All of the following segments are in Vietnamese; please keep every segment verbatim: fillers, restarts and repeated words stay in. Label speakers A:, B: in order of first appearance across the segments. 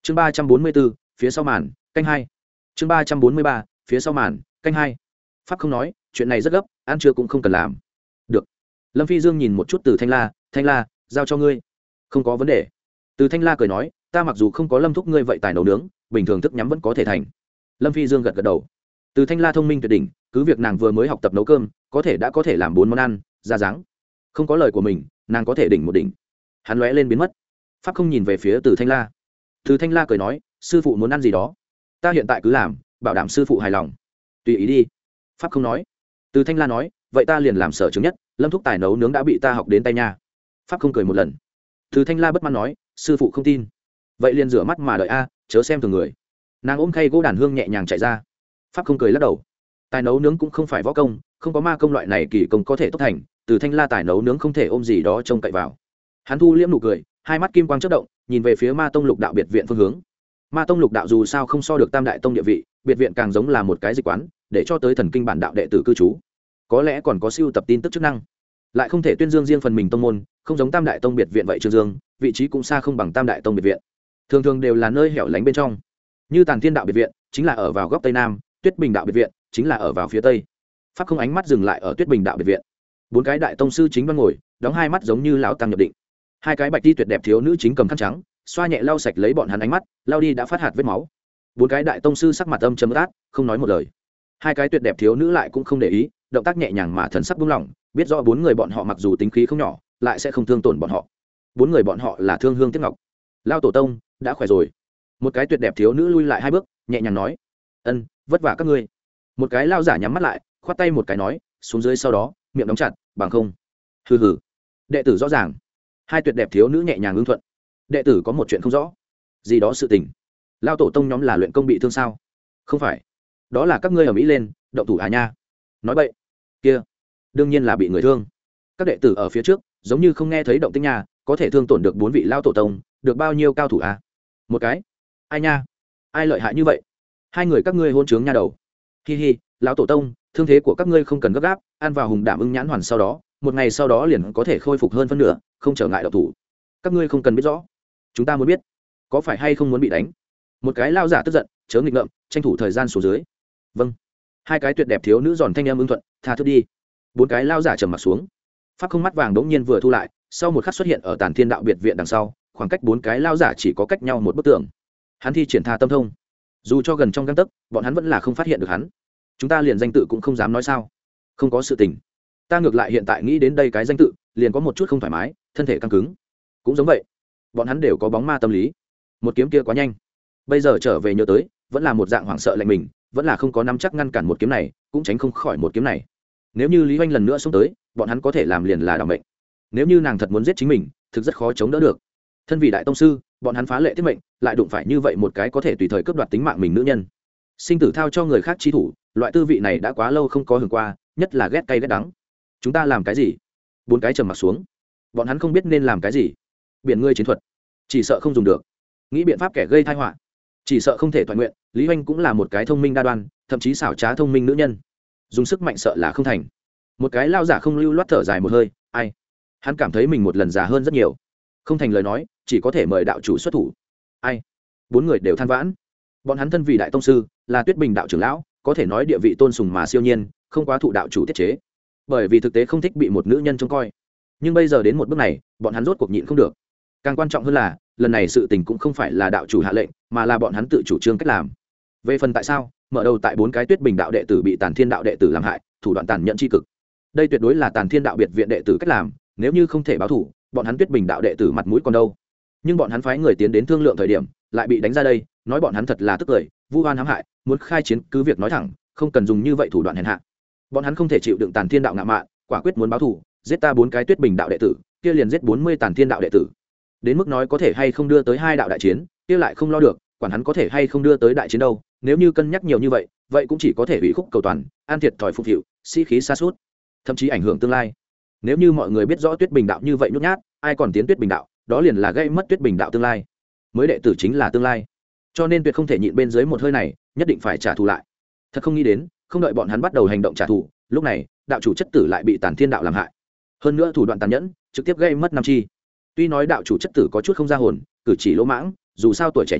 A: chương ba trăm bốn mươi bốn phía sau màn canh hai chương ba trăm bốn mươi ba phía sau màn canh hai pháp không nói chuyện này rất gấp, ăn trưa cũng không cần làm. Được. Lâm Phi Dương nhìn một chút Từ Thanh La, Thanh La, giao cho ngươi. Không có vấn đề. Từ Thanh La cười nói, ta mặc dù không có Lâm thúc ngươi vậy tài nấu nướng, bình thường thức nhắm vẫn có thể thành. Lâm Phi Dương gật gật đầu. Từ Thanh La thông minh tuyệt đỉnh, cứ việc nàng vừa mới học tập nấu cơm, có thể đã có thể làm bốn món ăn, ra dáng. Không có lời của mình, nàng có thể đỉnh một đỉnh. Hắn lóe lên biến mất. Pháp không nhìn về phía Từ Thanh La. Từ Thanh La cười nói, sư phụ muốn ăn gì đó, ta hiện tại cứ làm, bảo đảm sư phụ hài lòng. Tùy ý đi. Pháp không nói. Từ Thanh La nói, vậy ta liền làm sở trường nhất, Lâm thúc tài nấu nướng đã bị ta học đến tay nha. Pháp không cười một lần. Từ Thanh La bất mãn nói, sư phụ không tin, vậy liền rửa mắt mà đợi a, chớ xem thường người. Nàng ôm khay gỗ đàn hương nhẹ nhàng chạy ra. Pháp không cười lắc đầu. Tài nấu nướng cũng không phải võ công, không có ma công loại này kỳ công có thể tốt thành. Từ Thanh La tài nấu nướng không thể ôm gì đó trông cậy vào. Hắn thu liễm nụ cười, hai mắt kim quang chớp động, nhìn về phía Ma Tông Lục Đạo biệt viện phương hướng. Ma Tông Lục Đạo dù sao không so được Tam Đại Tông địa vị, biệt viện càng giống là một cái dịch quán, để cho tới thần kinh bản đạo đệ tử cư trú. Có lẽ còn có siêu tập tin tức chức năng, lại không thể tuyên dương riêng phần mình tông môn, không giống Tam Đại Tông biệt viện vậy Trương Dương, vị trí cũng xa không bằng Tam Đại Tông biệt viện. Thường thường đều là nơi hẻo lánh bên trong. Như Tàn Thiên Đạo biệt viện, chính là ở vào góc tây nam, Tuyết Bình Đạo biệt viện, chính là ở vào phía tây. Pháp không ánh mắt dừng lại ở Tuyết Bình Đạo biệt viện. Bốn cái đại tông sư chính đang ngồi, đóng hai mắt giống như lão tăng nhập định. Hai cái bạch ti tuyệt đẹp thiếu nữ chính cầm khăn trắng, xoa nhẹ lau sạch lấy bọn hắn ánh mắt, lau đi đã phát hạt vết máu. Bốn cái đại tông sư sắc mặt âm trầm ác, không nói một lời. Hai cái tuyệt đẹp thiếu nữ lại cũng không để ý, động tác nhẹ nhàng mà thần sắc buông lỏng, biết rõ bốn người bọn họ mặc dù tính khí không nhỏ, lại sẽ không thương tổn bọn họ. Bốn người bọn họ là Thương Hương Tiếc Ngọc. Lao tổ tông đã khỏe rồi. Một cái tuyệt đẹp thiếu nữ lui lại hai bước, nhẹ nhàng nói, ân, vất vả các ngươi. Một cái lao giả nhắm mắt lại, khoát tay một cái nói, xuống dưới sau đó miệng đóng chặt, bằng không. Hừ hừ. Đệ tử rõ ràng. Hai tuyệt đẹp thiếu nữ nhẹ nhàng ứng thuận. Đệ tử có một chuyện không rõ. Gì đó sự tình. Lao tổ tông nhóm là luyện công bị thương sao? Không phải, đó là các ngươi ở mỹ lên động thủ à nha. Nói vậy kia đương nhiên là bị người thương. Các đệ tử ở phía trước giống như không nghe thấy động tĩnh nhà, có thể thương tổn được bốn vị lao tổ tông, được bao nhiêu cao thủ à? Một cái. Ai nha, ai lợi hại như vậy? Hai người các ngươi hôn trướng nha đầu. Hi hi, lão tổ tông, thương thế của các ngươi không cần gấp gáp, ăn vào hùng đảm ưng nhãn hoàn sau đó, một ngày sau đó liền có thể khôi phục hơn phân nửa, không trở ngại động thủ. Các ngươi không cần biết rõ, chúng ta muốn biết, có phải hay không muốn bị đánh? Một cái lao giả tức giận, chớ nghịch ngợm, tranh thủ thời gian xuống dưới. Vâng. Hai cái tuyệt đẹp thiếu nữ giòn thanh em ưng thuận, tha thứ đi. Bốn cái lao giả trầm mặt xuống. Pháp không mắt vàng đống nhiên vừa thu lại, sau một khắc xuất hiện ở Tàn Thiên Đạo biệt viện đằng sau, khoảng cách bốn cái lao giả chỉ có cách nhau một bức tường. Hắn thi triển tha tâm thông, dù cho gần trong gang tấc, bọn hắn vẫn là không phát hiện được hắn. Chúng ta liền danh tự cũng không dám nói sao? Không có sự tình. Ta ngược lại hiện tại nghĩ đến đây cái danh tự, liền có một chút không thoải mái, thân thể căng cứng. Cũng giống vậy, bọn hắn đều có bóng ma tâm lý. Một kiếm kia quá nhanh, bây giờ trở về nhớ tới, vẫn là một dạng hoảng sợ lạnh mình, vẫn là không có nắm chắc ngăn cản một kiếm này, cũng tránh không khỏi một kiếm này. Nếu như Lý Hoành lần nữa xông tới, bọn hắn có thể làm liền là đảm mệnh. Nếu như nàng thật muốn giết chính mình, thực rất khó chống đỡ được. Thân vị đại tông sư, bọn hắn phá lệ thiết mệnh, lại đụng phải như vậy một cái có thể tùy thời cướp đoạt tính mạng mình nữ nhân. Sinh tử thao cho người khác chi thủ, loại tư vị này đã quá lâu không có hưởng qua, nhất là ghét cay ghét đắng. Chúng ta làm cái gì? Bốn cái trầm mặt xuống. Bọn hắn không biết nên làm cái gì. Biển ngươi chiến thuật, chỉ sợ không dùng được. Nghĩ biện pháp kẻ gây tai họa, chỉ sợ không thể toàn nguyện. Lý Hoành cũng là một cái thông minh đa đoan, thậm chí xảo trá thông minh nữ nhân, dùng sức mạnh sợ là không thành. Một cái lao giả không lưu loát thở dài một hơi, ai? Hắn cảm thấy mình một lần già hơn rất nhiều. Không thành lời nói, chỉ có thể mời đạo chủ xuất thủ. Ai? Bốn người đều than vãn. Bọn hắn thân vì đại tông sư, là Tuyết Bình đạo trưởng lão, có thể nói địa vị tôn sùng mà siêu nhiên, không quá thụ đạo chủ tiết chế. Bởi vì thực tế không thích bị một nữ nhân trông coi. Nhưng bây giờ đến một bước này, bọn hắn rốt cuộc nhịn không được. Càng quan trọng hơn là, lần này sự tình cũng không phải là đạo chủ hạ lệnh, mà là bọn hắn tự chủ trương cách làm. Về phần tại sao, mở đầu tại bốn cái Tuyết Bình đạo đệ tử bị Tàn Thiên đạo đệ tử làm hại, thủ đoạn tàn nhẫn chi cực. Đây tuyệt đối là Tàn Thiên đạo biệt viện đệ tử cách làm, nếu như không thể báo thủ, bọn hắn Tuyết Bình đạo đệ tử mặt mũi còn đâu. Nhưng bọn hắn phái người tiến đến thương lượng thời điểm, lại bị đánh ra đây, nói bọn hắn thật là tức cười, vu oan hãm hại, muốn khai chiến cứ việc nói thẳng, không cần dùng như vậy thủ đoạn hèn hạ. Bọn hắn không thể chịu đựng Tàn Thiên đạo ngạo mạn, quả quyết muốn báo thủ, giết ta bốn cái Tuyết Bình đạo đệ tử, kia liền giết bốn mươi Tàn Thiên đạo đệ tử. Đến mức nói có thể hay không đưa tới hai đạo đại chiến, kia lại không lo được, quản hắn có thể hay không đưa tới đại chiến đâu, nếu như cân nhắc nhiều như vậy, vậy cũng chỉ có thể hủy khúc cầu toàn, an thiệt thòi phục hiệu, sĩ khí sa sút, thậm chí ảnh hưởng tương lai. Nếu như mọi người biết rõ Tuyết Bình đạo như vậy nhút nhát, ai còn tiến Tuyết Bình đạo, đó liền là gây mất Tuyết Bình đạo tương lai. Mới đệ tử chính là tương lai, cho nên tuyệt không thể nhịn bên dưới một hơi này, nhất định phải trả thù lại. Thật không nghĩ đến, không đợi bọn hắn bắt đầu hành động trả thù, lúc này đạo chủ chất tử lại bị Tàn Thiên đạo làm hại, hơn nữa thủ đoạn tàn nhẫn, trực tiếp gây mất nam chi. Tuy nói đạo chủ chất tử có chút không ra hồn, cử chỉ lỗ mãng, dù sao tuổi trẻ nhà,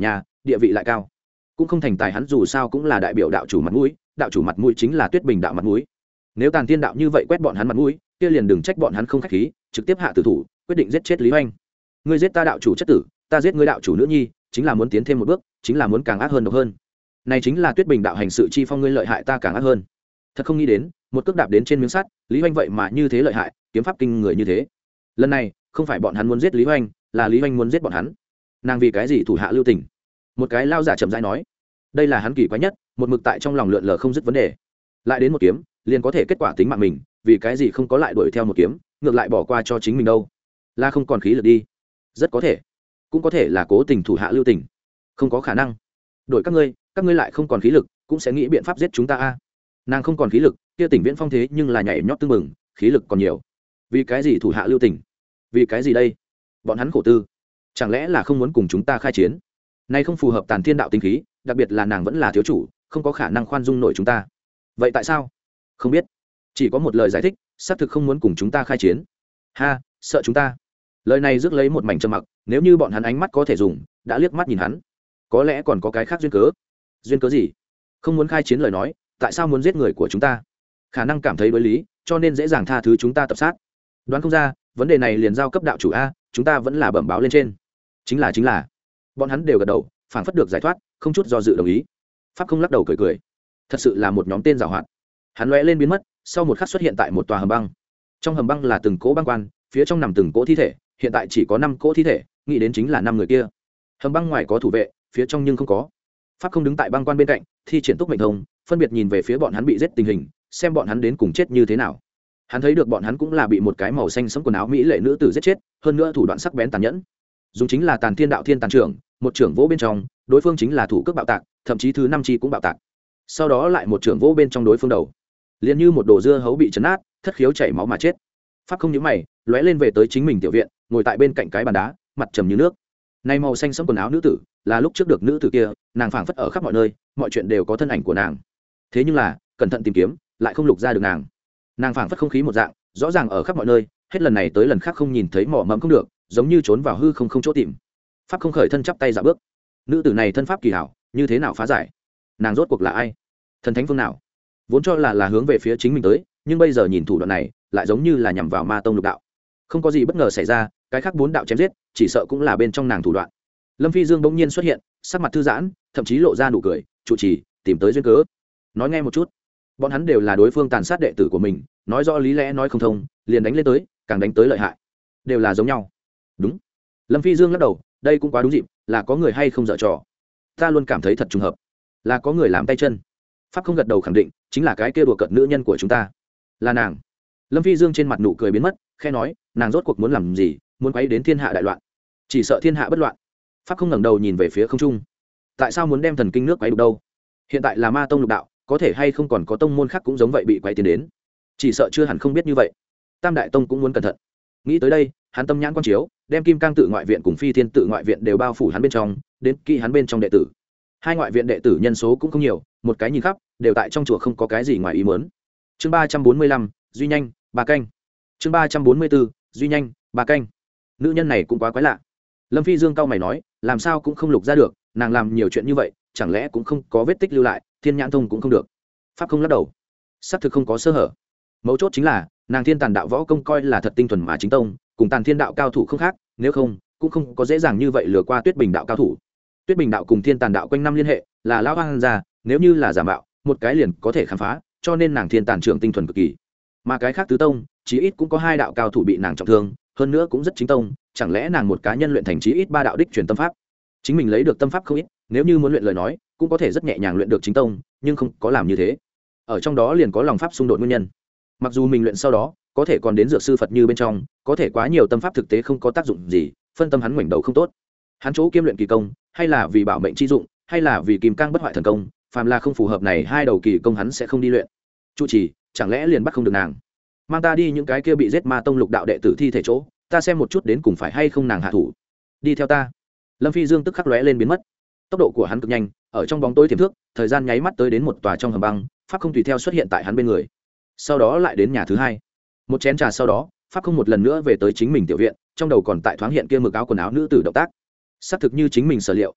A: địa vị lại cao, cũng không thành tài. Hắn dù sao cũng là đại biểu đạo chủ mặt mũi, đạo chủ mặt mũi chính là Tuyết Bình đạo mặt mũi. Nếu Tàn Thiên đạo như vậy quét bọn hắn mặt mũi, kia liền đừng trách bọn hắn không khách khí, trực tiếp hạ tử thủ, quyết định giết chết Lý Hoành. Ngươi giết ta đạo chủ chất tử, ta giết ngươi đạo chủ nữ nhi, chính là muốn tiến thêm một bước, chính là muốn càng ác hơn độc hơn. Này chính là Tuyết Bình đạo hành sự chi phong, ngươi lợi hại ta càng ác hơn. Thật không nghĩ đến, một cước đạp đến trên miếng sắt, Lý Hoành vậy mà như thế lợi hại, kiếm pháp kinh người như thế. Lần này, không phải bọn hắn muốn giết Lý Hoành, là Lý Hoành muốn giết bọn hắn. Nàng vì cái gì thủ hạ lưu tình? Một cái lao giả chậm rãi nói, đây là hắn kỳ quái nhất, một mực tại trong lòng lượn lờ không dứt vấn đề. Lại đến một kiếm, liền có thể kết quả tính mạng mình, vì cái gì không có lại đuổi theo một kiếm, ngược lại bỏ qua cho chính mình đâu? Là không còn khí lực đi? Rất có thể, cũng có thể là cố tình thủ hạ lưu tình. Không có khả năng. Đổi các ngươi, các ngươi lại không còn khí lực, cũng sẽ nghĩ biện pháp giết chúng ta a. Nàng không còn khí lực, kia Tỉnh Viễn Phong thế nhưng là nhảy nhót tưng mừng, khí lực còn nhiều. Vì cái gì thủ hạ lưu tình? Vì cái gì đây? Bọn hắn khổ tư, chẳng lẽ là không muốn cùng chúng ta khai chiến? Nay không phù hợp Tàn Thiên đạo tinh khí, đặc biệt là nàng vẫn là thiếu chủ, không có khả năng khoan dung nổi chúng ta. Vậy tại sao? Không biết, chỉ có một lời giải thích, xác thực không muốn cùng chúng ta khai chiến. Ha, sợ chúng ta. Lời này rước lấy một mảnh trầm mặc, nếu như bọn hắn ánh mắt có thể dùng, đã liếc mắt nhìn hắn. Có lẽ còn có cái khác duyên cớ. Duyên cớ gì? Không muốn khai chiến lời nói, tại sao muốn giết người của chúng ta? Khả năng cảm thấy đối lý, cho nên dễ dàng tha thứ chúng ta tập sát. Đoán không ra, vấn đề này liền giao cấp đạo chủ a, chúng ta vẫn là bẩm báo lên trên. Chính là chính là. Bọn hắn đều gật đầu, phảng phất được giải thoát, không chút do dự đồng ý. Pháp không lắc đầu cười cười, thật sự là một nhóm tên giàu hoạt. Hắn lóe lên biến mất, sau một khắc xuất hiện tại một tòa hầm băng. Trong hầm băng là từng cỗ băng quan, phía trong nằm từng cỗ thi thể, hiện tại chỉ có năm cỗ thi thể, nghĩ đến chính là năm người kia. Hầm băng ngoài có thủ vệ, phía trong nhưng không có. Pháp không đứng tại băng quan bên cạnh, thi triển túc mệnh thông, phân biệt nhìn về phía bọn hắn bị giết tình hình, xem bọn hắn đến cùng chết như thế nào. Hắn thấy được bọn hắn cũng là bị một cái màu xanh sẫm quần áo mỹ lệ nữ tử giết chết, hơn nữa thủ đoạn sắc bén tàn nhẫn. Dùng chính là Tàn Thiên đạo thiên tàn trưởng, một trưởng vỗ bên trong, đối phương chính là thủ cước bạo tạc, thậm chí thứ năm chi cũng bạo tạc. Sau đó lại một trưởng vỗ bên trong đối phương đầu, liền như một đồ dưa hấu bị chấn nát, thất khiếu chảy máu mà chết. Pháp không nhíu mày, lóe lên về tới chính mình tiểu viện, ngồi tại bên cạnh cái bàn đá, mặt trầm như nước. Này màu xanh sẫm quần áo nữ tử, là lúc trước được nữ tử kia, nàng phảng phất ở khắp mọi nơi, mọi chuyện đều có thân ảnh của nàng. Thế nhưng là, cẩn thận tìm kiếm, lại không lục ra được nàng. Nàng phảng phất không khí một dạng, rõ ràng ở khắp mọi nơi, hết lần này tới lần khác không nhìn thấy mỏ mẫm không được, giống như trốn vào hư không không chỗ tìm. Pháp không khởi thân chắp tay dạo bước. Nữ tử này thân pháp kỳ hảo, như thế nào phá giải? Nàng rốt cuộc là ai? Thần thánh phương nào? Vốn cho là là hướng về phía chính mình tới, nhưng bây giờ nhìn thủ đoạn này, lại giống như là nhằm vào Ma tông lục đạo. Không có gì bất ngờ xảy ra, cái khác bốn đạo chém giết, chỉ sợ cũng là bên trong nàng thủ đoạn. Lâm Phi Dương bỗng nhiên xuất hiện, sắc mặt thư giãn, thậm chí lộ ra nụ cười, chủ trì, tìm tới duyên cớ. Nói nghe một chút. Bọn hắn đều là đối phương tàn sát đệ tử của mình, nói rõ lý lẽ nói không thông, liền đánh lên tới, càng đánh tới lợi hại. Đều là giống nhau. Đúng. Lâm Phi Dương lắc đầu, đây cũng quá đúng dịp, là có người hay không dở trò. Ta luôn cảm thấy thật trùng hợp, là có người làm tay chân. Pháp không gật đầu khẳng định, chính là cái kia đùa cợt nữ nhân của chúng ta, là nàng. Lâm Phi Dương trên mặt nụ cười biến mất, khẽ nói, nàng rốt cuộc muốn làm gì, muốn quấy đến thiên hạ đại loạn, chỉ sợ thiên hạ bất loạn. Pháp không ngẩng đầu nhìn về phía không trung, tại sao muốn đem thần kinh nước quấy đục đâu? Hiện tại là Ma tông lục đạo, có thể hay không còn có tông môn khác cũng giống vậy bị quấy tiến đến, chỉ sợ chưa hẳn không biết như vậy. Tam đại tông cũng muốn cẩn thận. Nghĩ tới đây, hắn tâm nhãn quan chiếu, đem Kim Cang tự ngoại viện cùng Phi Thiên tự ngoại viện đều bao phủ hắn bên trong, đến kỹ hắn bên trong đệ tử. Hai ngoại viện đệ tử nhân số cũng không nhiều, một cái nhìn khắp, đều tại trong chùa không có cái gì ngoài ý muốn. Chương ba trăm bốn mươi lăm, duy nhanh, ba canh. Chương ba trăm bốn mươi bốn, duy nhanh, ba canh. Nữ nhân này cũng quá quái lạ. Lâm Phi Dương cau mày nói, làm sao cũng không lục ra được, nàng làm nhiều chuyện như vậy, chẳng lẽ cũng không có vết tích lưu lại, Thiên Nhãn thông cũng không được. Pháp không lắc đầu, xác thực không có sơ hở. Mấu chốt chính là, nàng Thiên Tàn đạo võ công coi là thật tinh thuần mà chính tông, cùng Tàn Thiên đạo cao thủ không khác, nếu không, cũng không có dễ dàng như vậy lừa qua Tuyết Bình đạo cao thủ. Tuyết Bình đạo cùng Thiên Tàn đạo quanh năm liên hệ, là lão hoang gia, nếu như là giả mạo, một cái liền có thể khám phá, cho nên nàng Thiên Tàn trưởng tinh thuần cực kỳ. Mà cái khác tứ tông, chí ít cũng có hai đạo cao thủ bị nàng trọng thương, hơn nữa cũng rất chính tông, chẳng lẽ nàng một cá nhân luyện thành chí ít ba đạo đích truyền tâm pháp? Chính mình lấy được tâm pháp không ít, nếu như muốn luyện lời nói, cũng có thể rất nhẹ nhàng luyện được chính tông, nhưng không có làm như thế. Ở trong đó liền có lòng pháp xung đột nguyên nhân. Mặc dù mình luyện sau đó, có thể còn đến dược sư Phật như bên trong, có thể quá nhiều tâm pháp thực tế không có tác dụng gì, phân tâm hắn ngoảnh đầu không tốt. Hắn chỗ kiêm luyện kỳ công, hay là vì bảo mệnh chi dụng, hay là vì kim cang bất hoại thần công, phàm là không phù hợp này hai đầu kỳ công hắn sẽ không đi luyện. Chu trì, chẳng lẽ liền bắt không được nàng? Mang ta đi những cái kia bị giết Ma tông lục đạo đệ tử thi thể chỗ, ta xem một chút đến cùng phải hay không nàng hạ thủ. Đi theo ta. Lâm Phi Dương tức khắc lóe lên biến mất. Tốc độ của hắn cực nhanh, ở trong bóng tối tiềm thước, thời gian nháy mắt tới đến một tòa trong hầm băng, pháp không tùy theo xuất hiện tại hắn bên người. Sau đó lại đến nhà thứ hai. Một chén trà sau đó, pháp không một lần nữa về tới chính mình tiểu viện, trong đầu còn tại thoáng hiện kia mực áo quần áo nữ tử động tác. Xác thực như chính mình sở liệu,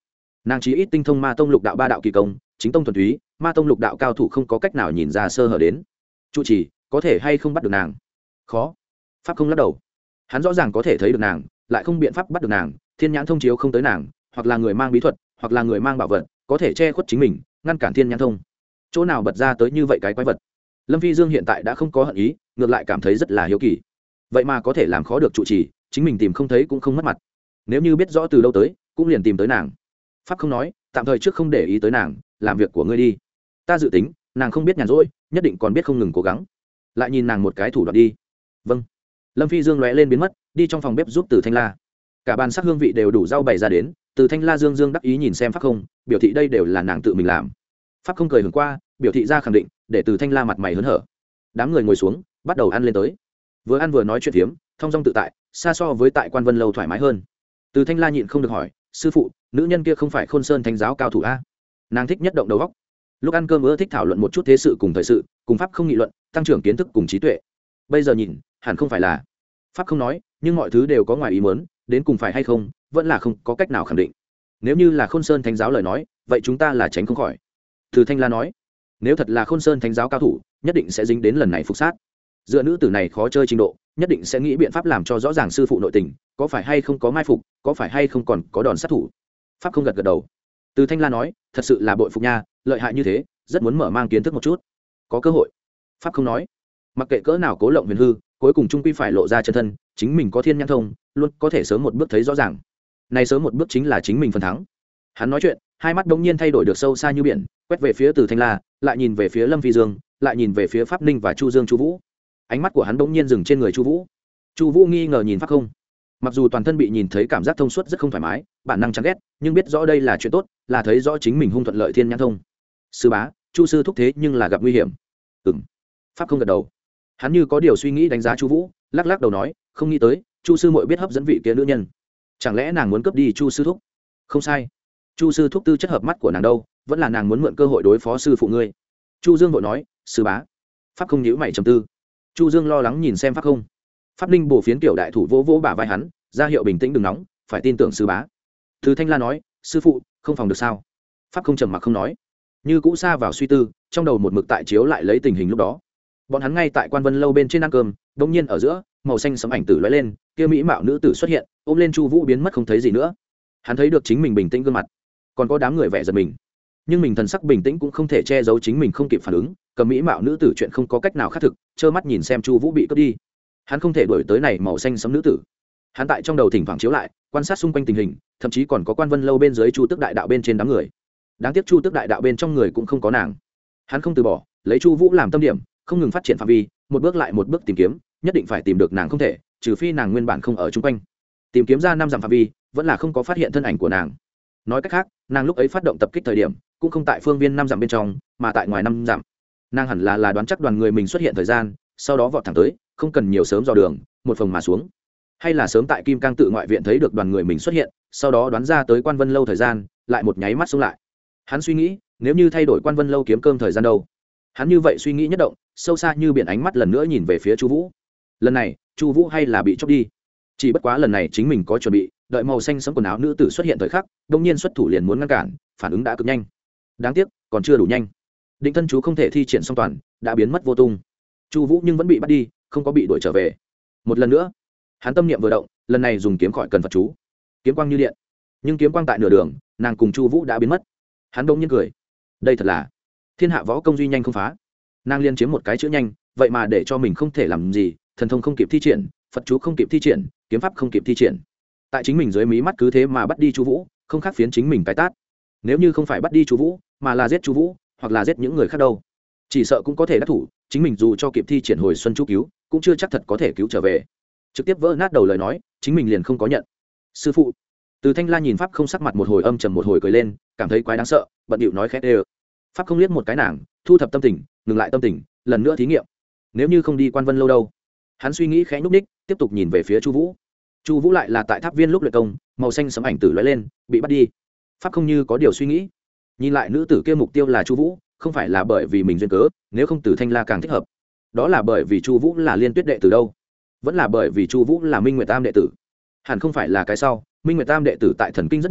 A: nàng chỉ ít tinh thông ma tông lục đạo ba đạo kỳ công, chính tông thuần túy, ma tông lục đạo cao thủ không có cách nào nhìn ra sơ hở đến. Trụ trì có thể hay không bắt được nàng? Khó. Pháp không lắc đầu. Hắn rõ ràng có thể thấy được nàng, lại không biện pháp bắt được nàng, thiên nhãn thông chiếu không tới nàng, hoặc là người mang bí thuật, hoặc là người mang bảo vật, có thể che khuất chính mình, ngăn cản thiên nhãn thông. Chỗ nào bật ra tới như vậy cái quái vật? Lâm Phi Dương hiện tại đã không có hận ý, ngược lại cảm thấy rất là hiếu kỳ. Vậy mà có thể làm khó được trụ trì, chính mình tìm không thấy cũng không mất mặt. Nếu như biết rõ từ đâu tới, cũng liền tìm tới nàng. Pháp không nói, tạm thời trước không để ý tới nàng, làm việc của ngươi đi. Ta dự tính, nàng không biết nhàn rỗi, nhất định còn biết không ngừng cố gắng. Lại nhìn nàng một cái thủ đoạn đi. Vâng. Lâm Phi Dương lóe lên biến mất, đi trong phòng bếp giúp Từ Thanh La. Cả bàn sắc hương vị đều đủ rau bày ra đến, Từ Thanh La dương dương đắc ý nhìn xem Pháp không, biểu thị đây đều là nàng tự mình làm. Pháp không cười hưởng qua, biểu thị ra khẳng định, để Từ Thanh La mặt mày hớn hở. Đám người ngồi xuống, bắt đầu ăn lên tới. Vừa ăn vừa nói chuyện phiếm, thông dong tự tại, xa so với tại Quan Vân lâu thoải mái hơn. Từ Thanh La nhịn không được hỏi, sư phụ, nữ nhân kia không phải Khôn Sơn Thánh giáo cao thủ a? Nàng thích nhất động đầu óc. Lúc ăn cơm ưa thích thảo luận một chút thế sự cùng thời sự, cùng pháp không nghị luận, tăng trưởng kiến thức cùng trí tuệ. Bây giờ nhìn, hẳn không phải là. Pháp không nói, nhưng mọi thứ đều có ngoài ý muốn, đến cùng phải hay không, vẫn là không có cách nào khẳng định. Nếu như là Khôn Sơn Thánh giáo lời nói, vậy chúng ta là tránh không khỏi. Từ Thanh La nói, nếu thật là Khôn Sơn Thánh giáo cao thủ, nhất định sẽ dính đến lần này phục sát. Dựa nữ tử này khó chơi trình độ, nhất định sẽ nghĩ biện pháp làm cho rõ ràng sư phụ nội tình, có phải hay không có mai phục, có phải hay không còn có đòn sát thủ. Pháp không gật gật đầu. Từ Thanh La nói, thật sự là bội phục nha, lợi hại như thế, rất muốn mở mang kiến thức một chút. Có cơ hội. Pháp không nói, mặc kệ cỡ nào cố lộng huyền hư, cuối cùng trung quy phải lộ ra chân thân, chính mình có thiên nhãn thông, luôn có thể sớm một bước thấy rõ ràng. Này sớm một bước chính là chính mình phần thắng. Hắn nói chuyện, hai mắt đột nhiên thay đổi được sâu xa như biển, quét về phía Từ Thanh La, lại nhìn về phía Lâm Phi Dương, lại nhìn về phía Pháp Ninh và Chu Dương Chu Vũ. Ánh mắt của hắn đột nhiên dừng trên người Chu Vũ. Chu Vũ nghi ngờ nhìn Pháp không. Mặc dù toàn thân bị nhìn thấy cảm giác thông suốt rất không thoải mái, bản năng chán ghét, nhưng biết rõ đây là chuyện tốt, là thấy rõ chính mình hung thuận lợi thiên nhãn thông. Sư bá, Chu sư thúc thế nhưng là gặp nguy hiểm. Ừm. Pháp không gật đầu. Hắn như có điều suy nghĩ đánh giá Chu Vũ, lắc lắc đầu nói, không nghĩ tới, Chu sư muội biết hấp dẫn vị kia nữ nhân. Chẳng lẽ nàng muốn cướp đi Chu sư thúc? Không sai. Chu sư thúc tư chất hợp mắt của nàng đâu, vẫn là nàng muốn mượn cơ hội đối phó sư phụ ngươi. Chu Dương vội nói, sư bá. Pháp không nhíu mày trầm tư. Chu Dương lo lắng nhìn xem Pháp không. Pháp Ninh bổ phiến kiểu đại thủ vỗ vỗ bả vai hắn, ra hiệu bình tĩnh đừng nóng, phải tin tưởng sư bá. Từ Thanh La nói, sư phụ, không phòng được sao? Pháp không trầm mặc không nói, như cũ xa vào suy tư, trong đầu một mực tại chiếu lại lấy tình hình lúc đó. Bọn hắn ngay tại Quan Vân lâu bên trên ăn cơm, đột nhiên ở giữa, màu xanh sẫm ảnh tử lóe lên, kia mỹ mạo nữ tử xuất hiện, ôm lên Chu Vũ biến mất không thấy gì nữa. Hắn thấy được chính mình bình tĩnh gương mặt, còn có đám người vẻ giật mình. Nhưng mình thần sắc bình tĩnh cũng không thể che giấu chính mình không kịp phản ứng, cầm mỹ mạo nữ tử chuyện không có cách nào khác thực, trơ mắt nhìn xem Chu Vũ bị cướp đi. Hắn không thể đuổi tới này màu xanh sẫm nữ tử. Hắn tại trong đầu thỉnh thoảng chiếu lại, quan sát xung quanh tình hình, thậm chí còn có Quan Vân lâu bên dưới Chu Tước đại đạo bên trên đám người. Đáng tiếc Chu Tước đại đạo bên trong người cũng không có nàng. Hắn không từ bỏ, lấy Chu Vũ làm tâm điểm, không ngừng phát triển phạm vi, một bước lại một bước tìm kiếm, nhất định phải tìm được nàng không thể, trừ phi nàng nguyên bản không ở chung quanh. Tìm kiếm ra năm dặm phạm vi, vẫn là không có phát hiện thân ảnh của nàng. Nói cách khác, nàng lúc ấy phát động tập kích thời điểm, cũng không tại phương viên năm dặm bên trong, mà tại ngoài năm dặm. Nàng hẳn là là đoán chắc đoàn người mình xuất hiện thời gian, sau đó vọt thẳng tới, không cần nhiều sớm dò đường, một phòng mà xuống. Hay là sớm tại Kim Cang tự ngoại viện thấy được đoàn người mình xuất hiện, sau đó đoán ra tới Quan Vân lâu thời gian, lại một nháy mắt xuống lại. Hắn suy nghĩ, nếu như thay đổi Quan Vân lâu kiếm cơm thời gian đâu? Hắn như vậy suy nghĩ nhất động, sâu xa như biển ánh mắt lần nữa nhìn về phía Chu Vũ. Lần này, Chu Vũ hay là bị chọc đi. Chỉ bất quá lần này chính mình có chuẩn bị, đợi màu xanh sẫm quần áo nữ tử xuất hiện thời khắc, đột nhiên xuất thủ liền muốn ngăn cản, phản ứng đã cực nhanh. Đáng tiếc, còn chưa đủ nhanh. Định thân chú không thể thi triển song toàn, đã biến mất vô tung. Chu Vũ nhưng vẫn bị bắt đi, không có bị đuổi trở về. Một lần nữa, hắn tâm niệm vừa động, lần này dùng kiếm khỏi cần Phật chú. Kiếm quang như điện. Nhưng kiếm quang tại nửa đường, nàng cùng Chu Vũ đã biến mất. Hắn đột nhiên cười. Đây thật là thiên hạ võ công duy nhanh không phá. Nàng liên chiếm một cái chữ nhanh, vậy mà để cho mình không thể làm gì, thần thông không kịp thi triển, Phật chú không kịp thi triển, kiếm pháp không kịp thi triển. Tại chính mình dưới mí mắt cứ thế mà bắt đi Chu Vũ, không khác phiến chính mình cái tát. Nếu như không phải bắt đi Chu Vũ, mà là giết Chu Vũ, hoặc là giết những người khác đâu, chỉ sợ cũng có thể đắc thủ, chính mình dù cho kịp thi triển hồi xuân chú cứu, cũng chưa chắc thật có thể cứu trở về. Trực tiếp vỡ nát đầu lời nói, chính mình liền không có nhận. Sư phụ. Từ Thanh La nhìn Pháp không sắc mặt một hồi âm trầm một hồi cười lên, cảm thấy quái đáng sợ, bận điệu nói khét ê. Pháp không liếc một cái nàng, thu thập tâm tình, ngừng lại tâm tình, lần nữa thí nghiệm. Nếu như không đi Quan Vân lâu đâu? Hắn suy nghĩ khẽ nhúc nhích, tiếp tục nhìn về phía Chu Vũ. Chu Vũ lại là tại tháp viên lúc luyện công, màu xanh sẫm ảnh tử lóe lên, bị bắt đi. Pháp không như có điều suy nghĩ, nhìn lại nữ tử kia mục tiêu là Chu Vũ, không phải là bởi vì mình duyên cớ, nếu không Từ Thanh La càng thích hợp. Đó là bởi vì Chu Vũ là Liên Tuyết đệ tử đâu? Vẫn là bởi vì Chu Vũ là Minh Nguyệt Tam đệ tử? Hẳn không phải là cái sau, Minh Nguyệt Tam đệ tử tại thần kinh rất nhiều,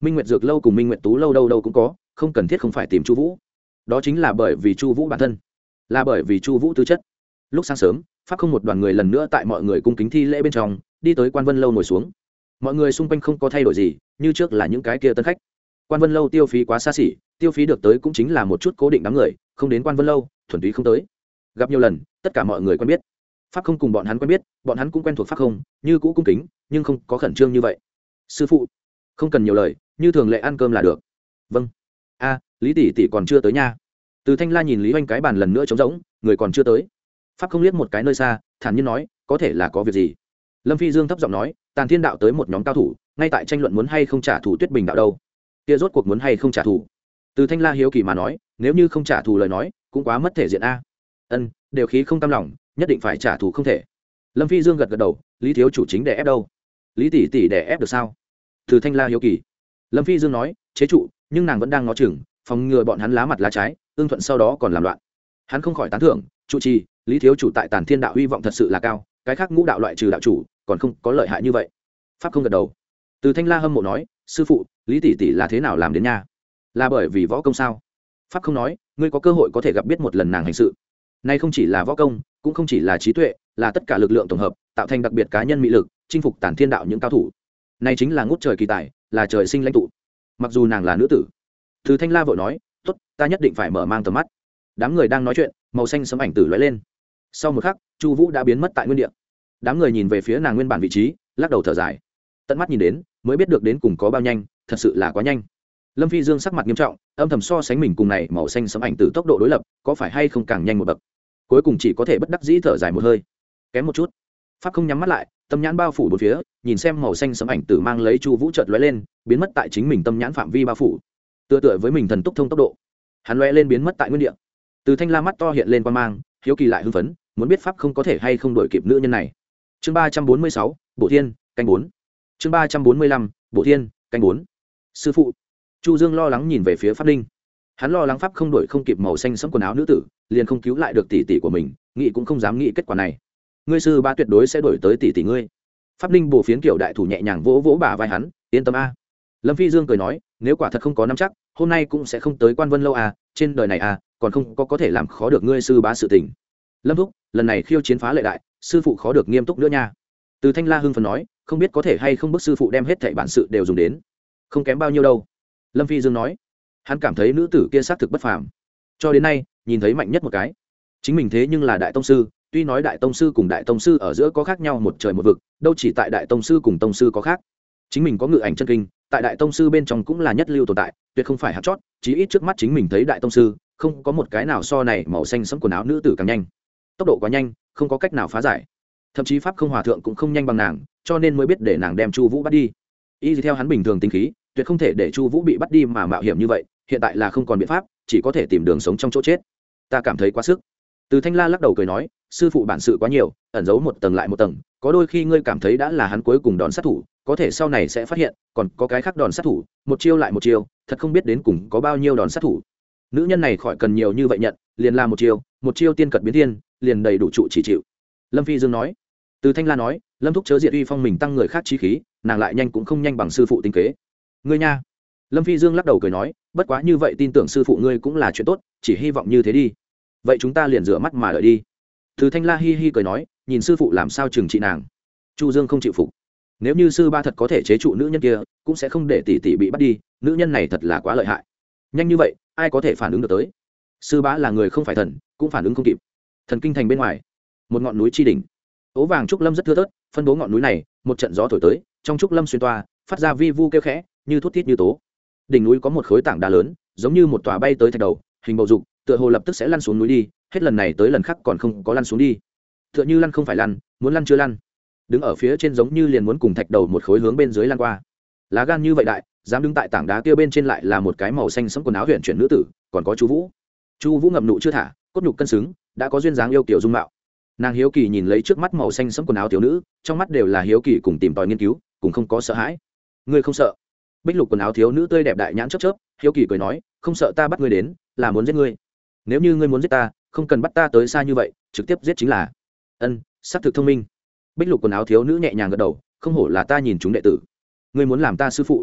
A: Minh Nguyệt Dược lâu cùng Minh Nguyệt Tú lâu đâu đâu cũng có, không cần thiết không phải tìm Chu Vũ. Đó chính là bởi vì Chu Vũ bản thân, là bởi vì Chu Vũ tư chất. Lúc sáng sớm, pháp không một đoàn người lần nữa tại mọi người cung kính thi lễ bên trong, đi tới Quan Vân lâu ngồi xuống. Mọi người xung quanh không có thay đổi gì, như trước là những cái kia tân khách. Quan Vân lâu tiêu phí quá xa xỉ, tiêu phí được tới cũng chính là một chút cố định đám người, không đến Quan Vân lâu, thuần túy không tới. Gặp nhiều lần, tất cả mọi người quen biết. Pháp không cùng bọn hắn quen biết, bọn hắn cũng quen thuộc pháp không, như cũ cung kính, nhưng không có khẩn trương như vậy. Sư phụ, không cần nhiều lời, như thường lệ ăn cơm là được. Vâng. A, Lý tỷ tỷ còn chưa tới nha. Từ Thanh La nhìn Lý Hoành cái bàn lần nữa trống rỗng, người còn chưa tới. Pháp không liếc một cái nơi xa, thản nhiên nói, có thể là có việc gì. Lâm Phi Dương thấp giọng nói, Tàn Thiên đạo tới một nhóm cao thủ, ngay tại tranh luận muốn hay không trả thù Tuyết Bình đạo đâu. Kia rốt cuộc muốn hay không trả thù. Từ Thanh La hiếu kỳ mà nói, nếu như không trả thù lời nói, cũng quá mất thể diện a. Ân, đều khí không cam lòng, nhất định phải trả thù không thể. Lâm Phi Dương gật gật đầu, Lý thiếu chủ chính đè ép đâu? Lý tỷ tỷ đè ép được sao? Từ Thanh La hiếu kỳ. Lâm Phi Dương nói, chế trụ, nhưng nàng vẫn đang ngó chừng, phòng ngừa bọn hắn lá mặt lá trái, ương thuận sau đó còn làm loạn. Hắn không khỏi tán thưởng, trụ trì, Lý thiếu chủ tại Tàn Thiên đạo hy vọng thật sự là cao, cái khác ngũ đạo loại trừ đạo chủ, còn không có lợi hại như vậy. Pháp không gật đầu. Từ Thanh La hâm mộ nói, sư phụ, Lý tỷ tỷ là thế nào làm đến nha? Là bởi vì võ công sao? Pháp không nói, ngươi có cơ hội có thể gặp biết một lần nàng hành sự. Nay không chỉ là võ công, cũng không chỉ là trí tuệ, là tất cả lực lượng tổng hợp, tạo thành đặc biệt cá nhân mỹ lực, chinh phục Tàn Thiên đạo những cao thủ. Này chính là ngút trời kỳ tài, là trời sinh lãnh tụ. Mặc dù nàng là nữ tử. Từ Thanh La vội nói, tốt, ta nhất định phải mở mang tầm mắt. Đám người đang nói chuyện, màu xanh sấm ảnh tử lóe lên. Sau một khắc, Chu Vũ đã biến mất tại nguyên địa. Đám người nhìn về phía nàng nguyên bản vị trí, lắc đầu thở dài. Tận mắt nhìn đến, mới biết được đến cùng có bao nhanh, thật sự là quá nhanh. Lâm Phi Dương sắc mặt nghiêm trọng, âm thầm so sánh mình cùng này màu xanh sấm ảnh tử tốc độ đối lập, có phải hay không càng nhanh một bậc. Cuối cùng chỉ có thể bất đắc dĩ thở dài một hơi. Kém một chút. Pháp không nhắm mắt lại, tâm nhãn bao phủ bốn phía, nhìn xem màu xanh sấm ảnh tử mang lấy Chu Vũ chợt lóe lên, biến mất tại chính mình tâm nhãn phạm vi bao phủ. Tựa tựa với mình thần túc thông tốc độ, hắn lóe lên biến mất tại nguyên địa. Từ Thanh La mắt to hiện lên quang mang, hiếu kỳ lại hưng phấn, muốn biết pháp không có thể hay không đuổi kịp nữ nhân này. Chương ba trăm bốn mươi sáu, Bộ Thiên, canh bốn. Chương ba trăm bốn mươi lăm, Bộ Thiên, canh bốn. Sư phụ. Chu Dương lo lắng nhìn về phía Pháp Ninh. Hắn lo lắng pháp không đuổi không kịp màu xanh sẫm quần áo nữ tử, liền không cứu lại được tỷ tỷ của mình, nghĩ cũng không dám nghĩ kết quả này. Ngươi sư ba tuyệt đối sẽ đuổi tới tỷ tỷ ngươi. Pháp Ninh bổ phiến kiểu đại thủ nhẹ nhàng vỗ vỗ bả vai hắn, yên tâm a. Lâm Phi Dương cười nói, nếu quả thật không có nắm chắc, hôm nay cũng sẽ không tới Quan Vân lâu a, trên đời này a, còn không có có thể làm khó được ngươi sư bá sự tình. Lâm thúc, lần này khiêu chiến phá lệ đại, sư phụ khó được nghiêm túc nữa nha. Từ Thanh La hưng phấn nói, không biết có thể hay không bức sư phụ đem hết thảy bản sự đều dùng đến. Không kém bao nhiêu đâu. Lâm Phi Dương nói, hắn cảm thấy nữ tử kia xác thực bất phàm, cho đến nay nhìn thấy mạnh nhất một cái. Chính mình thế nhưng là đại tông sư, tuy nói đại tông sư cùng đại tông sư ở giữa có khác nhau một trời một vực, đâu chỉ tại đại tông sư cùng tông sư có khác. Chính mình có ngự ảnh chân kinh, tại đại tông sư bên trong cũng là nhất lưu tồn tại, tuyệt không phải hạt chót, chí ít trước mắt chính mình thấy đại tông sư, không có một cái nào so này màu xanh sẫm quần áo nữ tử càng nhanh. Tốc độ quá nhanh, không có cách nào phá giải. Thậm chí pháp không hòa thượng cũng không nhanh bằng nàng, cho nên mới biết để nàng đem Chu Vũ bắt đi. Y theo hắn bình thường tính khí, tuyệt không thể để Chu Vũ bị bắt đi mà mạo hiểm như vậy, hiện tại là không còn biện pháp, chỉ có thể tìm đường sống trong chỗ chết. Ta cảm thấy quá sức. Từ Thanh La lắc đầu cười nói, sư phụ bản sự quá nhiều, ẩn giấu một tầng lại một tầng, có đôi khi ngươi cảm thấy đã là hắn cuối cùng đòn sát thủ, có thể sau này sẽ phát hiện, còn có cái khác đòn sát thủ, một chiêu lại một chiêu, thật không biết đến cùng có bao nhiêu đòn sát thủ. Nữ nhân này khỏi cần nhiều như vậy nhận, liền làm một chiêu, một chiêu tiên cật biến thiên, liền đầy đủ trụ chỉ chịu. Lâm Phi Dương nói. Từ Thanh La nói, Lâm thúc chớ diệt uy phong mình tăng người khác chí khí, nàng lại nhanh cũng không nhanh bằng sư phụ tính kế. Ngươi nha. Lâm Phi Dương lắc đầu cười nói, bất quá như vậy tin tưởng sư phụ ngươi cũng là chuyện tốt, chỉ hy vọng như thế đi. Vậy chúng ta liền rửa mắt mà đợi đi. Từ Thanh La hi hi cười nói, nhìn sư phụ làm sao trừng trị nàng. Chu Dương không chịu phục. Nếu như sư ba thật có thể chế trụ nữ nhân kia, cũng sẽ không để tỷ tỷ bị bắt đi, nữ nhân này thật là quá lợi hại. Nhanh như vậy, ai có thể phản ứng được tới? Sư bá là người không phải thần, cũng phản ứng không kịp. Thần kinh thành bên ngoài, một ngọn núi chi đỉnh. Ố vàng trúc lâm rất thưa thớt, phân bố ngọn núi này, một trận gió thổi tới, trong trúc lâm xuyên toa, phát ra vi vu kêu khẽ, như thút thít như tố. Đỉnh núi có một khối tảng đá lớn, giống như một tòa bay tới thạch đầu, hình bầu dục, tựa hồ lập tức sẽ lăn xuống núi đi, hết lần này tới lần khác còn không có lăn xuống đi. Tựa như lăn không phải lăn, muốn lăn chưa lăn. Đứng ở phía trên giống như liền muốn cùng thạch đầu một khối hướng bên dưới lăn qua. Lá gan như vậy đại, dám đứng tại tảng đá kia bên trên lại là một cái màu xanh sẫm quần áo huyền chuyển nữ tử, còn có Chu Vũ. Chu Vũ ngậm nụ chưa thả, cốt nhục cân xứng, đã có duyên dáng yêu kiều dung mạo. Nàng hiếu kỳ nhìn lấy trước mắt màu xanh sẫm quần áo thiếu nữ, trong mắt đều là hiếu kỳ cùng tìm tòi nghiên cứu, cùng không có sợ hãi. Ngươi không sợ? Bích lục quần áo thiếu nữ tươi đẹp đại nhãn chớp chớp, hiếu kỳ cười nói, không sợ ta bắt ngươi đến, là muốn giết ngươi. Nếu như ngươi muốn giết ta, không cần bắt ta tới xa như vậy, trực tiếp giết chính là. Ân, sắc thực thông minh. Bích lục quần áo thiếu nữ nhẹ nhàng gật đầu, không hổ là ta nhìn chúng đệ tử. Ngươi muốn làm ta sư phụ?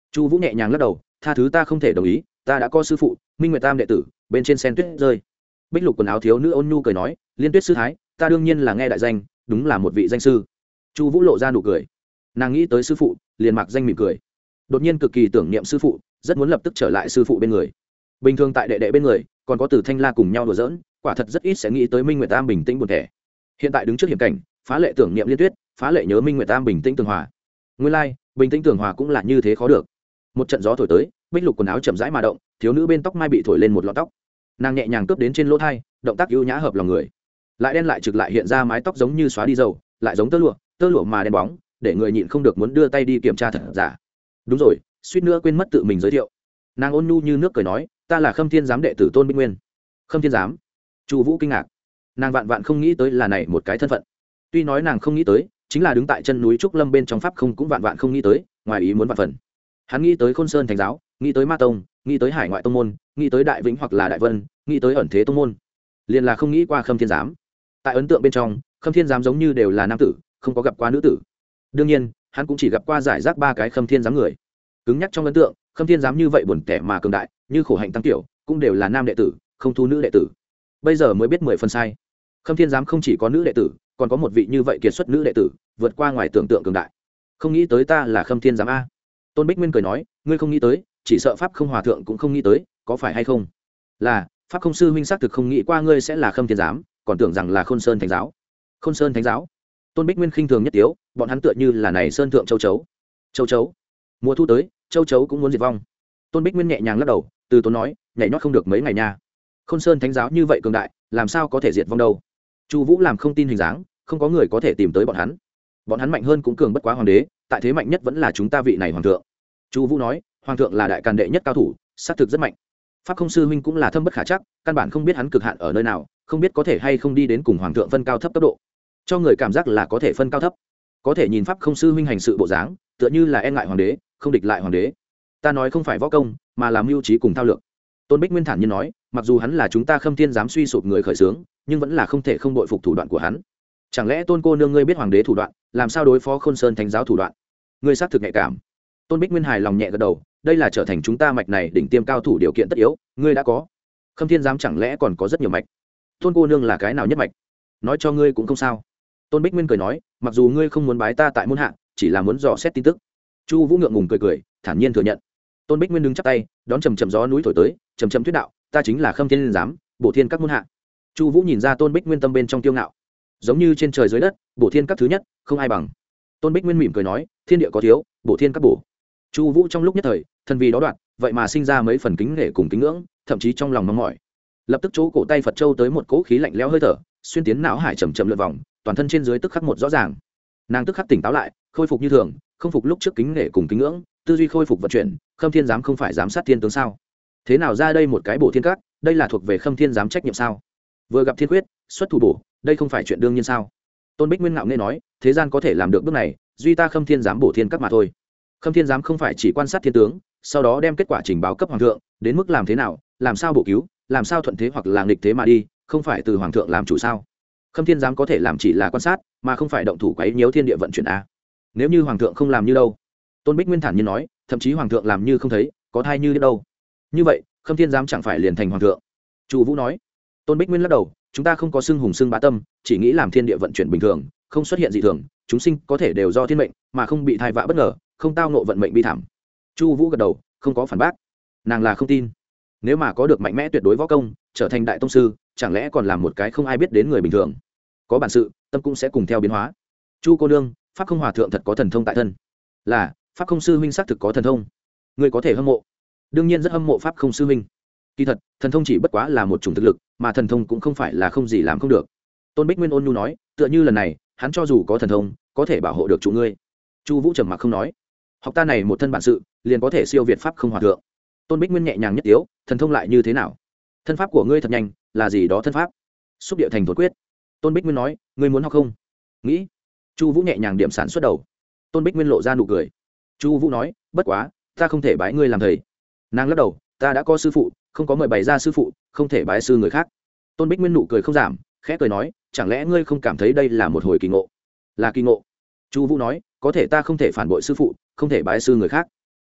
A: Chu Vũ nhẹ nhàng lắc đầu, tha thứ ta không thể đồng ý, ta đã có sư phụ Minh Nguyệt Tam đệ tử, bên trên sen tuyết rơi. Bích lục quần áo thiếu nữ ôn nhu cười nói, Liên Tuyết sư thái, ta đương nhiên là nghe đại danh, đúng là một vị danh sư. Chu Vũ lộ ra nụ cười, nàng nghĩ tới sư phụ, liền mặc danh mỉm cười, đột nhiên cực kỳ tưởng niệm sư phụ, rất muốn lập tức trở lại sư phụ bên người. Bình thường tại đệ đệ bên người, còn có Từ Thanh La cùng nhau đùa giỡn, quả thật rất ít sẽ nghĩ tới Minh Nguyệt Tam bình tĩnh buồn tẻ. Hiện tại đứng trước hiểm cảnh, phá lệ tưởng niệm Liên Tuyết, phá lệ nhớ Minh Nguyệt Tam bình tĩnh tường hòa. Nguyên lai, like, bình tĩnh tường hòa cũng là như thế khó được. Một trận gió thổi tới, Bích lục quần áo chậm rãi mà động, thiếu nữ bên tóc mai bị thổi lên một lọn tóc. Nàng nhẹ nhàng cướp đến trên lỗ thai, động tác ưu nhã hợp lòng người. Lại đen lại trực lại hiện ra mái tóc giống như xóa đi dầu, lại giống tơ lụa, tơ lụa mà đen bóng, để người nhịn không được muốn đưa tay đi kiểm tra thật giả. Đúng rồi, suýt nữa quên mất tự mình giới thiệu. Nàng ôn nhu như nước cười nói, ta là Khâm Thiên giám đệ tử Tôn Bích Nguyên. Khâm Thiên giám? Chu Vũ kinh ngạc. Nàng vạn vạn không nghĩ tới là này một cái thân phận. Tuy nói nàng không nghĩ tới, chính là đứng tại chân núi trúc lâm bên trong pháp không cũng vạn vạn không nghĩ tới, ngoài ý muốn vạn phần. Hắn nghĩ tới Khôn Sơn Thánh giáo, nghĩ tới Ma tông, nghĩ tới Hải ngoại tông môn, nghĩ tới Đại Vĩnh hoặc là Đại Vân, nghĩ tới ẩn thế tông môn, liền là không nghĩ qua Khâm Thiên giám. Tại ấn tượng bên trong, Khâm Thiên giám giống như đều là nam tử, không có gặp qua nữ tử. Đương nhiên, hắn cũng chỉ gặp qua giải rác ba cái Khâm Thiên giám người. Cứng nhắc trong ấn tượng, Khâm Thiên giám như vậy buồn tẻ mà cường đại, như khổ hạnh tăng tiểu, cũng đều là nam đệ tử, không thu nữ đệ tử. Bây giờ mới biết mười phần sai. Khâm Thiên giám không chỉ có nữ đệ tử, còn có một vị như vậy kiệt xuất nữ đệ tử, vượt qua ngoài tưởng tượng cường đại. Không nghĩ tới ta là Khâm Thiên giám a. Tôn Bích Nguyên cười nói, ngươi không nghĩ tới, chỉ sợ pháp không hòa thượng cũng không nghĩ tới, có phải hay không? Là, pháp không sư huynh xác thực không nghĩ qua ngươi sẽ là Khâm Thiên giám, còn tưởng rằng là Khôn Sơn Thánh giáo. Khôn Sơn Thánh giáo? Tôn Bích Nguyên khinh thường nhất tiếu, bọn hắn tựa như là này sơn thượng châu chấu. Châu chấu? Mùa thu tới, châu chấu cũng muốn diệt vong. Tôn Bích Nguyên nhẹ nhàng lắc đầu, từ tốn nói, nhảy nhót không được mấy ngày nha. Khôn Sơn Thánh giáo như vậy cường đại, làm sao có thể diệt vong đâu? Chu Vũ làm không tin hình dáng, không có người có thể tìm tới bọn hắn. Bọn hắn mạnh hơn cũng cường bất quá hoàng đế, tại thế mạnh nhất vẫn là chúng ta vị này hoàng thượng. Chu Vũ nói, hoàng thượng là đại càn đệ nhất cao thủ, sát thực rất mạnh. Pháp không sư huynh cũng là thâm bất khả chắc, căn bản không biết hắn cực hạn ở nơi nào, không biết có thể hay không đi đến cùng hoàng thượng phân cao thấp cấp độ. Cho người cảm giác là có thể phân cao thấp. Có thể nhìn pháp không sư huynh hành sự bộ dáng, tựa như là e ngại hoàng đế, không địch lại hoàng đế. Ta nói không phải võ công, mà là mưu trí cùng thao lược. Tôn Bích Nguyên thản nhiên nói, mặc dù hắn là chúng ta Khâm Thiên giám suy sụp người khởi xướng, nhưng vẫn là không thể không bội phục thủ đoạn của hắn. Chẳng lẽ Tôn cô nương ngươi biết hoàng đế thủ đoạn, làm sao đối phó Khôn Sơn Thánh giáo thủ đoạn? Ngươi xác thực nhạy cảm. Tôn Bích Nguyên hài lòng nhẹ gật đầu, đây là trở thành chúng ta mạch này đỉnh tiêm cao thủ điều kiện tất yếu, ngươi đã có. Khâm Thiên giám chẳng lẽ còn có rất nhiều mạch? Tôn cô nương là cái nào nhất mạch? Nói cho ngươi cũng không sao. Tôn Bích Nguyên cười nói, mặc dù ngươi không muốn bái ta tại môn hạ, chỉ là muốn dò xét tin tức. Chu Vũ ngượng ngùng cười cười, thản nhiên thừa nhận. Tôn Bích Nguyên đứng chắp tay, đón trầm trầm gió núi thổi tới, trầm trầm thuyết đạo, ta chính là Khâm Thiên giám, bổ thiên các môn hạ. Chu Vũ nhìn ra Tôn Bích Nguyên tâm bên trong kiêu ngạo, giống như trên trời dưới đất, bổ thiên các thứ nhất, không ai bằng. Tôn Bích Nguyên mỉm cười nói, thiên địa có thiếu, bổ thiên các bổ. Chu Vũ trong lúc nhất thời, thân vì đó đoạn, vậy mà sinh ra mấy phần kính nể cùng kính ngưỡng, thậm chí trong lòng mong mỏi. Lập tức chỗ cổ tay Phật châu tới một cỗ khí lạnh lẽo hơi thở, xuyên tiến não hải chậm chậm lượn vòng, toàn thân trên dưới tức khắc một rõ ràng. Nàng tức khắc tỉnh táo lại, khôi phục như thường, không phục lúc trước kính nể cùng kính ngưỡng, tư duy khôi phục vận chuyển. Khâm Thiên giám không phải giám sát thiên tướng sao? Thế nào ra đây một cái bổ thiên các, đây là thuộc về Khâm Thiên giám trách nhiệm sao? Vừa gặp thiên quyết, xuất thủ bổ, đây không phải chuyện đương nhiên sao? Tôn Bích Nguyên ngạo nghễ nói, thế gian có thể làm được bước này, duy ta Khâm Thiên giám bổ thiên các mà thôi. Khâm Thiên giám không phải chỉ quan sát thiên tướng, sau đó đem kết quả trình báo cấp hoàng thượng, đến mức làm thế nào, làm sao bổ cứu, làm sao thuận thế hoặc là nghịch thế mà đi, không phải từ hoàng thượng làm chủ sao? Khâm Thiên giám có thể làm chỉ là quan sát, mà không phải động thủ quấy nhiễu thiên địa vận chuyển a. Nếu như hoàng thượng không làm như đâu? Tôn Bích Nguyên thản nhiên nói, thậm chí hoàng thượng làm như không thấy, có thai như biết đâu. Như vậy, Khâm Thiên giám chẳng phải liền thành hoàng thượng? Chu Vũ nói. Tôn Bích Nguyên lắc đầu, chúng ta không có xưng hùng xưng bá tâm, chỉ nghĩ làm thiên địa vận chuyển bình thường, không xuất hiện dị thường, chúng sinh có thể đều do thiên mệnh, mà không bị thai vạ bất ngờ, không tao ngộ vận mệnh bi thảm. Chu Vũ gật đầu, không có phản bác. Nàng là không tin. Nếu mà có được mạnh mẽ tuyệt đối võ công, trở thành đại tông sư, chẳng lẽ còn làm một cái không ai biết đến người bình thường? Có bản sự, tâm cũng sẽ cùng theo biến hóa. Chu cô nương, pháp không hòa thượng thật có thần thông tại thân. Là, pháp không sư huynh xác thực có thần thông. Ngươi có thể hâm mộ. Đương nhiên rất hâm mộ pháp không sư huynh. Kỳ thật, thần thông chỉ bất quá là một chủng thực lực, mà thần thông cũng không phải là không gì làm không được. Tôn Bích Nguyên ôn nhu nói, tựa như lần này, hắn cho dù có thần thông, có thể bảo hộ được chủ ngươi. Chu Vũ trầm mặc không nói. Học ta này một thân bản sự, liền có thể siêu việt pháp không hòa thượng. Tôn Bích Nguyên nhẹ nhàng nhất tiếu, thần thông lại như thế nào? Thân pháp của ngươi thật nhanh, là gì đó thân pháp? Xúc điệu thành thổ quyết. Tôn Bích Nguyên nói, ngươi muốn học không? Nghĩ. Chu Vũ nhẹ nhàng điểm sản xuất đầu. Tôn Bích Nguyên lộ ra nụ cười. Chu Vũ nói, bất quá, ta không thể bái ngươi làm thầy. Nàng lắc đầu, ta đã có sư phụ, không có mời bày ra sư phụ, không thể bái sư người khác. Tôn Bích Nguyên nụ cười không giảm, khẽ cười nói, chẳng lẽ ngươi không cảm thấy đây là một hồi kỳ ngộ? Là kỳ ngộ. Chu Vũ nói, có thể ta không thể phản bội sư phụ, không thể bái sư người khác.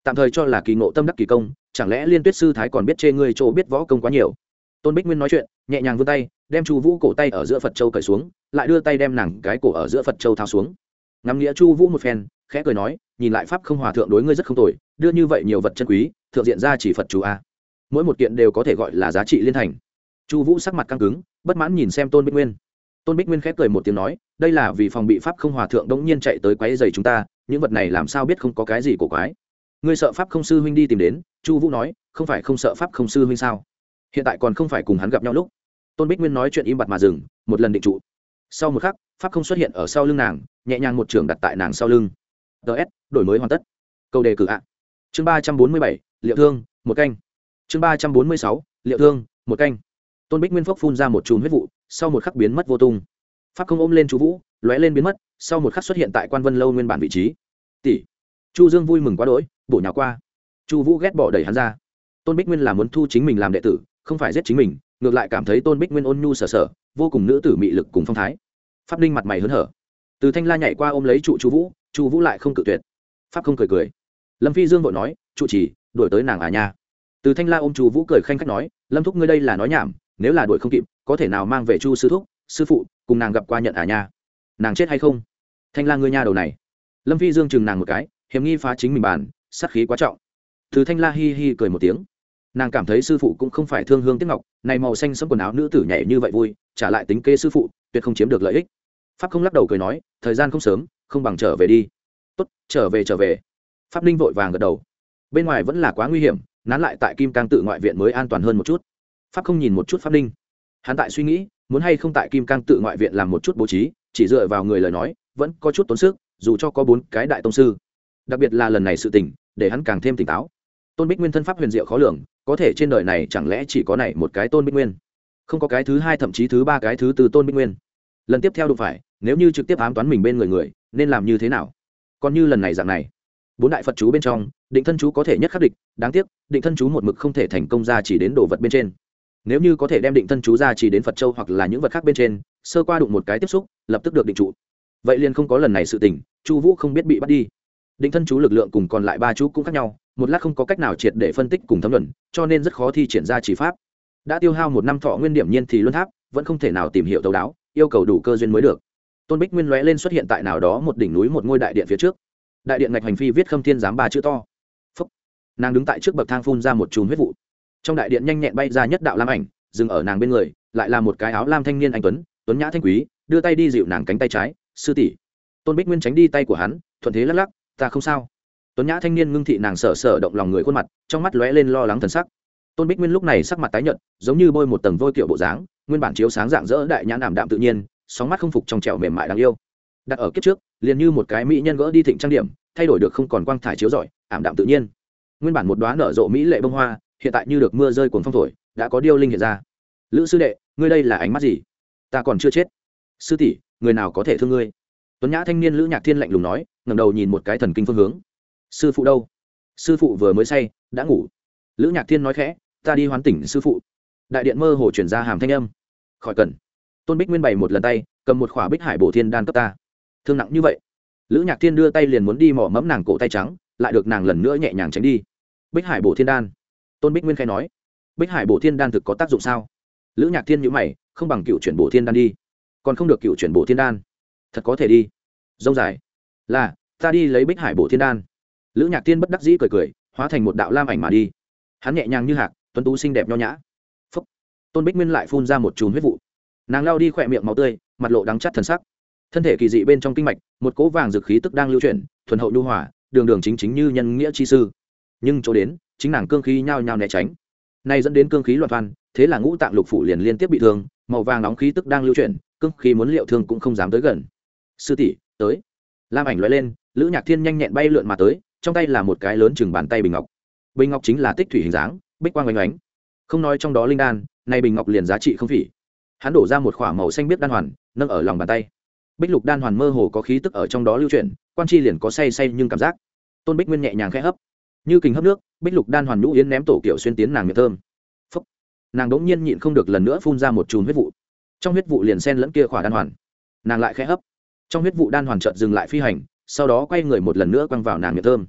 A: tạm thời cho là kỳ ngộ tâm đắc kỳ công, chẳng lẽ Liên Tuyết sư thái còn biết chê ngươi chỗ biết võ công quá nhiều. Tôn Bích Nguyên nói chuyện, nhẹ nhàng vươn tay, đem Chu Vũ cổ tay ở giữa Phật châu cởi xuống, lại đưa tay đem nàng cái cổ ở giữa Phật châu tháo xuống. Ngắm nghĩa Chu Vũ một phen, khẽ cười nói, nhìn lại pháp không hòa thượng đối ngươi rất không tồi, đưa như vậy nhiều vật chân quý, thượng diện ra chỉ Phật chú a. Mỗi một kiện đều có thể gọi là giá trị liên thành. Chu Vũ sắc mặt căng cứng, bất mãn nhìn xem Tôn Bích Nguyên. Tôn Bích Nguyên khẽ cười một tiếng nói, đây là vì phòng bị pháp không hòa thượng đống nhiên chạy tới quấy rầy chúng ta, những vật này làm sao biết không có cái gì cổ quái. Ngươi sợ pháp không sư huynh đi tìm đến? Chu Vũ nói, không phải không sợ pháp không sư huynh sao? Hiện tại còn không phải cùng hắn gặp nhau lúc. Tôn Bích Nguyên nói chuyện im bặt mà dừng, một lần định trụ. Sau một khắc, pháp không xuất hiện ở sau lưng nàng, nhẹ nhàng một trường đặt tại nàng sau lưng. ds đổi mới hoàn tất. Câu đề cử ạ. Chương ba trăm bốn mươi bảy, liệu thương, một canh. Chương ba trăm bốn mươi sáu, liệu thương, một canh. Tôn Bích Nguyên phốc phun ra một chùm huyết vụ, sau một khắc biến mất vô tung. Pháp không ôm lên Chu Vũ, lóe lên biến mất, sau một khắc xuất hiện tại Quan Vân lâu nguyên bản vị trí. Tỷ. Chu Dương vui mừng quá đỗi, bổ nhào qua. Chu Vũ ghét bỏ đẩy hắn ra. Tôn Bích Nguyên là muốn thu chính mình làm đệ tử, không phải giết chính mình, ngược lại cảm thấy Tôn Bích Nguyên ôn nhu sở sở, vô cùng nữ tử mị lực cùng phong thái. Pháp Ninh mặt mày hớn hở. Từ Thanh La nhảy qua ôm lấy trụ Chu Vũ, Chu Vũ lại không cự tuyệt. Pháp không cười cười. Lâm Phi Dương vội nói, "Trụ chỉ, đuổi tới nàng à nha." Từ Thanh La ôm Chu Vũ cười khanh khách nói, "Lâm thúc ngươi đây là nói nhảm, nếu là đuổi không kịp, có thể nào mang về Chu sư thúc, sư phụ, cùng nàng gặp qua nhận à nha. Nàng chết hay không?" Thanh La ngươi nha đầu này. Lâm Phi Dương chừng nàng một cái, hiểm nghi phá chính mình bàn, sát khí quá trọng. Từ Thanh La hi hi cười một tiếng. Nàng cảm thấy sư phụ cũng không phải thương hương tiếc ngọc, này màu xanh sẫm quần áo nữ tử nhảy như vậy vui, trả lại tính kế sư phụ, tuyệt không chiếm được lợi ích. Pháp không lắc đầu cười nói, thời gian không sớm, không bằng trở về đi. Tốt, trở về trở về. Pháp Ninh vội vàng gật đầu. Bên ngoài vẫn là quá nguy hiểm, nán lại tại Kim Cang tự ngoại viện mới an toàn hơn một chút. Pháp không nhìn một chút Pháp Ninh, hắn tại suy nghĩ, muốn hay không tại Kim Cang tự ngoại viện làm một chút bố trí, chỉ dựa vào người lời nói, vẫn có chút tốn sức, dù cho có bốn cái đại tông sư. Đặc biệt là lần này sự tình, để hắn càng thêm tỉnh táo. Tôn Bích Nguyên thân pháp huyền diệu khó lường, có thể trên đời này chẳng lẽ chỉ có này một cái Tôn Bích Nguyên, không có cái thứ hai thậm chí thứ ba cái thứ tư Tôn Bích Nguyên. Lần tiếp theo đụng phải, nếu như trực tiếp ám toán mình bên người người, nên làm như thế nào? Còn như lần này dạng này, bốn đại Phật chú bên trong, định thân chú có thể nhất khắc địch, đáng tiếc, định thân chú một mực không thể thành công ra chỉ đến đồ vật bên trên. Nếu như có thể đem định thân chú ra chỉ đến Phật châu hoặc là những vật khác bên trên, sơ qua đụng một cái tiếp xúc, lập tức được định trụ. Vậy liền không có lần này sự tình, Chu Vũ không biết bị bắt đi. Định thân chú lực lượng cùng còn lại ba chú cũng khác nhau, một lát không có cách nào triệt để phân tích cùng thấm luận, cho nên rất khó thi triển ra chỉ pháp. Đã tiêu hao một năm thọ nguyên điểm nhiên thì luân tháp, vẫn không thể nào tìm hiểu thấu đáo, yêu cầu đủ cơ duyên mới được. Tôn Bích Nguyên lóe lên xuất hiện tại nào đó một đỉnh núi một ngôi đại điện phía trước. Đại điện ngạch hành phi viết Khâm Thiên giám ba chữ to. Phúc. Nàng đứng tại trước bậc thang phun ra một chùm huyết vụ. Trong đại điện nhanh nhẹn bay ra nhất đạo lam ảnh, dừng ở nàng bên người, lại là một cái áo lam thanh niên anh tuấn, tuấn nhã thanh quý, đưa tay đi dịu nàng cánh tay trái, "Sư tỷ." Tôn Bích Nguyên tránh đi tay của hắn, thuận thế lắc lắc, "Ta không sao." Tuấn nhã thanh niên ngưng thị nàng sở sở động lòng người khuôn mặt, trong mắt lóe lên lo lắng thần sắc. Tôn Bích Nguyên lúc này sắc mặt tái nhợt, giống như bôi một tầng vôi kiệu bộ dáng, nguyên bản chiếu sáng rạng rỡ đại nhãn ảm đạm tự nhiên, sóng mắt không phục trong trẻo mềm mại đáng yêu. Đặt ở kiếp trước, liền như một cái mỹ nhân gỡ đi thịnh trang điểm, thay đổi được không còn quang thải chiếu rọi, ảm đạm tự nhiên. Nguyên bản một đóa nở rộ mỹ lệ bông hoa, hiện tại như được mưa rơi cuồng phong thổi, đã có điêu linh hiện ra. "Lữ sư đệ, ngươi đây là ánh mắt gì? Ta còn chưa chết." "Sư tỷ, người nào có thể thương ngươi?" Tuấn nhã thanh niên Lữ Nhạc Thiên lạnh lùng nói, ngẩng đầu nhìn một cái thần kinh phương hướng. "Sư phụ đâu?" "Sư phụ vừa mới say, đã ngủ." Lữ Nhạc Thiên nói khẽ, "Ta đi hoán tỉnh sư phụ." Đại điện mơ hồ truyền ra hàm thanh âm. "Khỏi cần." Tôn Bích Nguyên bày một lần tay, cầm một khỏa Bích Hải Bổ Thiên đan cấp ta. "Thương nặng như vậy?" Lữ Nhạc Thiên đưa tay liền muốn đi mỏ mẫm nàng cổ tay trắng, lại được nàng lần nữa nhẹ nhàng tránh đi. "Bích Hải Bổ Thiên đan." Tôn Bích Nguyên khẽ nói. "Bích Hải Bổ Thiên đan thực có tác dụng sao?" Lữ Nhạc Thiên nhíu mày, "Không bằng cựu chuyển Bổ Thiên đan đi." "Còn không được cựu chuyển Bổ Thiên đan?" "Thật có thể đi." Rông dài. "Là, ta đi lấy Bích Hải Bổ Thiên đan." Lữ Nhạc Thiên bất đắc dĩ cười cười, hóa thành một đạo lam ảnh mà đi. Hắn nhẹ nhàng như hạc, tuấn tú xinh đẹp nho nhã. Phúc. Tôn Bích Nguyên lại phun ra một chùm huyết vụ. Nàng lao đi khỏe miệng máu tươi, mặt lộ đắng chát thần sắc. Thân thể kỳ dị bên trong kinh mạch, một cỗ vàng dược khí tức đang lưu chuyển, thuần hậu nhu hòa, đường đường chính chính như nhân nghĩa chi sư. Nhưng chỗ đến, chính nàng cương khí nhao nhao né tránh. Nay dẫn đến cương khí loạn toan, thế là ngũ tạng lục phủ liền liên tiếp bị thương, màu vàng nóng khí tức đang lưu chuyển, cương khí muốn liệu thương cũng không dám tới gần. "Sư tỷ, tới." Lam ảnh lóe lên, Lữ Nhạc Thiên nhanh nhẹn bay lượn mà tới, trong tay là một cái lớn chừng bàn tay bình ngọc. Bình ngọc chính là tích thủy hình dáng, bích quang oanh oánh. Không nói trong đó linh đan, này bình ngọc liền giá trị không phỉ. Hắn đổ ra một khỏa màu xanh biếc đan hoàn, nâng ở lòng bàn tay. Bích lục đan hoàn mơ hồ có khí tức ở trong đó lưu chuyển, quan chi liền có say say nhưng cảm giác. Tôn Bích Nguyên nhẹ nhàng khẽ hấp, như kình hấp nước, bích lục đan hoàn nhũ yến ném tổ kiểu xuyên tiến nàng miệng thơm. Phúc. Nàng đống nhiên nhịn không được lần nữa phun ra một chùm huyết vụ. Trong huyết vụ liền xen lẫn kia khỏa đan hoàn. Nàng lại khẽ hấp, trong huyết vụ đan hoàn chợt dừng lại phi hành, sau đó quay người một lần nữa quăng vào nàng miệng thơm.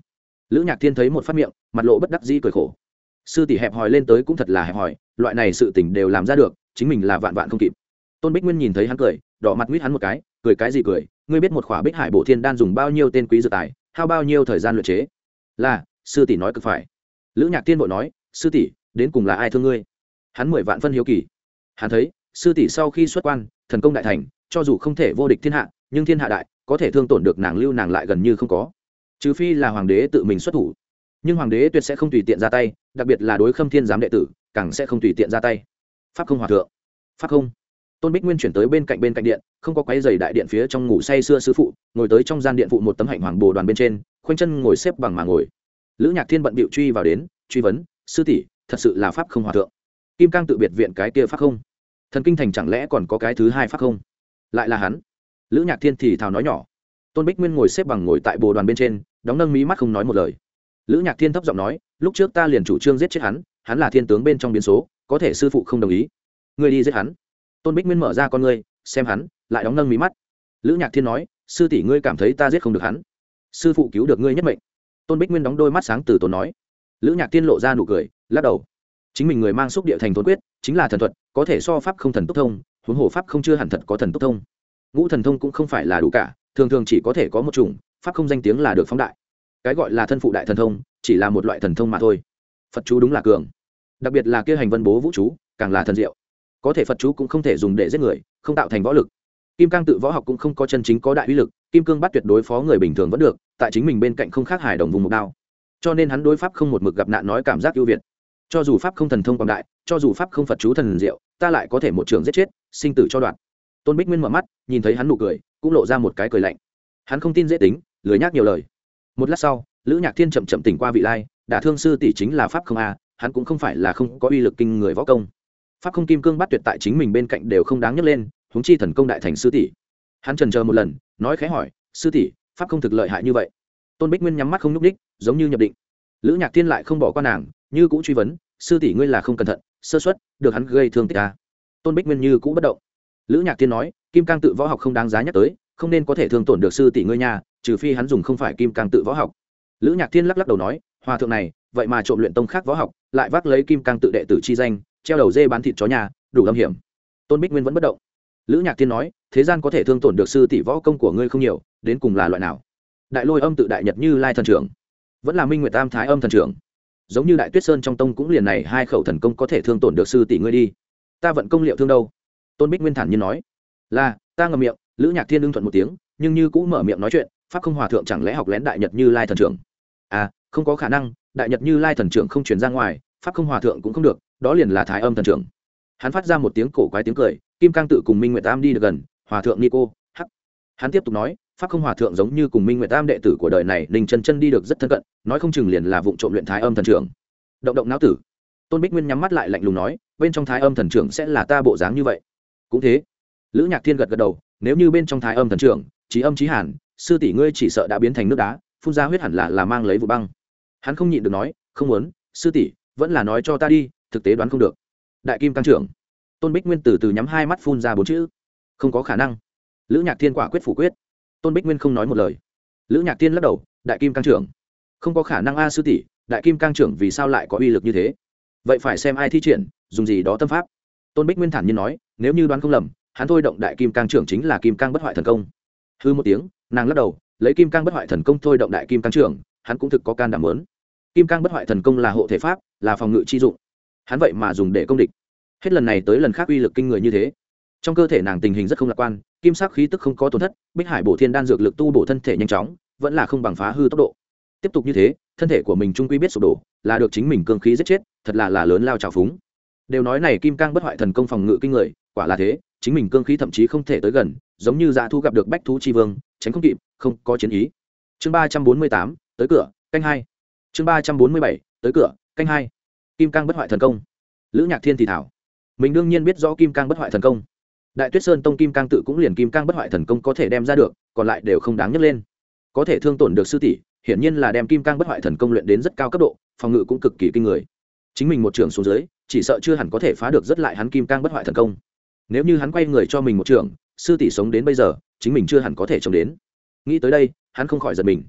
A: Lữ Nhạc Thiên thấy một phát miệng, mặt lộ bất đắc dĩ cười khổ. Sư tỷ hẹp hòi lên tới cũng thật là hẹp hòi, loại này sự tình đều làm ra được, chính mình là vạn vạn không kịp. Tôn Bích Nguyên nhìn thấy hắn cười, đỏ mặt nguyết hắn một cái, cười cái gì cười, ngươi biết một khỏa Bích Hải Bổ Thiên đan dùng bao nhiêu tên quý dược tài, hao bao nhiêu thời gian luyện chế? Là, sư tỷ nói cực phải. Lữ Nhạc Thiên vội nói, sư tỷ, đến cùng là ai thương ngươi? Hắn mười vạn phân hiếu kỳ. Hắn thấy, sư tỷ sau khi xuất quan, thần công đại thành, cho dù không thể vô địch thiên hạ, nhưng thiên hạ đại, có thể thương tổn được nàng lưu nàng lại gần như không có. Trừ phi là hoàng đế tự mình xuất thủ. Nhưng hoàng đế tuyệt sẽ không tùy tiện ra tay, đặc biệt là đối Khâm Thiên giám đệ tử, càng sẽ không tùy tiện ra tay. Pháp không hòa thượng. Pháp không. Tôn Bích Nguyên chuyển tới bên cạnh bên cạnh điện, không có quấy giày đại điện phía trong ngủ say sưa sư phụ, ngồi tới trong gian điện phụ một tấm hạnh hoàng bồ đoàn bên trên, khoanh chân ngồi xếp bằng mà ngồi. Lữ Nhạc Thiên bận bịu truy vào đến, truy vấn, sư tỷ, thật sự là pháp không hòa thượng? Kim Cang tự biệt viện cái kia pháp không? Thần kinh thành chẳng lẽ còn có cái thứ hai pháp không? Lại là hắn. Lữ Nhạc Thiên thì thào nói nhỏ. Tôn Bích Nguyên ngồi xếp bằng ngồi tại bồ đoàn bên trên, đóng nâng mí mắt không nói một lời. Lữ Nhạc Thiên thấp giọng nói, lúc trước ta liền chủ trương giết chết hắn, hắn là thiên tướng bên trong biến số, có thể sư phụ không đồng ý, ngươi đi giết hắn. Tôn Bích Nguyên mở ra con ngươi, xem hắn, lại đóng nâng mí mắt. Lữ Nhạc Thiên nói, sư tỷ ngươi cảm thấy ta giết không được hắn, sư phụ cứu được ngươi nhất mệnh. Tôn Bích Nguyên đóng đôi mắt sáng từ tốn nói. Lữ Nhạc Thiên lộ ra nụ cười, lắc đầu. Chính mình người mang xúc địa thành thốn quyết, chính là thần thuật, có thể so pháp không thần tốc thông, huống hồ pháp không chưa hẳn thật có thần tốc thông. Ngũ thần thông cũng không phải là đủ cả, thường thường chỉ có thể có một chủng, pháp không danh tiếng là được phóng đại. Cái gọi là thân phụ đại thần thông, chỉ là một loại thần thông mà thôi. Phật chú đúng là cường, đặc biệt là kia hành vân bố vũ chú, càng là thần diệu. Có thể Phật chú cũng không thể dùng để giết người, không tạo thành võ lực. Kim Cang tự võ học cũng không có chân chính có đại uy lực, kim cương bắt tuyệt đối phó người bình thường vẫn được, tại chính mình bên cạnh không khác hài đồng vùng một đao. Cho nên hắn đối pháp không một mực gặp nạn nói cảm giác ưu việt. Cho dù pháp không thần thông quảng đại, cho dù pháp không Phật chú thần diệu, ta lại có thể một trường giết chết, sinh tử cho đoạn. Tôn Bích Nguyên mở mắt, nhìn thấy hắn nụ cười, cũng lộ ra một cái cười lạnh. Hắn không tin dễ tính, lười nhác nhiều lời. Một lát sau, Lữ Nhạc Thiên chậm chậm tỉnh qua vị lai, đả thương sư tỷ chính là pháp không a, hắn cũng không phải là không có uy lực kinh người võ công. Pháp không kim cương bắt tuyệt tại chính mình bên cạnh đều không đáng nhắc lên, huống chi thần công đại thành sư tỷ. Hắn chần chờ một lần, nói khẽ hỏi, sư tỷ, pháp không thực lợi hại như vậy? Tôn Bích Nguyên nhắm mắt không nhúc đích, giống như nhập định. Lữ Nhạc Thiên lại không bỏ qua nàng, như cũ truy vấn, sư tỷ ngươi là không cẩn thận, sơ suất, được hắn gây thương tích ta. Tôn Bích Nguyên như cũ bất động. Lữ Nhạc Thiên nói, kim cang tự võ học không đáng giá nhắc tới, không nên có thể thương tổn được sư tỷ ngươi nha, trừ phi hắn dùng không phải kim cang tự võ học. Lữ Nhạc Thiên lắc lắc đầu nói, hòa thượng này, vậy mà trộm luyện tông khác võ học, lại vác lấy kim cang tự đệ tử chi danh, treo đầu dê bán thịt chó nhà, đủ âm hiểm. Tôn Bích Nguyên vẫn bất động. Lữ Nhạc Thiên nói, thế gian có thể thương tổn được sư tỷ võ công của ngươi không nhiều, đến cùng là loại nào? Đại Lôi Âm tự đại nhật Như Lai thần trưởng, vẫn là Minh Nguyệt Tam Thái Âm thần trưởng. Giống như Đại Tuyết Sơn trong tông cũng liền này hai khẩu thần công có thể thương tổn được sư tỷ ngươi đi. Ta vận công liệu thương đâu? Tôn Bích Nguyên thản nhiên nói, là ta ngậm miệng. Lữ Nhạc Thiên ưng thuận một tiếng, nhưng như cũng mở miệng nói chuyện, pháp không hòa thượng chẳng lẽ học lén đại nhật Như Lai thần trưởng? À, không có khả năng, đại nhật Như Lai thần trưởng không truyền ra ngoài, pháp không hòa thượng cũng không được, đó liền là Thái Âm thần trưởng. Hắn phát ra một tiếng cổ quái tiếng cười, kim cang tự cùng Minh Nguyệt Tam đi được gần, hòa thượng Nico, hắc. Hắn tiếp tục nói, pháp không hòa thượng giống như cùng Minh Nguyệt Tam đệ tử của đời này Ninh Chân Chân đi được rất thân cận, nói không chừng liền là vụng trộm luyện Thái Âm thần trưởng. Động động não tử. Tôn Bích Nguyên nhắm mắt lại lạnh lùng nói, bên trong Thái Âm thần trưởng sẽ là ta bộ dáng như vậy? Cũng thế. Lữ Nhạc Thiên gật gật đầu, nếu như bên trong Thái Âm thần trưởng, chí âm chí hàn, sư tỷ ngươi chỉ sợ đã biến thành nước đá, phun ra huyết hẳn là là mang lấy vụ băng. Hắn không nhịn được nói, không muốn, sư tỷ, vẫn là nói cho ta đi, thực tế đoán không được. Đại kim cang trưởng. Tôn Bích Nguyên từ từ nhắm hai mắt phun ra bốn chữ, không có khả năng. Lữ Nhạc Thiên quả quyết phủ quyết. Tôn Bích Nguyên không nói một lời. Lữ Nhạc Thiên lắc đầu, đại kim cang trưởng, không có khả năng a sư tỷ, đại kim cang trưởng vì sao lại có uy lực như thế? Vậy phải xem ai thi triển, dùng gì đó tâm pháp. Tôn Bích Nguyên thản nhiên nói, nếu như đoán không lầm, hắn thôi động đại kim cang trưởng chính là kim cang bất hoại thần công. Hư một tiếng, nàng lắc đầu, lấy kim cang bất hoại thần công thôi động đại kim cang trưởng, hắn cũng thực có can đảm lớn. Kim cang bất hoại thần công là hộ thể pháp, là phòng ngự chi dụng, hắn vậy mà dùng để công địch. Hết lần này tới lần khác uy lực kinh người như thế. Trong cơ thể nàng tình hình rất không lạc quan, kim sắc khí tức không có tổn thất, Bích Hải Bổ Thiên đan dược lực tu bổ thân thể nhanh chóng, vẫn là không bằng phá hư tốc độ. Tiếp tục như thế, thân thể của mình trung quy biết sụp đổ, là được chính mình cương khí giết chết, thật là là lớn lao trào phúng. Đều nói này kim cang bất hoại thần công phòng ngự kinh người, quả là thế, chính mình cương khí thậm chí không thể tới gần, giống như dã thu gặp được bách thú chi vương, tránh không kịp, không có chiến ý. Chương ba trăm bốn mươi tám, tới cửa, canh hai. Chương ba trăm bốn mươi bảy, tới cửa, canh hai. Kim cang bất hoại thần công. Lữ Nhạc Thiên thì thảo, mình đương nhiên biết rõ kim cang bất hoại thần công. Đại Tuyết Sơn tông kim cang tự cũng liền kim cang bất hoại thần công có thể đem ra được, còn lại đều không đáng nhắc lên. Có thể thương tổn được sư tỷ, hiển nhiên là đem kim cang bất hoại thần công luyện đến rất cao cấp độ, phòng ngự cũng cực kỳ kinh người. Chính mình một trường xuống dưới, chỉ sợ chưa hẳn có thể phá được rất lại hắn kim cang bất hoại thần công. Nếu như hắn quay người cho mình một trường, sư tỷ sống đến bây giờ, chính mình chưa hẳn có thể chống đến. Nghĩ tới đây, hắn không khỏi giật mình.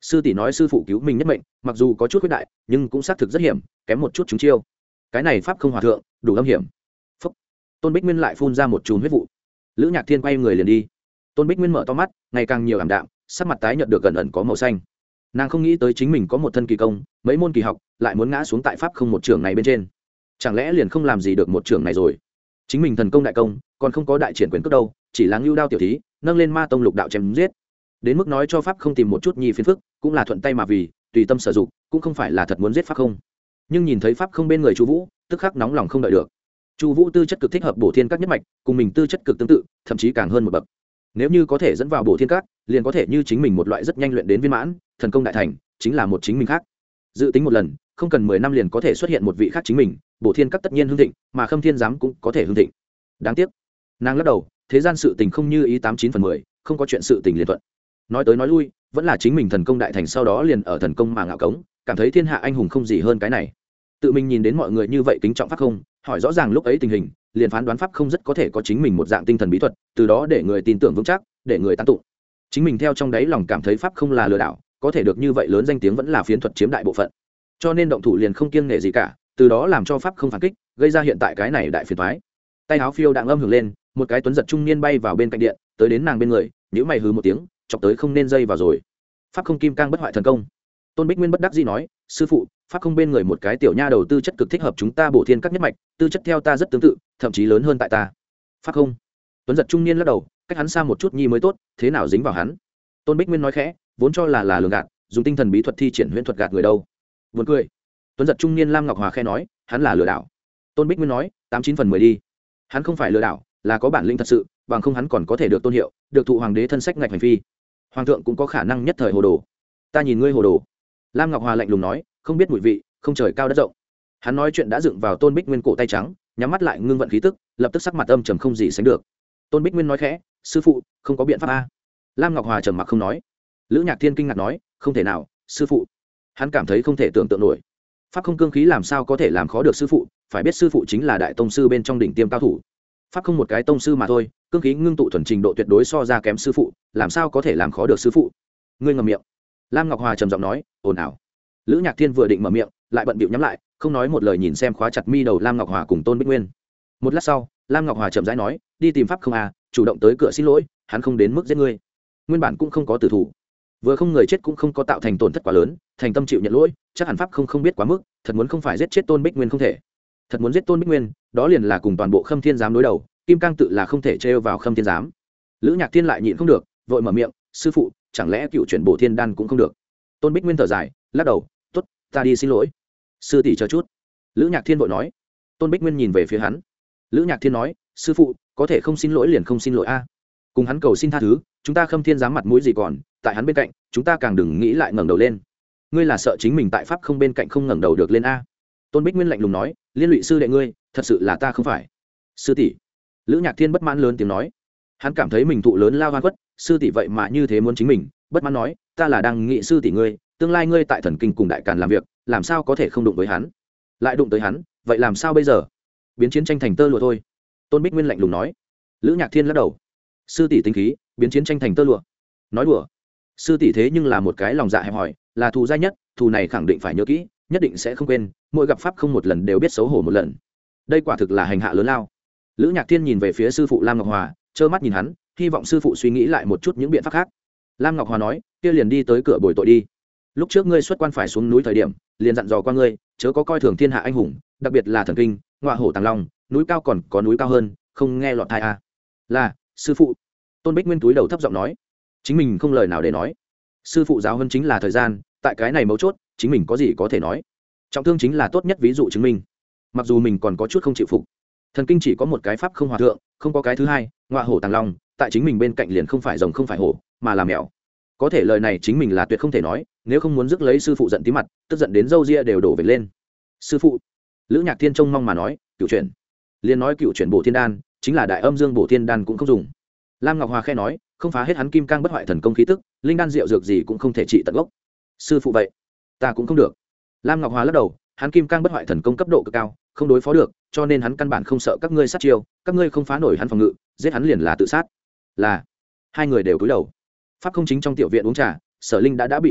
A: Sư tỷ nói sư phụ cứu mình nhất mệnh, mặc dù có chút khuyết đại nhưng cũng xác thực rất hiểm, kém một chút chúng chiêu. Cái này pháp không hòa thượng đủ âm hiểm. Phúc. Tôn Bích Nguyên lại phun ra một chùm huyết vụ. Lữ Nhạc Thiên quay người liền đi. Tôn Bích Nguyên mở to mắt, ngày càng nhiều ảm đạm, sắc mặt tái nhợt được gần ẩn có màu xanh. Nàng không nghĩ tới chính mình có một thân kỳ công, mấy môn kỳ học, lại muốn ngã xuống tại pháp không một trường này bên trên. Chẳng lẽ liền không làm gì được một trường này rồi? Chính mình thần công đại công, còn không có đại triển quyền cước đâu, chỉ là ngưu đao tiểu thí, nâng lên ma tông lục đạo chém giết. Đến mức nói cho pháp không tìm một chút nhi phiền phức, cũng là thuận tay mà vì, tùy tâm sử dụng, cũng không phải là thật muốn giết pháp không. Nhưng nhìn thấy pháp không bên người Chu Vũ, tức khắc nóng lòng không đợi được. Chu Vũ tư chất cực thích hợp bổ thiên các nhất mạch, cùng mình tư chất cực tương tự, thậm chí càng hơn một bậc. Nếu như có thể dẫn vào bổ thiên các, liền có thể như chính mình một loại rất nhanh luyện đến viên mãn, thần công đại thành, chính là một chính mình khác. Dự tính một lần, không cần mười năm liền có thể xuất hiện một vị khác chính mình, bổ thiên các tất nhiên hưng thịnh, mà Khâm Thiên giám cũng có thể hưng thịnh. Đáng tiếc, nàng lắc đầu, thế gian sự tình không như ý tám chín phần mười, không có chuyện sự tình liên thuận. Nói tới nói lui, vẫn là chính mình thần công đại thành sau đó liền ở thần công mà ngạo cống, cảm thấy thiên hạ anh hùng không gì hơn cái này. Tự mình nhìn đến mọi người như vậy kính trọng pháp không, hỏi rõ ràng lúc ấy tình hình, liền phán đoán pháp không rất có thể có chính mình một dạng tinh thần bí thuật, từ đó để người tin tưởng vững chắc, để người tán tụng. Chính mình theo trong đáy lòng cảm thấy pháp không là lừa đảo, có thể được như vậy lớn danh tiếng vẫn là phiến thuật chiếm đại bộ phận, cho nên động thủ liền không kiêng nể gì cả, từ đó làm cho pháp không phản kích, gây ra hiện tại cái này đại phiền toái. Tay áo phiêu đang âm hưởng lên, một cái tuấn giật trung niên bay vào bên cạnh điện, tới đến nàng bên người, nhíu mày hừ một tiếng, chọc tới không nên dây vào rồi. Pháp không kim cang bất hoại thần công. Tôn Bích Nguyên bất đắc dĩ nói, sư phụ, pháp không bên người một cái tiểu nha đầu tư chất cực thích hợp chúng ta bổ thiên các nhất mạch, tư chất theo ta rất tương tự, thậm chí lớn hơn tại ta. Pháp không. Tuấn giật trung niên lắc đầu, cách hắn xa một chút nhi mới tốt, thế nào dính vào hắn. Tôn Bích Nguyên nói khẽ, vốn cho là là lường gạt, dùng tinh thần bí thuật thi triển huyễn thuật gạt người đâu. Buồn cười. Tuấn giật trung niên Lam Ngọc Hòa khẽ nói, hắn là lừa đảo. Tôn Bích Nguyên nói, tám chín phần mười đi. Hắn không phải lừa đảo, là có bản lĩnh thật sự, bằng không hắn còn có thể được tôn hiệu, được thụ hoàng đế thân sách ngạch hành phi. Hoàng thượng cũng có khả năng nhất thời hồ đồ. Ta nhìn ngươi hồ đồ. Lam Ngọc Hòa lạnh lùng nói, không biết mùi vị, không trời cao đất rộng. Hắn nói chuyện đã dựng vào Tôn Bích Nguyên cổ tay trắng, nhắm mắt lại ngưng vận khí tức, lập tức sắc mặt âm trầm không gì sánh được. Tôn Bích Nguyên nói khẽ, sư phụ, không có biện pháp a. Lam Ngọc Hòa trầm mặc không nói. Lữ Nhạc Thiên kinh ngạc nói, không thể nào, sư phụ. Hắn cảm thấy không thể tưởng tượng nổi. Pháp không cương khí làm sao có thể làm khó được sư phụ, phải biết sư phụ chính là đại tông sư bên trong đỉnh tiêm cao thủ. Pháp không một cái tông sư mà thôi, cương khí ngưng tụ thuần trình độ tuyệt đối so ra kém sư phụ, làm sao có thể làm khó được sư phụ. Ngươi ngậm miệng. Lam Ngọc Hòa trầm giọng nói, ồn ào. Lữ Nhạc Thiên vừa định mở miệng, lại bận bịu nhắm lại, không nói một lời nhìn xem khóa chặt mi đầu Lam Ngọc Hòa cùng Tôn Bích Nguyên. Một lát sau, Lam Ngọc Hòa chậm rãi nói, đi tìm pháp không à, chủ động tới cửa xin lỗi, hắn không đến mức giết ngươi. Nguyên bản cũng không có tử thủ, vừa không người chết cũng không có tạo thành tổn thất quá lớn, thành tâm chịu nhận lỗi, chắc hẳn pháp không không biết quá mức, thật muốn không phải giết chết Tôn Bích Nguyên không thể. Thật muốn giết Tôn Bích Nguyên, đó liền là cùng toàn bộ Khâm Thiên giám đối đầu, Kim Cang tự là không thể trêu vào Khâm Thiên giám. Lữ Nhạc Thiên lại nhịn không được, vội mở miệng, sư phụ, chẳng lẽ cựu chuyển Bổ Thiên đan cũng không được? Tôn Bích Nguyên thở dài, lắc đầu, tốt, ta đi xin lỗi. Sư tỷ chờ chút. Lữ Nhạc Thiên vội nói. Tôn Bích Nguyên nhìn về phía hắn. Lữ Nhạc Thiên nói, sư phụ, có thể không xin lỗi liền không xin lỗi a. Cùng hắn cầu xin tha thứ, chúng ta Khâm Thiên giám mặt mũi gì còn, tại hắn bên cạnh, chúng ta càng đừng nghĩ lại ngẩng đầu lên. Ngươi là sợ chính mình tại pháp không bên cạnh không ngẩng đầu được lên a? Tôn Bích Nguyên lạnh lùng nói, liên lụy sư đệ ngươi, thật sự là ta không phải. Sư tỷ. Lữ Nhạc Thiên bất mãn lớn tiếng nói. Hắn cảm thấy mình thụ lớn lao oan khuất, sư tỷ vậy mà như thế muốn chính mình, bất mãn nói, ta là đang nghĩ sư tỷ ngươi, tương lai ngươi tại thần kinh cùng đại càn làm việc, làm sao có thể không đụng với hắn? Lại đụng tới hắn, vậy làm sao bây giờ? Biến chiến tranh thành tơ lụa thôi. Tôn Bích Nguyên lạnh lùng nói. Lữ Nhạc Thiên lắc đầu. Sư tỷ tính khí, biến chiến tranh thành tơ lụa. Nói đùa. Sư tỷ thế nhưng là một cái lòng dạ hẹp hòi, là thù dai nhất, thù này khẳng định phải nhớ kỹ, nhất định sẽ không quên, mỗi gặp pháp không một lần đều biết xấu hổ một lần. Đây quả thực là hành hạ lớn lao. Lữ Nhạc Thiên nhìn về phía sư phụ Lam Ngọc Hòa, trơ mắt nhìn hắn, hy vọng sư phụ suy nghĩ lại một chút những biện pháp khác. Lam Ngọc Hòa nói, kia liền đi tới cửa bồi tội đi. Lúc trước ngươi xuất quan phải xuống núi thời điểm, liền dặn dò qua ngươi, chớ có coi thường thiên hạ anh hùng, đặc biệt là thần kinh, ngọa hổ tàng long, núi cao còn có núi cao hơn, không nghe lọt tai a. Là, sư phụ. Tôn Bích Nguyên túi đầu thấp giọng nói, chính mình không lời nào để nói. Sư phụ giáo hơn chính là thời gian, tại cái này mấu chốt, chính mình có gì có thể nói. Trọng thương chính là tốt nhất ví dụ chứng minh. Mặc dù mình còn có chút không chịu phục, thần kinh chỉ có một cái pháp không hòa thượng, không có cái thứ hai, ngọa hổ tàng long, tại chính mình bên cạnh liền không phải rồng không phải hổ, mà là mèo. Có thể lời này chính mình là tuyệt không thể nói, nếu không muốn rước lấy sư phụ giận tí mặt, tức giận đến râu ria đều đổ về lên. Sư phụ. Lữ Nhạc Thiên trông mong mà nói, cựu chuyển. Liên nói cựu chuyển Bổ Thiên đan, chính là đại âm dương Bổ Thiên đan cũng không dùng. Lam Ngọc Hòa khẽ nói, không phá hết hắn kim cang bất hoại thần công khí tức, linh đan rượu dược gì cũng không thể trị tận gốc. Sư phụ vậy, ta cũng không được. Lam Ngọc Hòa lắc đầu, hắn kim cang bất hoại thần công cấp độ cực cao, không đối phó được, cho nên hắn căn bản không sợ các ngươi sát chiêu, các ngươi không phá nổi hắn phòng ngự, giết hắn liền là tự sát. Là. Hai người đều cúi đầu. Pháp không chính trong tiểu viện uống trà, Sở Linh đã đã bị cấm túc,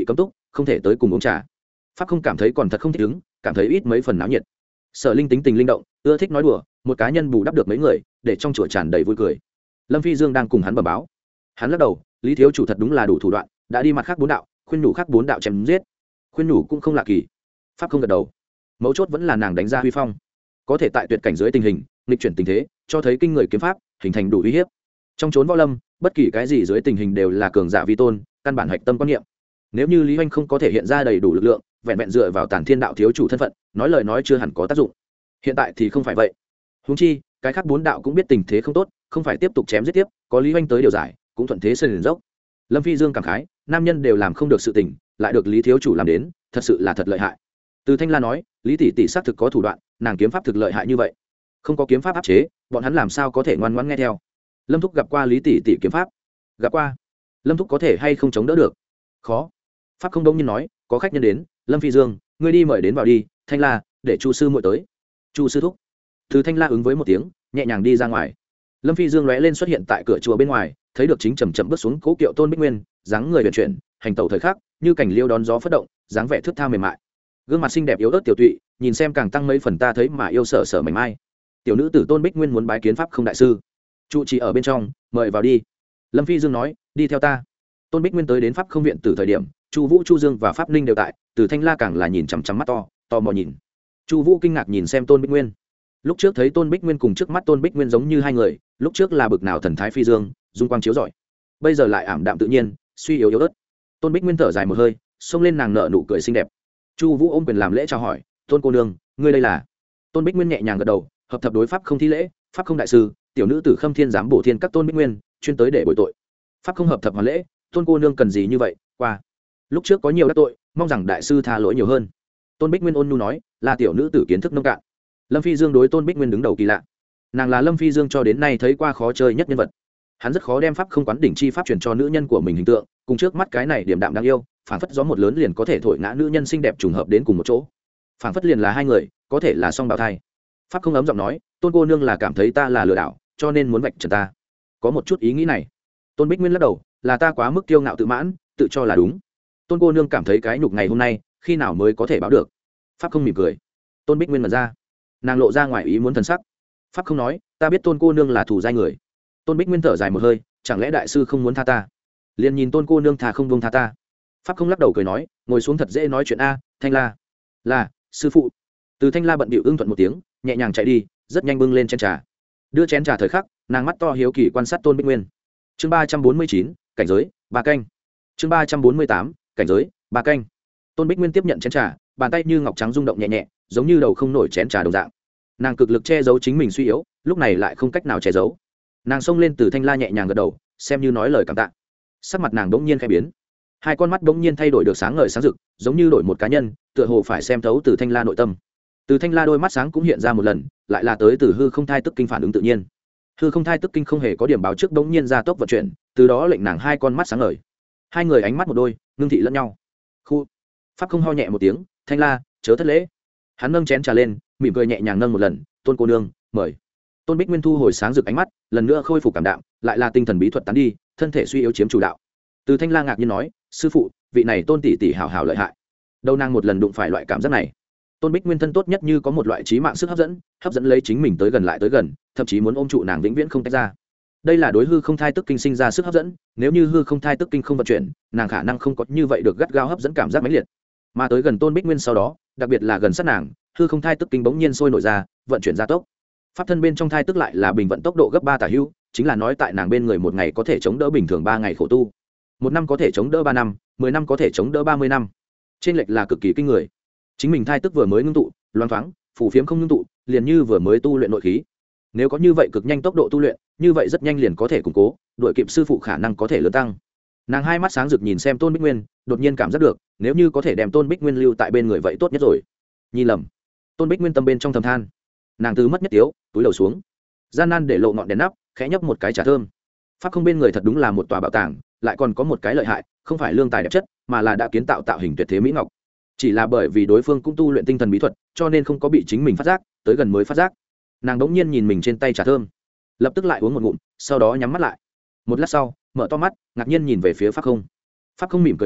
A: không thể tới cùng uống trà. Pháp không cảm thấy còn thật không thích ứng, cảm thấy ít mấy phần náo nhiệt. Sở Linh tính tình linh động, ưa thích nói đùa, một cá nhân bù đắp được mấy người, để trong chùa tràn đầy vui cười. Lâm Phi Dương đang cùng hắn bẩm báo. Hắn lắc đầu, Lý thiếu chủ thật đúng là đủ thủ đoạn, đã đi mặt khác bốn đạo, khuyên nhủ khác bốn đạo chém giết. Khuyên nhủ cũng không lạ kỳ. Pháp không gật đầu. Mấu chốt vẫn là nàng đánh ra huy phong, có thể tại tuyệt cảnh dưới tình hình, nghịch chuyển tình thế, cho thấy kinh người kiếm pháp, hình thành đủ uy hiếp. Trong chốn võ lâm, bất kỳ cái gì dưới tình hình đều là cường giả vi tôn, căn bản hạch tâm quan niệm. Nếu như Lý Hoành không có thể hiện ra đầy đủ lực lượng, vẹn vẹn dựa vào Tản Thiên đạo thiếu chủ thân phận, nói lời nói chưa hẳn có tác dụng. Hiện tại thì không phải vậy. Huống chi, cái khác bốn đạo cũng biết tình thế không tốt, không phải tiếp tục chém giết tiếp, có Lý Hoành tới điều giải, cũng thuận thế sơn dốc. Lâm Phi Dương cảm khái, nam nhân đều làm không được sự tình, lại được Lý thiếu chủ làm đến, thật sự là thật lợi hại. Từ Thanh La nói, Lý tỷ tỷ xác thực có thủ đoạn, nàng kiếm pháp thực lợi hại như vậy, không có kiếm pháp áp chế, bọn hắn làm sao có thể ngoan ngoãn nghe theo. Lâm thúc gặp qua Lý tỷ tỷ kiếm pháp. Gặp qua. Lâm thúc có thể hay không chống đỡ được? Khó. Pháp không đông nhiên nói, có khách nhân đến, Lâm Phi Dương, ngươi đi mời đến vào đi, Thanh La, để Chu sư muội tới. Chu sư thúc. Từ Thanh La ứng với một tiếng, nhẹ nhàng đi ra ngoài. Lâm Phi Dương lóe lên xuất hiện tại cửa chùa bên ngoài, thấy được chính chậm chậm bước xuống cố kiệu Tôn Bích Nguyên, dáng người vận chuyển, hành tẩu thời khắc, như cảnh liêu đón gió phất động, dáng vẻ thướt tha mềm mại. Gương mặt xinh đẹp yếu ớt tiểu tụy, nhìn xem càng tăng mấy phần ta thấy mà yêu sở sở mảnh mai. Tiểu nữ tử Tôn Bích Nguyên muốn bái kiến pháp không đại sư. Trụ trì ở bên trong, mời vào đi. Lâm Phi Dương nói, đi theo ta. Tôn Bích Nguyên tới đến pháp không viện từ thời điểm, Chu Vũ, Chu Dương và Pháp Ninh đều tại, Từ Thanh La càng là nhìn chằm chằm mắt to, to mò nhìn. Chu Vũ kinh ngạc nhìn xem Tôn Bích Nguyên. Lúc trước thấy Tôn Bích Nguyên cùng trước mắt Tôn Bích Nguyên giống như hai người, lúc trước là bực nào thần thái phi dương, dung quang chiếu rọi. Bây giờ lại ảm đạm tự nhiên, suy yếu yếu ớt. Tôn Bích Nguyên thở dài một hơi, xông lên nàng nở nụ cười xinh đẹp. Chu Vũ ôm quyền làm lễ chào hỏi, "Tôn cô nương, ngươi đây là?" Tôn Bích Nguyên nhẹ nhàng gật đầu, hợp thập đối pháp không thi lễ, pháp không đại sư, tiểu nữ tử Khâm Thiên giám bổ thiên các Tôn Bích Nguyên, chuyên tới để bồi tội. Pháp không hợp thập hoàn lễ, Tôn cô nương cần gì như vậy? Qua. Lúc trước có nhiều đắc tội, mong rằng đại sư tha lỗi nhiều hơn. Tôn Bích Nguyên ôn nhu nói, là tiểu nữ tử kiến thức nông cạn. Lâm Phi Dương đối Tôn Bích Nguyên đứng đầu kỳ lạ. Nàng là Lâm Phi Dương cho đến nay thấy qua khó chơi nhất nhân vật. Hắn rất khó đem pháp không quán đỉnh chi pháp truyền cho nữ nhân của mình hình tượng, cùng trước mắt cái này điểm đạm đáng yêu, phảng phất gió một lớn liền có thể thổi ngã nữ nhân xinh đẹp trùng hợp đến cùng một chỗ. Phảng phất liền là hai người, có thể là song bào thai. Pháp không ấm giọng nói, Tôn cô nương là cảm thấy ta là lừa đảo, cho nên muốn vạch trần ta. Có một chút ý nghĩ này. Tôn Bích Nguyên lắc đầu, là ta quá mức kiêu ngạo tự mãn, tự cho là đúng. Tôn cô nương cảm thấy cái nhục ngày hôm nay, khi nào mới có thể báo được? Pháp không mỉm cười. Tôn Bích Nguyên mở ra, nàng lộ ra ngoài ý muốn thần sắc. Pháp không nói, ta biết Tôn cô nương là thủ giai người. Tôn Bích Nguyên thở dài một hơi, chẳng lẽ đại sư không muốn tha ta? Liền nhìn Tôn cô nương thà không buông tha ta. Pháp không lắc đầu cười nói, ngồi xuống thật dễ nói chuyện a. Thanh La, là sư phụ. Từ Thanh La bận bịu ưng thuận một tiếng, nhẹ nhàng chạy đi, rất nhanh bưng lên chén trà. Đưa chén trà thời khắc, nàng mắt to hiếu kỳ quan sát Tôn Bích Nguyên. Chương ba trăm bốn mươi chín, cảnh giới, ba canh. Chương ba trăm bốn mươi tám, cảnh giới, ba canh. Tôn Bích Nguyên tiếp nhận chén trà, bàn tay như ngọc trắng rung động nhẹ nhẹ, giống như đầu không nổi chén trà đồng dạng. Nàng cực lực che giấu chính mình suy yếu, lúc này lại không cách nào che giấu. Nàng xông lên Từ Thanh La nhẹ nhàng gật đầu, xem như nói lời cảm tạ. Sắc mặt nàng bỗng nhiên khẽ biến, hai con mắt bỗng nhiên thay đổi được sáng ngời sáng rực, giống như đổi một cá nhân, tựa hồ phải xem thấu Từ Thanh La nội tâm. Từ Thanh La đôi mắt sáng cũng hiện ra một lần, lại là tới từ hư không thai tức kinh phản ứng tự nhiên. Hư không thai tức kinh không hề có điểm báo trước bỗng nhiên ra tốc vận chuyển, từ đó lệnh nàng hai con mắt sáng ngời. Hai người ánh mắt một đôi, ngưng thị lẫn nhau. Khu. Pháp không ho nhẹ một tiếng, Thanh La, chớ thất lễ. Hắn nâng chén trà lên, mỉm cười nhẹ nhàng nâng một lần, Tôn cô nương, mời. Tôn Bích Nguyên thu hồi sáng rực ánh mắt, lần nữa khôi phục cảm đạm, lại là tinh thần bí thuật tán đi, thân thể suy yếu chiếm chủ đạo. Từ Thanh La ngạc nhiên nói, sư phụ, vị này Tôn tỷ tỷ hảo hảo lợi hại. Đâu nàng một lần đụng phải loại cảm giác này. Tôn Bích Nguyên thân tốt nhất như có một loại trí mạng sức hấp dẫn, hấp dẫn lấy chính mình tới gần lại tới gần, thậm chí muốn ôm trụ nàng vĩnh viễn không tách ra. Đây là đối hư không thai tức kinh sinh ra sức hấp dẫn, nếu như hư không thai tức kinh không vận chuyển, nàng khả năng không có như vậy được gắt gao hấp dẫn cảm giác mãnh liệt. Mà tới gần Tôn Bích Nguyên sau đó, đặc biệt là gần sát nàng, hư không thai tức kinh bỗng nhiên sôi nổi ra, vận chuyển gia tốc. Pháp thân bên trong thai tức lại là bình vận tốc độ gấp ba tả hữu, chính là nói tại nàng bên người một ngày có thể chống đỡ bình thường ba ngày khổ tu, một năm có thể chống đỡ ba năm, mười năm có thể chống đỡ ba mươi năm. Trên lệch là cực kỳ kinh người. Chính mình thai tức vừa mới ngưng tụ, loáng thoáng, phù phiếm không ngưng tụ, liền như vừa mới tu luyện nội khí. Nếu có như vậy cực nhanh tốc độ tu luyện, như vậy rất nhanh liền có thể củng cố, đuổi kịp sư phụ khả năng có thể lớn tăng. Nàng hai mắt sáng rực nhìn xem Tôn Bích Nguyên, đột nhiên cảm giác được, nếu như có thể đem Tôn Bích Nguyên lưu tại bên người vậy tốt nhất rồi. Nhi lầm. Tôn Bích Nguyên tâm bên trong thầm than. Nàng từ mất nhất tiếu, túi đầu xuống, gian nan để lộ ngọn đèn nắp, khẽ nhấp một cái trà thơm. Pháp không bên người thật đúng là một tòa bảo tàng, lại còn có một cái lợi hại, không phải lương tài đẹp chất, mà là đã kiến tạo tạo hình tuyệt thế mỹ ngọc. Chỉ là bởi vì đối phương cũng tu luyện tinh thần bí thuật, cho nên không có bị chính mình phát giác, tới gần mới phát giác. Nàng đống nhiên nhìn mình trên tay trà thơm, lập tức lại uống một ngụm, sau đó nhắm mắt lại. Một lát sau, mở to mắt, ngạc nhiên nhìn về phía Pháp không. Pháp không mỉm cười nói,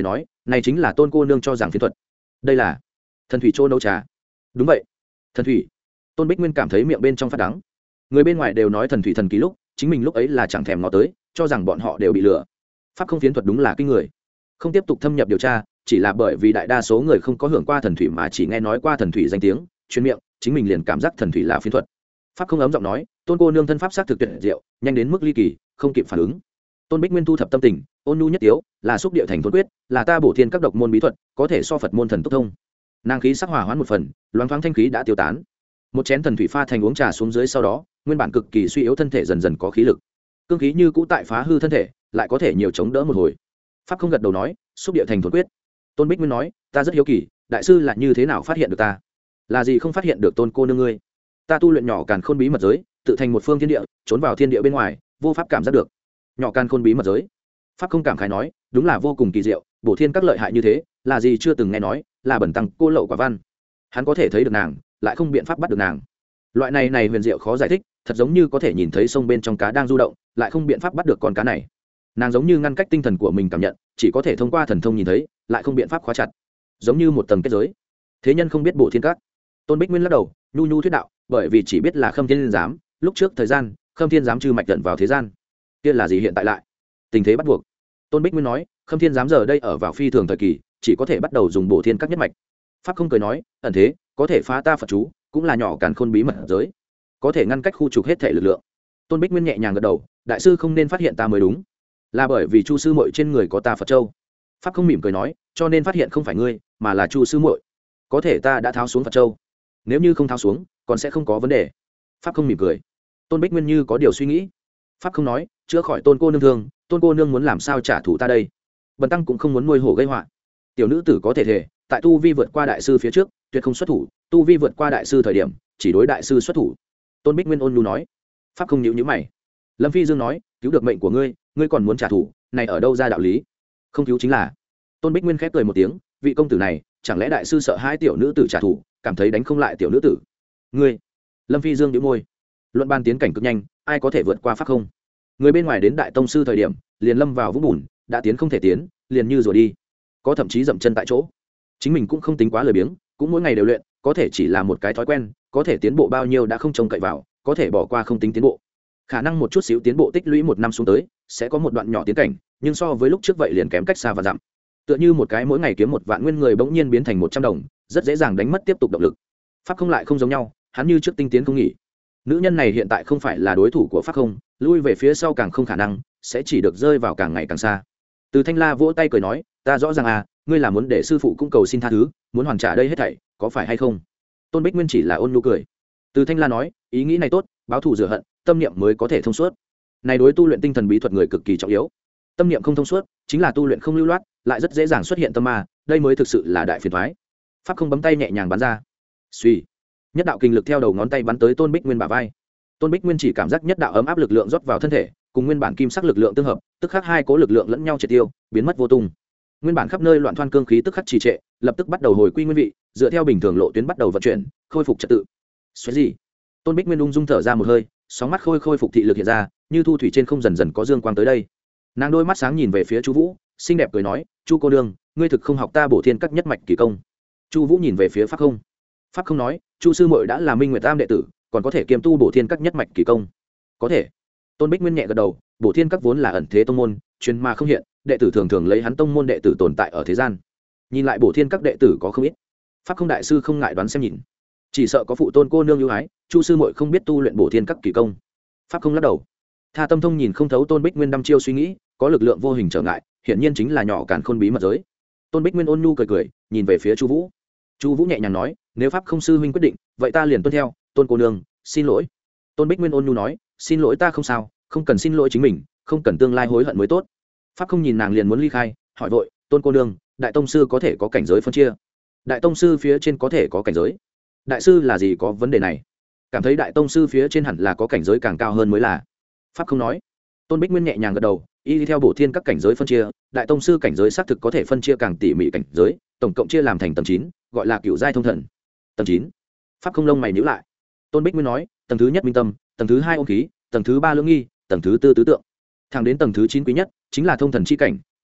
A: này chính là tôn cô nương cho rằng phiến thuật. Đây là thần thủy trô nấu trà. Đúng vậy, thần thủy. Tôn Bích Nguyên cảm thấy miệng bên trong phát đắng. Người bên ngoài đều nói thần thủy thần kỳ lúc, chính mình lúc ấy là chẳng thèm ngó tới, cho rằng bọn họ đều bị lừa. Pháp không phiến thuật đúng là kinh người. Không tiếp tục thâm nhập điều tra, chỉ là bởi vì đại đa số người không có hưởng qua thần thủy mà chỉ nghe nói qua thần thủy danh tiếng, truyền miệng, chính mình liền cảm giác thần thủy là phiến thuật. Pháp không ấm giọng nói, tôn cô nương thân pháp sát thực tuyệt diệu, nhanh đến mức ly kỳ, không kịp phản ứng. Tôn Bích Nguyên thu thập tâm tình, ôn nhu nhất tiếu, là xúc địa thành thôn quyết, là ta bổ thiên các độc môn bí thuật, có thể so Phật môn thần tốc thông. Nàng khí sắc hòa hoãn một phần, loáng thoáng thanh khí đã tiêu tán. Một chén thần thủy pha thành uống trà xuống dưới sau đó, nguyên bản cực kỳ suy yếu thân thể dần dần có khí lực. Cương khí như cũ tại phá hư thân thể, lại có thể nhiều chống đỡ một hồi. Pháp không gật đầu nói, xúc địa thành thôn quyết. Tôn Bích Nguyên nói, ta rất hiếu kỳ, đại sư là như thế nào phát hiện được ta? Là gì không phát hiện được tôn cô nương ngươi? Ta tu luyện nhỏ càn khôn bí mật giới, tự thành một phương thiên địa, trốn vào thiên địa bên ngoài, vô pháp cảm giác được. Nhỏ càn khôn bí mật giới. Pháp không cảm khái nói, đúng là vô cùng kỳ diệu, bổ thiên các lợi hại như thế, là gì chưa từng nghe nói, là bẩn tăng cô lậu quả văn. Hắn có thể thấy được nàng, lại không biện pháp bắt được nàng. Loại này này huyền diệu khó giải thích, thật giống như có thể nhìn thấy sông bên trong cá đang du động, lại không biện pháp bắt được con cá này. Nàng giống như ngăn cách tinh thần của mình cảm nhận, chỉ có thể thông qua thần thông nhìn thấy, lại không biện pháp khóa chặt, giống như một tầng kết giới. Thế nhân không biết bổ thiên các. Tôn Bích Nguyên lắc đầu, nhu nhu thuyết đạo, bởi vì chỉ biết là Khâm Thiên giám, lúc trước thời gian, Khâm Thiên giám trừ mạch tận vào thế gian. Kia là gì hiện tại lại? Tình thế bắt buộc. Tôn Bích Nguyên nói, Khâm Thiên giám giờ đây ở vào phi thường thời kỳ, chỉ có thể bắt đầu dùng bổ thiên các nhất mạch. Pháp không cười nói, ẩn thế, có thể phá ta Phật chú, cũng là nhỏ càn khôn bí mật giới, có thể ngăn cách khu trục hết thể lực lượng. Tôn Bích Nguyên nhẹ nhàng gật đầu, đại sư không nên phát hiện ta mới đúng, là bởi vì Chu sư muội trên người có ta Phật châu. Pháp không mỉm cười nói, cho nên phát hiện không phải ngươi, mà là Chu sư muội. Có thể ta đã tháo xuống Phật châu, nếu như không tháo xuống, còn sẽ không có vấn đề. Pháp không mỉm cười. Tôn Bích Nguyên như có điều suy nghĩ. Pháp không nói, chữa khỏi tôn cô nương thương, tôn cô nương muốn làm sao trả thù ta đây? Bần tăng cũng không muốn nuôi hổ gây họa. Tiểu nữ tử có thể thể, tại tu vi vượt qua đại sư phía trước, tuyệt không xuất thủ, tu vi vượt qua đại sư thời điểm, chỉ đối đại sư xuất thủ. Tôn Bích Nguyên ôn nhu nói. Pháp không nhíu nhíu mày. Lâm Phi Dương nói, cứu được mệnh của ngươi, ngươi còn muốn trả thù, này ở đâu ra đạo lý? Không cứu chính là. Tôn Bích Nguyên khép cười một tiếng, vị công tử này, chẳng lẽ đại sư sợ hai tiểu nữ tử trả thù, cảm thấy đánh không lại tiểu nữ tử? Ngươi. Lâm Phi Dương nhíu môi. Luận ban tiến cảnh cực nhanh, ai có thể vượt qua pháp không? Người bên ngoài đến đại tông sư thời điểm, liền lâm vào vũng bùn, đã tiến không thể tiến, liền như rồi đi. Có thậm chí dậm chân tại chỗ. Chính mình cũng không tính quá lười biếng, cũng mỗi ngày đều luyện, có thể chỉ là một cái thói quen, có thể tiến bộ bao nhiêu đã không trông cậy vào, có thể bỏ qua không tính tiến bộ. Khả năng một chút xíu tiến bộ tích lũy một năm xuống tới, sẽ có một đoạn nhỏ tiến cảnh, nhưng so với lúc trước vậy liền kém cách xa và dặm. Tựa như một cái mỗi ngày kiếm một vạn nguyên người bỗng nhiên biến thành một trăm đồng, rất dễ dàng đánh mất tiếp tục động lực. Pháp không lại không giống nhau, hắn như trước tinh tiến không nghỉ. Nữ nhân này hiện tại không phải là đối thủ của Pháp không, lui về phía sau càng không khả năng, sẽ chỉ được rơi vào càng ngày càng xa. Từ Thanh La vỗ tay cười nói, ta rõ ràng à, ngươi là muốn để sư phụ cung cầu xin tha thứ, muốn hoàn trả đây hết thảy, có phải hay không? Tôn Bích Nguyên chỉ là ôn nhu cười. Từ Thanh La nói, ý nghĩ này tốt, báo thù rửa hận, tâm niệm mới có thể thông suốt. Này đối tu luyện tinh thần bí thuật người cực kỳ trọng yếu. Tâm niệm không thông suốt, chính là tu luyện không lưu loát, lại rất dễ dàng xuất hiện tâm ma, đây mới thực sự là đại phiền toái. Pháp không bấm tay nhẹ nhàng bắn ra. Suy, nhất đạo kinh lực theo đầu ngón tay bắn tới Tôn Bích Nguyên bả vai. Tôn Bích Nguyên chỉ cảm giác nhất đạo ấm áp lực lượng rót vào thân thể, cùng nguyên bản kim sắc lực lượng tương hợp, tức khắc hai cố lực lượng lẫn nhau triệt tiêu, biến mất vô tung. Nguyên bản khắp nơi loạn thoan cương khí tức khắc trì trệ, lập tức bắt đầu hồi quy nguyên vị, dựa theo bình thường lộ tuyến bắt đầu vận chuyển, khôi phục trật tự. Xoáy gì? Tôn Bích Nguyên ung dung thở ra một hơi, sóng mắt khôi khôi phục thị lực hiện ra, như thu thủy trên không dần dần có dương quang tới đây. Nàng đôi mắt sáng nhìn về phía Chu Vũ, xinh đẹp cười nói, Chu cô nương, ngươi thực không học ta bổ thiên các nhất mạch kỳ công? Chu Vũ nhìn về phía Pháp không. Pháp không nói, Chu sư muội đã là Minh Nguyệt Tam đệ tử, còn có thể kiêm tu bổ thiên các nhất mạch kỳ công. Có thể. Tôn Bích Nguyên nhẹ gật đầu, bổ thiên các vốn là ẩn thế tông môn, truyền mà không hiện, đệ tử thường thường lấy hắn tông môn đệ tử tồn tại ở thế gian. Nhìn lại bổ thiên các đệ tử có không ít. Pháp không đại sư không ngại đoán xem nhìn, chỉ sợ có phụ tôn cô nương ưu ái, Chu sư muội không biết tu luyện bổ thiên các kỳ công. Pháp không lắc đầu. Tha Tâm Thông nhìn không thấu Tôn Bích Nguyên đăm chiêu suy nghĩ, có lực lượng vô hình trở ngại, hiển nhiên chính là nhỏ càn khôn bí mật giới. Tôn Bích Nguyên ôn nhu cười cười, nhìn về phía Chu Vũ. Chu Vũ nhẹ nhàng nói, nếu Pháp không sư huynh quyết định, vậy ta liền tuân theo, Tôn cô nương, xin lỗi. Tôn Bích Nguyên ôn nhu nói, xin lỗi ta không sao, không cần xin lỗi chính mình, không cần tương lai hối hận mới tốt. Pháp không nhìn nàng liền muốn ly khai, hỏi vội, Tôn cô nương, đại tông sư có thể có cảnh giới phân chia? Đại tông sư phía trên có thể có cảnh giới? Đại sư là gì có vấn đề này? Cảm thấy đại tông sư phía trên hẳn là có cảnh giới càng cao hơn mới là. Pháp không nói. Tôn Bích Nguyên nhẹ nhàng gật đầu, y theo bổ thiên các cảnh giới phân chia, đại tông sư cảnh giới xác thực có thể phân chia càng tỉ mỉ cảnh giới, tổng cộng chia làm thành tầng chín, gọi là cửu giai thông thần. Tầng chín. Pháp không lông mày nhíu lại. Tôn Bích Nguyên nói, tầng thứ nhất minh tâm, tầng thứ hai ôn khí, tầng thứ ba lưỡng nghi, tầng thứ tư tứ tượng. Thẳng đến tầng thứ chín quý nhất, chính là thông thần chi cảnh,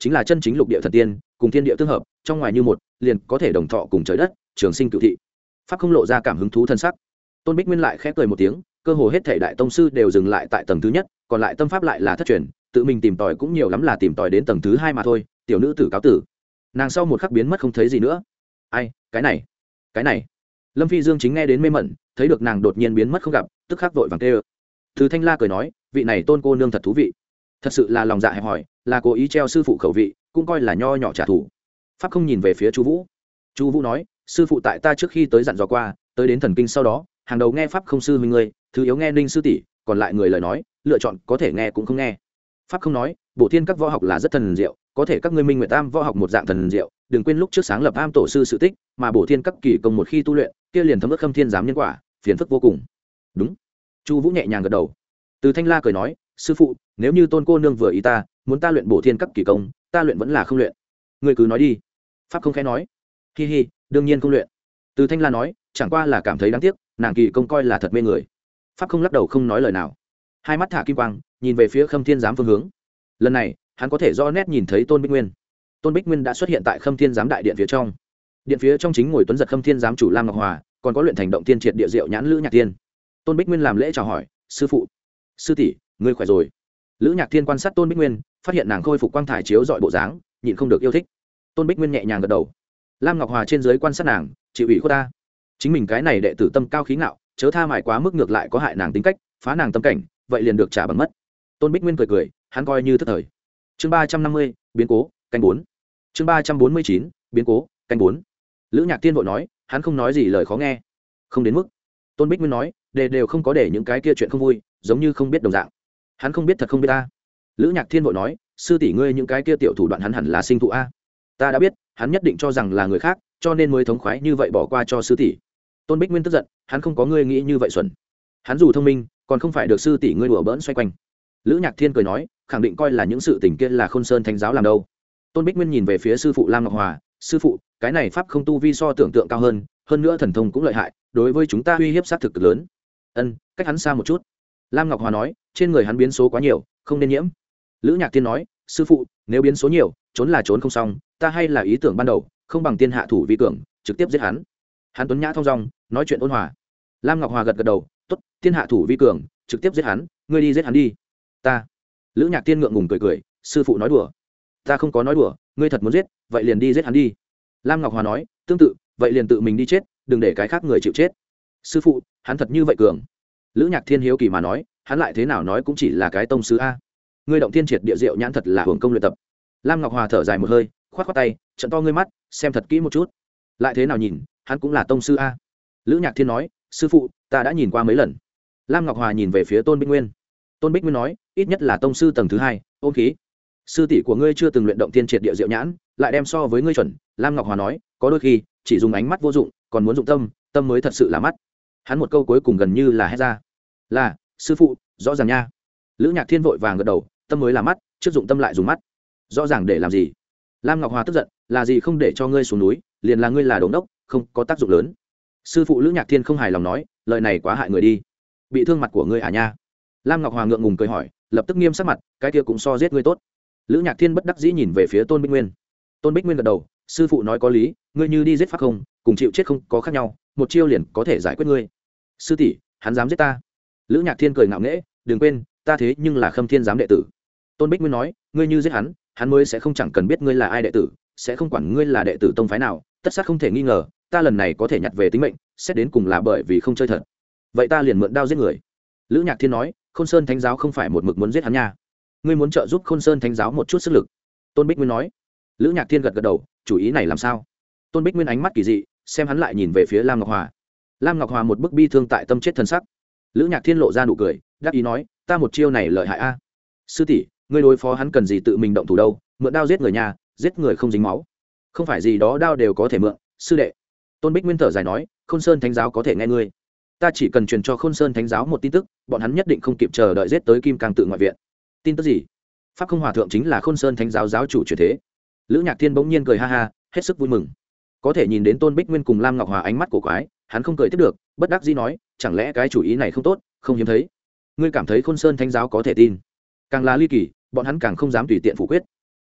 A: chính là chân chính lục địa thần tiên cùng thiên địa tương hợp, trong ngoài như một, liền có thể đồng thọ cùng trời đất, trường sinh cửu thị. Pháp không lộ ra cảm hứng thú thân sắc. Tôn Bích Nguyên lại khẽ cười một tiếng, cơ hồ hết thảy đại tông sư đều dừng lại tại tầng thứ nhất, còn lại tâm pháp lại là thất truyền, tự mình tìm tòi cũng nhiều lắm là tìm tòi đến tầng thứ hai mà thôi. Tiểu nữ tử cáo tử. Nàng sau một khắc biến mất không thấy gì nữa. Ai, cái này, cái này. Lâm Phi Dương chính nghe đến mê mẩn, thấy được nàng đột nhiên biến mất không gặp, tức khắc vội vàng kêu. Từ Thanh La cười nói, vị này Tôn cô nương thật thú vị, thật sự là lòng dạ hẹp hòi, là cố ý treo sư phụ khẩu vị, cũng coi là nho nhỏ trả thù. Pháp không nhìn về phía Chu Vũ. Chu Vũ nói, sư phụ tại ta trước khi tới dặn dò qua, tới đến thần kinh sau đó, hàng đầu nghe pháp không sư huynh ngươi, thứ yếu nghe Ninh sư tỷ, còn lại người lời nói, lựa chọn có thể nghe cũng không nghe. Pháp không nói, Bổ Thiên các võ học là rất thần diệu, có thể các ngươi Minh Nguyệt Tam võ học một dạng thần diệu, đừng quên lúc trước sáng lập Am tổ sư sự tích, mà Bổ Thiên các kỳ công một khi tu luyện, kia liền thấm ức Khâm Thiên giám nhân quả, phiền phức vô cùng. Đúng. Chu Vũ nhẹ nhàng gật đầu. Từ Thanh La cười nói, sư phụ, nếu như Tôn cô nương vừa ý ta, muốn ta luyện Bổ Thiên các kỳ công, ta luyện vẫn là không luyện. Ngươi cứ nói đi. Pháp không khẽ nói. Hi hi, đương nhiên không luyện. Từ Thanh La nói, chẳng qua là cảm thấy đáng tiếc, nàng kỳ công coi là thật mê người. Pháp không lắc đầu không nói lời nào, hai mắt thả kim quang, nhìn về phía Khâm Thiên giám phương hướng. Lần này, hắn có thể rõ nét nhìn thấy Tôn Bích Nguyên. Tôn Bích Nguyên đã xuất hiện tại Khâm Thiên giám đại điện phía trong. Điện phía trong chính ngồi tuấn giật Khâm Thiên giám chủ Lam Ngọc Hòa, còn có luyện thành động tiên triệt địa diệu nhãn Lữ Nhạc Tiên. Tôn Bích Nguyên làm lễ chào hỏi, sư phụ, sư tỷ, ngươi khỏe rồi? Lữ Nhạc Thiên quan sát Tôn Bích Nguyên, phát hiện nàng khôi phục quang thải chiếu dọi bộ dáng, nhịn không được yêu thích. Tôn Bích Nguyên nhẹ nhàng gật đầu. Lam Ngọc Hòa trên dưới quan sát nàng, chịu ủy khuất ta. Chính mình cái này đệ tử tâm cao khí ngạo, chớ tha mại quá mức ngược lại có hại nàng tính cách, phá nàng tâm cảnh, vậy liền được trả bằng mất. Tôn Bích Nguyên cười cười, hắn coi như thất thời. Chương ba trăm năm mươi, biến cố, canh bốn. Chương ba trăm bốn mươi chín, biến cố, canh bốn. Lữ Nhạc Tiên vội nói, hắn không nói gì lời khó nghe. Không đến mức. Tôn Bích Nguyên nói, đề đều không có để những cái kia chuyện không vui, giống như không biết đồng dạng. Hắn không biết thật không biết ta. Lữ Nhạc Thiên vội nói, sư tỷ ngươi những cái kia tiểu thủ đoạn hắn hẳn là sinh thụ a. Ta đã biết, hắn nhất định cho rằng là người khác, cho nên mới thống khoái như vậy bỏ qua cho sư tỷ. Tôn Bích Nguyên tức giận, hắn không có ngươi nghĩ như vậy xuẩn. Hắn dù thông minh, còn không phải được sư tỷ ngươi đùa bỡn xoay quanh. Lữ Nhạc Thiên cười nói, khẳng định coi là những sự tình kia là Khôn Sơn Thánh giáo làm đâu. Tôn Bích Nguyên nhìn về phía sư phụ Lam Ngọc Hòa, sư phụ, cái này pháp không tu vi so tưởng tượng cao hơn, hơn nữa thần thông cũng lợi hại, đối với chúng ta uy hiếp sát thực cực lớn. Ân, cách hắn xa một chút. Lam Ngọc Hòa nói, trên người hắn biến số quá nhiều, không nên nhiễm. Lữ Nhạc Thiên nói, sư phụ, nếu biến số nhiều, trốn là trốn không xong, ta hay là ý tưởng ban đầu, không bằng tiên hạ thủ vi cường, trực tiếp giết hắn. Hắn tuấn nhã thong dong, nói chuyện ôn hòa. Lam Ngọc Hòa gật gật đầu, tốt, tiên hạ thủ vi cường, trực tiếp giết hắn, ngươi đi giết hắn đi. Ta. Lữ Nhạc Tiên ngượng ngùng cười cười, sư phụ nói đùa. Ta không có nói đùa, ngươi thật muốn giết, vậy liền đi giết hắn đi. Lam Ngọc Hòa nói, tương tự, vậy liền tự mình đi chết, đừng để cái khác người chịu chết. Sư phụ, hắn thật như vậy cường? Lữ Nhạc Thiên hiếu kỳ mà nói, hắn lại thế nào nói cũng chỉ là cái tông sứ a. Ngươi động thiên triệt địa diệu nhãn thật là hưởng công luyện tập. Lam Ngọc Hòa thở dài một hơi, khoát khoát tay, trận to ngươi mắt, xem thật kỹ một chút. Lại thế nào nhìn, hắn cũng là tông sư a. Lữ Nhạc Thiên nói, sư phụ, ta đã nhìn qua mấy lần. Lam Ngọc Hòa nhìn về phía Tôn Bích Nguyên. Tôn Bích Nguyên nói, ít nhất là tông sư tầng thứ hai, ôn khí. Sư tỷ của ngươi chưa từng luyện động thiên triệt địa diệu nhãn, lại đem so với ngươi chuẩn. Lam Ngọc Hòa nói, có đôi khi chỉ dùng ánh mắt vô dụng, còn muốn dụng tâm, tâm mới thật sự là mắt. Hắn một câu cuối cùng gần như là hét ra, là sư phụ, rõ ràng nha. Lữ Nhạc Thiên vội vàng gật đầu, tâm mới là mắt, trước dụng tâm lại dùng mắt, rõ ràng để làm gì? Lam Ngọc Hòa tức giận, là gì không để cho ngươi xuống núi, liền là ngươi là đống đốc, không có tác dụng lớn. Sư phụ Lữ Nhạc Thiên không hài lòng nói, lời này quá hại người đi, bị thương mặt của ngươi à nha. Lam Ngọc Hòa ngượng ngùng cười hỏi, lập tức nghiêm sắc mặt, cái kia cũng so giết ngươi tốt. Lữ Nhạc Thiên bất đắc dĩ nhìn về phía Tôn Bích Nguyên. Tôn Bích Nguyên gật đầu, sư phụ nói có lý, ngươi như đi giết pháp không, cùng chịu chết không có khác nhau, một chiêu liền có thể giải quyết ngươi. Sư tỷ, hắn dám giết ta? Lữ Nhạc Thiên cười ngạo nghễ, đừng quên, ta thế nhưng là Khâm Thiên giám đệ tử. Tôn Bích Nguyên nói, ngươi như giết hắn, hắn mới sẽ không chẳng cần biết ngươi là ai đệ tử, sẽ không quản ngươi là đệ tử tông phái nào, tất sát không thể nghi ngờ, ta lần này có thể nhặt về tính mệnh, xét đến cùng là bởi vì không chơi thật. Vậy ta liền mượn đao giết người. Lữ Nhạc Thiên nói, Khôn Sơn Thánh giáo không phải một mực muốn giết hắn nha, ngươi muốn trợ giúp Khôn Sơn Thánh giáo một chút sức lực. Tôn Bích Nguyên nói. Lữ Nhạc Thiên gật gật đầu, chủ ý này làm sao? Tôn Bích Nguyên ánh mắt kỳ dị, xem hắn lại nhìn về phía Lam Ngọc Hòa. Lam Ngọc Hòa một bức bi thương tại tâm chết thân sắc. Lữ Nhạc Thiên lộ ra nụ cười, đáp ý nói, ta một chiêu này lợi hại a. Sư tỷ, ngươi đối phó hắn cần gì tự mình động thủ đâu, mượn đao giết người nhà, giết người không dính máu, không phải gì đó đao đều có thể mượn. Sư đệ. Tôn Bích Nguyên thở dài nói, Khôn Sơn Thánh giáo có thể nghe ngươi, ta chỉ cần truyền cho Khôn Sơn Thánh giáo một tin tức, bọn hắn nhất định không kịp chờ đợi giết tới Kim Cang tự ngoại viện. Tin tức gì? Pháp không hòa thượng chính là Khôn Sơn Thánh giáo giáo chủ truyền thế. Lữ Nhạc Thiên bỗng nhiên cười ha ha, hết sức vui mừng. Có thể nhìn đến Tôn Bích Nguyên cùng Lam Ngọc Hòa ánh mắt cổ quái, hắn không cười tiếp được, bất đắc dĩ nói, chẳng lẽ cái chủ ý này không tốt, không hiếm thấy. Ngươi cảm thấy Khôn Sơn Thánh giáo có thể tin? Càng là ly kỳ, bọn hắn càng không dám tùy tiện phủ quyết.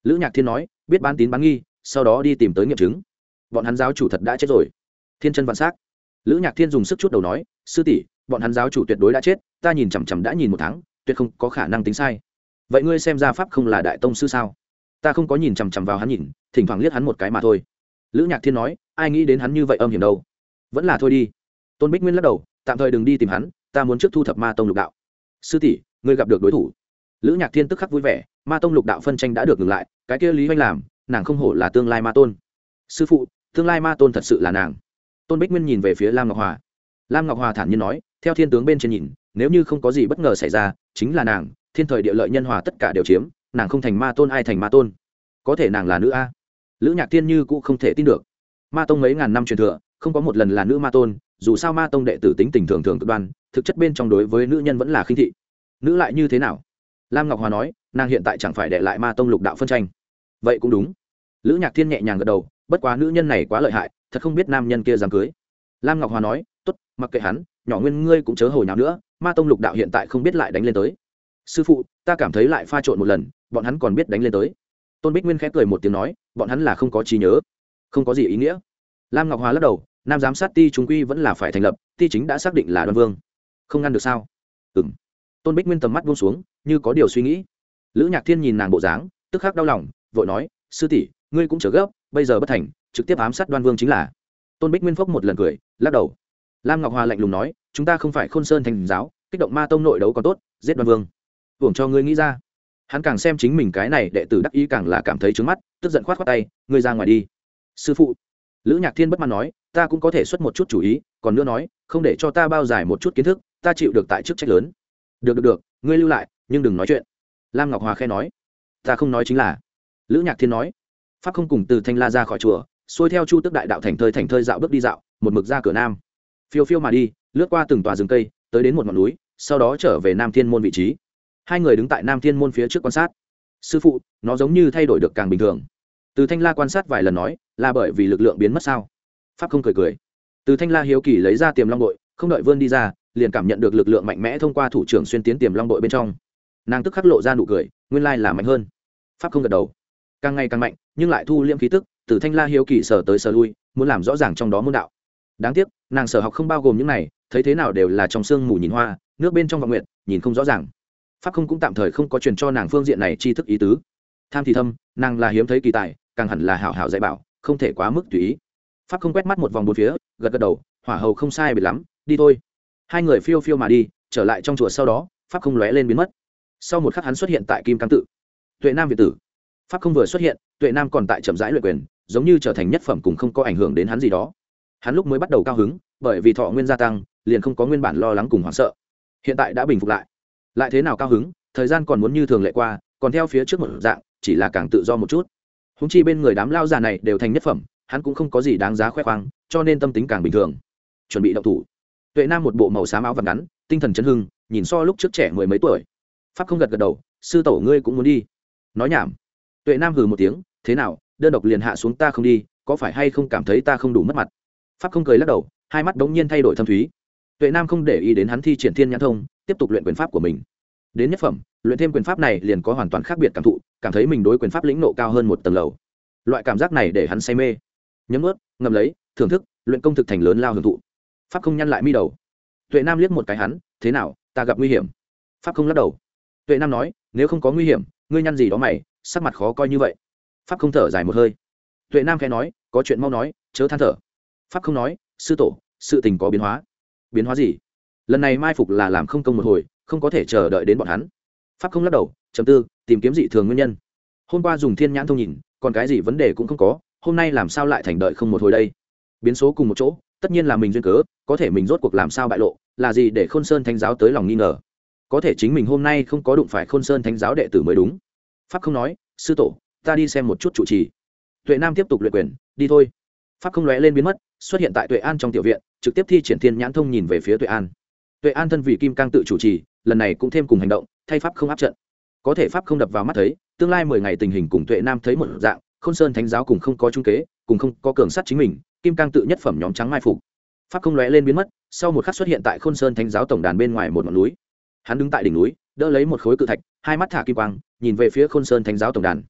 A: Lữ Nhạc Thiên nói, biết bán tín bán nghi, sau đó đi tìm tới nghiệm chứng. Bọn hắn giáo chủ thật đã chết rồi. Thiên chân vạn sắc. Lữ Nhạc Thiên dùng sức chút đầu nói, sư tỷ, bọn hắn giáo chủ tuyệt đối đã chết, ta nhìn chằm chằm đã nhìn một tháng, tuyệt không có khả năng tính sai. Vậy ngươi xem ra pháp không là đại tông sư sao? Ta không có nhìn chằm chằm vào hắn nhìn, thỉnh thoảng liếc hắn một cái mà thôi. Lữ Nhạc Thiên nói, ai nghĩ đến hắn như vậy âm hiểm đâu. Vẫn là thôi đi. Tôn Bích Nguyên lắc đầu, tạm thời đừng đi tìm hắn, ta muốn trước thu thập ma tông lục đạo. Sư tỷ, ngươi gặp được đối thủ. Lữ Nhạc Thiên tức khắc vui vẻ, ma tông lục đạo phân tranh đã được ngừng lại, cái kia Lý Hoành làm, nàng không hổ là tương lai ma tôn. Sư phụ, tương lai ma tôn thật sự là nàng. Tôn Bích Nguyên nhìn về phía Lam Ngọc Hòa. Lam Ngọc Hòa thản nhiên nói, theo thiên tướng bên trên nhìn, nếu như không có gì bất ngờ xảy ra, chính là nàng, thiên thời địa lợi nhân hòa tất cả đều chiếm, nàng không thành ma tôn ai thành ma tôn. Có thể nàng là nữ a? Lữ Nhạc Thiên như cũng không thể tin được. Ma tông mấy ngàn năm truyền thừa, không có một lần là nữ ma tôn, dù sao ma tông đệ tử tính tình thường thường cực đoan, thực chất bên trong đối với nữ nhân vẫn là khinh thị. Nữ lại như thế nào? Lam Ngọc Hòa nói, nàng hiện tại chẳng phải đệ lại ma tông lục đạo phân tranh. Vậy cũng đúng. Lữ Nhạc Thiên nhẹ nhàng gật đầu, bất quá nữ nhân này quá lợi hại, thật không biết nam nhân kia dám cưới. Lam Ngọc Hòa nói, tốt, mặc kệ hắn, nhỏ nguyên ngươi cũng chớ hồi nào nữa, ma tông lục đạo hiện tại không biết lại đánh lên tới. Sư phụ, ta cảm thấy lại pha trộn một lần, bọn hắn còn biết đánh lên tới. Tôn Bích Nguyên khẽ cười một tiếng nói, bọn hắn là không có trí nhớ, không có gì ý nghĩa. Lam Ngọc Hòa lắc đầu, nam giám sát ti chúng quy vẫn là phải thành lập, ti chính đã xác định là Đoan Vương, không ngăn được sao? Ừm. Tôn Bích Nguyên tầm mắt buông xuống, như có điều suy nghĩ. Lữ Nhạc Thiên nhìn nàng bộ dáng, tức khắc đau lòng, vội nói, sư tỷ, ngươi cũng chớ gấp, bây giờ bất thành, trực tiếp ám sát Đoan Vương chính là. Tôn Bích Nguyên phốc một lần cười, lắc đầu. Lam Ngọc Hòa lạnh lùng nói, chúng ta không phải Khôn Sơn thành giáo, kích động ma tông nội đấu còn tốt, giết Đoan Vương, hưởng cho ngươi nghĩ ra. Hắn càng xem chính mình cái này đệ tử đắc ý càng là cảm thấy trướng mắt, tức giận khoát khoát tay, ngươi ra ngoài đi. Sư phụ. Lữ Nhạc Thiên bất mãn nói, ta cũng có thể xuất một chút chủ ý, còn nữa nói, không để cho ta bao giải một chút kiến thức, ta chịu được tại chức trách lớn. Được được được, ngươi lưu lại, nhưng đừng nói chuyện. Lam Ngọc Hòa khẽ nói, ta không nói chính là. Lữ Nhạc Thiên nói, pháp không cùng từ Thanh La ra khỏi chùa, xuôi theo Chu Tước đại đạo thành thơi thành thơi dạo bước đi dạo, một mực ra cửa nam, phiêu phiêu mà đi, lướt qua từng tòa rừng cây, tới đến một ngọn núi, sau đó trở về Nam Thiên môn vị trí. Hai người đứng tại Nam Thiên môn phía trước quan sát. Sư phụ, nó giống như thay đổi được càng bình thường. Từ Thanh La quan sát vài lần nói, là bởi vì lực lượng biến mất sao? Pháp không cười cười. Từ Thanh La hiếu kỳ lấy ra tiềm long đội, không đợi vươn đi ra, liền cảm nhận được lực lượng mạnh mẽ thông qua thủ trưởng xuyên tiến tiềm long đội bên trong. Nàng tức khắc lộ ra nụ cười, nguyên lai là mạnh hơn. Pháp không gật đầu. Càng ngày càng mạnh, nhưng lại thu liễm khí tức, Từ Thanh La hiếu kỳ sở tới sở lui, muốn làm rõ ràng trong đó môn đạo. Đáng tiếc, nàng sở học không bao gồm những này, thấy thế nào đều là trong sương mù nhìn hoa, nước bên trong vọng nguyện, nhìn không rõ ràng. Pháp không cũng tạm thời không có truyền cho nàng phương diện này tri thức ý tứ. Tham thì thâm, nàng là hiếm thấy kỳ tài, càng hẳn là hảo hảo dạy bảo, không thể quá mức tùy ý. Pháp không quét mắt một vòng bốn phía, gật gật đầu, hỏa hầu không sai biệt lắm, đi thôi. Hai người phiêu phiêu mà đi, trở lại trong chùa sau đó, Pháp không lóe lên biến mất. Sau một khắc hắn xuất hiện tại Kim Cang tự. Tuệ Nam việt tử. Pháp không vừa xuất hiện, Tuệ Nam còn tại chậm rãi luyện quyền, giống như trở thành nhất phẩm cùng không có ảnh hưởng đến hắn gì đó. Hắn lúc mới bắt đầu cao hứng, bởi vì thọ nguyên gia tăng, liền không có nguyên bản lo lắng cùng hoảng sợ. Hiện tại đã bình phục lại. Lại thế nào cao hứng, thời gian còn muốn như thường lệ qua, còn theo phía trước một dạng, chỉ là càng tự do một chút. Húng chi bên người đám lao già này đều thành nhất phẩm, hắn cũng không có gì đáng giá khoe khoang, cho nên tâm tính càng bình thường. Chuẩn bị động thủ. Tuệ Nam một bộ màu xám áo vàng ngắn, tinh thần chấn hưng, nhìn so lúc trước trẻ mười mấy tuổi. Pháp không gật gật đầu, sư tổ ngươi cũng muốn đi. Nói nhảm. Tuệ Nam hừ một tiếng, thế nào, đơn độc liền hạ xuống ta không đi, có phải hay không cảm thấy ta không đủ mất mặt? Pháp không cười lắc đầu, hai mắt đống nhiên thay đổi thâm thúy. Tuệ Nam không để ý đến hắn thi triển thiên nhãn thông, tiếp tục luyện quyền pháp của mình. Đến nhất phẩm, luyện thêm quyền pháp này liền có hoàn toàn khác biệt cảm thụ, cảm thấy mình đối quyền pháp lĩnh nộ cao hơn một tầng lầu. Loại cảm giác này để hắn say mê. Nhấm nuốt, ngậm lấy, thưởng thức, luyện công thực thành lớn lao hưởng thụ. Pháp không nhăn lại mi đầu. Tuệ Nam liếc một cái hắn, thế nào, ta gặp nguy hiểm? Pháp không lắc đầu. Tuệ Nam nói, nếu không có nguy hiểm, ngươi nhăn gì đó mày, sắc mặt khó coi như vậy. Pháp không thở dài một hơi. Tuệ Nam khẽ nói, có chuyện mau nói, chớ than thở. Pháp không nói, sư tổ, sự tình có biến hóa. Biến hóa gì? Lần này mai phục là làm không công một hồi, không có thể chờ đợi đến bọn hắn. Pháp không lắc đầu, trầm tư, tìm kiếm dị thường nguyên nhân. Hôm qua dùng thiên nhãn thông nhìn, còn cái gì vấn đề cũng không có, hôm nay làm sao lại thành đợi không một hồi đây? Biến số cùng một chỗ, tất nhiên là mình duyên cớ, có thể mình rốt cuộc làm sao bại lộ, là gì để Khôn Sơn Thánh giáo tới lòng nghi ngờ? Có thể chính mình hôm nay không có đụng phải Khôn Sơn Thánh giáo đệ tử mới đúng. Pháp không nói, sư tổ, ta đi xem một chút trụ trì. Tuệ Nam tiếp tục luyện quyền, đi thôi. Pháp không lóe lên biến mất, xuất hiện tại Tuệ An trong tiểu viện, trực tiếp thi triển thiên nhãn thông nhìn về phía Tuệ An. Tuệ An thân vì Kim Cang tự chủ trì, lần này cũng thêm cùng hành động, thay pháp không áp trận. Có thể pháp không đập vào mắt thấy, tương lai mười ngày tình hình cùng Tuệ Nam thấy một dạng, Khôn Sơn Thánh giáo cùng không có trung kế, cùng không có cường sát chính mình, Kim Cang tự nhất phẩm nhóm trắng mai phục. Pháp không lóe lên biến mất, sau một khắc xuất hiện tại Khôn Sơn Thánh giáo tổng đàn bên ngoài một ngọn núi. Hắn đứng tại đỉnh núi, đỡ lấy một khối cự thạch, hai mắt thả kim quang, nhìn về phía Khôn Sơn Thánh giáo tổng đàn.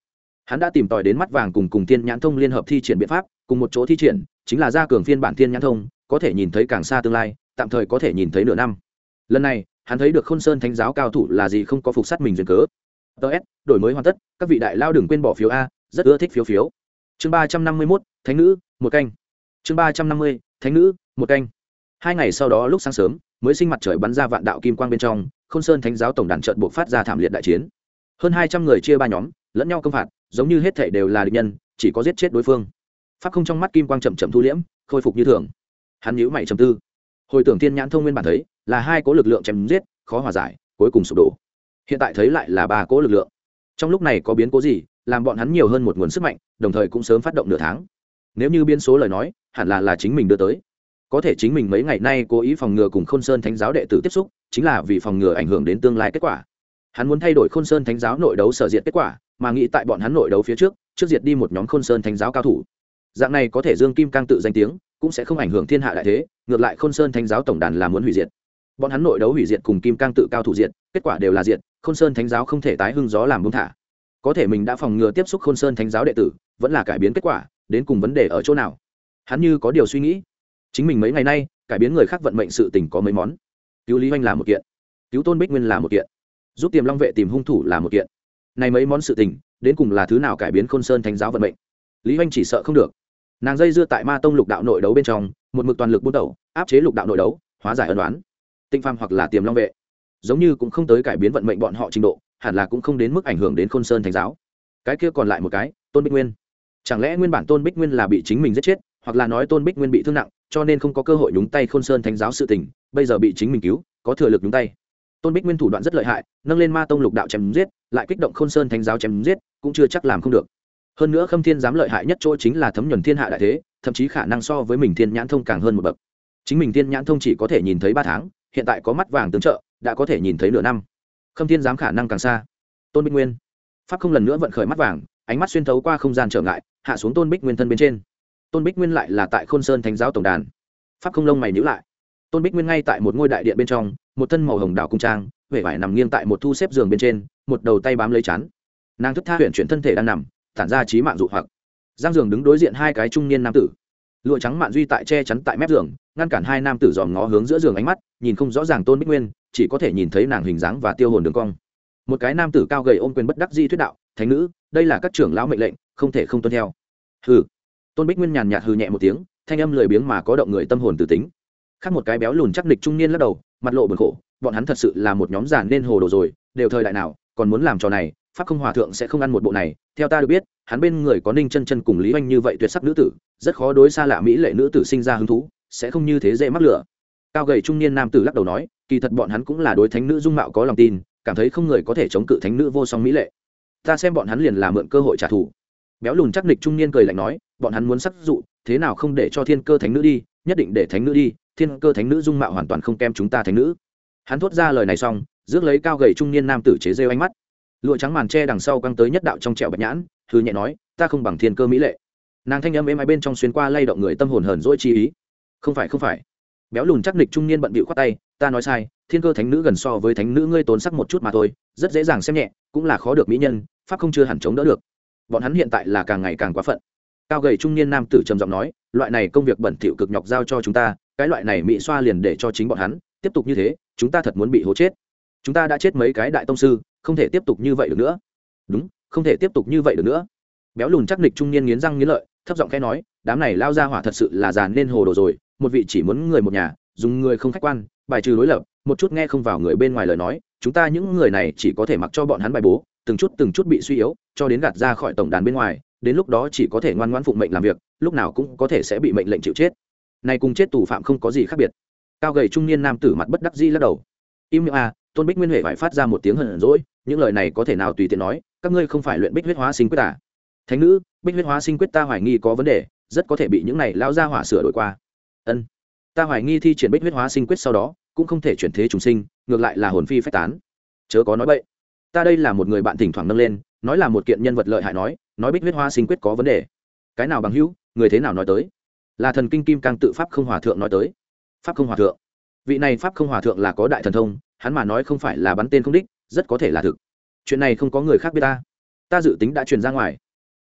A: hắn đã tìm tòi đến mắt vàng cùng cùng thiên nhãn thông liên hợp thi triển biện pháp, cùng một chỗ thi triển chính là gia cường phiên bản thiên nhãn thông, có thể nhìn thấy càng xa tương lai, tạm thời có thể nhìn thấy nửa năm. Lần này hắn thấy được Khôn Sơn Thánh giáo cao thủ là gì không có phục sát mình duyên cớ. ts đổi mới hoàn tất, các vị đại lao đừng quên bỏ phiếu a, rất ưa thích phiếu phiếu. Chương ba trăm năm mươi mốt, thánh nữ một canh. Chương ba trăm năm mươi, thánh nữ một canh. Hai ngày sau đó lúc sáng sớm mới sinh mặt trời bắn ra vạn đạo kim quang bên trong, Khôn Sơn Thánh giáo tổng đàn trận buộc phát ra thảm liệt đại chiến. Hơn hai trăm người chia ba nhóm, lẫn nhau công phạt, giống như hết thảy đều là địch nhân, chỉ có giết chết đối phương. Pháp không trong mắt kim quang chậm chậm thu liễm, khôi phục như thường. Hắn nhíu mày trầm tư. Hồi tưởng thiên nhãn thông nguyên bản thấy là hai cố lực lượng chém giết, khó hòa giải, cuối cùng sụp đổ. Hiện tại thấy lại là ba cố lực lượng. Trong lúc này có biến cố gì, làm bọn hắn nhiều hơn một nguồn sức mạnh, đồng thời cũng sớm phát động nửa tháng. Nếu như biến số lời nói, hẳn là là chính mình đưa tới. Có thể chính mình mấy ngày nay cố ý phòng ngừa cùng Khôn Sơn Thánh giáo đệ tử tiếp xúc, chính là vì phòng ngừa ảnh hưởng đến tương lai kết quả. Hắn muốn thay đổi Khôn Sơn Thánh giáo nội đấu sở diệt kết quả, mà nghĩ tại bọn hắn nội đấu phía trước, trước diệt đi một nhóm Khôn Sơn Thánh giáo cao thủ. Dạng này có thể dương kim cang tự danh tiếng, cũng sẽ không ảnh hưởng thiên hạ đại thế, ngược lại Khôn Sơn Thánh giáo tổng đàn là muốn hủy diệt. Bọn hắn nội đấu hủy diệt cùng kim cang tự cao thủ diệt, kết quả đều là diệt, Khôn Sơn Thánh giáo không thể tái hưng gió làm buông thả. Có thể mình đã phòng ngừa tiếp xúc Khôn Sơn Thánh giáo đệ tử, vẫn là cải biến kết quả, đến cùng vấn đề ở chỗ nào? Hắn như có điều suy nghĩ. Chính mình mấy ngày nay, cải biến người khác vận mệnh sự tình có mấy món. Cứu Lý Hoành là một kiện, cứu Tôn Bích Nguyên là một kiện, giúp Tiềm Long vệ tìm hung thủ là một kiện. Này mấy món sự tình, đến cùng là thứ nào cải biến Khôn Sơn Thánh giáo vận mệnh? Lý Hoành chỉ sợ không được. Nàng dây dưa tại Ma Tông lục đạo nội đấu bên trong, một mực toàn lực buôn đầu, áp chế lục đạo nội đấu, hóa giải ân oán. Tinh Phàm hoặc là Tiềm Long vệ, giống như cũng không tới cải biến vận mệnh bọn họ trình độ, hẳn là cũng không đến mức ảnh hưởng đến Khôn Sơn Thánh giáo. Cái kia còn lại một cái, Tôn Bích Nguyên. Chẳng lẽ nguyên bản Tôn Bích Nguyên là bị chính mình giết chết, hoặc là nói Tôn Bích Nguyên bị thương nặng, cho nên không có cơ hội nhúng tay Khôn Sơn Thánh giáo sự tình, bây giờ bị chính mình cứu, có thừa lực nhúng tay. Tôn Bích Nguyên thủ đoạn rất lợi hại, nâng lên Ma Tông lục đạo chém giết, lại kích động Khôn Sơn Thánh giáo chém giết, cũng chưa chắc làm không được. Hơn nữa Khâm Thiên giám lợi hại nhất chỗ chính là thấm nhuần thiên hạ đại thế, thậm chí khả năng so với mình Thiên Nhãn thông càng hơn một bậc. Chính mình Thiên Nhãn thông chỉ có thể nhìn thấy ba tháng, hiện tại có mắt vàng tương trợ, đã có thể nhìn thấy nửa năm. Khâm Thiên giám khả năng càng xa. Tôn Bích Nguyên, pháp không lần nữa vận khởi mắt vàng, ánh mắt xuyên thấu qua không gian trở ngại, hạ xuống Tôn Bích Nguyên thân bên trên. Tôn Bích Nguyên lại là tại Khôn Sơn Thánh giáo tổng đàn. Pháp không lông mày nhíu lại. Tôn Bích Nguyên ngay tại một ngôi đại điện bên trong, một thân màu hồng đảo cung trang, vẻ vải nằm nghiêng tại một thu xếp giường bên trên, một đầu tay bám lấy chán. Nàng thức tha huyền chuyển thân thể đang nằm, tản ra trí mạng dụ hoặc. Giang giường đứng đối diện hai cái trung niên nam tử. Lụa trắng mạn duy tại che chắn tại mép giường, ngăn cản hai nam tử dòm ngó hướng giữa giường ánh mắt, nhìn không rõ ràng Tôn Bích Nguyên, chỉ có thể nhìn thấy nàng hình dáng và tiêu hồn đường cong. Một cái nam tử cao gầy ôm quyền bất đắc dĩ thuyết đạo: "Thánh nữ, đây là các trưởng lão mệnh lệnh, không thể không tuân theo." Hừ. Tôn Bích Nguyên nhàn nhạt hừ nhẹ một tiếng, thanh âm lười biếng mà có động người tâm hồn tử tính. Khác một cái béo lùn chắc địch trung niên lắc đầu, mặt lộ buồn khổ, bọn hắn thật sự là một nhóm giàn nên hồ đồ rồi, đều thời đại nào, còn muốn làm trò này, pháp không hòa thượng sẽ không ăn một bộ này. Theo ta được biết, hắn bên người có Ninh Chân Chân cùng Lý Oanh như vậy tuyệt sắc nữ tử, rất khó đối xa lạ mỹ lệ nữ tử sinh ra hứng thú, sẽ không như thế dễ mắc lửa. Cao gầy trung niên nam tử lắc đầu nói, kỳ thật bọn hắn cũng là đối thánh nữ dung mạo có lòng tin, cảm thấy không người có thể chống cự thánh nữ vô song mỹ lệ. Ta xem bọn hắn liền là mượn cơ hội trả thù. Béo lùn chắc địch trung niên cười lạnh nói, bọn hắn muốn sắc dụ, thế nào không để cho Thiên Cơ thánh nữ đi, nhất định để thánh nữ đi, Thiên Cơ thánh nữ dung mạo hoàn toàn không kém chúng ta thánh nữ. Hắn thốt ra lời này xong, rước lấy cao gầy trung niên nam tử chế rêu ánh mắt. Lụa trắng màn che đằng sau căng tới nhất đạo trong trẻo bạch nhãn, hư nhẹ nói, ta không bằng Thiên Cơ mỹ lệ. Nàng thanh âm êm ái bên trong xuyên qua lay động người tâm hồn hờn dỗi chi ý. Không phải không phải. Béo lùn chắc địch trung niên bận bịu khoát tay, ta nói sai, Thiên Cơ thánh nữ gần so với thánh nữ ngươi tốn sắc một chút mà thôi, rất dễ dàng xem nhẹ, cũng là khó được mỹ nhân, pháp không chưa hẳn chống đỡ được. Bọn hắn hiện tại là càng ngày càng quá phận. Cao gầy trung niên nam tử trầm giọng nói, loại này công việc bẩn thỉu cực nhọc giao cho chúng ta, cái loại này mỹ xoa liền để cho chính bọn hắn, tiếp tục như thế, chúng ta thật muốn bị hố chết. Chúng ta đã chết mấy cái đại tông sư, không thể tiếp tục như vậy được nữa. Đúng, không thể tiếp tục như vậy được nữa. Béo lùn chắc nịch trung niên nghiến răng nghiến lợi, thấp giọng khẽ nói, đám này lao ra hỏa thật sự là già nên hồ đồ rồi, một vị chỉ muốn người một nhà, dùng người không khách quan, bài trừ đối lập, một chút nghe không vào người bên ngoài lời nói, chúng ta những người này chỉ có thể mặc cho bọn hắn bài bố, từng chút từng chút bị suy yếu, cho đến gạt ra khỏi tổng đàn bên ngoài, đến lúc đó chỉ có thể ngoan ngoãn phụng mệnh làm việc, lúc nào cũng có thể sẽ bị mệnh lệnh chịu chết. Này cùng chết tù phạm không có gì khác biệt. Cao gầy trung niên nam tử mặt bất đắc dĩ lắc đầu. Im miệng à, Tôn Bích Nguyên huệ phải phát ra một tiếng hờn dỗi, những lời này có thể nào tùy tiện nói, các ngươi không phải luyện Bích huyết hóa sinh quyết à? Thánh nữ, Bích huyết hóa sinh quyết ta hoài nghi có vấn đề, rất có thể bị những này lão gia hỏa sửa đổi qua. Ân, ta hoài nghi thi triển Bích huyết hóa sinh quyết sau đó, cũng không thể chuyển thế trùng sinh, ngược lại là hồn phi phách tán. Chớ có nói bậy. Ta đây là một người bạn thỉnh thoảng nâng lên, nói là một kiện nhân vật lợi hại nói, nói Bích huyết hóa sinh quyết có vấn đề. Cái nào bằng hữu, người thế nào nói tới? Là thần kinh kim cang tự pháp không hòa thượng nói tới. Pháp không hòa thượng? Vị này pháp không hòa thượng là có đại thần thông, hắn mà nói không phải là bắn tên không đích, rất có thể là thực. Chuyện này không có người khác biết ta. Ta dự tính đã truyền ra ngoài.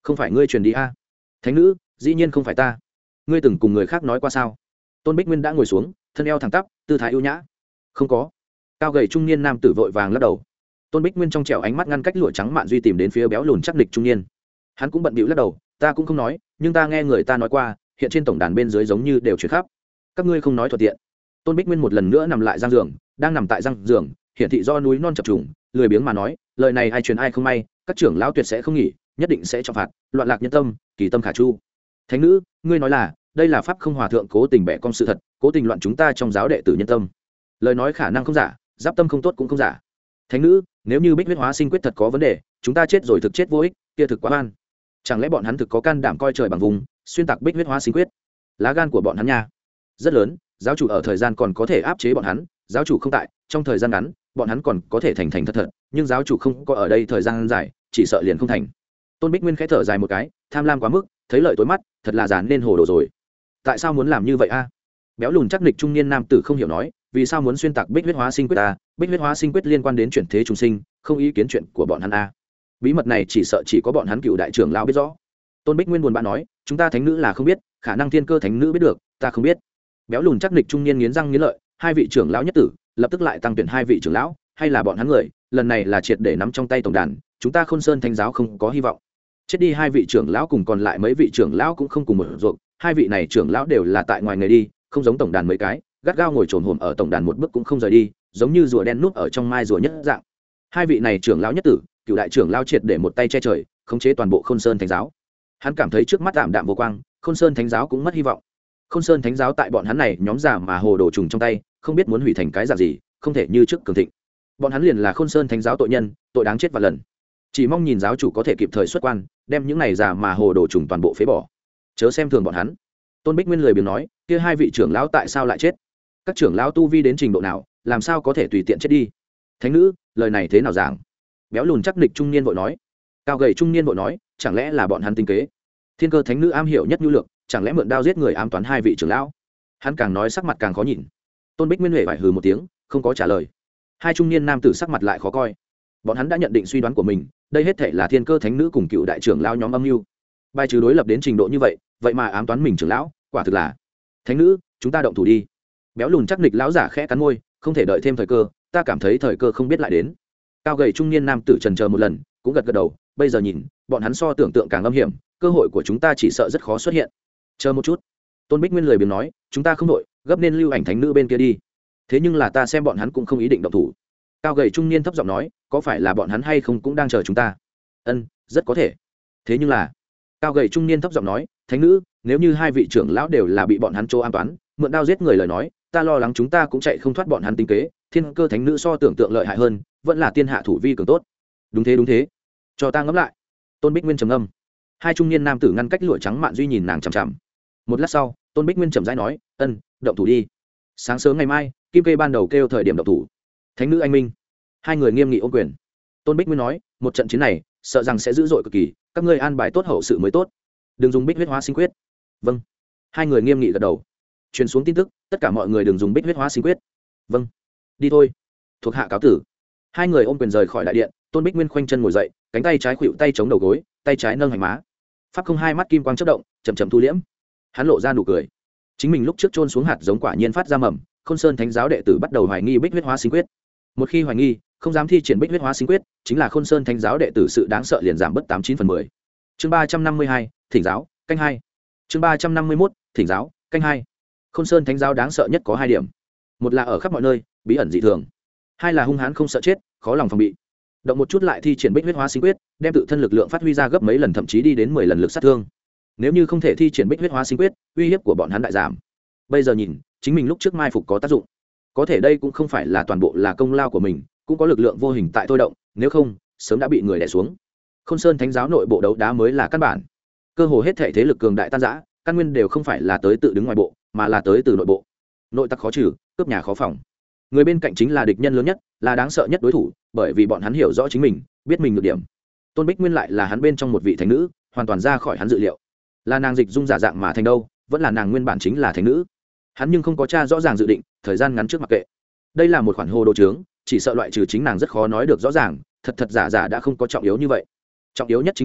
A: không phải ngươi truyền đi a? Thánh nữ, dĩ nhiên không phải ta. Ngươi từng cùng người khác nói qua sao? Tôn Bích Nguyên đã ngồi xuống, thân eo thẳng tắp, tư thái ưu nhã. Không có. Cao gầy trung niên nam tử vội vàng lắc đầu. Tôn Bích Nguyên trong trẻo ánh mắt ngăn cách lụa trắng mạn duy tìm đến phía béo lùn chắc địch trung niên. Hắn cũng bận bịu lắc đầu, ta cũng không nói, nhưng ta nghe người ta nói qua, hiện trên tổng đàn bên dưới giống như đều chuyển khắp. Các ngươi không nói thuận tiện. Tôn Bích Nguyên một lần nữa nằm lại giang giường, đang nằm tại giang giường, hiện thị do núi non chập trùng, lười biếng mà nói, lời này ai truyền ai không may, các trưởng lão tuyệt sẽ không nghỉ, nhất định sẽ trọng phạt, loạn lạc nhân tâm, kỳ tâm khả chu. Thánh nữ, ngươi nói là, đây là pháp không hòa thượng cố tình bẻ cong sự thật, cố tình loạn chúng ta trong giáo đệ tử nhân tâm. Lời nói khả năng không giả, giáp tâm không tốt cũng không giả. Thánh nữ, nếu như bích huyết hóa sinh quyết thật có vấn đề, chúng ta chết rồi thực chết vô ích, kia thực quá oan. Chẳng lẽ bọn hắn thực có can đảm coi trời bằng vùng, xuyên tạc bích huyết hóa sinh quyết? Lá gan của bọn hắn nha, rất lớn. Giáo chủ ở thời gian còn có thể áp chế bọn hắn, giáo chủ không tại, trong thời gian ngắn, bọn hắn còn có thể thành thành thật thật, nhưng giáo chủ không có ở đây thời gian dài, chỉ sợ liền không thành. Tôn Bích Nguyên khẽ thở dài một cái, tham lam quá mức, thấy lợi tối mắt, thật là dán nên hồ đồ rồi. Tại sao muốn làm như vậy a? Béo lùn chắc nịch trung niên nam tử không hiểu nói, vì sao muốn xuyên tạc bích huyết hóa sinh quyết a? Bích huyết hóa sinh quyết liên quan đến chuyển thế trùng sinh, không ý kiến chuyện của bọn hắn a. Bí mật này chỉ sợ chỉ có bọn hắn cựu đại trưởng lão biết rõ. Tôn Bích Nguyên buồn bã nói, chúng ta thánh nữ là không biết, khả năng thiên cơ thánh nữ biết được, ta không biết. Béo lùn chắc nịch trung niên nghiến răng nghiến lợi, hai vị trưởng lão nhất tử, lập tức lại tăng tuyển hai vị trưởng lão, hay là bọn hắn người, lần này là triệt để nắm trong tay tổng đàn, chúng ta Khôn Sơn thánh giáo không có hy vọng. Chết đi hai vị trưởng lão cùng còn lại mấy vị trưởng lão cũng không cùng một ruột, hai vị này trưởng lão đều là tại ngoài người đi, không giống tổng đàn mấy cái, gắt gao ngồi trồn hổm ở tổng đàn một bước cũng không rời đi, giống như rùa đen núp ở trong mai rùa nhất dạng. Hai vị này trưởng lão nhất tử, cựu đại trưởng lão triệt để một tay che trời, khống chế toàn bộ Khôn Sơn thánh giáo. Hắn cảm thấy trước mắt tạm đạm vô quang, Khôn Sơn thánh giáo cũng mất hy vọng. Khôn Sơn thánh giáo tại bọn hắn này nhóm giả mà hồ đồ trùng trong tay, không biết muốn hủy thành cái dạng gì, không thể như trước cường thịnh. Bọn hắn liền là Khôn Sơn thánh giáo tội nhân, tội đáng chết vạn lần. Chỉ mong nhìn giáo chủ có thể kịp thời xuất quan, đem những này giả mà hồ đồ trùng toàn bộ phế bỏ. Chớ xem thường bọn hắn. Tôn Bích Nguyên lười biếng nói, kia hai vị trưởng lão tại sao lại chết? Các trưởng lão tu vi đến trình độ nào, làm sao có thể tùy tiện chết đi? Thánh nữ, lời này thế nào giảng? Béo lùn chắc nịch trung niên vội nói. Cao gầy trung niên vội nói, chẳng lẽ là bọn hắn tinh kế? Thiên cơ thánh nữ am hiểu nhất nhu lược, chẳng lẽ mượn đao giết người ám toán hai vị trưởng lão? Hắn càng nói sắc mặt càng khó nhìn. Tôn Bích Nguyên huệ vải hừ một tiếng, không có trả lời. Hai trung niên nam tử sắc mặt lại khó coi. Bọn hắn đã nhận định suy đoán của mình, đây hết thảy là thiên cơ thánh nữ cùng cựu đại trưởng lão nhóm âm mưu. Bài trừ đối lập đến trình độ như vậy, vậy mà ám toán mình trưởng lão, quả thực là. Thánh nữ, chúng ta động thủ đi. Béo lùn chắc nịch lão giả khẽ cắn môi, không thể đợi thêm thời cơ, ta cảm thấy thời cơ không biết lại đến. Cao gầy trung niên nam tử trần chờ một lần, cũng gật gật đầu, bây giờ nhìn, bọn hắn so tưởng tượng càng âm hiểm, cơ hội của chúng ta chỉ sợ rất khó xuất hiện. Chờ một chút. Tôn Bích Nguyên lười biếng nói, chúng ta không đội, gấp nên lưu ảnh thánh nữ bên kia đi. Thế nhưng là ta xem bọn hắn cũng không ý định động thủ. Cao gầy trung niên thấp giọng nói, có phải là bọn hắn hay không cũng đang chờ chúng ta? Ân, rất có thể. Thế nhưng là, cao gầy trung niên thấp giọng nói, thánh nữ, nếu như hai vị trưởng lão đều là bị bọn hắn chỗ an toán, mượn đao giết người lời nói, ta lo lắng chúng ta cũng chạy không thoát bọn hắn tính kế. Thiên cơ thánh nữ so tưởng tượng lợi hại hơn, vẫn là tiên hạ thủ vi cường tốt. Đúng thế đúng thế, cho ta ngẫm lại. Tôn Bích Nguyên trầm ngâm. Hai trung niên nam tử ngăn cách lụa trắng mạn duy nhìn nàng chằm chằm. Một lát sau, Tôn Bích Nguyên chậm rãi nói, ân, động thủ đi. Sáng sớm ngày mai, kim kê ban đầu kêu thời điểm động thủ. Thánh nữ anh minh. Hai người nghiêm nghị ôm quyền. Tôn Bích Nguyên nói, một trận chiến này sợ rằng sẽ dữ dội cực kỳ, các ngươi an bài tốt hậu sự mới tốt, đừng dùng bích huyết hóa sinh quyết. Vâng. Hai người nghiêm nghị gật đầu. Truyền xuống tin tức, tất cả mọi người đừng dùng bích huyết hóa sinh quyết. Vâng. Đi thôi. Thuộc hạ cáo tử. Hai người ôm quyền rời khỏi đại điện. Tôn Bích Nguyên khoanh chân ngồi dậy, cánh tay trái khuỵu tay chống đầu gối, tay trái nâng hành má. Pháp không hai mắt kim quang chớp động, chậm chậm thu liễm. Hắn lộ ra nụ cười. Chính mình lúc trước trôn xuống hạt giống quả nhiên phát ra mầm, Khôn Sơn thánh giáo đệ tử bắt đầu hoài nghi bích huyết hóa sinh quyết. Một khi hoài nghi, không dám thi triển bích huyết hóa sinh quyết, chính là Khôn Sơn thánh giáo đệ tử sự đáng sợ liền giảm bớt tám chín phần mười. Chương ba trăm năm mươi hai, thỉnh giáo, canh hai. Chương ba trăm năm mươi mốt, thỉnh giáo, canh hai. Khôn Sơn thánh giáo đáng sợ nhất có hai điểm. Một là ở khắp mọi nơi, bí ẩn dị thường. Hai là hung hãn không sợ chết, khó lòng phòng bị. Động một chút lại thi triển bích huyết hóa sinh quyết, đem tự thân lực lượng phát huy ra gấp mấy lần, thậm chí đi đến mười lần lực sát thương. Nếu như không thể thi triển bích huyết hóa sinh quyết, uy hiếp của bọn hắn đại giảm. Bây giờ nhìn, chính mình lúc trước mai phục có tác dụng. Có thể đây cũng không phải là toàn bộ là công lao của mình, cũng có lực lượng vô hình tại thôi động, nếu không, sớm đã bị người đè xuống. Khôn Sơn thánh giáo nội bộ đấu đá mới là căn bản. Cơ hồ hết thể thế lực cường đại tan rã, căn nguyên đều không phải là tới tự đứng ngoài bộ, mà là tới từ nội bộ. Nội tặc khó trừ, cướp nhà khó phòng. Người bên cạnh chính là địch nhân lớn nhất, là đáng sợ nhất đối thủ, bởi vì bọn hắn hiểu rõ chính mình, biết mình nhược điểm. Tôn Bích Nguyên lại là hắn bên trong một vị thánh nữ, hoàn toàn ra khỏi hắn dự liệu. Là nàng dịch dung giả dạng mà thành đâu, vẫn là nàng nguyên bản chính là thánh nữ. Hắn nhưng không có tra rõ ràng dự định, thời gian ngắn trước mặc kệ. Đây là một khoản hồ đồ trướng, chỉ sợ loại trừ chính nàng rất khó nói được rõ ràng, thật thật giả giả đã không có trọng yếu như vậy. Trọng yếu nhất chính là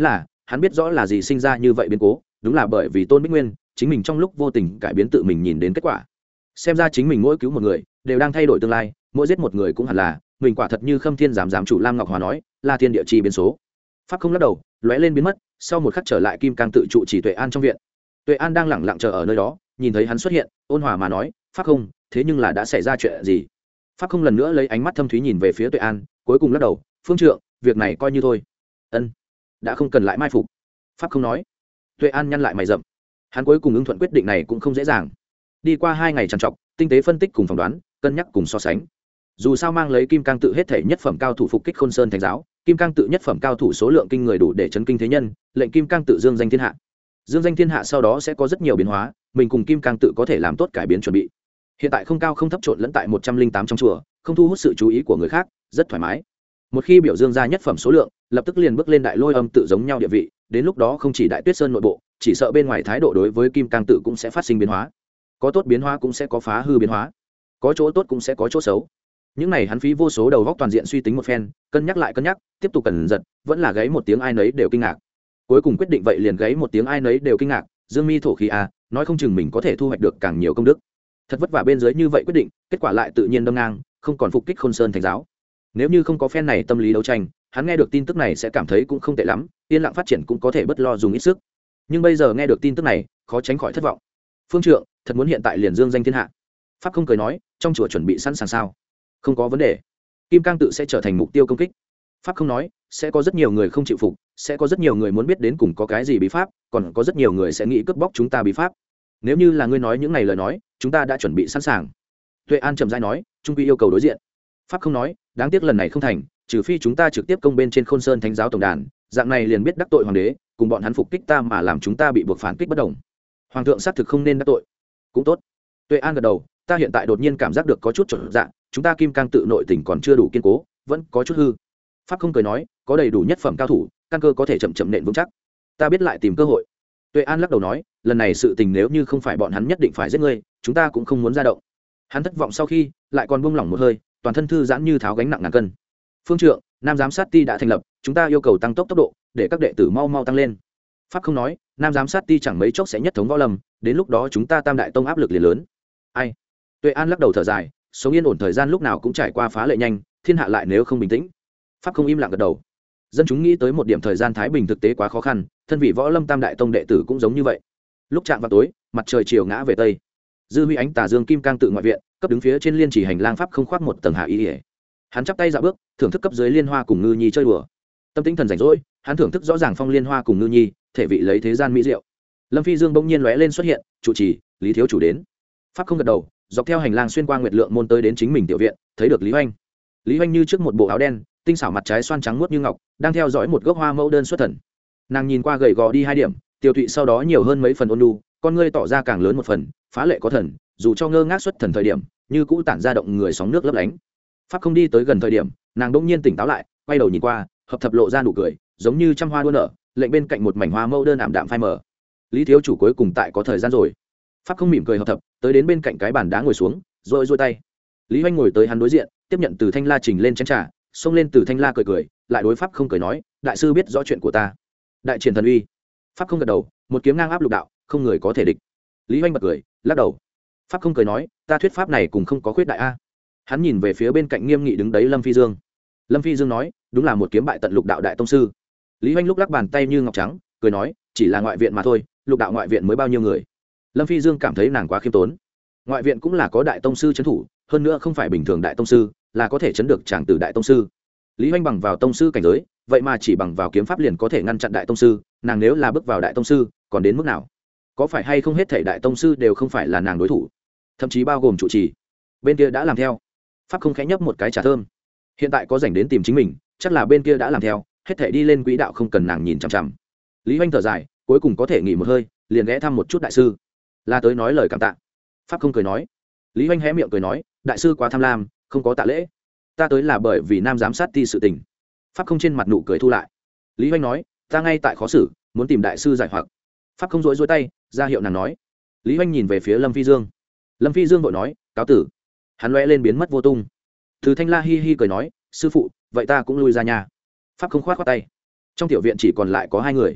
A: hắn biết rõ là gì sinh ra như vậy biến cố, đúng là bởi vì Tôn Bích Nguyên chính mình trong lúc vô tình cải biến tự mình nhìn đến kết quả. Xem ra chính mình mỗi cứu một người đều đang thay đổi tương lai, mỗi giết một người cũng hẳn là mình quả thật như Khâm Thiên giám giám chủ Lam Ngọc Hòa nói, là thiên địa chi biến số. Pháp không lắc đầu, lóe lên biến mất, sau một khắc trở lại Kim Cang tự trụ chỉ Tuệ An trong viện. Tuệ An đang lẳng lặng chờ ở nơi đó, nhìn thấy hắn xuất hiện, ôn hòa mà nói, Pháp không, thế nhưng là đã xảy ra chuyện gì? Pháp không lần nữa lấy ánh mắt thâm thúy nhìn về phía Tuệ An, cuối cùng lắc đầu, Phương trượng, việc này coi như thôi. Ân, đã không cần lại mai phục. Pháp không nói. Tuệ An nhăn lại mày rậm, hắn cuối cùng ứng thuận quyết định này cũng không dễ dàng. Đi qua hai ngày trằn trọc, tinh tế phân tích cùng phỏng đoán, cân nhắc cùng so sánh. Dù sao mang lấy Kim Cang tự hết thể nhất phẩm cao thủ phục kích Khôn Sơn Thánh giáo, Kim Cang tự nhất phẩm cao thủ số lượng kinh người đủ để chấn kinh thế nhân, lệnh Kim Cang tự dương danh thiên hạ. Dương danh thiên hạ sau đó sẽ có rất nhiều biến hóa, mình cùng Kim Cang tự có thể làm tốt cải biến chuẩn bị. Hiện tại không cao không thấp trộn lẫn tại một trăm linh tám trong chùa, không thu hút sự chú ý của người khác, rất thoải mái. Một khi biểu dương ra nhất phẩm số lượng, lập tức liền bước lên đại lôi âm tự giống nhau địa vị, đến lúc đó không chỉ Đại Tuyết Sơn nội bộ, chỉ sợ bên ngoài thái độ đối với Kim Cang tự cũng sẽ phát sinh biến hóa. Có tốt biến hóa cũng sẽ có phá hư biến hóa, có chỗ tốt cũng sẽ có chỗ xấu. Những này hắn phí vô số đầu góc toàn diện suy tính một phen, cân nhắc lại cân nhắc, tiếp tục cẩn giật, vẫn là gáy một tiếng ai nấy đều kinh ngạc. Cuối cùng quyết định vậy liền gáy một tiếng ai nấy đều kinh ngạc, Dương Mi thổ khí a, nói không chừng mình có thể thu hoạch được càng nhiều công đức. Thật vất vả bên dưới như vậy quyết định, kết quả lại tự nhiên đâm ngang, không còn phục kích Khôn Sơn Thánh giáo. Nếu như không có phen này tâm lý đấu tranh, hắn nghe được tin tức này sẽ cảm thấy cũng không tệ lắm, yên lặng phát triển cũng có thể bất lo dùng ít sức. Nhưng bây giờ nghe được tin tức này, khó tránh khỏi thất vọng. Phương trượng, thật muốn hiện tại liền dương danh thiên hạ. Pháp không cười nói, trong chùa chuẩn bị sẵn sàng sao? Không có vấn đề. Kim Cang tự sẽ trở thành mục tiêu công kích. Pháp không nói, sẽ có rất nhiều người không chịu phục, sẽ có rất nhiều người muốn biết đến cùng có cái gì bí pháp, còn có rất nhiều người sẽ nghĩ cướp bóc chúng ta bí pháp. Nếu như là ngươi nói những này lời nói, chúng ta đã chuẩn bị sẵn sàng. Tuệ An trầm rãi nói, trung quy yêu cầu đối diện. Pháp không nói, đáng tiếc lần này không thành, trừ phi chúng ta trực tiếp công bên trên Khôn Sơn Thánh giáo tổng đàn, dạng này liền biết đắc tội hoàng đế, cùng bọn hắn phục kích ta mà làm chúng ta bị buộc phản kích bất đồng. Hoàng thượng xác thực không nên đắc tội. Cũng tốt. Tuệ An gật đầu, ta hiện tại đột nhiên cảm giác được có chút trở dạng, chúng ta Kim Cang tự nội tình còn chưa đủ kiên cố, vẫn có chút hư. Pháp không cười nói, có đầy đủ nhất phẩm cao thủ, căn cơ có thể chậm chậm nện vững chắc. Ta biết lại tìm cơ hội. Tuệ An lắc đầu nói, lần này sự tình nếu như không phải bọn hắn nhất định phải giết ngươi, chúng ta cũng không muốn ra động. Hắn thất vọng sau khi, lại còn buông lỏng một hơi, toàn thân thư giãn như tháo gánh nặng ngàn cân. Phương trượng, Nam giám sát ti đã thành lập, chúng ta yêu cầu tăng tốc tốc độ, để các đệ tử mau mau tăng lên. Pháp không nói, Nam giám sát ti chẳng mấy chốc sẽ nhất thống võ lâm, đến lúc đó chúng ta Tam đại tông áp lực liền lớn. Ai? Tuệ An lắc đầu thở dài, sống yên ổn thời gian lúc nào cũng trải qua phá lệ nhanh, thiên hạ lại nếu không bình tĩnh. Pháp không im lặng gật đầu. Dân chúng nghĩ tới một điểm thời gian thái bình thực tế quá khó khăn, thân vị võ lâm Tam đại tông đệ tử cũng giống như vậy. Lúc chạm vào tối, mặt trời chiều ngã về tây. Dư huy ánh tà dương Kim Cang tự ngoại viện, cấp đứng phía trên liên chỉ hành lang pháp không khoác một tầng hạ y. Hắn chắp tay dạo bước, thưởng thức cấp dưới liên hoa cùng ngư nhi chơi đùa. Tâm tinh thần rảnh rỗi, hắn thưởng thức rõ ràng phong liên hoa cùng ngư nhi, thể vị lấy thế gian mỹ diệu. Lâm Phi Dương bỗng nhiên lóe lên xuất hiện, chủ trì, Lý thiếu chủ đến. Pháp không gật đầu, dọc theo hành lang xuyên qua nguyệt lượng môn tới đến chính mình tiểu viện, thấy được Lý Hoành. Lý Hoành như trước một bộ áo đen, tinh xảo mặt trái xoan trắng muốt như ngọc, đang theo dõi một gốc hoa mẫu đơn xuất thần. Nàng nhìn qua gầy gò đi hai điểm, tiêu tụy sau đó nhiều hơn mấy phần ôn nhu, con ngươi tỏ ra càng lớn một phần, phá lệ có thần, dù cho ngơ ngác xuất thần thời điểm, như cũ tản ra động người sóng nước lấp lánh. Pháp không đi tới gần thời điểm, nàng đỗng nhiên tỉnh táo lại, quay đầu nhìn qua, hợp thập lộ ra nụ cười, giống như trăm hoa đua nở, lệnh bên cạnh một mảnh hoa mẫu đơn ảm đạm phai mờ. Lý thiếu chủ cuối cùng tại có thời gian rồi. Pháp không mỉm cười hợp thập, tới đến bên cạnh cái bàn đá ngồi xuống, rồi duỗi tay. Lý Hoành ngồi tới hắn đối diện, tiếp nhận từ thanh la trình lên chén trà, xông lên từ thanh la cười cười, lại đối Pháp không cười nói, đại sư biết rõ chuyện của ta. Đại triển thần uy. Pháp không gật đầu, một kiếm ngang áp lục đạo, không người có thể địch. Lý Hoành bật cười, lắc đầu. Pháp không cười nói, ta thuyết pháp này cùng không có khuyết đại a. Hắn nhìn về phía bên cạnh nghiêm nghị đứng đấy Lâm Phi Dương. Lâm Phi Dương nói, đúng là một kiếm bại tận lục đạo đại tông sư. Lý Hoành lúc lắc bàn tay như ngọc trắng, cười nói, chỉ là ngoại viện mà thôi, lục đạo ngoại viện mới bao nhiêu người. Lâm Phi Dương cảm thấy nàng quá khiêm tốn. Ngoại viện cũng là có đại tông sư trấn thủ, hơn nữa không phải bình thường đại tông sư, là có thể chấn được chàng tử đại tông sư. Lý Hoành bằng vào tông sư cảnh giới, vậy mà chỉ bằng vào kiếm pháp liền có thể ngăn chặn đại tông sư, nàng nếu là bước vào đại tông sư, còn đến mức nào? Có phải hay không hết thảy đại tông sư đều không phải là nàng đối thủ, thậm chí bao gồm trụ trì. Bên kia đã làm theo. Pháp không khẽ nhấp một cái trà thơm. Hiện tại có rảnh đến tìm chính mình, chắc là bên kia đã làm theo, hết thảy đi lên quỹ đạo không cần nàng nhìn chằm chằm. Lý Hoành thở dài, cuối cùng có thể nghỉ một hơi, liền ghé thăm một chút đại sư, là tới nói lời cảm tạ. Pháp không cười nói. Lý Hoành hé miệng cười nói, đại sư quá tham lam, không có tạ lễ. Ta tới là bởi vì Nam giám sát ti sự tình. Pháp không trên mặt nụ cười thu lại. Lý Hoành nói, ta ngay tại khó xử, muốn tìm đại sư giải hoặc. Pháp không rối rối tay, ra hiệu nàng nói. Lý Hoành nhìn về phía Lâm Phi Dương. Lâm Phi Dương vội nói, cáo tử. Hắn lóe lên biến mất vô tung. Từ thanh la hi hi cười nói, sư phụ, vậy ta cũng lui ra nhà. Pháp không khoát khoát tay. Trong tiểu viện chỉ còn lại có hai người.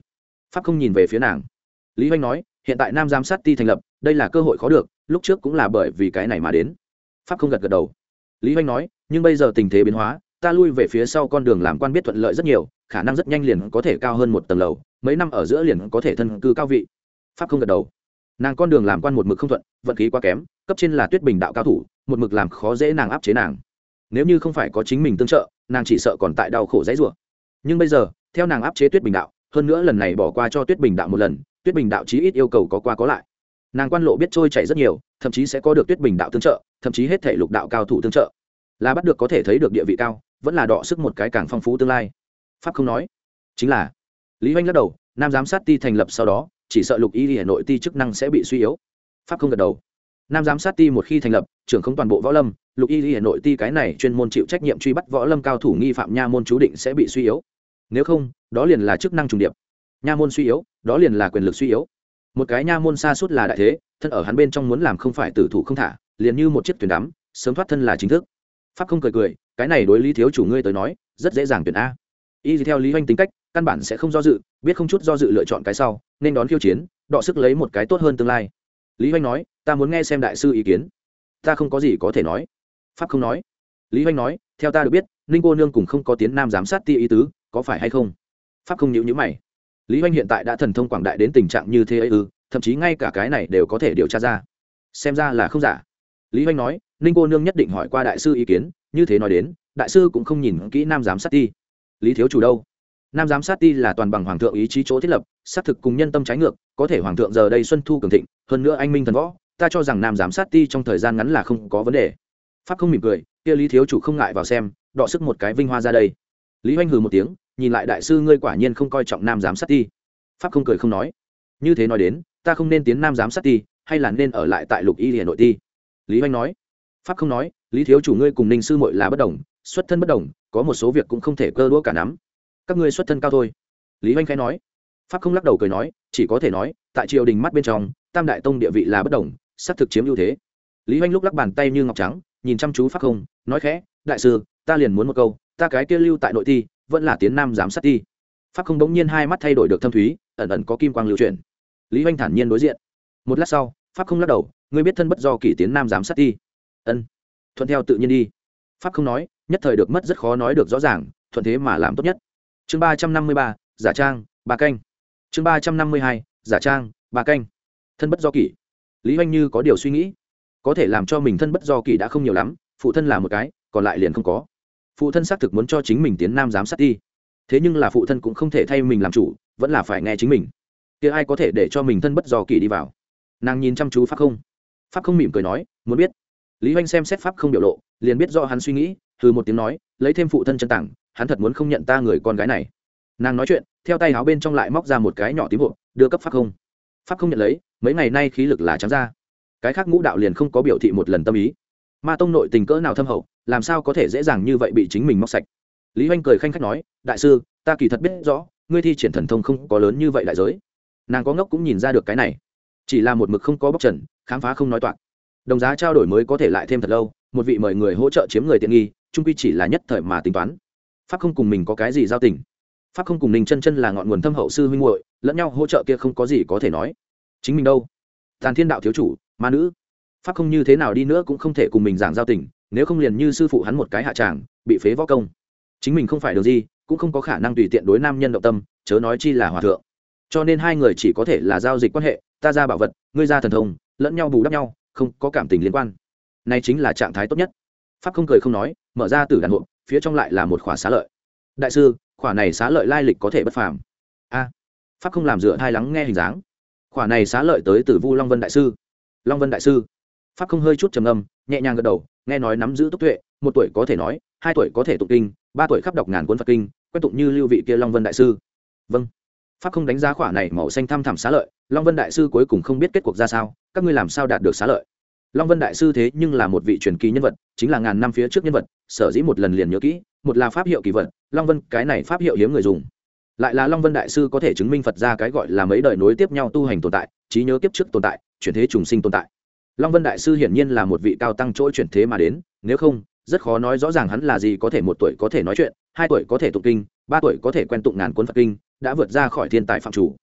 A: pháp không nhìn về phía nàng. Lý Hoành nói, hiện tại nam giám sát ti thành lập, đây là cơ hội khó được, lúc trước cũng là bởi vì cái này mà đến. Pháp không gật gật đầu. Lý Hoành nói, nhưng bây giờ tình thế biến hóa, ta lui về phía sau con đường làm quan biết thuận lợi rất nhiều, khả năng rất nhanh liền có thể cao hơn một tầng lầu, mấy năm ở giữa liền có thể thân cư cao vị. Pháp không gật đầu. Nàng con đường làm quan một mực không thuận, vận khí quá kém, cấp trên là Tuyết Bình đạo cao thủ, một mực làm khó dễ nàng, áp chế nàng. Nếu như không phải có chính mình tương trợ, nàng chỉ sợ còn tại đau khổ dãy rủa. Nhưng bây giờ, theo nàng áp chế Tuyết Bình đạo, hơn nữa lần này bỏ qua cho Tuyết Bình đạo một lần, Tuyết Bình đạo chí ít yêu cầu có qua có lại. Nàng quan lộ biết trôi chảy rất nhiều, thậm chí sẽ có được Tuyết Bình đạo tương trợ, thậm chí hết thể lục đạo cao thủ tương trợ. Là bắt được có thể thấy được địa vị cao, vẫn là đọ sức một cái càng phong phú tương lai. Pháp không nói, chính là Lý Hoành lắc đầu, nam giám sát ti thành lập sau đó, chỉ sợ lục y hà nội ti chức năng sẽ bị suy yếu. Pháp không gật đầu. Nam giám sát ti một khi thành lập, trưởng không toàn bộ võ lâm, lục y hà nội ti cái này chuyên môn chịu trách nhiệm truy bắt võ lâm cao thủ nghi phạm nha môn chú định sẽ bị suy yếu. Nếu không, đó liền là chức năng trùng điệp. Nha môn suy yếu, đó liền là quyền lực suy yếu. Một cái nha môn xa suốt là đại thế, thân ở hắn bên trong muốn làm không phải tử thủ không thả, liền như một chiếc thuyền đắm, sớm thoát thân là chính thức. Pháp không cười cười, cái này đối Lý thiếu chủ ngươi tới nói, rất dễ dàng tuyển a. Y theo Lý Hoành tính cách, căn bản sẽ không do dự, biết không chút do dự lựa chọn cái sau, nên đón khiêu chiến, đọ sức lấy một cái tốt hơn tương lai. Lý Hoành nói, ta muốn nghe xem đại sư ý kiến. Ta không có gì có thể nói. Pháp không nói. Lý Hoành nói, theo ta được biết, Ninh cô nương cùng không có tiến nam giám sát ti ý tứ, có phải hay không? Pháp không nhíu nhíu mày. Lý Hoành hiện tại đã thần thông quảng đại đến tình trạng như thế ấy ư, thậm chí ngay cả cái này đều có thể điều tra ra. Xem ra là không giả. Lý Hoành nói, Ninh cô nương nhất định hỏi qua đại sư ý kiến, như thế nói đến, đại sư cũng không nhìn kỹ nam giám sát ti. Lý thiếu chủ đâu? Nam giám sát ti là toàn bằng hoàng thượng ý chí chỗ thiết lập, xác thực cùng nhân tâm trái ngược, có thể hoàng thượng giờ đây xuân thu cường thịnh, hơn nữa anh minh thần võ, ta cho rằng nam giám sát ti trong thời gian ngắn là không có vấn đề. Pháp không mỉm cười, kia Lý thiếu chủ không ngại vào xem, đọ sức một cái vinh hoa ra đây. Lý Hoành hừ một tiếng, nhìn lại đại sư ngươi quả nhiên không coi trọng nam giám sát ti. Pháp không cười không nói. Như thế nói đến, ta không nên tiến nam giám sát ti, hay là nên ở lại tại lục y hà nội ti? Lý Hoành nói. Pháp không nói, Lý thiếu chủ ngươi cùng Ninh sư muội là bất đồng, xuất thân bất đồng, có một số việc cũng không thể cơ đũa cả nắm. Các ngươi xuất thân cao thôi. Lý Hoành khẽ nói. Pháp không lắc đầu cười nói, chỉ có thể nói, tại triều đình mắt bên trong, tam đại tông địa vị là bất đồng, xác thực chiếm ưu thế. Lý Hoành lúc lắc bàn tay như ngọc trắng, nhìn chăm chú Pháp không, nói khẽ, đại sư, ta liền muốn một câu, ta cái kia lưu tại nội ti, vẫn là tiến nam giám sát ti. Pháp không bỗng nhiên hai mắt thay đổi được thâm thúy, ẩn ẩn có kim quang lưu chuyển. Lý Hoành thản nhiên đối diện. Một lát sau, Pháp không lắc đầu, ngươi biết thân bất do kỷ tiến nam giám sát ti. Ân, thuận theo tự nhiên đi. Pháp không nói, nhất thời được mất rất khó nói được rõ ràng, thuận thế mà làm tốt nhất. Chương ba trăm năm mươi ba, giả trang, ba canh. Chương ba trăm năm mươi hai, giả trang, ba canh. Thân bất do kỷ. Lý Hoành như có điều suy nghĩ, có thể làm cho mình thân bất do kỷ đã không nhiều lắm, phụ thân là một cái, còn lại liền không có. Phụ thân xác thực muốn cho chính mình tiến nam giám sát ti, thế nhưng là phụ thân cũng không thể thay mình làm chủ, vẫn là phải nghe chính mình. Kia ai có thể để cho mình thân bất do kỷ đi vào? Nàng nhìn chăm chú Pháp không. Pháp không mỉm cười nói, muốn biết. Lý Hoành xem xét Pháp không biểu lộ, liền biết rõ hắn suy nghĩ, từ một tiếng nói, lấy thêm phụ thân chân tảng, hắn thật muốn không nhận ta người con gái này. Nàng nói chuyện, theo tay áo bên trong lại móc ra một cái nhỏ tím hộp, đưa cấp Pháp không. Pháp không nhận lấy, mấy ngày nay khí lực là trắng ra, cái khác ngũ đạo liền không có biểu thị một lần tâm ý. Ma tông nội tình cỡ nào thâm hậu, làm sao có thể dễ dàng như vậy bị chính mình móc sạch? Lý Hoành cười khanh khách nói, đại sư, ta kỳ thật biết rõ, ngươi thi triển thần thông không có lớn như vậy đại giới. Nàng có ngốc cũng nhìn ra được cái này, chỉ là một mực không có bóc trần, khám phá không nói toạc. Đồng giá trao đổi mới có thể lại thêm thật lâu, một vị mời người hỗ trợ chiếm người tiện nghi, chung quy chỉ là nhất thời mà tính toán. Pháp không cùng mình có cái gì giao tình? Pháp không cùng Ninh chân chân là ngọn nguồn thâm hậu sư huynh muội, lẫn nhau hỗ trợ kia không có gì có thể nói. Chính mình đâu? Tàn Thiên đạo thiếu chủ, ma nữ. Pháp không như thế nào đi nữa cũng không thể cùng mình giảng giao tình, nếu không liền như sư phụ hắn một cái hạ tràng, bị phế võ công. Chính mình không phải đường gì, cũng không có khả năng tùy tiện đối nam nhân động tâm, chớ nói chi là hòa thượng. Cho nên hai người chỉ có thể là giao dịch quan hệ, ta ra bảo vật, ngươi ra thần thông, lẫn nhau bù đắp nhau, không có cảm tình liên quan. Này chính là trạng thái tốt nhất. Pháp không cười không nói, mở ra tử đàn hộp, phía trong lại là một khỏa xá lợi. Đại sư, khỏa này xá lợi lai lịch có thể bất phàm. A. Pháp không làm dựa hai lắng nghe hình dáng. Khỏa này xá lợi tới từ Vu Long Vân đại sư. Long Vân đại sư. Pháp không hơi chút trầm ngâm, nhẹ nhàng gật đầu, nghe nói nắm giữ tốc tuệ, một tuổi có thể nói, hai tuổi có thể tụng kinh, ba tuổi khắp đọc ngàn cuốn Phật kinh, quen tụng như lưu vị kia Long Vân đại sư. Vâng. Pháp không đánh giá khỏa này màu xanh thăm thẳm xá lợi, Long Vân đại sư cuối cùng không biết kết cuộc ra sao, các ngươi làm sao đạt được xá lợi? Long Vân đại sư thế nhưng là một vị truyền kỳ nhân vật, chính là ngàn năm phía trước nhân vật, sở dĩ một lần liền nhớ kỹ, một là pháp hiệu kỳ vật, Long Vân cái này pháp hiệu hiếm người dùng. Lại là Long Vân đại sư có thể chứng minh Phật ra cái gọi là mấy đời nối tiếp nhau tu hành tồn tại, trí nhớ kiếp trước tồn tại, chuyển thế trùng sinh tồn tại. Long Vân đại sư hiển nhiên là một vị cao tăng trỗi chuyển thế mà đến, nếu không, rất khó nói rõ ràng hắn là gì, có thể một tuổi có thể nói chuyện, hai tuổi có thể tụng kinh, ba tuổi có thể quen tụng ngàn cuốn Phật kinh, đã vượt ra khỏi thiên tài phạm chủ.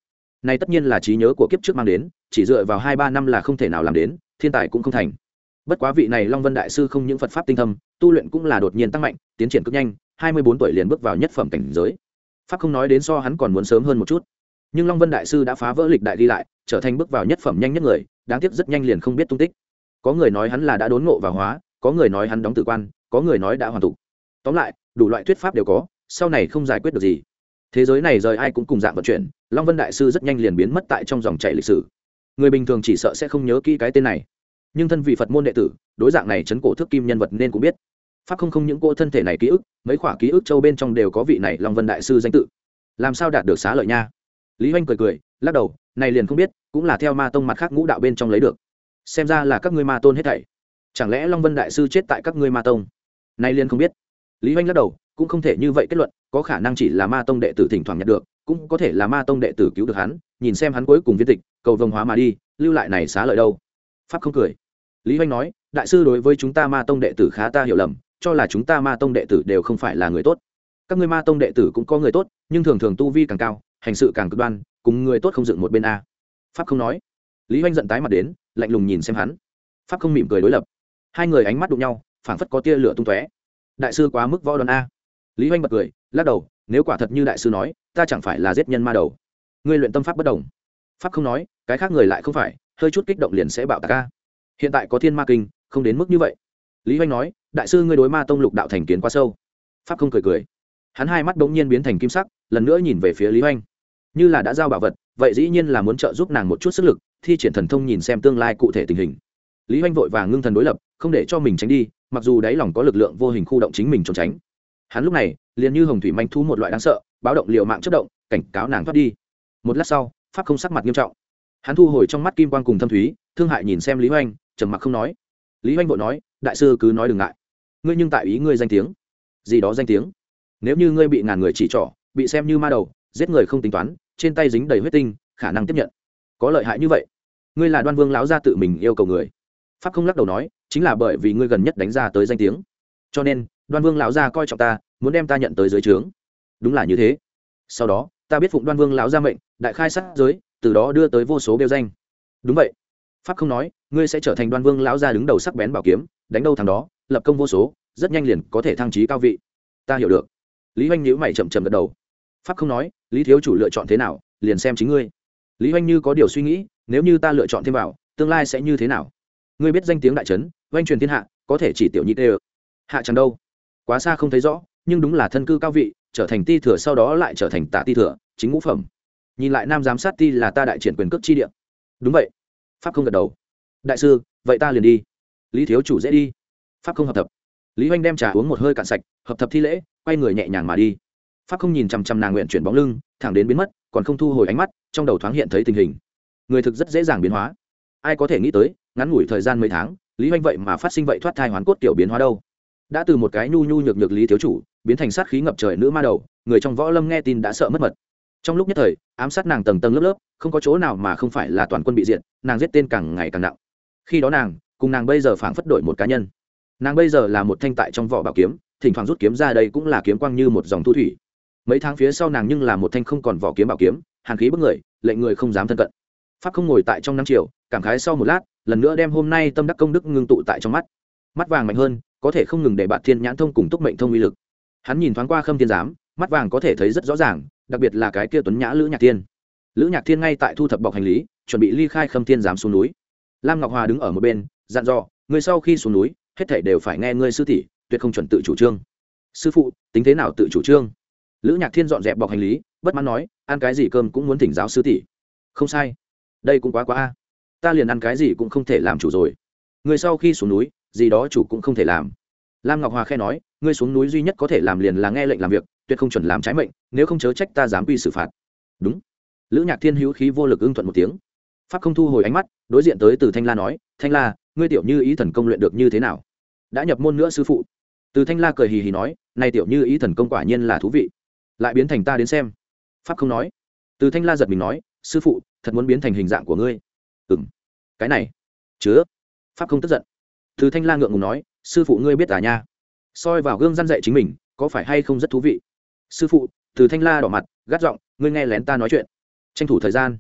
A: này tất nhiên là trí nhớ của kiếp trước mang đến, chỉ dựa vào hai ba năm là không thể nào làm đến, thiên tài cũng không thành. Bất quá vị này Long Vân đại sư không những Phật pháp tinh thâm, tu luyện cũng là đột nhiên tăng mạnh, tiến triển cực nhanh, hai mươi bốn tuổi liền bước vào nhất phẩm cảnh giới. Pháp không nói đến so hắn còn muốn sớm hơn một chút, nhưng Long Vân đại sư đã phá vỡ lịch đại đi lại, trở thành bước vào nhất phẩm nhanh nhất người, đáng tiếc rất nhanh liền không biết tung tích. Có người nói hắn là đã đốn ngộ và hóa, có người nói hắn đóng tử quan, có người nói đã hoàn tụ. Tóm lại, đủ loại thuyết pháp đều có, sau này không giải quyết được gì. Thế giới này rời ai cũng cùng dạng vận chuyển, Long Vân đại sư rất nhanh liền biến mất tại trong dòng chảy lịch sử. Người bình thường chỉ sợ sẽ không nhớ kỹ cái tên này, nhưng thân vị Phật môn đệ tử, đối dạng này chấn cổ thước kim nhân vật nên cũng biết. Pháp không không những cô thân thể này ký ức, mấy khoả ký ức châu bên trong đều có vị này Long Vân đại sư danh tự. Làm sao đạt được xá lợi nha? Lý Hoành cười cười, lắc đầu, này liền không biết, cũng là theo ma tông mặt khác ngũ đạo bên trong lấy được. Xem ra là các ngươi ma tôn hết thảy. Chẳng lẽ Long Vân đại sư chết tại các ngươi ma tông? Này liền không biết. Lý Hoành lắc đầu, cũng không thể như vậy kết luận, có khả năng chỉ là ma tông đệ tử thỉnh thoảng nhận được, cũng có thể là ma tông đệ tử cứu được hắn, nhìn xem hắn cuối cùng viên tịch, cầu vồng hóa mà đi, lưu lại này xá lợi đâu? Pháp không cười. Lý Hoành nói, đại sư đối với chúng ta ma tông đệ tử khá ta hiểu lầm, cho là chúng ta ma tông đệ tử đều không phải là người tốt. Các ngươi ma tông đệ tử cũng có người tốt, nhưng thường thường tu vi càng cao, hành sự càng cực đoan, cùng người tốt không dựng một bên a. Pháp không nói. Lý Hoành giận tái mặt đến, lạnh lùng nhìn xem hắn. Pháp không mỉm cười đối lập. Hai người ánh mắt đụng nhau, phảng phất có tia lửa tung tóe. Đại sư quá mức võ đoan a. Lý Hoành bật cười, lắc đầu, nếu quả thật như đại sư nói, ta chẳng phải là giết nhân ma đầu. Ngươi luyện tâm pháp bất đồng. Pháp không nói, cái khác người lại không phải, hơi chút kích động liền sẽ bạo tạc a. Hiện tại có thiên ma kinh, không đến mức như vậy. Lý Hoành nói, đại sư ngươi đối ma tông lục đạo thành kiến quá sâu. Pháp không cười cười. Hắn hai mắt bỗng nhiên biến thành kim sắc, lần nữa nhìn về phía Lý Hoành. Như là đã giao bảo vật, vậy dĩ nhiên là muốn trợ giúp nàng một chút sức lực, thi triển thần thông nhìn xem tương lai cụ thể tình hình. Lý Hoành vội vàng ngưng thần đối lập, không để cho mình tránh đi, mặc dù đáy lòng có lực lượng vô hình khu động chính mình trốn tránh. Hắn lúc này liền như hồng thủy manh thú một loại đáng sợ, báo động liều mạng chớp động, cảnh cáo nàng thoát đi. Một lát sau, Pháp không sắc mặt nghiêm trọng. Hắn thu hồi trong mắt kim quang cùng thâm thúy, thương hại nhìn xem Lý Hoành, trầm mặc không nói. Lý Hoành vội nói, đại sư cứ nói đừng ngại, ngươi nhưng tại ý ngươi danh tiếng gì đó danh tiếng, nếu như ngươi bị ngàn người chỉ trỏ, bị xem như ma đầu, giết người không tính toán, trên tay dính đầy huyết tinh, khả năng tiếp nhận, có lợi hại như vậy? Ngươi là Đoan Vương lão gia tự mình yêu cầu người. Pháp không lắc đầu nói, chính là bởi vì ngươi gần nhất đánh ra tới danh tiếng, cho nên Đoan Vương lão gia coi trọng ta, muốn đem ta nhận tới dưới trướng. Đúng là như thế. Sau đó ta biết phụng Đoan Vương lão gia mệnh, đại khai sát giới, từ đó đưa tới vô số bêu danh. Đúng vậy. Pháp không nói, ngươi sẽ trở thành Đoan Vương lão gia đứng đầu sắc bén bảo kiếm, đánh đâu thằng đó, lập công vô số, rất nhanh liền có thể thăng chí cao vị. Ta hiểu được. Lý Hoành nhíu mày chậm chậm gật đầu. Pháp không nói, Lý thiếu chủ lựa chọn thế nào, liền xem chính ngươi. Lý Hoành như có điều suy nghĩ, nếu như ta lựa chọn thêm vào, tương lai sẽ như thế nào? Ngươi biết danh tiếng đại trấn, oanh truyền thiên hạ, có thể chỉ tiểu nhị tê. Hạ chẳng đâu? Quá xa không thấy rõ, nhưng đúng là thân cư cao vị, trở thành ti thừa sau đó lại trở thành tạ ti thừa, chính ngũ phẩm. Nhìn lại nam giám sát ti là ta đại triển quyền cước chi địa. Đúng vậy. Pháp không gật đầu. Đại sư, vậy ta liền đi. Lý thiếu chủ dễ đi. Pháp không hợp thập. Lý Hoành đem trà uống một hơi cạn sạch, hợp thập thi lễ, quay người nhẹ nhàng mà đi. Pháp không nhìn chằm chằm nàng nguyện chuyển bóng lưng, thẳng đến biến mất, còn không thu hồi ánh mắt, trong đầu thoáng hiện thấy tình hình. Người thực rất dễ dàng biến hóa. Ai có thể nghĩ tới, ngắn ngủi thời gian mấy tháng, Lý Hoành vậy mà phát sinh vậy thoát thai hoán cốt tiểu biến hóa đâu? Đã từ một cái nhu nhu nhược nhược Lý thiếu chủ, biến thành sát khí ngập trời nữ ma đầu, người trong võ lâm nghe tin đã sợ mất mật. Trong lúc nhất thời, ám sát nàng tầng tầng lớp lớp, không có chỗ nào mà không phải là toàn quân bị diệt, nàng giết tên càng ngày càng nặng. Khi đó nàng, cùng nàng bây giờ phảng phất đổi một cá nhân. Nàng bây giờ là một thanh tại trong vỏ bảo kiếm, thỉnh thoảng rút kiếm ra đây cũng là kiếm quang như một dòng thu thủy. Mấy tháng phía sau nàng nhưng là một thanh không còn vỏ kiếm bảo kiếm, hàn khí bức người, lệnh người không dám thân cận. Pháp không ngồi tại trong năm chiều, cảm khái sau một lát, lần nữa đem hôm nay tâm đắc công đức ngưng tụ tại trong mắt. Mắt vàng mạnh hơn, có thể không ngừng để bạn thiên nhãn thông cùng túc mệnh thông uy lực. Hắn nhìn thoáng qua Khâm Thiên Giám, mắt vàng có thể thấy rất rõ ràng, đặc biệt là cái kia tuấn nhã Lữ Nhạc Thiên. Lữ Nhạc Thiên ngay tại thu thập bọc hành lý, chuẩn bị ly khai Khâm Thiên Giám xuống núi. Lam Ngọc Hòa đứng ở một bên, dặn dò, người sau khi xuống núi, hết thảy đều phải nghe ngươi sư tỷ, tuyệt không chuẩn tự chủ trương. Sư phụ, tính thế nào tự chủ trương? Lữ Nhạc Thiên dọn dẹp bọc hành lý, bất mãn nói, ăn cái gì cơm cũng muốn thỉnh giáo sư tỷ. Không sai, đây cũng quá quá a. Ta liền ăn cái gì cũng không thể làm chủ rồi. Người sau khi xuống núi, gì đó chủ cũng không thể làm. Lam Ngọc Hòa khẽ nói, ngươi xuống núi duy nhất có thể làm liền là nghe lệnh làm việc, tuyệt không chuẩn làm trái mệnh, nếu không chớ trách ta dám quy xử phạt. Đúng. Lữ Nhạc Thiên hữu khí vô lực ưng thuận một tiếng. Pháp không thu hồi ánh mắt, đối diện tới Từ Thanh La nói, Thanh La, ngươi tiểu như ý thần công luyện được như thế nào? Đã nhập môn nữa sư phụ. Từ Thanh La cười hì hì nói, này tiểu như ý thần công quả nhiên là thú vị, lại biến thành ta đến xem. Pháp không nói. Từ Thanh La giật mình nói, sư phụ, thật muốn biến thành hình dạng của ngươi? Ừm. Cái này chứa. Pháp không tức giận. Từ Thanh La ngượng ngùng nói, sư phụ ngươi biết à nha, soi vào gương răn dạy chính mình, có phải hay không rất thú vị? Sư phụ. Từ Thanh La đỏ mặt, gắt giọng, ngươi nghe lén ta nói chuyện, tranh thủ thời gian.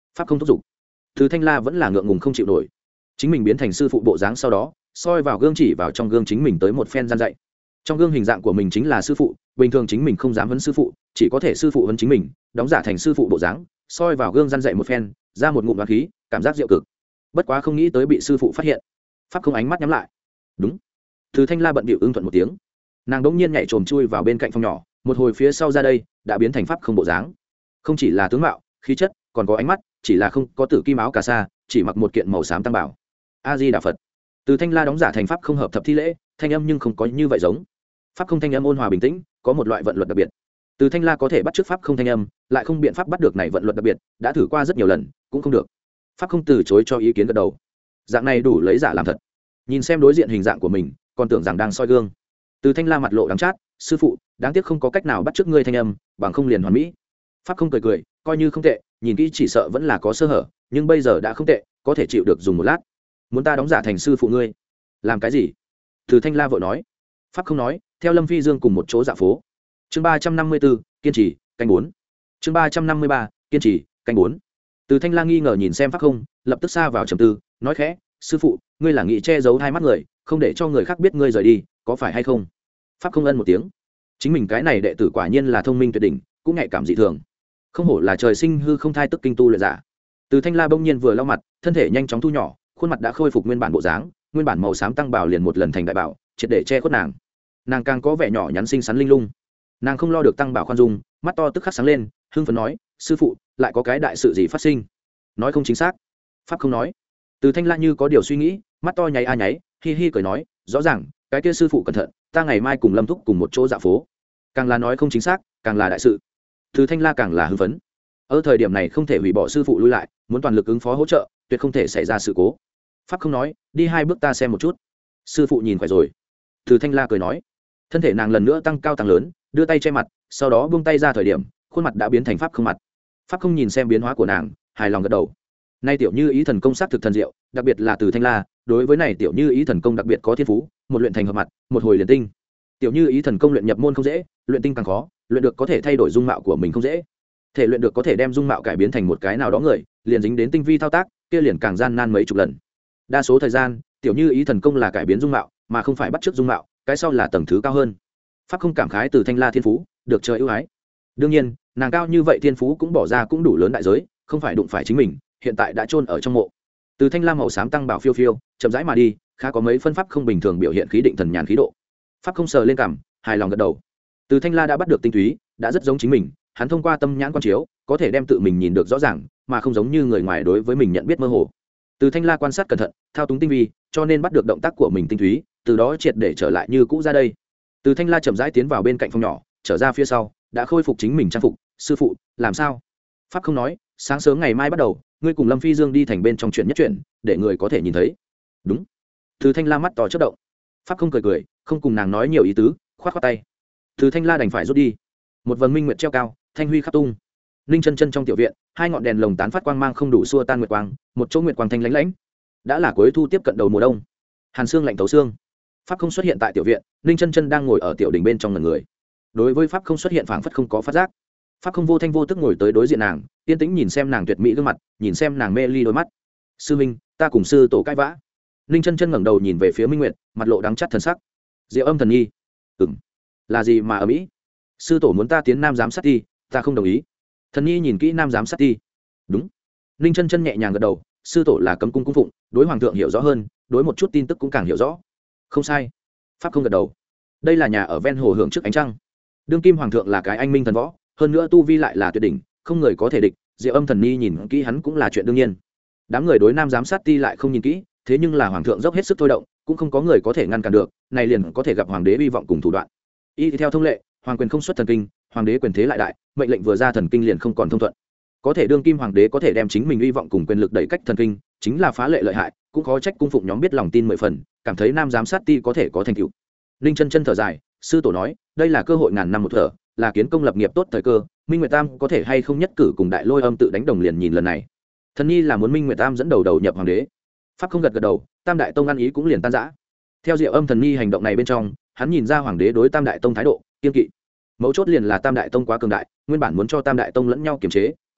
A: pháp không thúc giục. Từ thanh la vẫn là ngượng ngùng không chịu nổi. Chính mình biến thành sư phụ bộ dáng sau đó soi vào gương chỉ vào trong gương chính mình tới một phen gian dạy. Trong gương hình dạng của mình chính là sư phụ, bình thường chính mình không dám vấn sư phụ, chỉ có thể sư phụ vấn chính mình, đóng giả thành sư phụ bộ dáng, soi vào gương gian dạy một phen, ra một ngụm đoán khí, cảm giác diệu cực. Bất quá không nghĩ tới bị sư phụ phát hiện. Pháp không ánh mắt nhắm lại. Đúng. Từ thanh la bận bịu ưng thuận một tiếng. Nàng đống nhiên nhảy trồm chui vào bên cạnh phòng nhỏ, một hồi phía sau ra đây đã biến thành pháp không bộ dáng. Không chỉ là tướng mạo, khí chất, còn có ánh mắt, chỉ là không có tử kim áo cà sa, chỉ mặc một kiện màu xám tăng bảo. A Di Đà Phật. Từ thanh la đóng giả thành pháp không hợp thập thi lễ, thanh âm nhưng không có như vậy giống. Pháp không thanh âm ôn hòa bình tĩnh, có một loại vận luật đặc biệt. Từ thanh la có thể bắt chước pháp không thanh âm, lại không biện pháp bắt được này vận luật đặc biệt, đã thử qua rất nhiều lần cũng không được. Pháp không từ chối cho ý kiến gật đầu. Dạng này đủ lấy giả làm thật. Nhìn xem đối diện hình dạng của mình, còn tưởng rằng đang soi gương. Từ thanh la mặt lộ đắng chát, sư phụ, đáng tiếc không có cách nào bắt chước ngươi thanh âm, bằng không liền hoàn mỹ. Pháp không cười cười, coi như không tệ, nhìn kỹ chỉ sợ vẫn là có sơ hở, nhưng bây giờ đã không tệ, có thể chịu được dùng một lát. Muốn ta đóng giả thành sư phụ ngươi? Làm cái gì? Từ thanh la vội nói. Pháp không nói, theo Lâm Phi Dương cùng một chỗ dạo phố. Chương ba trăm năm mươi bốn, kiên trì, canh bốn. Chương ba trăm năm mươi ba, kiên trì, canh bốn. Từ thanh la nghi ngờ nhìn xem Pháp không, lập tức xa vào trầm tư, nói khẽ, sư phụ, ngươi là nghĩ che giấu hai mắt người, không để cho người khác biết ngươi rời đi, có phải hay không? Pháp không ân một tiếng. Chính mình cái này đệ tử quả nhiên là thông minh tuyệt đỉnh, cũng nhạy cảm dị thường. Không hổ là trời sinh hư không thai tức kinh tu luyện giả. Từ thanh la bỗng nhiên vừa lau mặt, thân thể nhanh chóng thu nhỏ, khuôn mặt đã khôi phục nguyên bản bộ dáng, nguyên bản màu xám tăng bảo liền một lần thành đại bảo, triệt để che khuất nàng. Nàng càng có vẻ nhỏ nhắn xinh xắn linh lung. Nàng không lo được tăng bảo khoan dung, mắt to tức khắc sáng lên, hưng phấn nói, sư phụ, lại có cái đại sự gì phát sinh? Nói không chính xác. Pháp không nói. Từ thanh la như có điều suy nghĩ, mắt to nháy a nháy, hi hi cười nói, rõ ràng, cái kia sư phụ cẩn thận, ta ngày mai cùng Lâm thúc cùng một chỗ dạo phố. Càng là nói không chính xác, càng là đại sự. Từ thanh la càng là hưng phấn. Ở thời điểm này không thể hủy bỏ sư phụ lui lại, muốn toàn lực ứng phó hỗ trợ, tuyệt không thể xảy ra sự cố. Pháp không nói, đi hai bước ta xem một chút. Sư phụ nhìn khỏe rồi. Từ thanh la cười nói. Thân thể nàng lần nữa tăng cao tăng lớn, đưa tay che mặt, sau đó buông tay ra thời điểm, khuôn mặt đã biến thành pháp không mặt. Pháp không nhìn xem biến hóa của nàng, hài lòng gật đầu. Nay tiểu như ý thần công sát thực thần diệu, đặc biệt là từ thanh la, đối với này tiểu như ý thần công đặc biệt có thiên phú, một luyện thành hợp mặt, một hồi liền tinh. Tiểu như ý thần công luyện nhập môn không dễ, luyện tinh càng khó, luyện được có thể thay đổi dung mạo của mình không dễ. Thể luyện được có thể đem dung mạo cải biến thành một cái nào đó người, liền dính đến tinh vi thao tác, kia liền càng gian nan mấy chục lần. Đa số thời gian, tiểu như ý thần công là cải biến dung mạo, mà không phải bắt chước dung mạo, cái sau là tầng thứ cao hơn. Pháp không cảm khái từ thanh la thiên phú, được trời ưu ái. Đương nhiên, nàng cao như vậy thiên phú cũng bỏ ra cũng đủ lớn đại giới, không phải đụng phải chính mình, hiện tại đã chôn ở trong mộ. Từ thanh la màu xám tăng bảo phiêu phiêu, chậm rãi mà đi, khá có mấy phân pháp không bình thường biểu hiện khí định thần nhàn khí độ. Pháp không sờ lên cằm, hài lòng gật đầu. Từ thanh la đã bắt được tinh túy, đã rất giống chính mình, hắn thông qua tâm nhãn quan chiếu, có thể đem tự mình nhìn được rõ ràng, mà không giống như người ngoài đối với mình nhận biết mơ hồ. Từ thanh la quan sát cẩn thận, thao túng tinh vi, cho nên bắt được động tác của mình tinh túy, từ đó triệt để trở lại như cũ ra đây. Từ thanh la chậm rãi tiến vào bên cạnh phòng nhỏ, trở ra phía sau, đã khôi phục chính mình trang phục. Sư phụ, làm sao? Pháp không nói, sáng sớm ngày mai bắt đầu, ngươi cùng Lâm Phi Dương đi thành bên trong chuyện nhất chuyện, để người có thể nhìn thấy. Đúng. Từ thanh la mắt to chớp động. Pháp không cười cười, không cùng nàng nói nhiều ý tứ, khoát khoát tay. Từ thanh la đành phải rút đi. Một vầng minh nguyệt treo cao, thanh huy khắp tung. Ninh chân chân trong tiểu viện, hai ngọn đèn lồng tán phát quang mang không đủ xua tan nguyệt quang, một chỗ nguyệt quang thanh lánh lánh. Đã là cuối thu tiếp cận đầu mùa đông, hàn xương lạnh tấu xương. Pháp không xuất hiện tại tiểu viện, Ninh chân chân đang ngồi ở tiểu đình bên trong ngần người. Đối với pháp không xuất hiện phảng phất không có phát giác. Pháp không vô thanh vô tức ngồi tới đối diện nàng, yên tĩnh nhìn xem nàng tuyệt mỹ gương mặt, nhìn xem nàng mê ly đôi mắt. Sư minh, ta cùng sư tổ cãi vã. Ninh chân chân ngẩng đầu nhìn về phía Minh Nguyệt, mặt lộ đắng chắt thần sắc. Diệu Âm thần nhi, ừm, là gì mà ở mỹ? Sư tổ muốn ta tiến nam giám sát ti, ta không đồng ý. Thần nhi nhìn kỹ nam giám sát ti. Đúng. Ninh chân chân nhẹ nhàng gật đầu, sư tổ là cấm cung cung phụng, đối hoàng thượng hiểu rõ hơn, đối một chút tin tức cũng càng hiểu rõ. Không sai. Pháp không gật đầu. Đây là nhà ở ven hồ hưởng trước ánh trăng. Đương kim hoàng thượng là cái anh minh thần võ, hơn nữa tu vi lại là tuyệt đỉnh, không người có thể địch. Diệu Âm thần nhi nhìn kỹ hắn cũng là chuyện đương nhiên. Đám người đối nam giám sát ti lại không nhìn kỹ, thế nhưng là hoàng thượng dốc hết sức thôi động, cũng không có người có thể ngăn cản được, này liền có thể gặp hoàng đế hy vọng cùng thủ đoạn. Y theo thông lệ, hoàng quyền không xuất thần kinh, hoàng đế quyền thế lại đại, mệnh lệnh vừa ra thần kinh liền không còn thông thuận. Có thể đương kim hoàng đế có thể đem chính mình hy vọng cùng quyền lực đẩy cách thần kinh, chính là phá lệ lợi hại, cũng khó trách cung phụng nhóm biết lòng tin mười phần, cảm thấy nam giám sát ti có thể có thành tựu. Linh chân chân thở dài, sư tổ nói, đây là cơ hội ngàn năm một thở, là kiến công lập nghiệp tốt thời cơ, Minh Nguyệt Tam có thể hay không nhất cử cùng Đại Lôi Âm tự đánh đồng liền nhìn lần này. Thần nhi là muốn Minh Nguyệt Tam dẫn đầu đầu nhập hoàng đế. Pháp không gật gật đầu, Tam Đại Tông ăn ý cũng liền tan rã. Theo Diệu Âm thần nhi hành động này bên trong, hắn nhìn ra hoàng đế đối Tam Đại Tông thái độ kiên kỵ. Mấu chốt liền là Tam Đại Tông quá cường đại, nguyên bản muốn cho Tam Đại Tông lẫn nhau kiềm chế,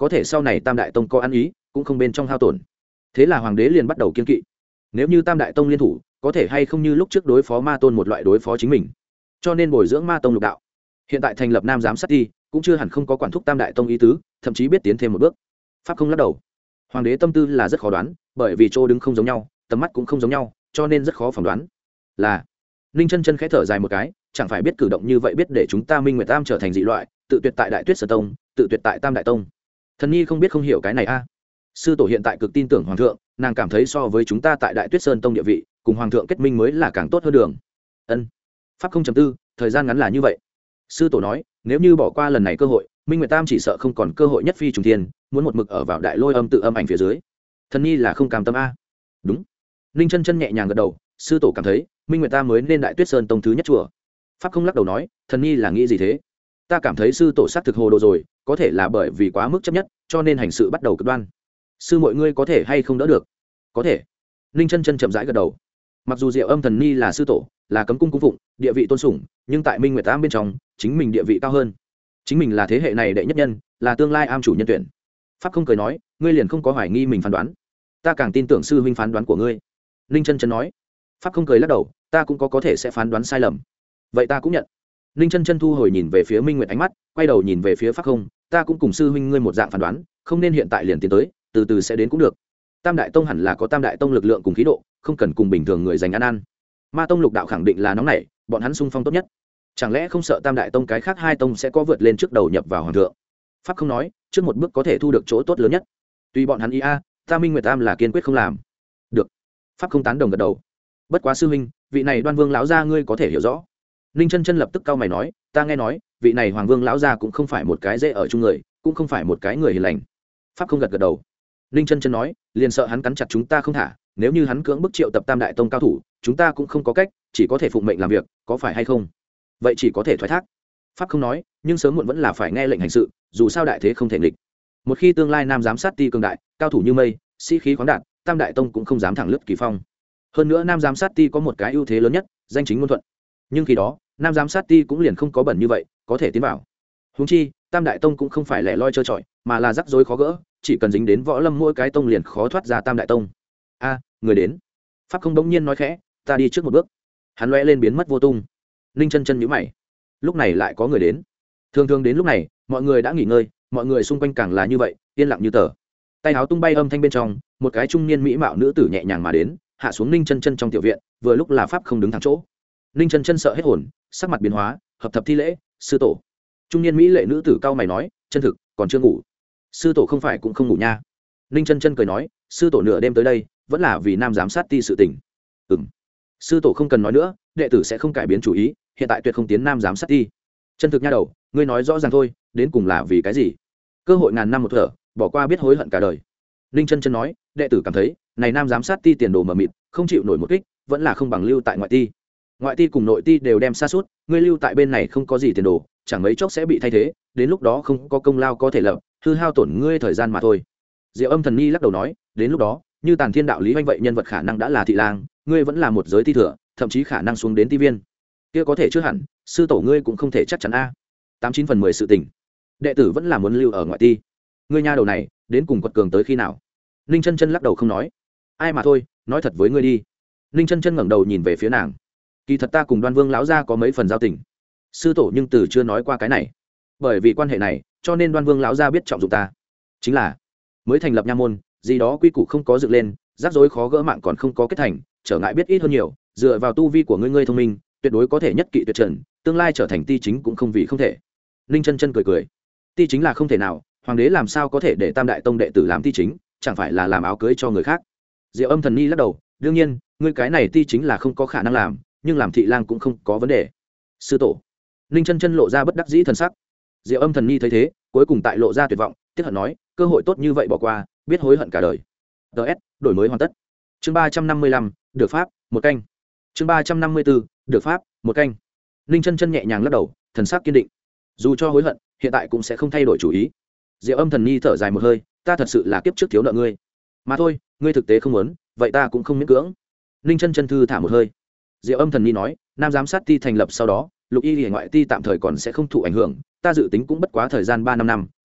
A: có thể sau này tam đại tông có ăn ý cũng không bên trong hao tổn. Thế là hoàng đế liền bắt đầu kiên kỵ, nếu như tam đại tông liên thủ có thể hay không như lúc trước đối phó ma tôn một loại đối phó chính mình, cho nên bồi dưỡng ma tông lục đạo. Hiện tại thành lập nam giám sát ti cũng chưa hẳn không có quản thúc tam đại tông ý tứ, thậm chí biết tiến thêm một bước. Pháp không lắc đầu, hoàng đế tâm tư là rất khó đoán, bởi vì chỗ đứng không giống nhau, tầm mắt cũng không giống nhau, cho nên rất khó phỏng đoán. Là Ninh chân chân khẽ thở dài một cái, chẳng phải biết cử động như vậy biết để chúng ta Minh Nguyệt Tam trở thành dị loại, tự tuyệt tại Đại Tuyết Sơn Tông, tự tuyệt tại Tam Đại Tông. Thần nhi không biết không hiểu cái này a. Sư tổ hiện tại cực tin tưởng hoàng thượng, nàng cảm thấy so với chúng ta tại Đại Tuyết Sơn Tông địa vị, cùng hoàng thượng kết minh mới là càng tốt hơn đường. Ân. Pháp không chấm tư, thời gian ngắn là như vậy. Sư tổ nói, nếu như bỏ qua lần này cơ hội, Minh Nguyệt Tam chỉ sợ không còn cơ hội nhất phi trùng thiên, muốn một mực ở vào đại lôi âm tự âm ảnh phía dưới. Thần nhi là không cam tâm a. Đúng. Ninh chân chân nhẹ nhàng gật đầu, sư tổ cảm thấy Minh Nguyệt Tam mới nên Đại Tuyết Sơn Tông thứ nhất chùa. Pháp không lắc đầu nói, thần nhi là nghĩ gì thế? Ta cảm thấy sư tổ sát thực hồ đồ rồi, có thể là bởi vì quá mức chấp nhất, cho nên hành sự bắt đầu cực đoan. Sư mọi ngươi có thể hay không đỡ được? Có thể. Ninh chân chân chậm rãi gật đầu. Mặc dù Diệu Âm thần nhi là sư tổ, là cấm cung cung phụng, địa vị tôn sủng, nhưng tại Minh Nguyệt Tam bên trong, chính mình địa vị cao hơn. Chính mình là thế hệ này đệ nhất nhân, là tương lai am chủ nhân tuyển. Pháp không cười nói, ngươi liền không có hoài nghi mình phán đoán? Ta càng tin tưởng sư huynh phán đoán của ngươi. Ninh chân chân nói. Pháp không cười lắc đầu, ta cũng có có thể sẽ phán đoán sai lầm. Vậy ta cũng nhận. Ninh chân chân thu hồi nhìn về phía Minh Nguyệt ánh mắt, quay đầu nhìn về phía Pháp không, ta cũng cùng sư huynh ngươi một dạng phán đoán, không nên hiện tại liền tiến tới, từ từ sẽ đến cũng được. Tam đại tông hẳn là có tam đại tông lực lượng cùng khí độ, không cần cùng bình thường người giành ăn ăn. Ma tông lục đạo khẳng định là nóng nảy, bọn hắn xung phong tốt nhất. Chẳng lẽ không sợ tam đại tông cái khác hai tông sẽ có vượt lên trước đầu nhập vào hoàng thượng? Pháp không nói, trước một bước có thể thu được chỗ tốt lớn nhất. Tuy bọn hắn ý a, ta Minh Nguyệt Tam là kiên quyết không làm. Được. Pháp không tán đồng gật đầu. Bất quá sư huynh, vị này Đoan Vương lão gia ngươi có thể hiểu rõ. Ninh chân chân lập tức cau mày nói, ta nghe nói vị này Hoàng Vương lão gia cũng không phải một cái dễ ở chung người, cũng không phải một cái người hiền lành. Pháp không gật gật đầu. Ninh chân chân nói, liền sợ hắn cắn chặt chúng ta không thả, nếu như hắn cưỡng bức triệu tập tam đại tông cao thủ, chúng ta cũng không có cách, chỉ có thể phụng mệnh làm việc, có phải hay không? Vậy chỉ có thể thoái thác. Pháp không nói, nhưng sớm muộn vẫn là phải nghe lệnh hành sự, dù sao đại thế không thể nghịch. Một khi tương lai nam giám sát ti cường đại, cao thủ như mây, sĩ khí khoáng đạt, tam đại tông cũng không dám thẳng lướt kỳ phong. Hơn nữa nam giám sát ti có một cái ưu thế lớn nhất, danh chính ngôn thuận. Nhưng khi đó nam giám sát ti cũng liền không có bẩn như vậy, có thể tiến vào. Huống chi tam đại tông cũng không phải lẻ loi trơ trọi, mà là rắc rối khó gỡ, chỉ cần dính đến võ lâm mỗi cái tông liền khó thoát ra tam đại tông. A, người đến. Pháp không bỗng nhiên nói khẽ, ta đi trước một bước. Hắn lóe lên biến mất vô tung. Ninh chân chân nhíu mày, lúc này lại có người đến. Thường thường đến lúc này mọi người đã nghỉ ngơi, mọi người xung quanh càng là như vậy, yên lặng như tờ. Tay áo tung bay âm thanh bên trong, một cái trung niên mỹ mạo nữ tử nhẹ nhàng mà đến, hạ xuống Ninh chân chân trong tiểu viện, vừa lúc là Pháp không đứng thẳng chỗ. Ninh chân chân sợ hết hồn, sắc mặt biến hóa, hợp thập thi lễ, sư tổ. Trung niên mỹ lệ nữ tử cao mày nói, chân thực còn chưa ngủ? Sư tổ không phải cũng không ngủ nha. Ninh chân chân cười nói, sư tổ nửa đêm tới đây vẫn là vì nam giám sát ti sự tình. Ừm. Sư tổ không cần nói nữa, đệ tử sẽ không cải biến chủ ý, hiện tại tuyệt không tiến nam giám sát ti. Chân thực nha đầu, ngươi nói rõ ràng thôi, đến cùng là vì cái gì? Cơ hội ngàn năm một thở, bỏ qua biết hối hận cả đời. Ninh chân chân nói, đệ tử cảm thấy này nam giám sát ti tiền đồ mờ mịt, không chịu nổi một kích, vẫn là không bằng lưu tại ngoại ti. Ngoại ti cùng nội ti đều đem xa suốt, ngươi lưu tại bên này không có gì tiền đồ, chẳng mấy chốc sẽ bị thay thế, đến lúc đó không có công lao có thể lập, hư hao tổn ngươi thời gian mà thôi. Diệu Âm thần nhi lắc đầu nói, đến lúc đó như Tàn Thiên đạo lý hoành vậy nhân vật khả năng đã là thị lang, ngươi vẫn là một giới ti thừa, thậm chí khả năng xuống đến ti viên. Kia có thể chưa hẳn, sư tổ ngươi cũng không thể chắc chắn a. Tám chín phần mười sự tình, đệ tử vẫn là muốn lưu ở ngoại ti. Ngươi nha đầu này, đến cùng quật cường tới khi nào? Ninh chân chân lắc đầu không nói. Ai mà thôi, nói thật với ngươi đi. Ninh chân chân ngẩng đầu nhìn về phía nàng. Kỳ thật ta cùng Đoan Vương lão gia có mấy phần giao tình. Sư tổ nhưng từ chưa nói qua cái này. Bởi vì quan hệ này, cho nên Đoan Vương lão gia biết trọng dụng ta. Chính là mới thành lập nha môn, gì đó quy củ không có dựng lên, rắc rối khó gỡ mạng còn không có kết thành, trở ngại biết ít hơn nhiều, dựa vào tu vi của ngươi ngươi thông minh, tuyệt đối có thể nhất kỵ tuyệt trần, tương lai trở thành ti chính cũng không vì không thể. Ninh chân chân cười cười. Ti chính là không thể nào, hoàng đế làm sao có thể để tam đại tông đệ tử làm ti chính, chẳng phải là làm áo cưới cho người khác. Diệu Âm thần nhi lắc đầu, đương nhiên ngươi cái này ti chính là không có khả năng làm, nhưng làm thị lang cũng không có vấn đề. Sư tổ. Ninh chân chân lộ ra bất đắc dĩ thần sắc. Diệu Âm thần nhi thấy thế, cuối cùng tại lộ ra tuyệt vọng, tiếc hận nói, cơ hội tốt như vậy bỏ qua, biết hối hận cả đời. ts đổi mới hoàn tất. Chương ba trăm năm mươi lăm, được pháp, một canh. Chương ba trăm năm mươi bốn, được pháp, một canh. Ninh chân chân nhẹ nhàng lắc đầu, thần sắc kiên định. Dù cho hối hận, hiện tại cũng sẽ không thay đổi chủ ý. Diệu Âm thần nhi thở dài một hơi, ta thật sự là kiếp trước thiếu nợ ngươi. Mà thôi, ngươi thực tế không muốn, vậy ta cũng không miễn cưỡng. Ninh chân chân thư thả một hơi. Diệu Âm thần nhi nói, nam giám sát ti thành lập sau đó, lục y hệ ngoại ti tạm thời còn sẽ không thụ ảnh hưởng, ta dự tính cũng bất quá thời gian ba năm năm,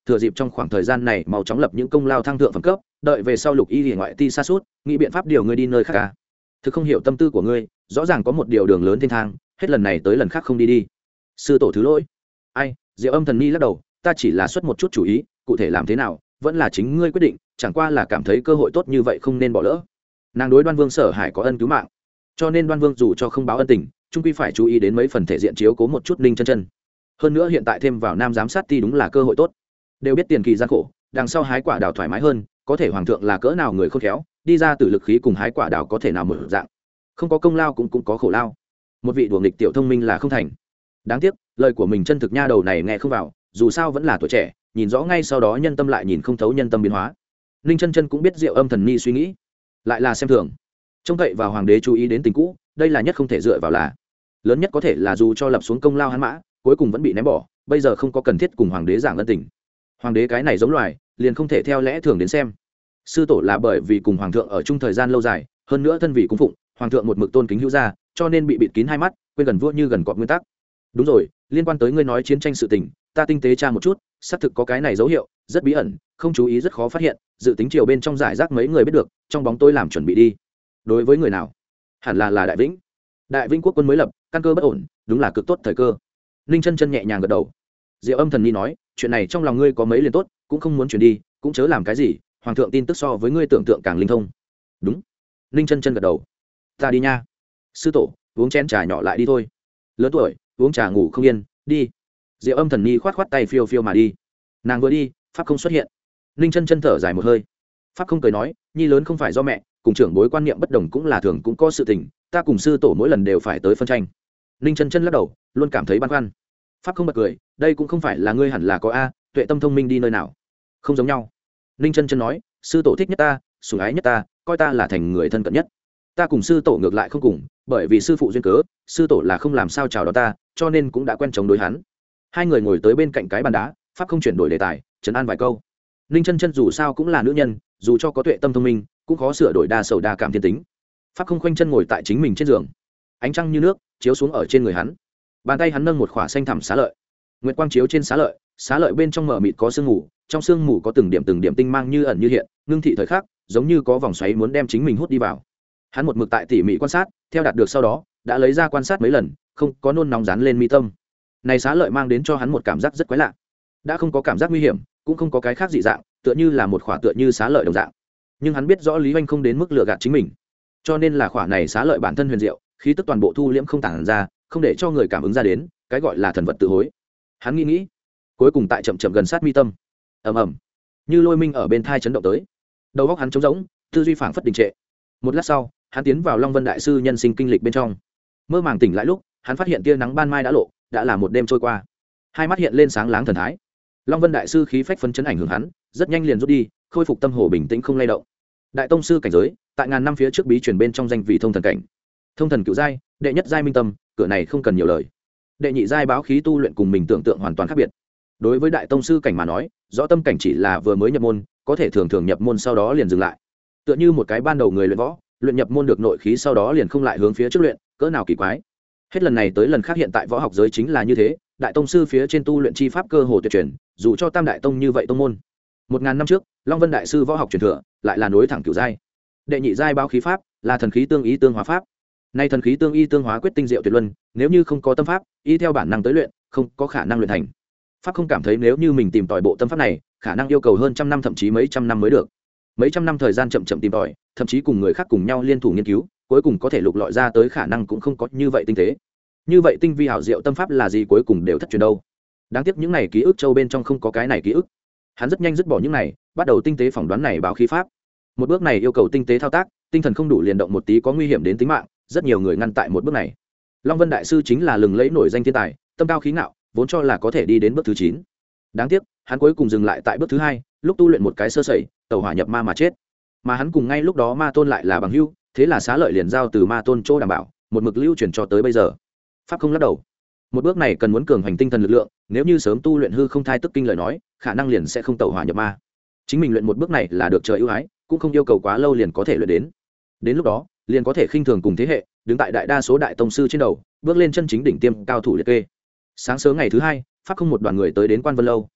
A: thừa dịp trong khoảng thời gian này mau chóng lập những công lao thăng thượng phẩm cấp, đợi về sau lục y thì ngoại ti xa suốt, nghĩ biện pháp điều ngươi đi nơi khác cả. Thực không hiểu tâm tư của ngươi, rõ ràng có một điều đường lớn thiên thang, hết lần này tới lần khác không đi đi. Sư tổ thứ lỗi. Ai, Diệu Âm Thần Ni lắc đầu, ta chỉ là xuất một chút chủ ý, cụ thể làm thế nào, vẫn là chính ngươi quyết định, chẳng qua là cảm thấy cơ hội tốt như vậy không nên bỏ lỡ. Nàng đối Đoan Vương Sở Hải có ân cứu mạng, cho nên Đoan Vương dù cho không báo ân tình, chung quy phải chú ý đến mấy phần thể diện chiếu cố một chút Ninh Chân Chân. Hơn nữa hiện tại thêm vào nam giám sát ti đúng là cơ hội tốt. Đều biết tiền kỳ gian khổ, đằng sau hái quả đào thoải mái hơn, có thể hoàng thượng là cỡ nào người khôn khéo, đi ra từ lực khí cùng hái quả đào có thể nào mở dạng. Không có công lao cũng cũng có khổ lao. Một vị đùa nghịch tiểu thông minh là không thành. Đáng tiếc, lời của mình chân thực nha đầu này nghe không vào, dù sao vẫn là tuổi trẻ, nhìn rõ ngay sau đó nhân tâm lại nhìn không thấu nhân tâm biến hóa. Ninh Chân Chân cũng biết Diệu Âm Thần Ni suy nghĩ, lại là xem thường. Trông cậy vào hoàng đế chú ý đến tình cũ, đây là nhất không thể dựa vào là. Lớn nhất có thể là dù cho lập xuống công lao hắn mã, cuối cùng vẫn bị ném bỏ, bây giờ không có cần thiết cùng hoàng đế giảng ân tình. Hoàng đế cái này giống loài, liền không thể theo lẽ thường đến xem. Sư tổ là bởi vì cùng hoàng thượng ở chung thời gian lâu dài, hơn nữa thân vị cung phụng, hoàng thượng một mực tôn kính hữu gia, cho nên bị bịt kín hai mắt, quên gần vua như gần cọp nguyên tắc. Đúng rồi, liên quan tới ngươi nói chiến tranh sự tình, ta tinh tế tra một chút, xác thực có cái này dấu hiệu, rất bí ẩn, không chú ý rất khó phát hiện, dự tính chiều bên trong giải rác mấy người biết được, trong bóng tôi làm chuẩn bị đi. Đối với người nào? Hẳn là là Đại Vĩnh. Đại Vĩnh quốc quân mới lập, căn cơ bất ổn, đúng là cực tốt thời cơ. Ninh Chân Chân nhẹ nhàng gật đầu. Diệu Âm Thần Ni nói, chuyện này trong lòng ngươi có mấy liền tốt, cũng không muốn chuyển đi, cũng chớ làm cái gì, hoàng thượng tin tức so với ngươi tưởng tượng càng linh thông. Đúng. Ninh Chân Chân gật đầu. Ta đi nha. Sư tổ, uống chén trà nhỏ lại đi thôi. Lớn tuổi, uống trà ngủ không yên, đi. Diệu Âm Thần Ni khoát khoát tay phiêu phiêu mà đi. Nàng vừa đi, pháp không xuất hiện. Ninh Chân Chân thở dài một hơi. Pháp không cười nói, nhi lớn không phải do mẹ, cùng trưởng bối quan niệm bất đồng cũng là thường cũng có sự tình, ta cùng sư tổ mỗi lần đều phải tới phân tranh. Ninh Chân Chân lắc đầu, luôn cảm thấy băn khoăn. Pháp không bật cười, đây cũng không phải là ngươi hẳn là có a, tuệ tâm thông minh đi nơi nào, không giống nhau. Ninh Chân Chân nói, sư tổ thích nhất ta, sủng ái nhất ta, coi ta là thành người thân cận nhất. Ta cùng sư tổ ngược lại không cùng, bởi vì sư phụ duyên cớ, sư tổ là không làm sao chào đón ta, cho nên cũng đã quen chống đối hắn. Hai người ngồi tới bên cạnh cái bàn đá, Pháp không chuyển đổi đề tài, trấn an vài câu. Ninh Chân Chân dù sao cũng là nữ nhân, dù cho có tuệ tâm thông minh, cũng khó sửa đổi đa sầu đa cảm thiên tính. Pháp không khoanh chân ngồi tại chính mình trên giường, ánh trăng như nước chiếu xuống ở trên người hắn, bàn tay hắn nâng một khỏa xanh thẳm xá lợi, nguyệt quang chiếu trên xá lợi, xá lợi bên trong mở mịt có sương mù, trong sương mù có từng điểm từng điểm tinh mang như ẩn như hiện, ngưng thị thời khắc, giống như có vòng xoáy muốn đem chính mình hút đi vào. Hắn một mực tại tỉ mỉ quan sát, theo đạt được sau đó, đã lấy ra quan sát mấy lần, không có nôn nóng dán lên mi tâm. Này xá lợi mang đến cho hắn một cảm giác rất quái lạ, đã không có cảm giác nguy hiểm, cũng không có cái khác dị dạng, tựa như là một khỏa tựa như xá lợi đồng dạng. Nhưng hắn biết rõ Lý Hoành không đến mức lừa gạt chính mình, cho nên là khỏa này xá lợi bản thân huyền diệu, khí tức toàn bộ thu liễm không tản ra, không để cho người cảm ứng ra đến, cái gọi là thần vật tự hối. Hắn nghĩ nghĩ, cuối cùng tại chậm chậm gần sát mi tâm, ầm ầm, như lôi minh ở bên thai chấn động tới, đầu óc hắn trống rỗng, tư duy phảng phất đình trệ. Một lát sau, hắn tiến vào Long Vân đại sư nhân sinh kinh lịch bên trong, mơ màng tỉnh lại lúc, hắn phát hiện tia nắng ban mai đã lộ, đã là một đêm trôi qua, hai mắt hiện lên sáng láng thần thái. Long Vân đại sư khí phách phấn chấn ảnh hưởng hắn, rất nhanh liền rút đi, khôi phục tâm hồ bình tĩnh không lay động. Đại tông sư cảnh giới, tại ngàn năm phía trước bí truyền bên trong danh vị thông thần cảnh. Thông thần cựu giai, đệ nhất giai minh tâm, cửa này không cần nhiều lời. Đệ nhị giai báo khí tu luyện cùng mình tưởng tượng hoàn toàn khác biệt. Đối với đại tông sư cảnh mà nói, rõ tâm cảnh chỉ là vừa mới nhập môn, có thể thường thường nhập môn sau đó liền dừng lại. Tựa như một cái ban đầu người luyện võ, luyện nhập môn được nội khí sau đó liền không lại hướng phía trước luyện, cỡ nào kỳ quái. Hết lần này tới lần khác hiện tại võ học giới chính là như thế, đại tông sư phía trên tu luyện chi pháp cơ hồ tuyệt truyền, dù cho tam đại tông như vậy tông môn. Một ngàn năm trước, Long Vân đại sư võ học truyền thừa, lại là nối thẳng cửu giai. Đệ nhị giai báo khí pháp, là thần khí tương ý tương hóa pháp. Nay thần khí tương y tương hóa quyết tinh diệu tuyệt luân, nếu như không có tâm pháp, y theo bản năng tới luyện, không có khả năng luyện thành. Pháp không cảm thấy nếu như mình tìm tòi bộ tâm pháp này, khả năng yêu cầu hơn trăm năm thậm chí mấy trăm năm mới được. Mấy trăm năm thời gian chậm chậm tìm tòi, thậm chí cùng người khác cùng nhau liên thủ nghiên cứu, cuối cùng có thể lục lọi ra tới khả năng cũng không có như vậy tinh tế. Như vậy tinh vi hảo diệu tâm pháp là gì cuối cùng đều thất truyền đâu. Đáng tiếc những này ký ức châu bên trong không có cái này ký ức. Hắn rất nhanh dứt bỏ những này, bắt đầu tinh tế phỏng đoán này báo khí pháp. Một bước này yêu cầu tinh tế thao tác, tinh thần không đủ liền động một tí có nguy hiểm đến tính mạng, rất nhiều người ngăn tại một bước này. Long Vân đại sư chính là lừng lẫy nổi danh thiên tài, tâm cao khí ngạo, vốn cho là có thể đi đến bước thứ chín. Đáng tiếc, hắn cuối cùng dừng lại tại bước thứ hai, lúc tu luyện một cái sơ sẩy, tẩu hỏa nhập ma mà chết. Mà hắn cùng ngay lúc đó Ma Tôn lại là bằng hữu, thế là xá lợi liền giao từ Ma Tôn chỗ đảm bảo, một mực lưu truyền cho tới bây giờ. Pháp không lắc đầu. Một bước này cần muốn cường hành tinh thần lực lượng, nếu như sớm tu luyện hư không thai tức kinh lời nói, khả năng liền sẽ không tẩu hỏa nhập ma. Chính mình luyện một bước này là được trời ưu ái, cũng không yêu cầu quá lâu liền có thể luyện đến. Đến lúc đó, liền có thể khinh thường cùng thế hệ, đứng tại đại đa số đại tông sư trên đầu, bước lên chân chính đỉnh tiêm cao thủ liệt kê. Sáng sớm ngày thứ hai, Pháp không một đoàn người tới đến Quan Vân lâu,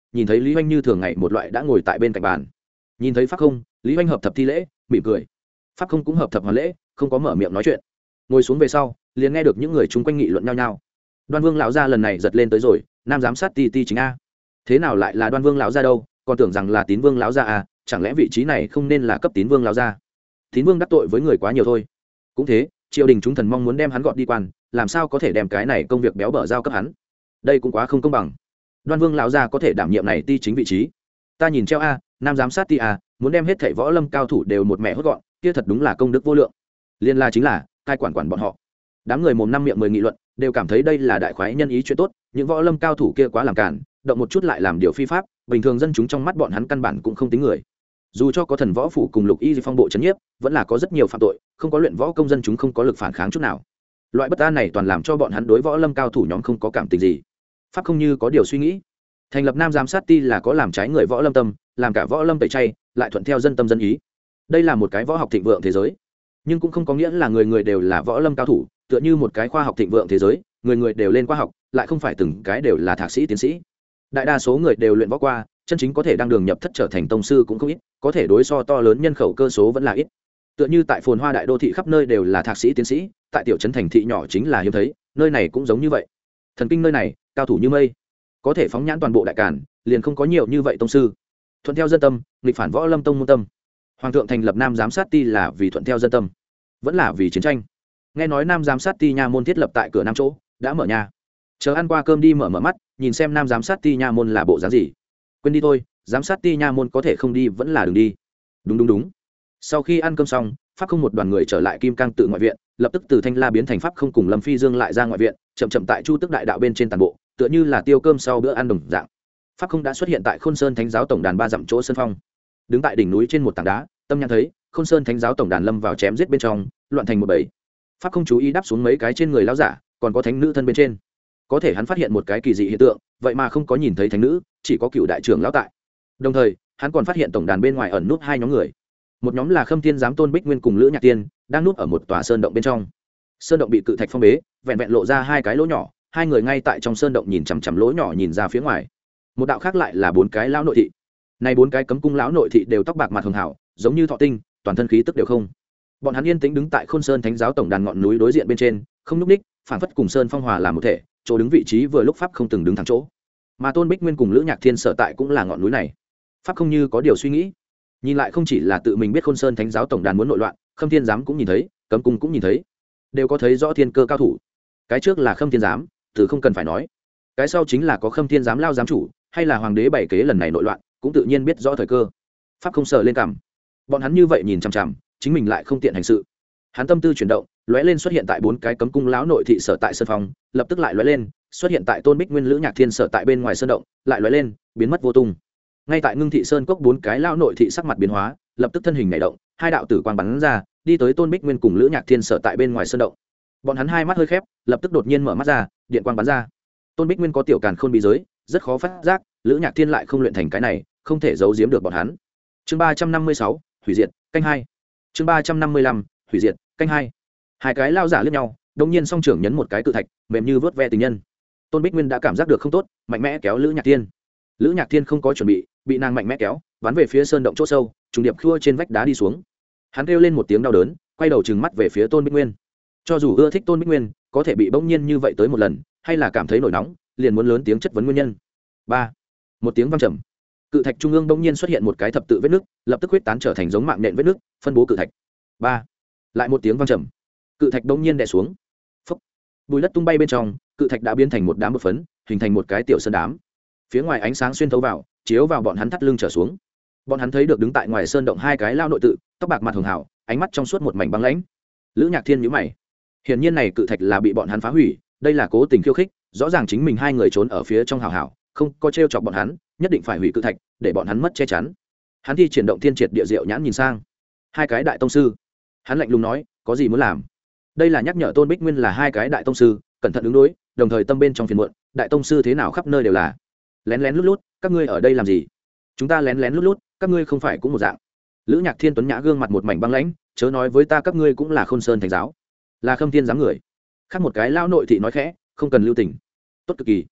A: nhìn thấy lý oanh như thường ngày một loại đã ngồi tại bên cạnh bàn. Nhìn thấy pháp không, lý oanh hợp thập thi lễ, mỉm cười. Pháp không cũng hợp thập hoàn lễ, không có mở miệng nói chuyện. Ngồi xuống về sau, liền nghe được những người chung quanh nghị luận nhau nhau. Đoan Vương lão gia lần này giật lên tới rồi, nam giám sát ti ti chính a. Thế nào lại là Đoan Vương lão gia đâu, còn tưởng rằng là Tín Vương lão gia à, chẳng lẽ vị trí này không nên là cấp Tín Vương lão gia? Tín Vương đắc tội với người quá nhiều thôi. Cũng thế, triều đình chúng thần mong muốn đem hắn gọt đi quan, làm sao có thể đem cái này công việc béo bở giao cấp hắn? Đây cũng quá không công bằng. Đoan Vương lão gia có thể đảm nhiệm này ti chính vị trí. Ta nhìn treo a, nam giám sát ti a, muốn đem hết thảy võ lâm cao thủ đều một mẹ hốt gọn, kia thật đúng là công đức vô lượng. Liên la chính là cai quản quản bọn họ. Đám người mồm năm miệng mười nghị luận, đều cảm thấy đây là đại khoái nhân ý chuyện tốt, những võ lâm cao thủ kia quá làm cản, động một chút lại làm điều phi pháp, bình thường dân chúng trong mắt bọn hắn căn bản cũng không tính người. Dù cho có thần võ phủ cùng lục y phong bộ trấn nhiếp, vẫn là có rất nhiều phạm tội, không có luyện võ công dân chúng không có lực phản kháng chút nào. Loại bất an này toàn làm cho bọn hắn đối võ lâm cao thủ nhóm không có cảm tình gì. Pháp không như có điều suy nghĩ, thành lập nam giám sát ti là có làm trái người võ lâm tâm, làm cả võ lâm tẩy chay, lại thuận theo dân tâm dân ý. Đây là một cái võ học thịnh vượng thế giới, nhưng cũng không có nghĩa là người người đều là võ lâm cao thủ, tựa như một cái khoa học thịnh vượng thế giới, người người đều lên khoa học, lại không phải từng cái đều là thạc sĩ tiến sĩ. Đại đa số người đều luyện võ qua, chân chính có thể đang đường nhập thất trở thành tông sư cũng không ít, có thể đối so to lớn nhân khẩu cơ số vẫn là ít. Tựa như tại phồn hoa đại đô thị khắp nơi đều là thạc sĩ tiến sĩ, tại tiểu trấn thành thị nhỏ chính là hiếm thấy, nơi này cũng giống như vậy. Thần kinh nơi này, cao thủ như mây, có thể phóng nhãn toàn bộ đại càn, liền không có nhiều như vậy tông sư. Thuận theo dân tâm, nghịch phản võ lâm tông môn tâm. Hoàng thượng thành lập nam giám sát ti là vì thuận theo dân tâm, vẫn là vì chiến tranh. Nghe nói nam giám sát ti nha môn thiết lập tại cửa nam chỗ, đã mở nhà. Chờ ăn qua cơm đi mở mở mắt, nhìn xem nam giám sát ti nha môn là bộ dáng gì. Quên đi thôi, giám sát ti nha môn có thể không đi vẫn là đừng đi. Đúng đúng đúng. Sau khi ăn cơm xong, pháp không một đoàn người trở lại kim cang tự ngoại viện, lập tức từ thanh la biến thành pháp không cùng lâm phi dương lại ra ngoại viện, chậm chậm tại chu tức đại đạo bên trên toàn bộ, tựa như là tiêu cơm sau bữa ăn đồng dạng. Pháp không đã xuất hiện tại khôn sơn thánh giáo tổng đàn ba dặm chỗ sơn phong, đứng tại đỉnh núi trên một tảng đá, tâm nhãn thấy khôn sơn thánh giáo tổng đàn lâm vào chém giết bên trong, loạn thành một bầy. Pháp không chú ý đáp xuống mấy cái trên người lão giả, còn có thánh nữ thân bên trên. Có thể hắn phát hiện một cái kỳ dị hiện tượng, vậy mà không có nhìn thấy thánh nữ, chỉ có cựu đại trưởng lão tại. Đồng thời hắn còn phát hiện tổng đàn bên ngoài ẩn nút hai nhóm người, một nhóm là khâm thiên giám tôn bích nguyên cùng lữ nhạc tiên, đang núp ở một tòa sơn động bên trong. Sơn động bị cự thạch phong bế, vẹn vẹn lộ ra hai cái lỗ nhỏ, hai người ngay tại trong sơn động nhìn chằm chằm lỗ nhỏ nhìn ra phía ngoài. Một đạo khác lại là bốn cái lão nội thị. Này bốn cái cấm cung lão nội thị đều tóc bạc mặt hường hảo, giống như thọ tinh, toàn thân khí tức đều không. Bọn hắn yên tĩnh đứng tại khôn sơn thánh giáo tổng đàn ngọn núi đối diện bên trên, không nhúc ních, phản phất cùng sơn phong hòa làm một thể, chỗ đứng vị trí vừa lúc pháp không từng đứng thẳng chỗ. Mà tôn bích nguyên cùng lữ nhạc thiên sở tại cũng là ngọn núi này. Pháp không như có điều suy nghĩ, nhìn lại không chỉ là tự mình biết khôn sơn thánh giáo tổng đàn muốn nội loạn, khâm thiên giám cũng nhìn thấy, cấm cung cũng nhìn thấy, đều có thấy rõ thiên cơ cao thủ. Cái trước là khâm thiên giám, từ không cần phải nói. Cái sau chính là có khâm thiên giám lao giám chủ, hay là hoàng đế bảy kế lần này nội loạn, cũng tự nhiên biết rõ thời cơ. Pháp không sờ lên cằm, bọn hắn như vậy nhìn chằm chằm, chính mình lại không tiện hành sự. Hắn tâm tư chuyển động, lóe lên xuất hiện tại bốn cái cấm cung lão nội thị sở tại sơn phong, lập tức lại lóe lên xuất hiện tại tôn bích nguyên lữ nhạc thiên sở tại bên ngoài sơn động, lại lóe lên biến mất vô tung. Ngay tại ngưng thị sơn cốc, bốn cái lão nội thị sắc mặt biến hóa, lập tức thân hình nhảy động, hai đạo tử quang bắn ra, đi tới tôn bích nguyên cùng lữ nhạc thiên sở tại bên ngoài sơn động. Bọn hắn hai mắt hơi khép, lập tức đột nhiên mở mắt ra, điện quang bắn ra. Tôn bích nguyên có tiểu càn khôn bí giới, rất khó phát giác, lữ nhạc thiên lại không luyện thành cái này, không thể giấu giếm được bọn hắn. Chương ba trăm năm mươi sáu, hủy diệt, canh hai. Chương ba trăm năm mươi lăm, hủy diệt, canh hai. Hai cái lao giả liếc nhau, đột nhiên song trưởng nhấn một cái cự thạch, mềm như vớt ve tình nhân. Tôn bích nguyên đã cảm giác được không tốt, mạnh mẽ kéo lữ nhạc thiên. Lữ nhạc thiên không có chuẩn bị, bị nàng mạnh mẽ kéo, bắn về phía sơn động chỗ sâu, trùng điệp khua trên vách đá đi xuống. Hắn kêu lên một tiếng đau đớn, quay đầu trừng mắt về phía tôn bích nguyên. Cho dù ưa thích tôn bích nguyên, có thể bị bỗng nhiên như vậy tới một lần, hay là cảm thấy nổi nóng, liền muốn lớn tiếng chất vấn nguyên nhân. Ba, một tiếng vang trầm, cự thạch trung ương bỗng nhiên xuất hiện một cái thập tự vết nứt, lập tức huyết tán trở thành giống mạng nện vết nứt, phân bố cự thạch. Ba, lại một tiếng vang trầm, cự thạch bỗng nhiên đè xuống. Phốc, bùi đất tung bay bên trong, cự thạch đã biến thành một đám bột phấn, hình thành một cái tiểu sơn đám. Phía ngoài ánh sáng xuyên thấu vào, chiếu vào bọn hắn thắt lưng trở xuống. Bọn hắn thấy được đứng tại ngoài sơn động hai cái lao nội tự, tóc bạc mặt hường hảo, ánh mắt trong suốt một mảnh băng lãnh. Lữ nhạc thiên nhíu mày, hiển nhiên này cự thạch là bị bọn hắn phá hủy, đây là cố tình khiêu khích, rõ ràng chính mình hai người trốn ở phía trong hào hảo, không có trêu chọc bọn hắn, nhất định phải hủy cự thạch để bọn hắn mất che chắn. Hắn thi triển động thiên triệt địa diệu nhãn nhìn sang hai cái đại tông sư, hắn lạnh lùng nói, có gì muốn làm? Đây là nhắc nhở tôn bích nguyên là hai cái đại tông sư, cẩn thận ứng đối, đồng thời tâm bên trong phiền muộn, đại tông sư thế nào khắp nơi đều là lén lén lút lút, các ngươi ở đây làm gì? Chúng ta lén lén lút lút, các ngươi không phải cũng một dạng? Lữ nhạc thiên tuấn nhã gương mặt một mảnh băng lãnh, chớ nói với ta các ngươi cũng là khôn sơn thánh giáo, là khâm thiên giám người. Khác một cái lao nội thị nói khẽ, không cần lưu tình. Tốt cực kỳ.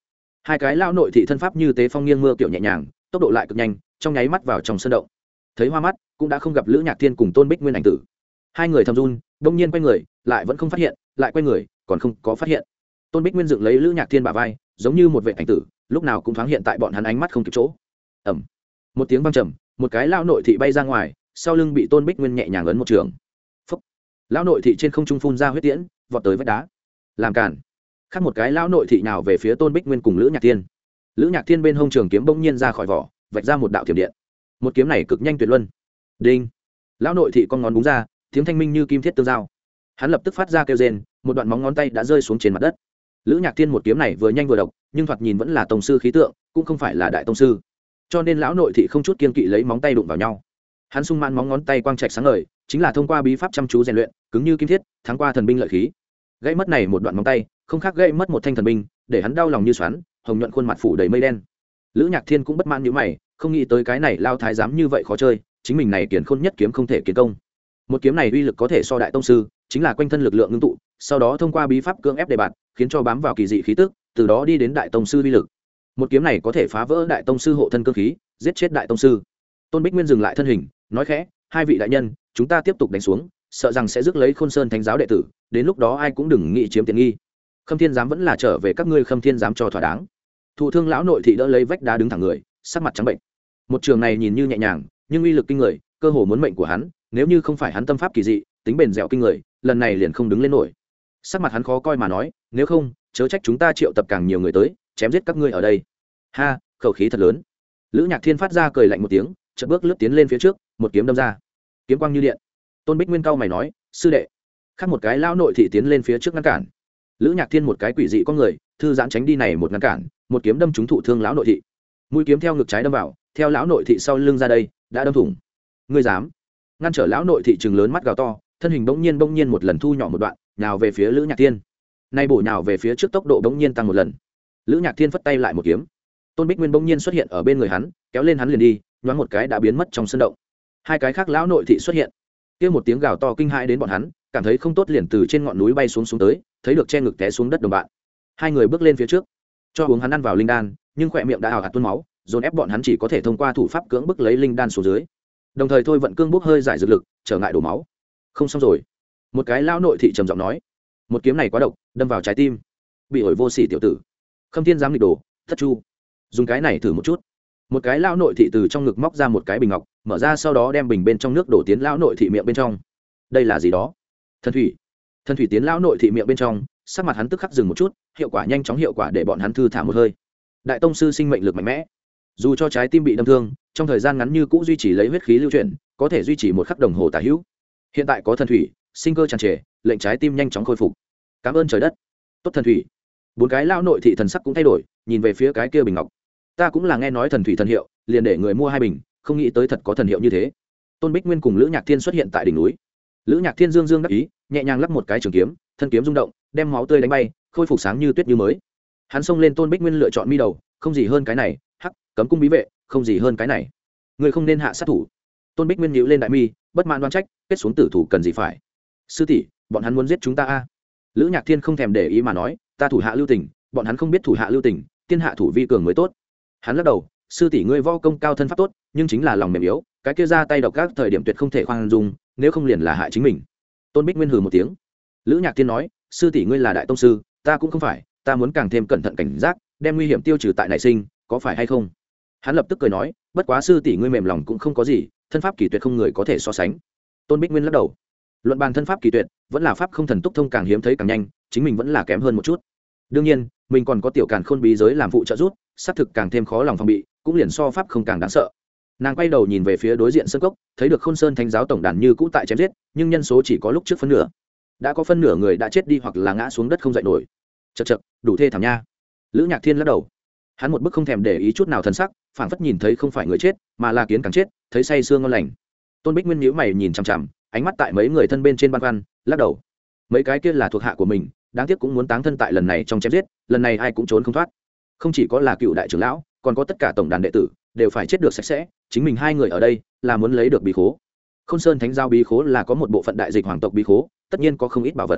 A: hai cái lao nội thị thân pháp như tế phong nghiêng mưa kiểu nhẹ nhàng, tốc độ lại cực nhanh, trong nháy mắt vào trong sân động. Thấy hoa mắt, cũng đã không gặp Lữ Nhạc Thiên cùng Tôn Bích Nguyên ảnh tử. Hai người thầm run, đông nhiên quay người, lại vẫn không phát hiện, lại quay người, còn không có phát hiện. Tôn Bích Nguyên dựng lấy Lữ Nhạc Thiên bả vai, giống như một vệ ảnh tử, lúc nào cũng thoáng hiện tại bọn hắn ánh mắt không kịp chỗ. Ầm. Một tiếng vang trầm, một cái lao nội thị bay ra ngoài, sau lưng bị Tôn Bích Nguyên nhẹ nhàng ấn một trường. Phốc. Lão nội thị trên không trung phun ra huyết tiễn, vọt tới vách đá. Làm cản. Khác một cái lão nội thị nào về phía Tôn Bích Nguyên cùng Lữ Nhạc Thiên. Lữ Nhạc Thiên bên hông trường kiếm bỗng nhiên ra khỏi vỏ, vạch ra một đạo thiểm điện. Một kiếm này cực nhanh tuyệt luân. Đinh. Lão nội thị con ngón búng ra, tiếng thanh minh như kim thiết tương giao. Hắn lập tức phát ra kêu rên, một đoạn móng ngón tay đã rơi xuống trên mặt đất. Lữ Nhạc Thiên một kiếm này vừa nhanh vừa độc, nhưng thoạt nhìn vẫn là tông sư khí tượng, cũng không phải là đại tông sư. Cho nên lão nội thị không chút kiên kỵ lấy móng tay đụng vào nhau. Hắn sung mãn móng ngón tay quang trạch sáng ngời, chính là thông qua bí pháp chăm chú rèn luyện, cứng như kim thiết, thắng qua thần binh lợi khí. Gãy mất này một đoạn móng tay, không khác gãy mất một thanh thần binh, để hắn đau lòng như xoắn, hồng nhuận khuôn mặt phủ đầy mây đen. Lữ Nhạc Thiên cũng bất mãn như mày, không nghĩ tới cái này lao thái giám như vậy khó chơi, chính mình này kiền khôn nhất kiếm không thể kiến công. Một kiếm này uy lực có thể so đại tông sư, chính là quanh thân lực lượng ngưng tụ, sau đó thông qua bí pháp cưỡng ép đề bạt, khiến cho bám vào kỳ dị khí tức, từ đó đi đến đại tông sư uy lực. Một kiếm này có thể phá vỡ đại tông sư hộ thân cương khí, giết chết đại tông sư. Tôn Bích Nguyên dừng lại thân hình, nói khẽ, hai vị đại nhân, chúng ta tiếp tục đánh xuống, sợ rằng sẽ rước lấy Khôn Sơn Thánh giáo đệ tử, đến lúc đó ai cũng đừng nghĩ chiếm tiện nghi. Khâm Thiên giám vẫn là trở về các ngươi Khâm Thiên giám cho thỏa đáng. Thụ thương lão nội thị đỡ lấy vách đá đứng thẳng người, sắc mặt trắng bệnh. Một trường này nhìn như nhẹ nhàng, nhưng uy lực kinh người, cơ hồ muốn mệnh của hắn, nếu như không phải hắn tâm pháp kỳ dị, tính bền dẻo kinh người, lần này liền không đứng lên nổi. Sắc mặt hắn khó coi mà nói, nếu không, chớ trách chúng ta triệu tập càng nhiều người tới, chém giết các ngươi ở đây. Ha, khẩu khí thật lớn. Lữ Nhạc Thiên phát ra cười lạnh một tiếng, chợt bước lướt tiến lên phía trước, một kiếm đâm ra. Kiếm quang như điện. Tôn Bích Nguyên cao mày nói, sư đệ. Khác một cái lão nội thị tiến lên phía trước ngăn cản. Lữ Nhạc Thiên một cái quỷ dị con người, thư giãn tránh đi này một ngăn cản, một kiếm đâm trúng thụ thương lão nội thị. Mũi kiếm theo ngực trái đâm vào, theo lão nội thị sau lưng ra đây, đã đâm thủng. Ngươi dám? Ngăn trở lão nội thị trừng lớn mắt gào to, thân hình bỗng nhiên bỗng nhiên một lần thu nhỏ một đoạn, nhào về phía Lữ Nhạc Thiên. Nay bổ nhào về phía trước tốc độ bỗng nhiên tăng một lần. Lữ Nhạc Thiên phất tay lại một kiếm. Tôn Bích Nguyên bỗng nhiên xuất hiện ở bên người hắn, kéo lên hắn liền đi, nhoáng một cái đã biến mất trong sân động. Hai cái khác lão nội thị xuất hiện, kia một tiếng gào to kinh hãi đến bọn hắn, cảm thấy không tốt liền từ trên ngọn núi bay xuống xuống tới, thấy được che ngực té xuống đất đồng bạn. Hai người bước lên phía trước, cho uống hắn ăn vào linh đan, nhưng khỏe miệng đã ảo ạt tuôn máu, dồn ép bọn hắn chỉ có thể thông qua thủ pháp cưỡng bức lấy linh đan xuống dưới. Đồng thời thôi vận cương bốc hơi giải dược lực, trở ngại đổ máu. Không xong rồi. Một cái lão nội thị trầm giọng nói, một kiếm này quá độc, đâm vào trái tim. Bị ổi vô sỉ tiểu tử. Khâm Thiên dám nghịch đổ, thất chu. Dùng cái này thử một chút. Một cái lão nội thị từ trong ngực móc ra một cái bình ngọc, mở ra sau đó đem bình bên trong nước đổ tiến lão nội thị miệng bên trong. Đây là gì đó? Thần thủy. Thần thủy tiến lão nội thị miệng bên trong, sắc mặt hắn tức khắc dừng một chút, hiệu quả nhanh chóng hiệu quả để bọn hắn thư thả một hơi. Đại tông sư sinh mệnh lực mạnh mẽ, dù cho trái tim bị đâm thương, trong thời gian ngắn như cũ duy trì lấy huyết khí lưu chuyển, có thể duy trì một khắc đồng hồ tả hữu. Hiện tại có thần thủy, sinh cơ tràn trề, lệnh trái tim nhanh chóng khôi phục. Cảm ơn trời đất. Tốt thần thủy. Bốn cái lão nội thị thần sắc cũng thay đổi, nhìn về phía cái kia bình ngọc. Ta cũng là nghe nói thần thủy thần hiệu, liền để người mua hai bình, không nghĩ tới thật có thần hiệu như thế. Tôn Bích Nguyên cùng Lữ Nhạc Thiên xuất hiện tại đỉnh núi. Lữ Nhạc Thiên dương dương đắc ý, nhẹ nhàng lắp một cái trường kiếm, thân kiếm rung động, đem máu tươi đánh bay, khôi phục sáng như tuyết như mới. Hắn xông lên Tôn Bích Nguyên lựa chọn mi đầu, không gì hơn cái này, hắc, cấm cung bí vệ, không gì hơn cái này. Người không nên hạ sát thủ. Tôn Bích Nguyên nhíu lên đại mi, bất mãn đoán trách, kết xuống tử thủ cần gì phải? Sư tỷ, bọn hắn muốn giết chúng ta a. Lữ Nhạc Thiên không thèm để ý mà nói, ta thủ hạ lưu tình, bọn hắn không biết thủ hạ lưu tình, tiên hạ thủ vi cường mới tốt. Hắn lắc đầu, sư tỷ ngươi võ công cao thân pháp tốt, nhưng chính là lòng mềm yếu, cái kia ra tay độc các thời điểm tuyệt không thể khoan dung, nếu không liền là hại chính mình. Tôn Bích Nguyên hừ một tiếng. Lữ Nhạc Thiên nói, sư tỷ ngươi là đại tông sư, ta cũng không phải, ta muốn càng thêm cẩn thận cảnh giác, đem nguy hiểm tiêu trừ tại nảy sinh, có phải hay không? Hắn lập tức cười nói, bất quá sư tỷ ngươi mềm lòng cũng không có gì, thân pháp kỳ tuyệt không người có thể so sánh. Tôn Bích Nguyên lắc đầu. Luận bàn thân pháp kỳ tuyệt, vẫn là pháp không thần túc thông càng hiếm thấy càng nhanh, chính mình vẫn là kém hơn một chút. Đương nhiên, mình còn có tiểu càn khôn bí giới làm phụ trợ giúp, xác thực càng thêm khó lòng phòng bị, cũng liền so pháp không càng đáng sợ. Nàng quay đầu nhìn về phía đối diện sân cốc, thấy được Khôn Sơn Thánh giáo tổng đàn như cũ tại chém giết, nhưng nhân số chỉ có lúc trước phân nửa. Đã có phân nửa người đã chết đi hoặc là ngã xuống đất không dậy nổi. Chậc chậc, đủ thê thảm nha. Lữ Nhạc Thiên lắc đầu. Hắn một bức không thèm để ý chút nào thần sắc, phảng phất nhìn thấy không phải người chết, mà là kiến càng chết, thấy say sương ngon lành. Tôn Bích Nguyên nhíu mày nhìn chằm chằm, ánh mắt tại mấy người thân bên trên ban quan, lắc đầu. Mấy cái kia là thuộc hạ của mình, đáng tiếc cũng muốn táng thân tại lần này trong chém giết, lần này ai cũng trốn không thoát. Không chỉ có là cựu đại trưởng lão, còn có tất cả tổng đàn đệ tử đều phải chết được sạch sẽ, chính mình hai người ở đây là muốn lấy được bí khố. Khôn Sơn Thánh giáo bí khố là có một bộ phận đại dịch hoàng tộc bí khố, tất nhiên có không ít bảo vật.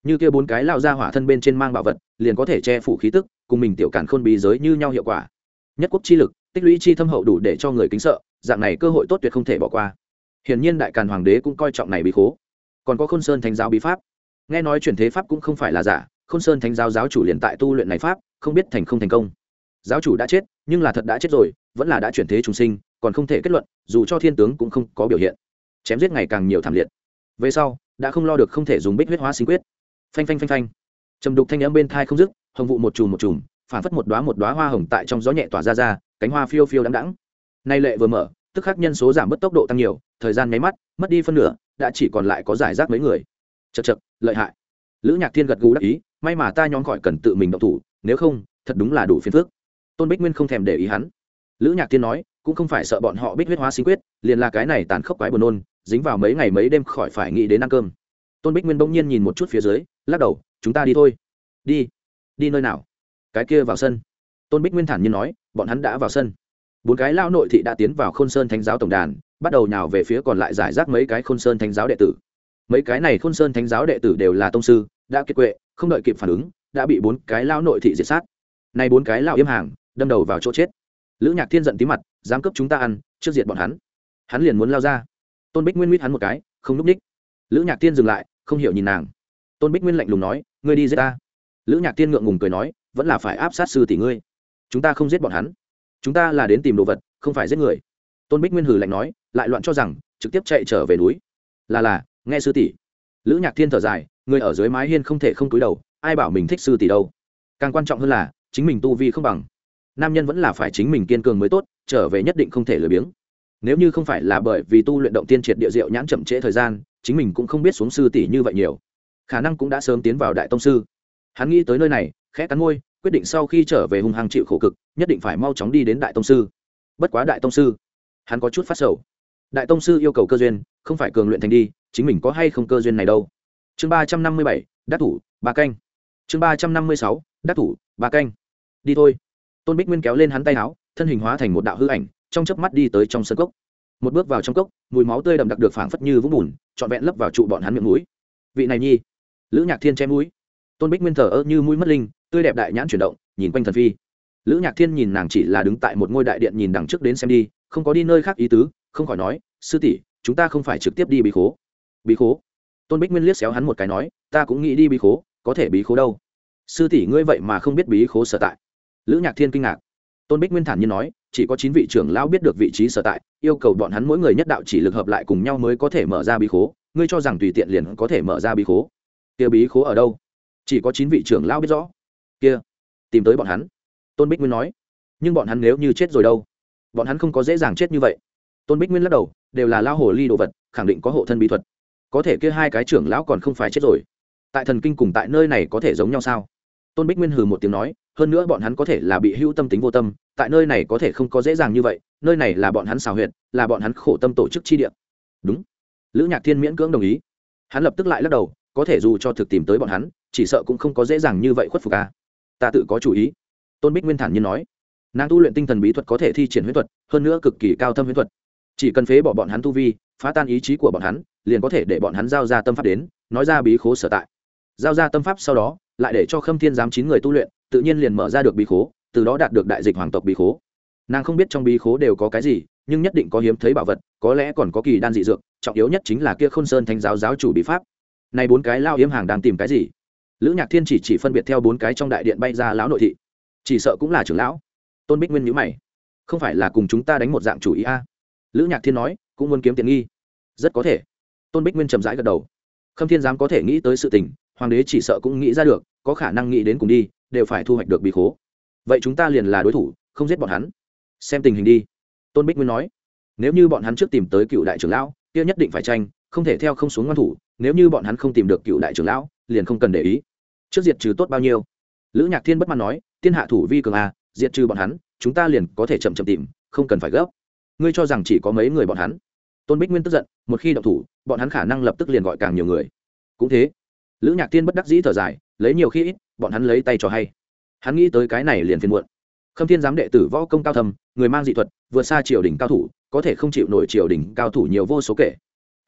A: như kia bốn cái lao ra hỏa thân bên trên mang bảo vật liền có thể che phủ khí tức, cùng mình tiểu cản khôn bí giới như nhau hiệu quả. Nhất quốc chi lực, tích lũy chi thâm hậu đủ để cho người kính sợ, dạng này cơ hội tốt tuyệt không thể bỏ qua. Hiển nhiên đại càn hoàng đế cũng coi trọng này bí khố. Còn có Khôn Sơn Thánh giáo bí pháp, nghe nói chuyển thế pháp cũng không phải là giả, Khôn Sơn Thánh giáo giáo chủ liền tại tu luyện này pháp, không biết thành không thành công. Giáo chủ đã chết, nhưng là thật đã chết rồi, vẫn là đã chuyển thế trùng sinh, còn không thể kết luận, dù cho thiên tướng cũng không có biểu hiện. Chém giết ngày càng nhiều thảm liệt. Về sau, đã không lo được không thể dùng bích huyết hóa sinh quyết. Phanh phanh phanh phanh. Trầm đục thanh âm bên tai không dứt, hồng vụ một chùm một chùm, phản phất một đóa một đóa hoa hồng tại trong gió nhẹ tỏa ra ra, cánh hoa phiêu phiêu đãng đãng. Nay lệ vừa mở, tức khắc nhân số giảm bớt tốc độ tăng nhiều, thời gian nháy mắt, mất đi phân nửa, đã chỉ còn lại có giải rác mấy người. Chậc chậc, lợi hại. Lữ Nhạc Thiên gật gù đáp ý, may mà ta nhóm khỏi cần tự mình động thủ, nếu không, thật đúng là đủ phiền phức. Tôn Bích Nguyên không thèm để ý hắn. Lữ Nhạc Thiên nói, cũng không phải sợ bọn họ bích huyết hóa sinh quyết, liền là cái này tàn khốc quái buồn nôn, dính vào mấy ngày mấy đêm khỏi phải nghĩ đến ăn cơm. Tôn Bích Nguyên bỗng nhiên nhìn một chút phía dưới, lắc đầu, chúng ta đi thôi. Đi? Đi nơi nào? Cái kia vào sân. Tôn Bích Nguyên thản nhiên nói, bọn hắn đã vào sân. Bốn cái lao nội thị đã tiến vào Khôn Sơn Thánh giáo tổng đàn, bắt đầu nhào về phía còn lại giải rác mấy cái Khôn Sơn Thánh giáo đệ tử. Mấy cái này Khôn Sơn Thánh giáo đệ tử đều là tông sư, đã kiệt quệ, không đợi kịp phản ứng, đã bị bốn cái lao nội thị diệt sát. Này bốn cái lao yếm hàng, đâm đầu vào chỗ chết. Lữ Nhạc Thiên giận tí mặt, dám cướp chúng ta ăn, trước diệt bọn hắn. Hắn liền muốn lao ra. Tôn Bích Nguyên mít hắn một cái, không núp ních. Lữ Nhạc Thiên dừng lại, không hiểu nhìn nàng. Tôn Bích Nguyên lạnh lùng nói, ngươi đi giết ta. Lữ Nhạc Thiên ngượng ngùng cười nói, vẫn là phải áp sát sư tỷ ngươi. Chúng ta không giết bọn hắn, chúng ta là đến tìm đồ vật, không phải giết người. Tôn Bích Nguyên hừ lạnh nói, lại loạn cho rằng trực tiếp chạy trở về núi. Là là, nghe sư tỷ. Lữ Nhạc Thiên thở dài, người ở dưới mái hiên không thể không cúi đầu, ai bảo mình thích sư tỷ đâu. Càng quan trọng hơn là, chính mình tu vi không bằng. Nam nhân vẫn là phải chính mình kiên cường mới tốt, trở về nhất định không thể lười biếng. Nếu như không phải là bởi vì tu luyện động tiên triệt địa diệu nhãn chậm trễ thời gian, chính mình cũng không biết xuống sư tỷ như vậy nhiều, khả năng cũng đã sớm tiến vào đại tông sư. Hắn nghĩ tới nơi này, khẽ cắn môi, quyết định sau khi trở về hung hăng chịu khổ cực, nhất định phải mau chóng đi đến đại tông sư. Bất quá đại tông sư, hắn có chút phát sầu. Đại tông sư yêu cầu cơ duyên, không phải cường luyện thành đi, chính mình có hay không cơ duyên này đâu. Chương ba trăm năm mươi bảy, đắc thủ, ba canh. Chương ba trăm năm mươi sáu, đắc thủ, ba canh. Đi thôi. Tôn Bích Nguyên kéo lên hắn tay áo, thân hình hóa thành một đạo hư ảnh, trong chớp mắt đi tới trong sân cốc. Một bước vào trong cốc, mùi máu tươi đậm đặc được phảng phất như vũng bùn, trọn vẹn lấp vào trụ bọn hắn miệng mũi. Vị này nhi, Lữ Nhạc Thiên che mũi. Tôn Bích Nguyên thở ơ như mũi mất linh, tươi đẹp đại nhãn chuyển động, nhìn quanh thần phi. Lữ Nhạc Thiên nhìn nàng chỉ là đứng tại một ngôi đại điện nhìn đằng trước đến xem đi, không có đi nơi khác ý tứ, không khỏi nói, sư tỷ, chúng ta không phải trực tiếp đi bí khố. Bí khố? Tôn Bích Nguyên liếc xéo hắn một cái nói, ta cũng nghĩ đi bí khố, có thể bí khố đâu? Sư tỷ ngươi vậy mà không biết bí khố sở tại? Lữ Nhạc Thiên kinh ngạc. Tôn Bích Nguyên thản nhiên nói, chỉ có chín vị trưởng lão biết được vị trí sở tại, yêu cầu bọn hắn mỗi người nhất đạo chỉ lực hợp lại cùng nhau mới có thể mở ra bí khố, ngươi cho rằng tùy tiện liền có thể mở ra bí khố? Kia bí khố ở đâu? Chỉ có chín vị trưởng lão biết rõ. Kia, tìm tới bọn hắn. Tôn Bích Nguyên nói, nhưng bọn hắn nếu như chết rồi đâu? Bọn hắn không có dễ dàng chết như vậy. Tôn Bích Nguyên lắc đầu, đều là lao hồ ly đồ vật, khẳng định có hộ thân bí thuật. Có thể kia hai cái trưởng lão còn không phải chết rồi? Tại thần kinh cùng tại nơi này có thể giống nhau sao? Tôn Bích Nguyên hừ một tiếng nói, hơn nữa bọn hắn có thể là bị hữu tâm tính vô tâm, tại nơi này có thể không có dễ dàng như vậy, nơi này là bọn hắn xào huyệt, là bọn hắn khổ tâm tổ chức chi địa. Đúng. Lữ Nhạc Thiên miễn cưỡng đồng ý. Hắn lập tức lại lắc đầu, có thể dù cho thực tìm tới bọn hắn, chỉ sợ cũng không có dễ dàng như vậy khuất phục a. Ta tự có chủ ý. Tôn Bích Nguyên thản nhiên nói, nàng tu luyện tinh thần bí thuật có thể thi triển huyễn thuật, hơn nữa cực kỳ cao thâm huyễn thuật, chỉ cần phế bỏ bọn hắn tu vi, phá tan ý chí của bọn hắn, liền có thể để bọn hắn giao ra tâm pháp đến, nói ra bí khố sở tại. Giao ra tâm pháp sau đó, lại để cho Khâm Thiên giám chín người tu luyện, tự nhiên liền mở ra được bí khố, từ đó đạt được đại dịch hoàng tộc bí khố. Nàng không biết trong bí khố đều có cái gì, nhưng nhất định có hiếm thấy bảo vật, có lẽ còn có kỳ đan dị dược, trọng yếu nhất chính là kia Khôn Sơn Thánh giáo giáo chủ bí pháp. Này bốn cái lao yếm hàng đang tìm cái gì? Lữ Nhạc Thiên chỉ chỉ phân biệt theo bốn cái trong đại điện bay ra lão nội thị, chỉ sợ cũng là trưởng lão. Tôn Bích Nguyên nhíu mày, không phải là cùng chúng ta đánh một dạng chủ ý a? Lữ Nhạc Thiên nói, cũng muốn kiếm tiện nghi. Rất có thể. Tôn Bích Nguyên trầm rãi gật đầu. Khâm Thiên giám có thể nghĩ tới sự tình, hoàng đế chỉ sợ cũng nghĩ ra được, có khả năng nghĩ đến cùng đi, đều phải thu hoạch được bí khố. Vậy chúng ta liền là đối thủ, không giết bọn hắn, xem tình hình đi. Tôn Bích Nguyên nói, nếu như bọn hắn trước tìm tới cựu đại trưởng lão, kia nhất định phải tranh, không thể theo không xuống ngoan thủ, nếu như bọn hắn không tìm được cựu đại trưởng lão, liền không cần để ý. Trước diệt trừ tốt bao nhiêu? Lữ Nhạc Thiên bất mãn nói, tiên hạ thủ vi cường a, diệt trừ bọn hắn, chúng ta liền có thể chậm chậm tìm, không cần phải gấp. Ngươi cho rằng chỉ có mấy người bọn hắn? Tôn Bích Nguyên tức giận, một khi động thủ, bọn hắn khả năng lập tức liền gọi càng nhiều người. Cũng thế. Lữ Nhạc Thiên bất đắc dĩ thở dài, lấy nhiều khi ít, bọn hắn lấy tay cho hay. Hắn nghĩ tới cái này liền phiền muộn. Khâm Thiên giám đệ tử võ công cao thâm, người mang dị thuật, vượt xa triều đình cao thủ, có thể không chịu nổi triều đình cao thủ nhiều vô số kể.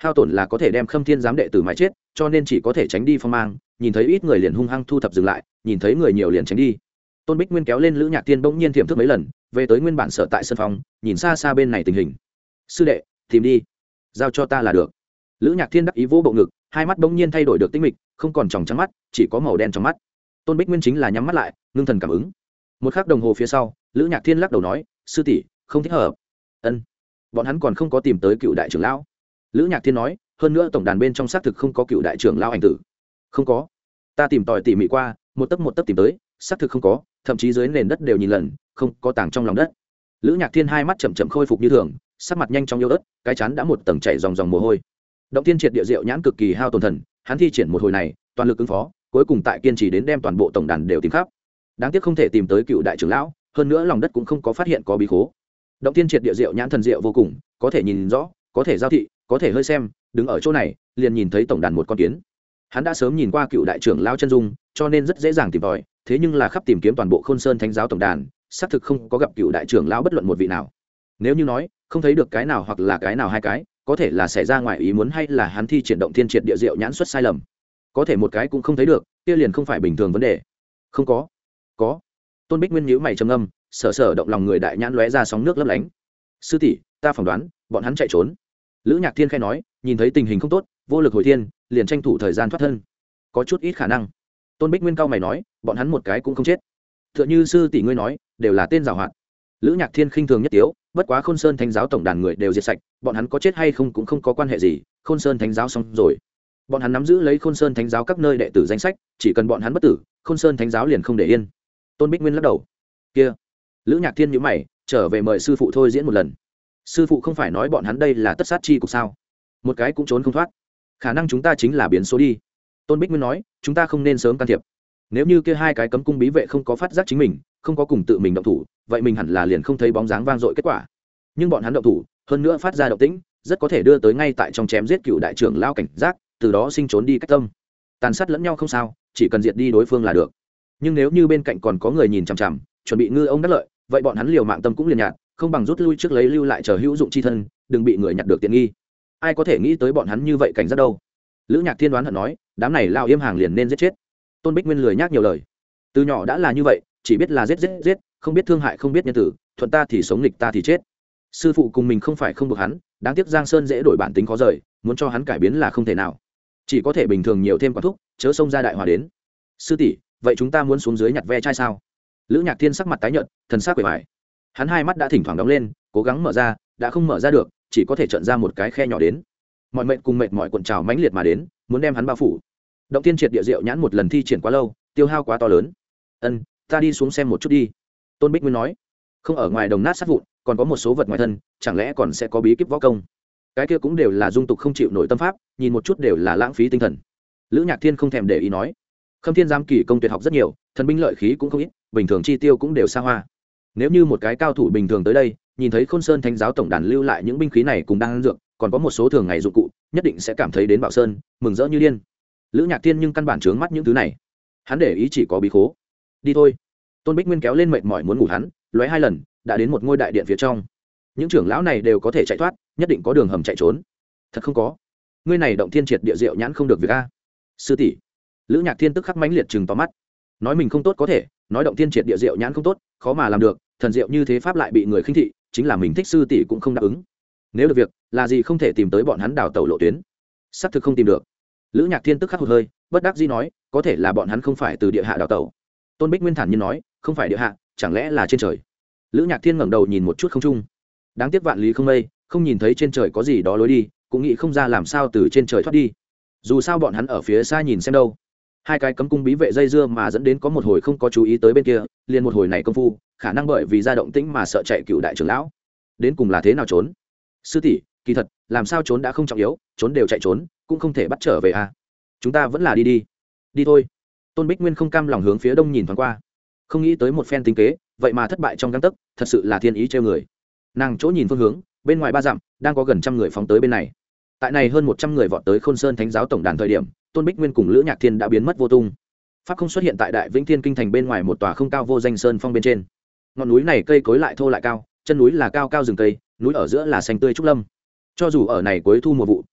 A: hao tổn là có thể đem Khâm Thiên giám đệ tử mái chết, cho nên chỉ có thể tránh đi phong mang, nhìn thấy ít người liền hung hăng thu thập dừng lại, nhìn thấy người nhiều liền tránh đi. Tôn Bích Nguyên kéo lên Lữ Nhạc Thiên bỗng nhiên tiềm thức mấy lần, về tới nguyên bản sở tại sân phòng, nhìn xa xa bên này tình hình. Sư đệ, tìm đi, giao cho ta là được. Lữ Nhạc Thiên đắc ý vỗ bộ ngực, hai mắt bỗng nhiên thay đổi được tinh mịch, không còn tròng trắng mắt, chỉ có màu đen trong mắt. Tôn Bích Nguyên chính là nhắm mắt lại, ngưng thần cảm ứng. Một khắc đồng hồ phía sau, Lữ Nhạc Thiên lắc đầu nói, sư tỷ, không thích hợp. Ân, bọn hắn còn không có tìm tới cựu đại trưởng lão. Lữ Nhạc Thiên nói, hơn nữa tổng đàn bên trong xác thực không có cựu đại trưởng lão ảnh tử. Không có, ta tìm tòi tỉ mỉ qua, một tấc một tấc tìm tới, xác thực không có, thậm chí dưới nền đất đều nhìn lần, không có tàng trong lòng đất. Lữ Nhạc Thiên hai mắt chậm chậm khôi phục như thường, sắc mặt nhanh chóng yếu ớt, cái chán đã một tầng chảy dòng dòng mồ hôi. Động Thiên Triệt Địa Diệu nhãn cực kỳ hao tổn thần, hắn thi triển một hồi này, toàn lực ứng phó, cuối cùng tại kiên trì đến đem toàn bộ tổng đàn đều tìm khắp. Đáng tiếc không thể tìm tới cựu đại trưởng lão, hơn nữa lòng đất cũng không có phát hiện có bí khố. Động Thiên Triệt Địa Diệu nhãn thần diệu vô cùng, có thể nhìn rõ, có thể giao thị, có thể hơi xem, đứng ở chỗ này, liền nhìn thấy tổng đàn một con kiến. Hắn đã sớm nhìn qua cựu đại trưởng lão chân dung, cho nên rất dễ dàng tìm tòi, thế nhưng là khắp tìm kiếm toàn bộ Khôn Sơn Thánh giáo tổng đàn, xác thực không có gặp cựu đại trưởng lão bất luận một vị nào. Nếu như nói, không thấy được cái nào hoặc là cái nào hai cái, có thể là xảy ra ngoài ý muốn hay là hắn thi triển Động Thiên Triệt Địa Diệu nhãn xuất sai lầm. Có thể một cái cũng không thấy được, kia liền không phải bình thường vấn đề. Không có. Có. Tôn Bích Nguyên nhíu mày trầm ngâm, sở sở động lòng người đại nhãn lóe ra sóng nước lấp lánh. Sư tỷ, ta phỏng đoán, bọn hắn chạy trốn. Lữ Nhạc Thiên khẽ nói, nhìn thấy tình hình không tốt, vô lực hồi thiên, liền tranh thủ thời gian thoát thân. Có chút ít khả năng. Tôn Bích Nguyên cao mày nói, bọn hắn một cái cũng không chết. Tựa như sư tỷ ngươi nói, đều là tên giàu hoạt. Lữ Nhạc Thiên khinh thường nhất tiếu, bất quá Khôn Sơn Thánh giáo tổng đàn người đều diệt sạch, bọn hắn có chết hay không cũng không có quan hệ gì, Khôn Sơn Thánh giáo xong rồi. Bọn hắn nắm giữ lấy Khôn Sơn Thánh giáo các nơi đệ tử danh sách, chỉ cần bọn hắn bất tử, Khôn Sơn Thánh giáo liền không để yên. Tôn Bích Nguyên lắc đầu. Kia, Lữ Nhạc Thiên nhíu mày, trở về mời sư phụ thôi diễn một lần. Sư phụ không phải nói bọn hắn đây là tất sát chi cục sao? Một cái cũng trốn không thoát. Khả năng chúng ta chính là biến số đi. Tôn Bích Nguyên nói, chúng ta không nên sớm can thiệp. Nếu như kia hai cái cấm cung bí vệ không có phát giác chính mình, không có cùng tự mình động thủ, vậy mình hẳn là liền không thấy bóng dáng vang dội kết quả. Nhưng bọn hắn động thủ, hơn nữa phát ra động tĩnh, rất có thể đưa tới ngay tại trong chém giết cựu đại trưởng lao cảnh giác, từ đó sinh trốn đi cách tâm. Tàn sát lẫn nhau không sao, chỉ cần diệt đi đối phương là được. Nhưng nếu như bên cạnh còn có người nhìn chằm chằm, chuẩn bị ngư ông đắc lợi, vậy bọn hắn liều mạng tâm cũng liền nhạt, không bằng rút lui trước lấy lưu lại chờ hữu dụng chi thân, đừng bị người nhặt được tiện nghi. Ai có thể nghĩ tới bọn hắn như vậy cảnh giác đâu? Lữ Nhạc Thiên đoán hận nói, đám này lao yêm hàng liền nên giết chết. Tôn Bích Nguyên lười nhác nhiều lời, từ nhỏ đã là như vậy, chỉ biết là giết giết giết, không biết thương hại không biết nhân tử, thuận ta thì sống nghịch ta thì chết. Sư phụ cùng mình không phải không buộc hắn, đáng tiếc Giang Sơn dễ đổi bản tính khó rời, muốn cho hắn cải biến là không thể nào, chỉ có thể bình thường nhiều thêm quả thúc, chớ xông ra đại hòa đến. Sư tỷ, vậy chúng ta muốn xuống dưới nhặt ve chai sao? Lữ Nhạc Thiên sắc mặt tái nhợt, thần sắc quể hoài. Hắn hai mắt đã thỉnh thoảng đóng lên, cố gắng mở ra, đã không mở ra được, chỉ có thể trợn ra một cái khe nhỏ đến. Mọi mệnh cùng mệt mỏi cuộn trào mãnh liệt mà đến, muốn đem hắn bao phủ. Động Thiên Triệt Địa Diệu nhãn một lần thi triển quá lâu, tiêu hao quá to lớn. Ân, ta đi xuống xem một chút đi. Tôn Bích Nguyên nói. Không ở ngoài đồng nát sát vụn, còn có một số vật ngoài thân, chẳng lẽ còn sẽ có bí kíp võ công? Cái kia cũng đều là dung tục không chịu nổi tâm pháp, nhìn một chút đều là lãng phí tinh thần. Lữ Nhạc Thiên không thèm để ý nói. Khâm Thiên giám kỳ công tuyệt học rất nhiều, thần binh lợi khí cũng không ít, bình thường chi tiêu cũng đều xa hoa. Nếu như một cái cao thủ bình thường tới đây, nhìn thấy Khôn Sơn Thánh giáo tổng đàn lưu lại những binh khí này cùng đang dược, còn có một số thường ngày dụng cụ, nhất định sẽ cảm thấy đến Bảo Sơn, mừng rỡ như điên. Lữ Nhạc Thiên nhưng căn bản trướng mắt những thứ này, hắn để ý chỉ có bí khố. Đi thôi. Tôn Bích Nguyên kéo lên mệt mỏi muốn ngủ hắn, lóe hai lần, đã đến một ngôi đại điện phía trong. Những trưởng lão này đều có thể chạy thoát, nhất định có đường hầm chạy trốn. Thật không có. Ngươi này Động Thiên Triệt Địa Diệu nhãn không được việc a. Sư tỷ. Lữ Nhạc Thiên tức khắc mãnh liệt trừng to mắt. Nói mình không tốt có thể, nói Động Thiên Triệt Địa Diệu nhãn không tốt, khó mà làm được, thần diệu như thế pháp lại bị người khinh thị, chính là mình thích sư tỷ cũng không đáp ứng. Nếu được việc, là gì không thể tìm tới bọn hắn đào tẩu lộ tuyến? Sắp thực không tìm được. Lữ Nhạc Thiên tức khắc hụt hơi, bất đắc dĩ nói, có thể là bọn hắn không phải từ địa hạ đào tẩu. Tôn Bích Nguyên thản nhiên nói, không phải địa hạ, chẳng lẽ là trên trời? Lữ Nhạc Thiên ngẩng đầu nhìn một chút không trung. Đáng tiếc vạn lý không mây, không nhìn thấy trên trời có gì đó lối đi, cũng nghĩ không ra làm sao từ trên trời thoát đi. Dù sao bọn hắn ở phía xa nhìn xem đâu. Hai cái cấm cung bí vệ dây dưa mà dẫn đến có một hồi không có chú ý tới bên kia, liền một hồi này công phu, khả năng bởi vì ra động tĩnh mà sợ chạy cựu đại trưởng lão. Đến cùng là thế nào trốn? Sư tỷ, kỳ thật, làm sao trốn đã không trọng yếu, trốn đều chạy trốn, cũng không thể bắt trở về à? Chúng ta vẫn là đi đi. Đi thôi. Tôn Bích Nguyên không cam lòng hướng phía đông nhìn thoáng qua, không nghĩ tới một phen tính kế, vậy mà thất bại trong gang tấc, thật sự là thiên ý trêu người. Nàng chỗ nhìn phương hướng, bên ngoài ba dặm, đang có gần trăm người phóng tới bên này. Tại này hơn một trăm người vọt tới Khôn Sơn Thánh giáo tổng đàn thời điểm, Tôn Bích Nguyên cùng Lữ Nhạc Thiên đã biến mất vô tung. Pháp không xuất hiện tại Đại Vĩnh Thiên kinh thành bên ngoài một tòa không cao vô danh sơn phong bên trên. Ngọn núi này cây cối lại thô lại cao, chân núi là cao cao rừng cây, núi ở giữa là xanh tươi trúc lâm. Cho dù ở này cuối thu mùa vụ,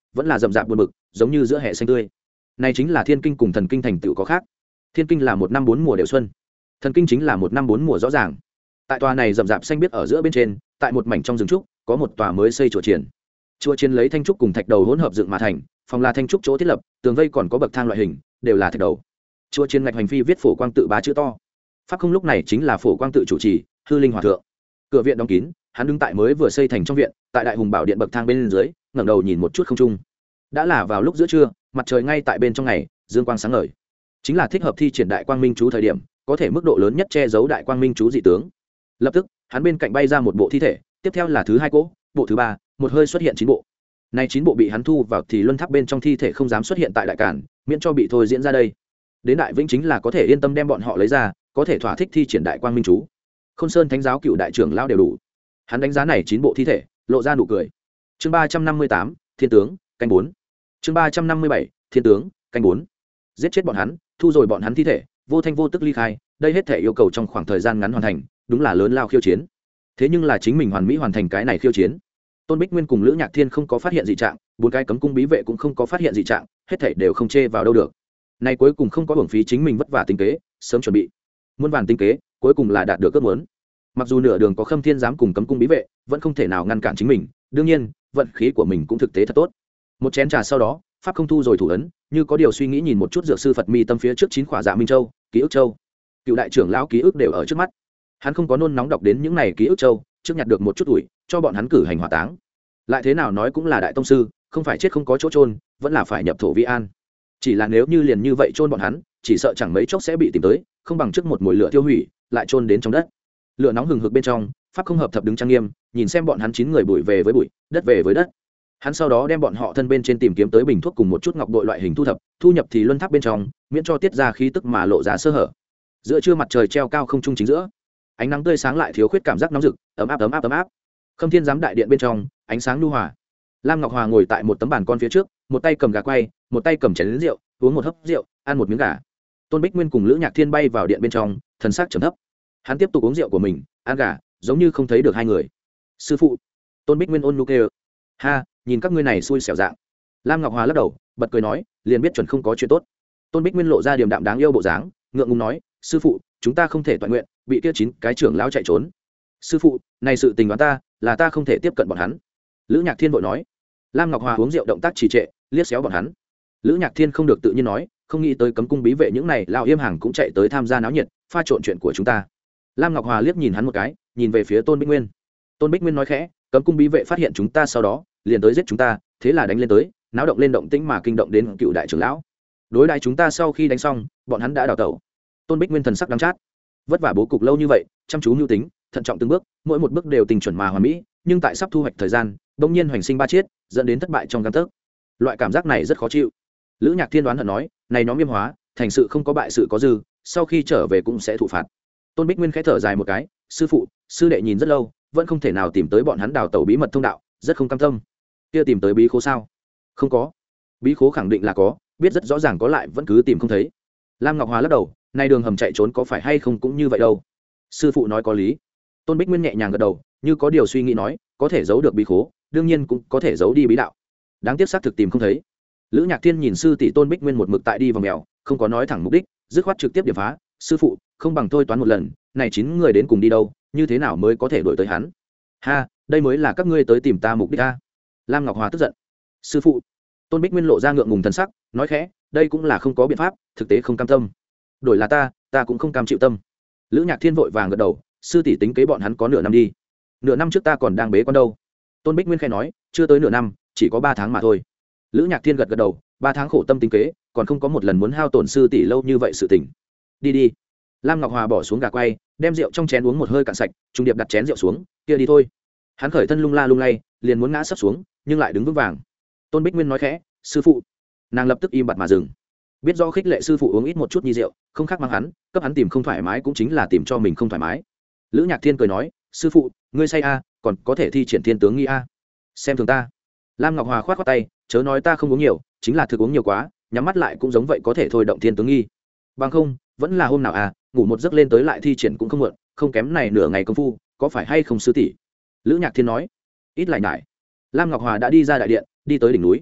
A: vẫn là rậm rạp buồn bực giống như giữa hệ xanh tươi. Này chính là thiên kinh cùng thần kinh thành tựu có khác. Thiên kinh là một năm bốn mùa đều xuân, thần kinh chính là một năm bốn mùa rõ ràng. Tại tòa này rậm rạp xanh biếc ở giữa bên trên, tại một mảnh trong rừng trúc có một tòa mới xây chùa chiền. Chùa chiền lấy thanh trúc cùng thạch đầu hỗn hợp dựng mà thành, phòng là thanh trúc chỗ thiết lập, tường vây còn có bậc thang loại hình đều là thạch đầu. Chùa chiền ngạch hành phi viết phổ quang tự bá chữ to. Pháp không lúc này chính là phổ quang tự chủ trì hư linh hòa thượng. Cửa viện đóng kín, hắn đứng tại mới vừa xây thành trong viện, tại đại hùng bảo điện bậc thang bên dưới, ngẩng đầu nhìn một chút không trung. Đã là vào lúc giữa trưa, mặt trời ngay tại bên trong ngày, dương quang sáng ngời, chính là thích hợp thi triển đại quang minh chú thời điểm, có thể mức độ lớn nhất che giấu đại quang minh chú dị tướng. Lập tức, hắn bên cạnh bay ra một bộ thi thể, tiếp theo là thứ hai cỗ, bộ thứ ba, một hơi xuất hiện chín bộ. Nay chín bộ bị hắn thu vào thì luân tháp bên trong thi thể không dám xuất hiện tại đại cản, miễn cho bị thôi diễn ra đây. Đến đại vĩnh chính là có thể yên tâm đem bọn họ lấy ra, có thể thỏa thích thi triển đại quang minh chú. Khôn Sơn Thánh giáo cựu đại trưởng lao đều đủ. Hắn đánh giá này chín bộ thi thể, lộ ra nụ cười. Chương ba trăm năm mươi tám, Thiên tướng, canh bốn. Chương ba trăm năm mươi bảy, Thiên tướng, canh bốn. Giết chết bọn hắn, thu rồi bọn hắn thi thể, vô thanh vô tức ly khai, đây hết thể yêu cầu trong khoảng thời gian ngắn hoàn thành, đúng là lớn lao khiêu chiến. Thế nhưng là chính mình hoàn mỹ hoàn thành cái này khiêu chiến. Tôn Bích Nguyên cùng Lữ Nhạc Thiên không có phát hiện dị trạng, bốn cái cấm cung bí vệ cũng không có phát hiện dị trạng, hết thảy đều không chê vào đâu được. Này cuối cùng không có hưởng phí chính mình vất vả tính kế, sớm chuẩn bị. Muôn vàn tính kế, cuối cùng là đạt được ước muốn. Mặc dù nửa đường có Khâm Thiên giám cùng cấm cung bí vệ, vẫn không thể nào ngăn cản chính mình, đương nhiên, vận khí của mình cũng thực tế thật tốt. Một chén trà sau đó, pháp không thu rồi thủ ấn, như có điều suy nghĩ nhìn một chút dược sư Phật mi tâm phía trước chín khỏa Dạ Minh Châu, ký ức châu. Cựu đại trưởng lão ký ức đều ở trước mắt. Hắn không có nôn nóng đọc đến những này ký ức châu, trước nhặt được một chút tuổi, cho bọn hắn cử hành hỏa táng. Lại thế nào nói cũng là đại tông sư, không phải chết không có chỗ trôn, vẫn là phải nhập thổ vi an. Chỉ là nếu như liền như vậy trôn bọn hắn, chỉ sợ chẳng mấy chốc sẽ bị tìm tới, không bằng trước một mùi lửa tiêu hủy, lại trôn đến trong đất. Lửa nóng hừng hực bên trong, pháp không hợp thập đứng trang nghiêm, nhìn xem bọn hắn chín người bụi về với bụi, đất về với đất. Hắn sau đó đem bọn họ thân bên trên tìm kiếm tới bình thuốc cùng một chút ngọc bội loại hình thu thập, thu nhập thì luân tháp bên trong, miễn cho tiết ra khí tức mà lộ ra sơ hở. Giữa trưa mặt trời treo cao không trung chính giữa, ánh nắng tươi sáng lại thiếu khuyết cảm giác nóng rực, ấm áp ấm áp ấm áp. Khâm Thiên giám đại điện bên trong, ánh sáng nhu hòa. Lam Ngọc Hòa ngồi tại một tấm bàn con phía trước, một tay cầm gà quay, một tay cầm chén lớn rượu, uống một hớp rượu, ăn một miếng gà. Tôn Bích Nguyên cùng Lữ Nhạc Thiên bay vào điện bên trong, thần sắc trầm thấp. Hắn tiếp tục uống rượu của mình, ăn gà, giống như không thấy được hai người. Sư phụ. Tôn Bích Nguyên ôn nhu kêu. Ha, nhìn các ngươi này xui xẻo dạng. Lam Ngọc Hòa lắc đầu, bật cười nói, liền biết chuẩn không có chuyện tốt. Tôn Bích Nguyên lộ ra điềm đạm đáng yêu bộ dáng, ngượng ngùng nói, sư phụ, chúng ta không thể toàn nguyện, bị kia chín cái trưởng lão chạy trốn. Sư phụ, này sự tình đoán ta, là ta không thể tiếp cận bọn hắn. Lữ Nhạc Thiên vội nói. Lam Ngọc Hòa uống rượu động tác trì trệ, liếc xéo bọn hắn. Lữ Nhạc Thiên không được tự nhiên nói, không nghĩ tới cấm cung bí vệ những này lão yêm hàng cũng chạy tới tham gia náo nhiệt, pha trộn chuyện của chúng ta. Lam Ngọc Hòa liếc nhìn hắn một cái, nhìn về phía Tôn Bích Nguyên. Tôn Bích Nguyên nói khẽ, cấm cung bí vệ phát hiện chúng ta sau đó, liền tới giết chúng ta, thế là đánh lên tới, náo động lên động tĩnh mà kinh động đến cựu đại trưởng lão. Đối đãi chúng ta sau khi đánh xong, bọn hắn đã đào tẩu. Tôn Bích Nguyên thần sắc đắng chát, vất vả bố cục lâu như vậy, chăm chú mưu tính, thận trọng từng bước, mỗi một bước đều tình chuẩn mà hoàn mỹ, nhưng tại sắp thu hoạch thời gian, bỗng nhiên hoành sinh ba chiết, dẫn đến thất bại trong gang tấc. Loại cảm giác này rất khó chịu. Lữ Nhạc Thiên đoán hận nói, này nhóm nghiêm hóa, thành sự không có bại sự có dư, sau khi trở về cũng sẽ thụ phạt. Tôn Bích Nguyên khẽ thở dài một cái, sư phụ, sư đệ nhìn rất lâu, vẫn không thể nào tìm tới bọn hắn đào tẩu bí mật thông đạo, rất không cam tâm. Kia tìm tới bí khố sao? Không có. Bí khố khẳng định là có, biết rất rõ ràng có lại vẫn cứ tìm không thấy. Lam Ngọc Hòa lắc đầu, nay đường hầm chạy trốn có phải hay không cũng như vậy đâu. Sư phụ nói có lý. Tôn Bích Nguyên nhẹ nhàng gật đầu, như có điều suy nghĩ nói, có thể giấu được bí khố, đương nhiên cũng có thể giấu đi bí đạo. Đáng tiếc xác thực tìm không thấy. Lữ Nhạc Thiên nhìn sư tỷ Tôn Bích Nguyên một mực tại đi vòng mèo, không có nói thẳng mục đích, dứt khoát trực tiếp điểm phá, sư phụ, không bằng tôi toán một lần, này chín người đến cùng đi đâu, như thế nào mới có thể đuổi tới hắn? Ha, đây mới là các ngươi tới tìm ta mục đích a. Lam Ngọc Hòa tức giận. Sư phụ. Tôn Bích Nguyên lộ ra ngượng ngùng thần sắc, nói khẽ, đây cũng là không có biện pháp, thực tế không cam tâm. Đổi là ta, ta cũng không cam chịu tâm. Lữ Nhạc Thiên vội vàng gật đầu, sư tỷ tính kế bọn hắn có nửa năm đi. Nửa năm trước ta còn đang bế quan đâu. Tôn Bích Nguyên khẽ nói, chưa tới nửa năm, chỉ có ba tháng mà thôi. Lữ Nhạc Thiên gật gật đầu, ba tháng khổ tâm tính kế, còn không có một lần muốn hao tổn sư tỷ lâu như vậy sự tình. Đi đi. Lam Ngọc Hòa bỏ xuống gà quay, đem rượu trong chén uống một hơi cạn sạch, trung điệp đặt chén rượu xuống, kia đi thôi. Hắn khởi thân lung la lung lay, liền muốn ngã sấp xuống, nhưng lại đứng vững vàng. Tôn Bích Nguyên nói khẽ, sư phụ. Nàng lập tức im bặt mà dừng. Biết rõ khích lệ sư phụ uống ít một chút nhi rượu, không khác mang hắn, cấp hắn tìm không thoải mái cũng chính là tìm cho mình không thoải mái. Lữ Nhạc Thiên cười nói, sư phụ, ngươi say a, còn có thể thi triển thiên tướng nghi a. Xem thường ta. Lam Ngọc Hòa khoát khoát tay, chớ nói ta không uống nhiều, chính là thực uống nhiều quá, nhắm mắt lại cũng giống vậy có thể thôi động thiên tướng nghi. Bằng không, vẫn là hôm nào à, ngủ một giấc lên tới lại thi triển cũng không muộn, không kém này nửa ngày công phu, có phải hay không sư tỷ? Lữ Nhạc Thiên nói. Ít lại nhải. Lam Ngọc Hòa đã đi ra đại điện, đi tới đỉnh núi.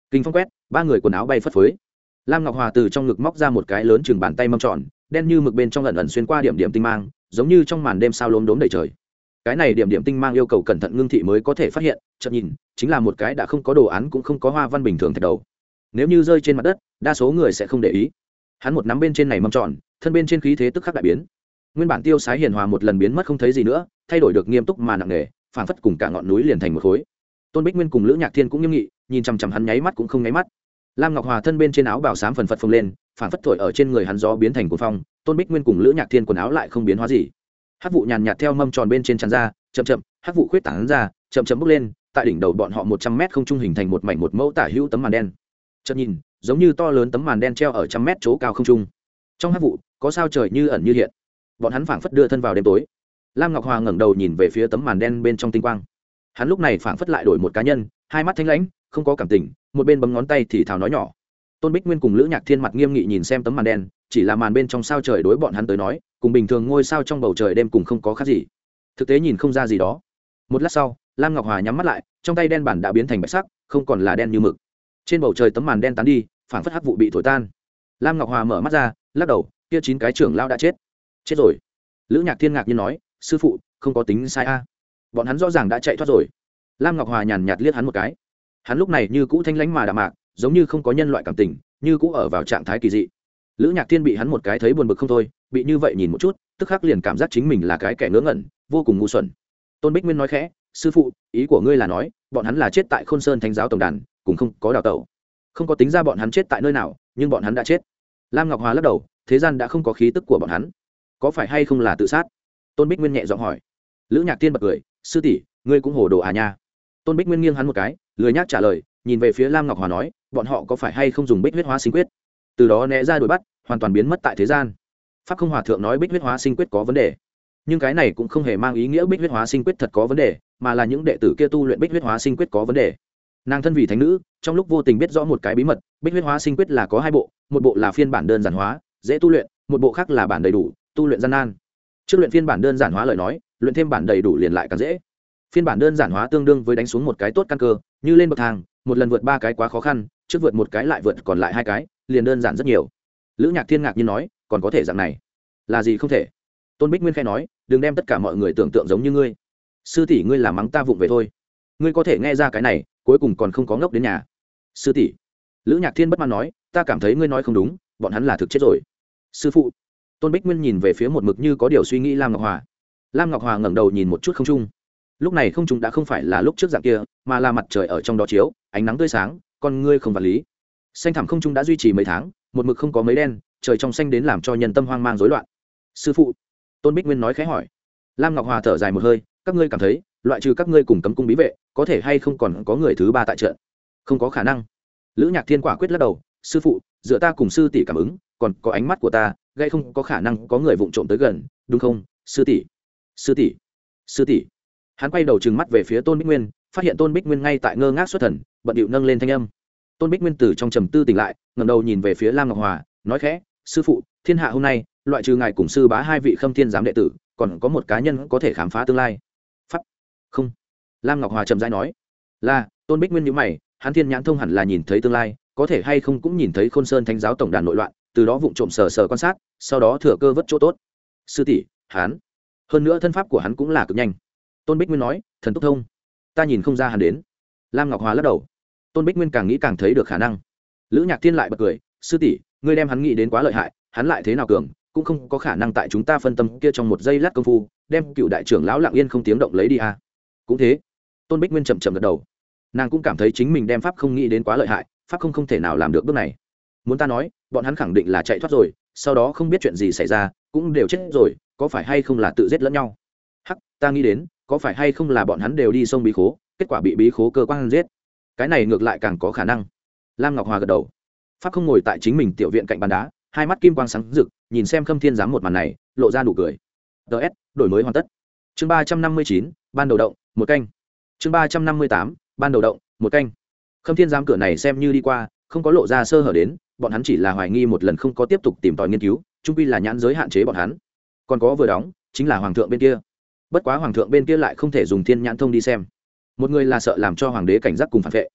A: kinh phong quét, ba người quần áo bay phất phới. Lam Ngọc Hòa từ trong ngực móc ra một cái lớn chừng bàn tay mâm tròn, đen như mực, bên trong ẩn ẩn xuyên qua điểm điểm tinh mang, giống như trong màn đêm sao lốm đốm đầy trời. Cái này điểm điểm tinh mang yêu cầu cẩn thận ngưng thị mới có thể phát hiện, chợt nhìn, chính là một cái đã không có đồ án cũng không có hoa văn bình thường thạch đầu. Nếu như rơi trên mặt đất, đa số người sẽ không để ý. Hắn một nắm bên trên này mâm tròn, thân bên trên khí thế tức khắc đại biến. Nguyên bản tiêu sái hiền hòa một lần biến mất không thấy gì nữa, thay đổi được nghiêm túc mà nặng nề, phảng phất cùng cả ngọn núi liền thành một khối. Tôn Bích Nguyên cùng Lữ Nhạc Thiên cũng nghiêm nghị, nhìn chằm chằm hắn, nháy mắt cũng không nháy mắt. Lam Ngọc Hòa thân bên trên áo bào xám phần phật phồng lên, phảng phất thổi ở trên người hắn gió biến thành cuồng phong. Tôn Bích Nguyên cùng Lữ Nhạc Thiên quần áo lại không biến hóa gì. Hắc vụ nhàn nhạt theo mâm tròn bên trên tràn ra, chậm chậm, hắc vụ khuyết tán ra, chậm chậm bốc lên, tại đỉnh đầu bọn họ một trăm mét không trung hình thành một mảnh một mẫu tả hữu tấm màn đen. Chợt nhìn, giống như to lớn tấm màn đen treo ở trăm mét chỗ cao không trung. Trong hắc vụ, có sao trời như ẩn như hiện. Bọn hắn phảng phất đưa thân vào đêm tối. Lam Ngọc Hòa ngẩng đầu nhìn về phía tấm màn đen bên trong tinh quang. Hắn lúc này phảng phất lại đổi một cá nhân, hai mắt thanh lãnh, không có cảm tình, một bên bấm ngón tay thì thào nói nhỏ. Tôn Bích Nguyên cùng Lữ Nhạc Thiên mặt nghiêm nghị nhìn xem tấm màn đen, chỉ là màn bên trong sao trời đối bọn hắn tới nói, cùng bình thường ngôi sao trong bầu trời đêm cùng không có khác gì. Thực tế nhìn không ra gì đó. Một lát sau, Lam Ngọc Hòa nhắm mắt lại, trong tay đen bản đã biến thành bạch sắc, không còn là đen như mực. Trên bầu trời tấm màn đen tán đi, phảng phất hắc vụ bị thổi tan. Lam Ngọc Hòa mở mắt ra, lắc đầu, kia chín cái trưởng lão đã chết. Chết rồi. Lữ Nhạc Thiên ngạc nhiên nói, sư phụ, không có tính sai a. Bọn hắn rõ ràng đã chạy thoát rồi. Lam Ngọc Hòa nhàn nhạt liếc hắn một cái. Hắn lúc này như cũ thanh lãnh mà đạm mạc, giống như không có nhân loại cảm tình, như cũ ở vào trạng thái kỳ dị. Lữ Nhạc Thiên bị hắn một cái thấy buồn bực không thôi, bị như vậy nhìn một chút, tức khắc liền cảm giác chính mình là cái kẻ ngớ ngẩn, vô cùng ngu xuẩn. Tôn Bích Nguyên nói khẽ, sư phụ, ý của ngươi là nói bọn hắn là chết tại Khôn Sơn Thánh giáo tổng đàn, cũng không có đào tẩu, không có tính ra bọn hắn chết tại nơi nào, nhưng bọn hắn đã chết. Lam Ngọc Hòa lắc đầu, thế gian đã không có khí tức của bọn hắn, có phải hay không là tự sát? Tôn Bích Nguyên nhẹ giọng hỏi. Lữ Nhạc Thiên bật cười, sư tỷ, ngươi cũng hồ đồ à nha. Tôn Bích Nguyên nghiêng hắn một cái, lười nhác trả lời, nhìn về phía Lam Ngọc Hòa nói, bọn họ có phải hay không dùng bích huyết hóa sinh quyết, từ đó né ra đuổi bắt, hoàn toàn biến mất tại thế gian? Pháp Không Hòa thượng nói bích huyết hóa sinh quyết có vấn đề, nhưng cái này cũng không hề mang ý nghĩa bích huyết hóa sinh quyết thật có vấn đề, mà là những đệ tử kia tu luyện bích huyết hóa sinh quyết có vấn đề. Nàng thân vì thánh nữ, trong lúc vô tình biết rõ một cái bí mật, bích huyết hóa sinh quyết là có hai bộ, một bộ là phiên bản đơn giản hóa, dễ tu luyện, một bộ khác là bản đầy đủ, tu luyện gian nan. Trước luyện phiên bản đơn giản hóa lời nói, luyện thêm bản đầy đủ liền lại càng dễ. Phiên bản đơn giản hóa tương đương với đánh xuống một cái tốt căn cơ, như lên bậc thang, một lần vượt ba cái quá khó khăn, trước vượt một cái lại vượt còn lại hai cái, liền đơn giản rất nhiều. Lữ Nhạc Thiên ngạc nhiên nói, còn có thể dạng này? Là gì không thể? Tôn Bích Nguyên khẽ nói, đừng đem tất cả mọi người tưởng tượng giống như ngươi. Sư tỷ ngươi là mắng ta vụng về thôi. Ngươi có thể nghe ra cái này, cuối cùng còn không có ngốc đến nhà. Sư tỷ. Lữ Nhạc Thiên bất mãn nói, ta cảm thấy ngươi nói không đúng, bọn hắn là thực chết rồi. Sư phụ. Tôn Bích Nguyên nhìn về phía một mực như có điều suy nghĩ Lam Ngọc Hòa. Lam Ngọc Hòa ngẩng đầu nhìn một chút không trung. Lúc này không trung đã không phải là lúc trước dạng kia, mà là mặt trời ở trong đó chiếu, ánh nắng tươi sáng, con ngươi không vật lý. Xanh thẳm không trung đã duy trì mấy tháng, một mực không có mấy đen, trời trong xanh đến làm cho nhân tâm hoang mang rối loạn. Sư phụ. Tôn Bích Nguyên nói khẽ hỏi. Lam Ngọc Hòa thở dài một hơi, các ngươi cảm thấy, loại trừ các ngươi cùng cấm cung bí vệ, có thể hay không còn có người thứ ba tại trận? Không có khả năng. Lữ Nhạc Thiên quả quyết lắc đầu, sư phụ, dựa ta cùng sư tỷ cảm ứng, còn có ánh mắt của ta, gây không có khả năng có người vụng trộm tới gần, đúng không, sư tỷ? Sư tỷ, sư tỷ. Hắn quay đầu trừng mắt về phía Tôn Bích Nguyên, phát hiện Tôn Bích Nguyên ngay tại ngơ ngác xuất thần, bận điệu nâng lên thanh âm. Tôn Bích Nguyên từ trong trầm tư tỉnh lại, ngẩng đầu nhìn về phía Lam Ngọc Hòa, nói khẽ, sư phụ, thiên hạ hôm nay, loại trừ ngài cùng sư bá hai vị Khâm Thiên giám đệ tử, còn có một cá nhân có thể khám phá tương lai. Pháp. Không. Lam Ngọc Hòa trầm rãi nói. Là, Tôn Bích Nguyên nhíu mày, hắn thiên nhãn thông hẳn là nhìn thấy tương lai, có thể hay không cũng nhìn thấy Khôn Sơn Thánh giáo tổng đàn nội loạn, từ đó vụng trộm sờ sờ quan sát, sau đó thừa cơ vớt chỗ tốt. Sư tỷ, hắn, hơn nữa thân pháp của hắn cũng là cực nhanh. Tôn Bích Nguyên nói, thần túc thông, ta nhìn không ra hắn đến. Lam Ngọc Hòa lắc đầu. Tôn Bích Nguyên càng nghĩ càng thấy được khả năng. Lữ Nhạc Thiên lại bật cười, sư tỷ, ngươi đem hắn nghĩ đến quá lợi hại, hắn lại thế nào cường, cũng không có khả năng tại chúng ta phân tâm kia trong một giây lát công phu, đem cựu đại trưởng lão lặng yên không tiếng động lấy đi à. Cũng thế. Tôn Bích Nguyên chậm chậm gật đầu. Nàng cũng cảm thấy chính mình đem pháp không nghĩ đến quá lợi hại, pháp không không thể nào làm được bước này. Muốn ta nói, bọn hắn khẳng định là chạy thoát rồi, sau đó không biết chuyện gì xảy ra, cũng đều chết rồi, có phải hay không là tự giết lẫn nhau? Hắc, ta nghĩ đến, có phải hay không là bọn hắn đều đi sông bí khố, kết quả bị bí khố cơ quan giết? Cái này ngược lại càng có khả năng. Lam Ngọc Hòa gật đầu. Pháp không ngồi tại chính mình tiểu viện cạnh bàn đá, hai mắt kim quang sáng rực, nhìn xem Khâm Thiên giám một màn này, lộ ra nụ cười. ds đổi mới hoàn tất. Chương ba trăm năm mươi chín, ban đầu động, một canh. Chương ba trăm năm mươi tám, ban đầu động, một canh. Khâm Thiên giám cửa này xem như đi qua, không có lộ ra sơ hở đến, bọn hắn chỉ là hoài nghi một lần không có tiếp tục tìm tòi nghiên cứu, chung quy là nhãn giới hạn chế bọn hắn. Còn có vừa đóng, chính là hoàng thượng bên kia. Bất quá hoàng thượng bên kia lại không thể dùng thiên nhãn thông đi xem. Một người là sợ làm cho hoàng đế cảnh giác cùng phản vệ,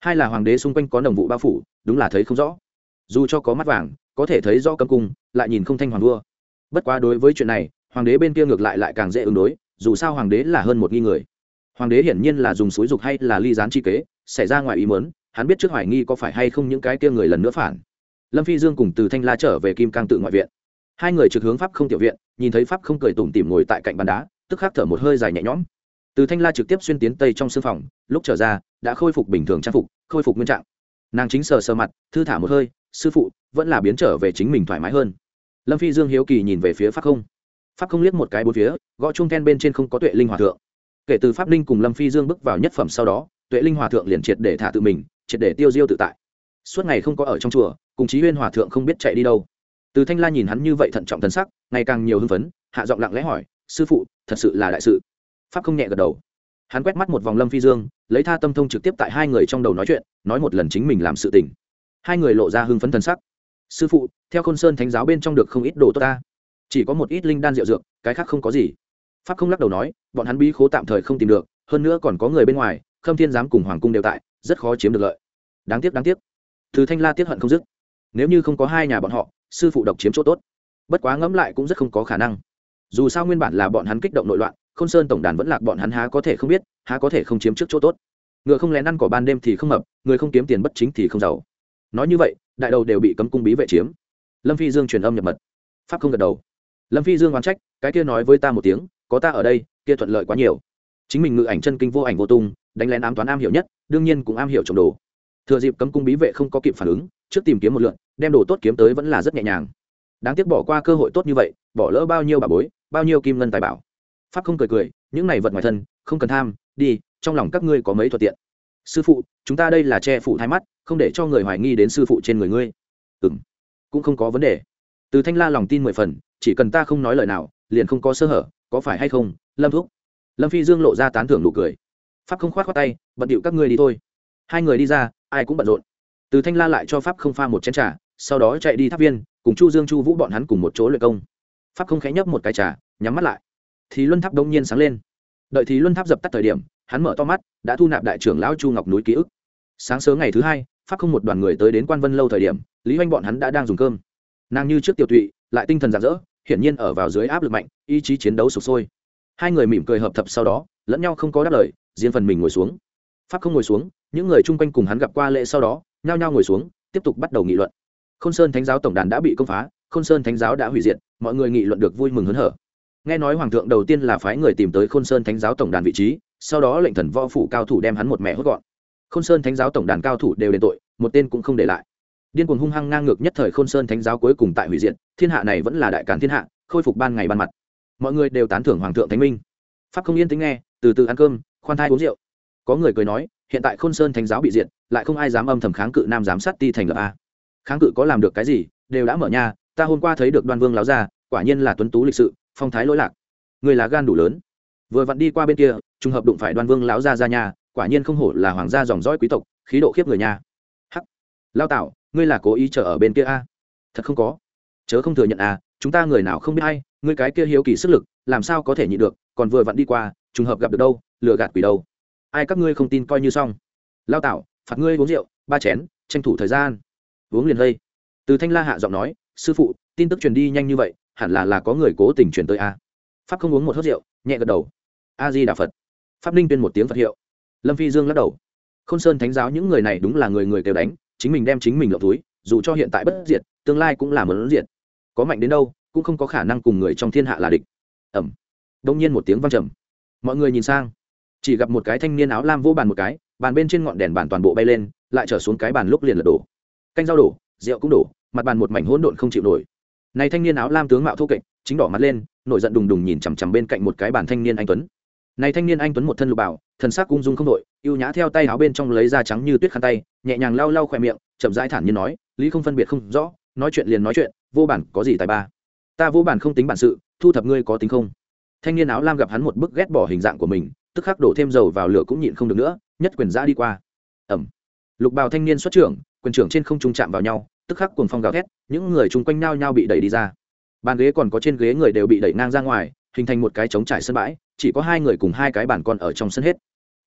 A: hai là hoàng đế xung quanh có đồng vụ bao phủ, đúng là thấy không rõ. Dù cho có mắt vàng có thể thấy rõ cấm cung, lại nhìn không thanh hoàng vua. Bất quá đối với chuyện này hoàng đế bên kia ngược lại lại càng dễ ứng đối, dù sao hoàng đế là hơn một nghi người. Hoàng đế hiển nhiên là dùng suối dục hay là ly gián chi kế, xảy ra ngoài ý muốn, hắn biết trước hoài nghi có phải hay không những cái kia người lần nữa phản. Lâm Phi Dương cùng Từ Thanh La trở về Kim Cang tự ngoại viện, hai người trực hướng pháp không tiểu viện, nhìn thấy pháp không cười tủm tỉm ngồi tại cạnh bàn đá, tức khắc thở một hơi dài nhẹ nhõm. Từ Thanh La trực tiếp xuyên tiến tây trong sương phòng, lúc trở ra đã khôi phục bình thường trang phục, khôi phục nguyên trạng. Nàng chính sờ sờ mặt, thư thả một hơi, sư phụ vẫn là biến trở về chính mình thoải mái hơn. Lâm Phi Dương hiếu kỳ nhìn về phía pháp không, pháp không liếc một cái bốn phía, gõ chuông then bên trên không có Tuệ Linh hòa thượng. Kể từ pháp linh cùng Lâm Phi Dương bước vào nhất phẩm sau đó, Tuệ Linh hòa thượng liền triệt để thả tự mình, triệt để tiêu diêu tự tại, suốt ngày không có ở trong chùa, cùng Chí Huyên hòa thượng không biết chạy đi đâu. Từ Thanh La nhìn hắn như vậy thận trọng thần sắc, ngày càng nhiều hưng phấn, hạ giọng lặng lẽ hỏi, sư phụ thật sự là đại sự? Pháp không nhẹ gật đầu. Hắn quét mắt một vòng Lâm Phi Dương, lấy tha tâm thông trực tiếp tại hai người trong đầu nói chuyện, nói một lần chính mình làm sự tình. Hai người lộ ra hưng phấn thần sắc. Sư phụ, theo Khôn Sơn Thánh giáo bên trong được không ít đồ tốt ta, chỉ có một ít linh đan rượu dược, cái khác không có gì. Pháp không lắc đầu nói, bọn hắn bí khố tạm thời không tìm được, hơn nữa còn có người bên ngoài, Khâm Thiên giám cùng hoàng cung đều tại, rất khó chiếm được lợi. Đáng tiếc đáng tiếc. Từ Thanh La tiếc hận không dứt. Nếu như không có hai nhà bọn họ, sư phụ độc chiếm chỗ tốt. Bất quá ngẫm lại cũng rất không có khả năng. Dù sao nguyên bản là bọn hắn kích động nội loạn, Khôn Sơn tổng đàn vẫn lạc, bọn hắn há có thể không biết, há có thể không chiếm trước chỗ tốt. Ngựa không lén ăn cỏ ban đêm thì không mập, người không kiếm tiền bất chính thì không giàu. Nói như vậy, đại đầu đều bị cấm cung bí vệ chiếm. Lâm Phi Dương truyền âm nhập mật. Pháp không gật đầu. Lâm Phi Dương oán trách, cái kia nói với ta một tiếng, có ta ở đây, kia thuận lợi quá nhiều. Chính mình ngự ảnh chân kinh vô ảnh vô tung, đánh lén ám toán am hiểu nhất, đương nhiên cũng am hiểu trộm đồ. Thừa dịp cấm cung bí vệ không có kịp phản ứng, trước tìm kiếm một lượt, đem đồ tốt kiếm tới vẫn là rất nhẹ nhàng. Đáng tiếc bỏ qua cơ hội tốt như vậy, bỏ lỡ bao nhiêu bà bối, bao nhiêu kim ngân tài bảo. Pháp không cười cười, những này vật ngoài thân không cần tham, đi, trong lòng các ngươi có mấy thuận tiện. Sư phụ, chúng ta đây là che phủ thái mắt, không để cho người hoài nghi đến sư phụ trên người ngươi. Ừm, cũng không có vấn đề. Từ Thanh La lòng tin mười phần, chỉ cần ta không nói lời nào, liền không có sơ hở, có phải hay không, Lâm thúc? Lâm Phi Dương lộ ra tán thưởng nụ cười. Pháp không khoát khoát tay, bận điệu các ngươi đi thôi. Hai người đi ra, ai cũng bận rộn. Từ Thanh La lại cho Pháp không pha một chén trà, sau đó chạy đi tháp viên, cùng Chu Dương Chu Vũ bọn hắn cùng một chỗ luyện công. Pháp không khẽ nhấp một cái trà, nhắm mắt lại. Thì luân tháp đông nhiên sáng lên. Đợi thì luân tháp dập tắt thời điểm, hắn mở to mắt, đã thu nạp đại trưởng lão Chu Ngọc núi ký ức. Sáng sớm ngày thứ hai, Pháp không một đoàn người tới đến Quan Vân lâu thời điểm, Lý Hoành bọn hắn đã đang dùng cơm. Nàng như trước tiểu tụy, lại tinh thần rạng rỡ, hiển nhiên ở vào dưới áp lực mạnh, ý chí chiến đấu sục sôi. Hai người mỉm cười hợp thập sau đó, lẫn nhau không có đáp lời, riêng phần mình ngồi xuống. Pháp không ngồi xuống, những người chung quanh cùng hắn gặp qua lễ sau đó, nhao nhao ngồi xuống, tiếp tục bắt đầu nghị luận. Khôn Sơn Thánh giáo tổng đàn đã bị công phá, Khôn Sơn Thánh giáo đã hủy diệt, mọi người nghị luận được vui mừng hớn hở. Nghe nói hoàng thượng đầu tiên là phái người tìm tới Khôn Sơn Thánh giáo tổng đàn vị trí, sau đó lệnh thần võ phủ cao thủ đem hắn một mẹ hốt gọn. Khôn Sơn Thánh giáo tổng đàn cao thủ đều đền tội, một tên cũng không để lại. Điên cuồng hung hăng ngang ngược nhất thời Khôn Sơn Thánh giáo cuối cùng tại hủy diệt, thiên hạ này vẫn là đại càn thiên hạ, khôi phục ban ngày ban mặt. Mọi người đều tán thưởng hoàng thượng thánh minh. Pháp không yên tĩnh nghe, từ từ ăn cơm, khoan thai uống rượu. Có người cười nói, hiện tại Khôn Sơn Thánh giáo bị diệt, lại không ai dám âm thầm kháng cự nam giám sát ti thành lập a. Kháng cự có làm được cái gì, đều đã mở nhà, ta hôm qua thấy được Đoan Vương láo ra, quả nhiên là tuấn tú lịch sự, phong thái lỗi lạc. Người là gan đủ lớn. Vừa vặn đi qua bên kia, trùng hợp đụng phải Đoan Vương láo ra ra nhà, quả nhiên không hổ là hoàng gia dòng dõi quý tộc, khí độ khiếp người nhà. Hắc, Lao Tạo, ngươi là cố ý chờ ở bên kia a? Thật không có, chớ không thừa nhận à, chúng ta người nào không biết hay, ngươi cái kia hiếu kỳ sức lực, làm sao có thể nhịn được, còn vừa vặn đi qua, trùng hợp gặp được đâu, lừa gạt quỷ đâu. Ai các ngươi không tin coi như xong. Lao Tạo, phạt ngươi uống rượu, ba chén, tranh thủ thời gian. Uống liền lây. Từ Thanh La hạ giọng nói, sư phụ, tin tức truyền đi nhanh như vậy, hẳn là là có người cố tình truyền tới a. Pháp không uống một hớp rượu, nhẹ gật đầu. A Di Đà Phật. Pháp Ninh tuyên một tiếng Phật hiệu. Lâm Phi Dương lắc đầu. Khôn Sơn Thánh giáo những người này đúng là người người kêu đánh, chính mình đem chính mình lộng túi, dù cho hiện tại bất diệt, tương lai cũng là muốn diệt. Có mạnh đến đâu, cũng không có khả năng cùng người trong thiên hạ là địch. Ầm. Đông nhiên một tiếng vang trầm. Mọi người nhìn sang, chỉ gặp một cái thanh niên áo lam vô bàn một cái, bàn bên trên ngọn đèn bàn toàn bộ bay lên, lại trở xuống cái bàn lúc liền lật đổ. Canh rau đổ, rượu cũng đổ, mặt bàn một mảnh hỗn độn không chịu nổi. Này thanh niên áo lam tướng mạo thô kệch, chính đỏ mặt lên, nổi giận đùng đùng nhìn chằm chằm bên cạnh một cái bàn thanh niên anh tuấn. Này thanh niên anh tuấn một thân lục bảo, thần sắc ung dung không đổi, ưu nhã theo tay áo bên trong lấy ra trắng như tuyết khăn tay, nhẹ nhàng lau lau khóe miệng, chậm rãi thản nhiên nói, lý không phân biệt không rõ, nói chuyện liền nói chuyện, vô bản có gì tài ba. Ta vô bản không tính bản sự, thu thập ngươi có tính không? Thanh niên áo lam gặp hắn một bức ghét bỏ hình dạng của mình, tức khắc đổ thêm dầu vào lửa cũng nhịn không được nữa, nhất quyền giã đi qua. Ẩm. Lục bào thanh niên xuất trưởng, quyền trưởng trên không trung chạm vào nhau, tức khắc cuồng phong gào thét, những người chung quanh nao nhao bị đẩy đi ra. Bàn ghế còn có trên ghế người đều bị đẩy ngang ra ngoài, hình thành một cái trống trải sân bãi, chỉ có hai người cùng hai cái bàn con ở trong sân hết.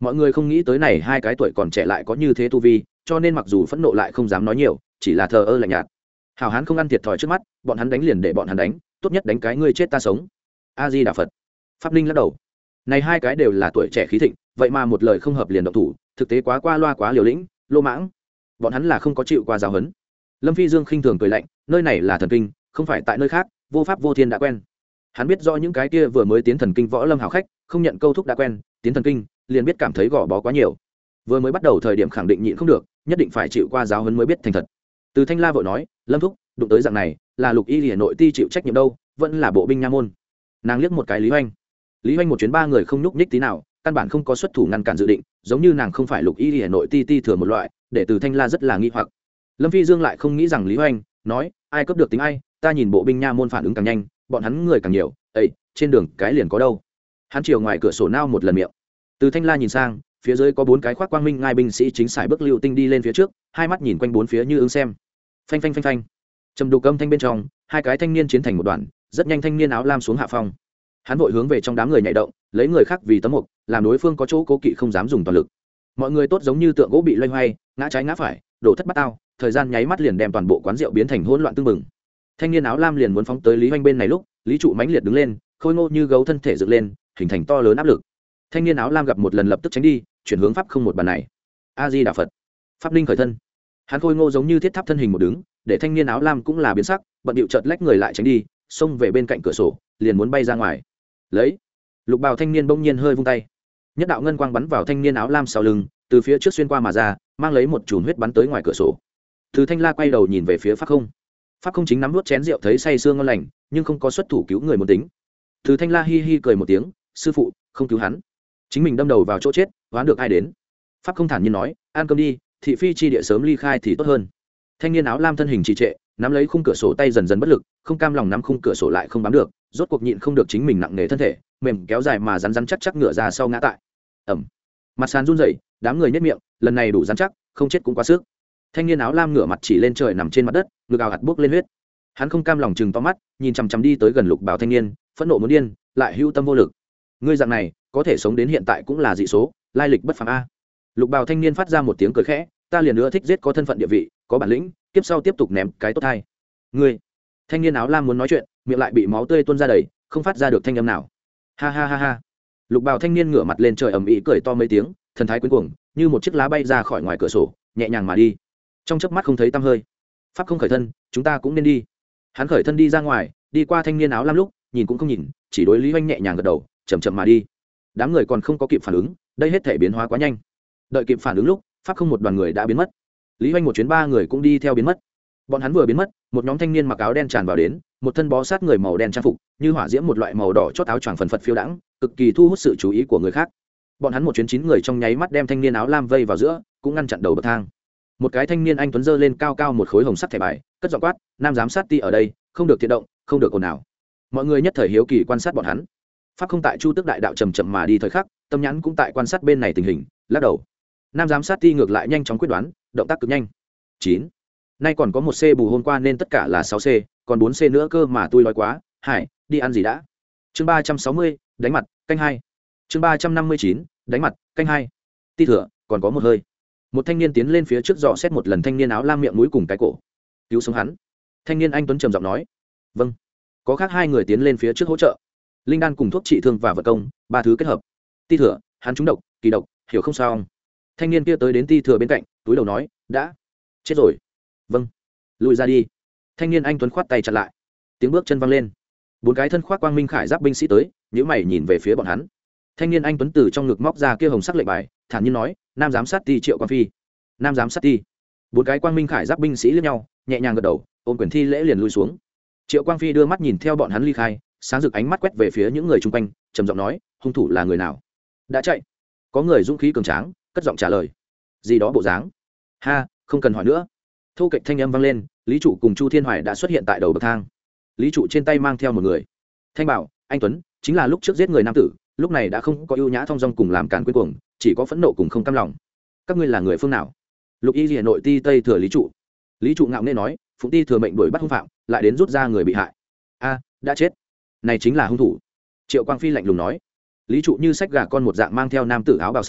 A: mọi người không nghĩ tới này hai cái tuổi còn trẻ lại có như thế tu vi, cho nên mặc dù phẫn nộ lại không dám nói nhiều, chỉ là thờ ơ lạnh nhạt. Hảo hán không ăn thiệt thòi trước mắt, bọn hắn đánh liền để bọn hắn đánh, tốt nhất đánh cái ngươi chết ta sống. A Di Đà Phật. Pháp Linh lắc đầu. Này hai cái đều là tuổi trẻ khí thịnh, vậy mà một lời không hợp liền động thủ, thực tế quá qua loa quá liều lĩnh, lô mãng. Bọn hắn là không có chịu qua giáo huấn. Lâm Phi Dương khinh thường cười lạnh, nơi này là thần kinh, không phải tại nơi khác, vô pháp vô thiên đã quen. Hắn biết rõ những cái kia vừa mới tiến thần kinh võ lâm hào khách, không nhận câu thúc đã quen, tiến thần kinh, liền biết cảm thấy gò bó quá nhiều. Vừa mới bắt đầu thời điểm khẳng định nhịn không được, nhất định phải chịu qua giáo huấn mới biết thành thật. Từ Thanh La vội nói, Lâm thúc, đụng tới dạng này, là Lục Y Liễu nội ti chịu trách nhiệm đâu, vẫn là bộ binh nha môn. Nàng liếc một cái Lý Hoành. Lý Hoành một chuyến ba người không nhúc nhích tí nào, căn bản không có xuất thủ ngăn cản dự định, giống như nàng không phải Lục Y Liễu nội ti ti thừa một loại, để Từ Thanh La rất là nghi hoặc. Lâm Phi Dương lại không nghĩ rằng Lý Hoành nói, ai cấp được tính ai, ta nhìn bộ binh nha môn phản ứng càng nhanh, bọn hắn người càng nhiều, ấy, trên đường cái liền có đâu. Hắn chiều ngoài cửa sổ nao một lần miệng. Từ Thanh La nhìn sang, phía dưới có bốn cái khoác quang minh ngai binh sĩ chính sải bước lưu tinh đi lên phía trước, hai mắt nhìn quanh bốn phía như ứng xem. Phanh phanh phanh phanh. Trầm đục âm thanh bên trong, hai cái thanh niên chiến thành một đoàn, rất nhanh thanh niên áo lam xuống hạ phong. Hắn vội hướng về trong đám người nhảy động, lấy người khác vì tấm mục, làm đối phương có chỗ cố kỵ không dám dùng toàn lực. Mọi người tốt giống như tượng gỗ bị loay hoay, ngã trái ngã phải, đổ thất bát ao, thời gian nháy mắt liền đem toàn bộ quán rượu biến thành hỗn loạn tương mừng. Thanh niên áo lam liền muốn phóng tới Lý Hoành bên này lúc, Lý trụ mãnh liệt đứng lên, khôi ngô như gấu thân thể dựng lên, hình thành to lớn áp lực. Thanh niên áo lam gặp một lần lập tức tránh đi, chuyển hướng pháp không một bàn này. A Di Đà Phật. Pháp linh khởi thân. Hắn khôi ngô giống như thiết tháp thân hình một đứng, để thanh niên áo lam cũng là biến sắc, bận điệu chợt lách người lại tránh đi, xông về bên cạnh cửa sổ, liền muốn bay ra ngoài. Lấy. Lục bào thanh niên bỗng nhiên hơi vung tay, nhất đạo ngân quang bắn vào thanh niên áo lam sau lưng, từ phía trước xuyên qua mà ra, mang lấy một chùm huyết bắn tới ngoài cửa sổ. Từ Thanh La quay đầu nhìn về phía pháp không. Pháp không chính nắm nuốt chén rượu thấy say sương ngon lành, nhưng không có xuất thủ cứu người muốn tính. Từ Thanh La hi hi cười một tiếng, sư phụ, không cứu hắn, chính mình đâm đầu vào chỗ chết, đoán được ai đến. Pháp không thản nhiên nói, ăn cơm đi, thị phi chi địa sớm ly khai thì tốt hơn. Thanh niên áo lam thân hình trì trệ, nắm lấy khung cửa sổ tay dần dần bất lực, không cam lòng nắm khung cửa sổ lại không bám được, rốt cuộc nhịn không được chính mình nặng nề thân thể, mềm kéo dài mà rắn rắn chắc chắc ngửa ra sau ngã tại. Ẩm. Mặt sàn run rẩy, đám người nhếch miệng, lần này đủ rắn chắc, không chết cũng quá sức. Thanh niên áo lam ngửa mặt chỉ lên trời nằm trên mặt đất, ngực ào hạt bốc lên huyết. Hắn không cam lòng chừng to mắt, nhìn chằm chằm đi tới gần Lục Bảo thanh niên, phẫn nộ muốn điên, lại hưu tâm vô lực. Ngươi dạng này, có thể sống đến hiện tại cũng là dị số, lai lịch bất phàm a. Lục Bảo thanh niên phát ra một tiếng cười khẽ, ta liền nữa thích giết có thân phận địa vị, có bản lĩnh, tiếp sau tiếp tục ném cái tốt hay. Ngươi. Thanh niên áo lam muốn nói chuyện, miệng lại bị máu tươi tuôn ra đầy, không phát ra được thanh âm nào. Ha ha ha ha. Lục Bảo thanh niên ngửa mặt lên trời ầm ĩ cười to mấy tiếng, thần thái quyến cuồng, như một chiếc lá bay ra khỏi ngoài cửa sổ, nhẹ nhàng mà đi. Trong chớp mắt không thấy tăm hơi. Pháp không khởi thân, chúng ta cũng nên đi. Hắn khởi thân đi ra ngoài, đi qua thanh niên áo lam lúc, nhìn cũng không nhìn, chỉ đối Lý Hoành nhẹ nhàng gật đầu, chậm chậm mà đi. Đám người còn không có kịp phản ứng, đây hết thể biến hóa quá nhanh. Đợi kịp phản ứng lúc, pháp không một đoàn người đã biến mất. Lý Hoành một chuyến ba người cũng đi theo biến mất. Bọn hắn vừa biến mất, một nhóm thanh niên mặc áo đen tràn vào đến, một thân bó sát người màu đen trang phục, như hỏa diễm một loại màu đỏ chót áo choàng phần phật phiêu đãng, cực kỳ thu hút sự chú ý của người khác. Bọn hắn một chuyến chín người trong nháy mắt đem thanh niên áo lam vây vào giữa, cũng ngăn chặn đầu bậc thang. Một cái thanh niên anh tuấn giơ lên cao cao một khối hồng sắt thẻ bài, cất giọng quát, nam giám sát ti ở đây, không được thiện động, không được ồn ào. Mọi người nhất thời hiếu kỳ quan sát bọn hắn. Pháp không tại chu tước đại đạo chậm chậm mà đi thời khắc, tâm nhãn cũng tại quan sát bên này tình hình, lắc đầu. Nam giám sát ti ngược lại nhanh chóng quyết đoán, động tác cực nhanh. Chín. Nay còn có một c bù hôm qua nên tất cả là sáu c, còn bốn c nữa cơ mà tôi nói quá. Hải, đi ăn gì đã? Chương ba trăm sáu mươi, đánh mặt, canh hai. Chương ba trăm năm mươi chín, đánh mặt, canh hai. Ti thừa, còn có một hơi. Một thanh niên tiến lên phía trước dò xét một lần thanh niên áo lam miệng mũi cùng cái cổ, cứu sống hắn. Thanh niên anh tuấn trầm giọng nói, vâng. Có khác hai người tiến lên phía trước hỗ trợ. Linh đan cùng thuốc trị thương và vật công, ba thứ kết hợp. Ti thừa, hắn trúng độc, kỳ độc, hiểu không sao? Thanh niên kia tới đến ti thừa bên cạnh, túi đầu nói, đã chết rồi. Vâng. Lùi ra đi. Thanh niên anh tuấn khoát tay chặn lại. Tiếng bước chân văng lên. Bốn cái thân khoác quang minh khải giáp binh sĩ tới, nhíu mày nhìn về phía bọn hắn. Thanh niên anh tuấn từ trong ngực móc ra kia hồng sắc lệnh bài, thản nhiên nói, nam giám sát ti Triệu Quang Phi. Nam giám sát ti. Bốn cái quang minh khải giáp binh sĩ liếc nhau, nhẹ nhàng gật đầu, ôm quyền thi lễ liền lui xuống. Triệu Quang Phi đưa mắt nhìn theo bọn hắn ly khai, sáng rực ánh mắt quét về phía những người chung quanh, trầm giọng nói, hung thủ là người nào? Đã chạy. Có người dũng khí cường tráng, cất giọng trả lời. Gì đó bộ dáng? Ha, không cần hỏi nữa. Thu kịch thanh âm vang lên, Lý trụ cùng Chu Thiên Hoài đã xuất hiện tại đầu bậc thang. Lý trụ trên tay mang theo một người. Thanh bảo, anh tuấn, chính là lúc trước giết người nam tử, lúc này đã không có ưu nhã thong dong cùng làm càn quyến cuồng, chỉ có phẫn nộ cùng không cam lòng. Các ngươi là người phương nào? Lục Y Liễu nội ti tây thừa Lý trụ. Lý trụ ngạo nghễ nói, phụng ti thừa mệnh đuổi bắt hung phạm, lại đến rút ra người bị hại. A, đã chết. Này chính là hung thủ. Triệu Quang Phi lạnh lùng nói. Lý trụ như sách gà con một dạng mang theo nam tử áo bào xanh,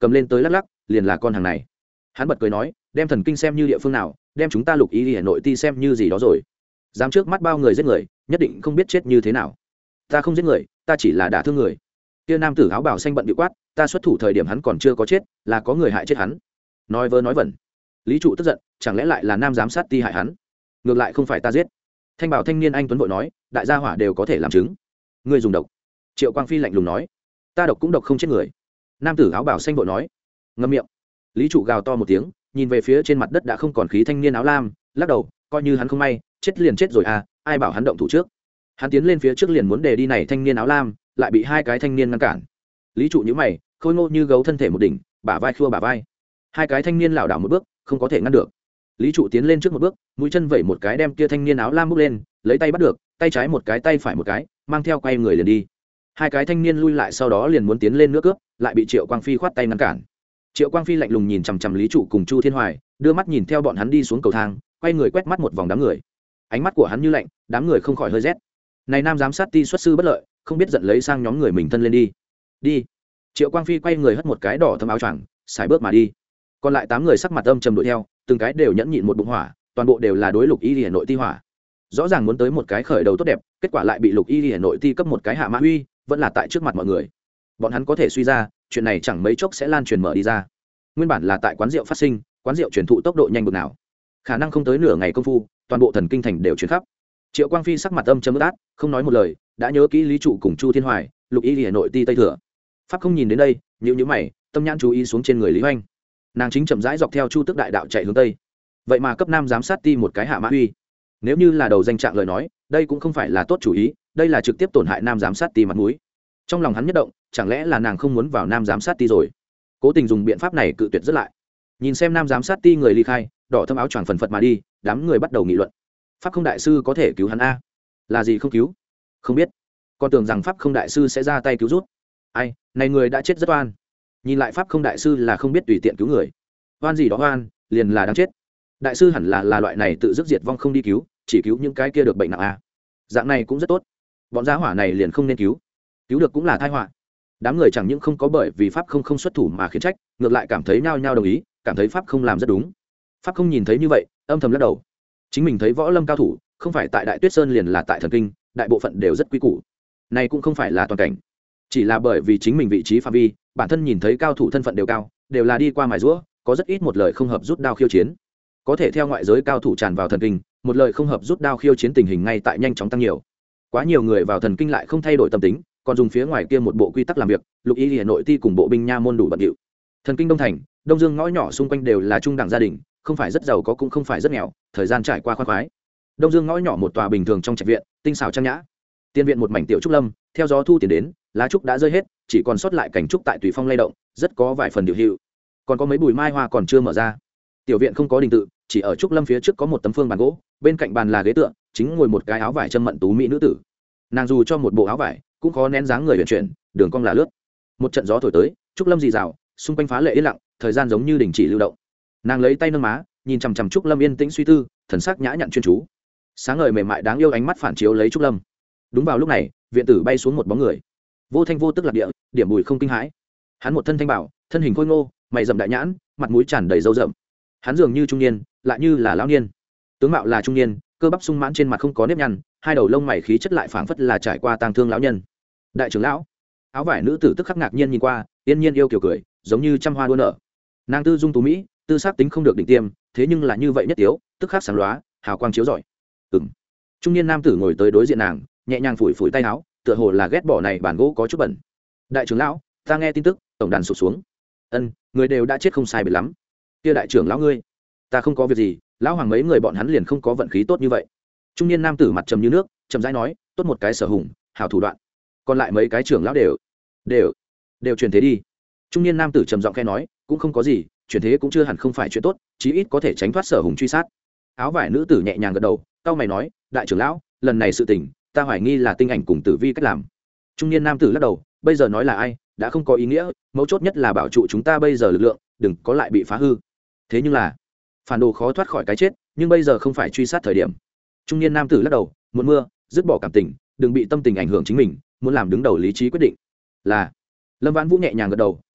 A: cầm lên tới lắc lắc liền là con hàng này. Hắn bật cười nói, đem thần kinh xem như địa phương nào, đem chúng ta lục y hà nội ti xem như gì đó rồi. Dám trước mắt bao người giết người, nhất định không biết chết như thế nào. Ta không giết người, ta chỉ là đả thương người. Kia nam tử áo bào xanh bận bị quát, ta xuất thủ thời điểm hắn còn chưa có chết, là có người hại chết hắn. Nói vớ nói vẩn. Lý trụ tức giận, chẳng lẽ lại là nam giám sát ti hại hắn? Ngược lại không phải ta giết. Thanh bảo thanh niên anh tuấn vội nói, đại gia hỏa đều có thể làm chứng. Ngươi dùng độc. Triệu Quang Phi lạnh lùng nói, ta độc cũng độc không chết người. Nam tử áo bào xanh vội nói, ngậm miệng. Lý trụ gào to một tiếng, nhìn về phía trên mặt đất đã không còn khí thanh niên áo lam, lắc đầu, coi như hắn không may, chết liền chết rồi à, ai bảo hắn động thủ trước. Hắn tiến lên phía trước liền muốn đề đi này thanh niên áo lam, lại bị hai cái thanh niên ngăn cản. Lý trụ nhíu mày, khôi ngô như gấu thân thể một đỉnh, bả vai khua bả vai. Hai cái thanh niên lảo đảo một bước, không có thể ngăn được. Lý trụ tiến lên trước một bước, mũi chân vẩy một cái đem kia thanh niên áo lam bước lên, lấy tay bắt được, tay trái một cái tay phải một cái, mang theo quay người liền đi. Hai cái thanh niên lui lại sau đó liền muốn tiến lên nước cướp, lại bị Triệu Quang Phi khoát tay ngăn cản. Triệu Quang Phi lạnh lùng nhìn chằm chằm Lý trụ cùng Chu Thiên Hoài, đưa mắt nhìn theo bọn hắn đi xuống cầu thang, quay người quét mắt một vòng đám người. Ánh mắt của hắn như lạnh, đám người không khỏi hơi rét. Này nam giám sát ti xuất sư bất lợi, không biết giận lấy sang nhóm người mình thân lên đi. Đi. Triệu Quang Phi quay người hất một cái đỏ thâm áo choàng, xài bước mà đi. Còn lại tám người sắc mặt âm trầm đuổi theo, từng cái đều nhẫn nhịn một bụng hỏa, toàn bộ đều là đối lục y hà nội ti hỏa. Rõ ràng muốn tới một cái khởi đầu tốt đẹp, kết quả lại bị lục y hà nội ti cấp một cái hạ mã uy, vẫn là tại trước mặt mọi người. Bọn hắn có thể suy ra, chuyện này chẳng mấy chốc sẽ lan truyền mở đi ra. Nguyên bản là tại quán rượu phát sinh, quán rượu truyền thụ tốc độ nhanh bực nào, khả năng không tới nửa ngày công phu, toàn bộ thần kinh thành đều truyền khắp. Triệu Quang Phi sắc mặt âm trầm ướt, không nói một lời, đã nhớ kỹ Lý trụ cùng Chu Thiên Hoài, lục y hà nội ti tây thừa. Pháp không nhìn đến đây, nhíu nhíu mày, tâm nhãn chú ý xuống trên người Lý Hoành. Nàng chính chậm rãi dọc theo Chu Tức đại đạo chạy hướng tây. Vậy mà cấp nam giám sát ti một cái hạ mã uy. Nếu như là đầu danh trạng lời nói, đây cũng không phải là tốt chủ ý, đây là trực tiếp tổn hại nam giám sát ti mặt mũi. Trong lòng hắn nhất động, chẳng lẽ là nàng không muốn vào nam giám sát ti rồi? Cố tình dùng biện pháp này cự tuyệt rất lại. Nhìn xem nam giám sát ti người ly khai, đỏ thâm áo choàng phần phật mà đi, đám người bắt đầu nghị luận. Pháp không đại sư có thể cứu hắn a? Là gì không cứu? Không biết. Con tưởng rằng pháp không đại sư sẽ ra tay cứu rút. Ai, này người đã chết rất oan. Nhìn lại pháp không đại sư là không biết tùy tiện cứu người. Oan gì đó oan, liền là đáng chết. Đại sư hẳn là là loại này tự dứt diệt vong không đi cứu, chỉ cứu những cái kia được bệnh nặng a. Dạng này cũng rất tốt. Bọn giá hỏa này liền không nên cứu. Cứu được cũng là tai họa. Đám người chẳng những không có bởi vì pháp không không xuất thủ mà khiến trách, ngược lại cảm thấy nhao nhao đồng ý, cảm thấy pháp không làm rất đúng. Pháp không nhìn thấy như vậy, âm thầm lắc đầu. Chính mình thấy võ lâm cao thủ, không phải tại Đại Tuyết Sơn liền là tại thần kinh, đại bộ phận đều rất quý củ. Này cũng không phải là toàn cảnh, chỉ là bởi vì chính mình vị trí phạm vi, bản thân nhìn thấy cao thủ thân phận đều cao, đều là đi qua mài giũa, có rất ít một lời không hợp rút đao khiêu chiến. Có thể theo ngoại giới cao thủ tràn vào thần kinh, một lời không hợp rút đao khiêu chiến tình hình ngay tại nhanh chóng tăng nhiều. Quá nhiều người vào thần kinh lại không thay đổi tâm tính, còn dùng phía ngoài kia một bộ quy tắc làm việc, lục y hà nội ti cùng bộ binh nha môn đủ bận điệu. Thần kinh đông thành, đông dương ngõ nhỏ xung quanh đều là trung đẳng gia đình, không phải rất giàu có cũng không phải rất nghèo, thời gian trải qua khoan khoái. Đông dương ngõ nhỏ một tòa bình thường trong trạch viện, tinh xảo trang nhã. Tiên viện một mảnh tiểu trúc lâm, theo gió thu tiền đến, lá trúc đã rơi hết, chỉ còn sót lại cảnh trúc tại tùy phong lay động, rất có vài phần điều hữu. Còn có mấy bụi mai hoa còn chưa mở ra. Tiểu viện không có đình tự, chỉ ở trúc lâm phía trước có một tấm phương bàn gỗ, bên cạnh bàn là ghế tựa, chính ngồi một cái áo vải châm mận tú mỹ nữ tử. Nàng dù cho một bộ áo vải, cũng khó nén dáng người huyền chuyển, đường cong là lướt. Một trận gió thổi tới, trúc lâm rì rào, xung quanh phá lệ yên lặng, thời gian giống như đình chỉ lưu động. Nàng lấy tay nâng má, nhìn chằm chằm trúc lâm yên tĩnh suy tư, thần sắc nhã nhặn chuyên chú. Sáng ngời mềm mại đáng yêu ánh mắt phản chiếu lấy trúc lâm. Đúng vào lúc này, viện tử bay xuống một bóng người, vô thanh vô tức lạc địa, điểm bùi không kinh hãi. Hắn một thân thanh bảo, thân hình khôi ngô, mày rậm đại nhãn, mặt mũi tràn đầy râu rậm. Hắn dường như trung niên, lại như là lão niên. Tướng mạo là trung niên, cơ bắp sung mãn trên mặt không có nếp nhăn, hai đầu lông mày khí chất lại phảng phất là trải qua tang thương lão nhân. Đại trưởng lão. Áo vải nữ tử tức khắc ngạc nhiên nhìn qua, yên nhiên yêu kiều cười, giống như trăm hoa đua nở. Nàng tư dung tú mỹ, tư sắc tính không được đỉnh tiêm, thế nhưng là như vậy nhất tiếu, tức khắc sáng lóa, hào quang chiếu rọi. Ừm. Trung niên nam tử ngồi tới đối diện nàng, nhẹ nhàng phủi phủi tay áo, tựa hồ là ghét bỏ này bàn gỗ có chút bẩn. Đại trưởng lão, ta nghe tin tức, tổng đàn sụp xuống. Ân, người đều đã chết không sai biệt lắm. Kia đại trưởng lão ngươi, ta không có việc gì, lão hoàng mấy người bọn hắn liền không có vận khí tốt như vậy. Trung niên nam tử mặt trầm như nước, trầm rãi nói, tốt một cái sở hùng, hảo thủ đoạn. Còn lại mấy cái trưởng lão đều, đều, đều truyền thế đi. Trung niên nam tử trầm giọng khẽ nói, cũng không có gì, truyền thế cũng chưa hẳn không phải chuyện tốt, chí ít có thể tránh thoát sở hùng truy sát. Áo vải nữ tử nhẹ nhàng gật đầu, cau mày nói, đại trưởng lão, lần này sự tình, ta hoài nghi là tinh ảnh cùng tử vi cách làm. Trung niên nam tử lắc đầu, bây giờ nói là ai, đã không có ý nghĩa, mấu chốt nhất là bảo trụ chúng ta bây giờ lực lượng, đừng có lại bị phá hư. Thế nhưng là, phản đồ khó thoát khỏi cái chết, nhưng bây giờ không phải truy sát thời điểm. Trung niên nam tử lắc đầu, muốn mưa, dứt bỏ cảm tình, đừng bị tâm tình ảnh hưởng chính mình, muốn làm đứng đầu lý trí quyết định. Là. Lâm Vãn Vũ nhẹ nhàng gật đầu,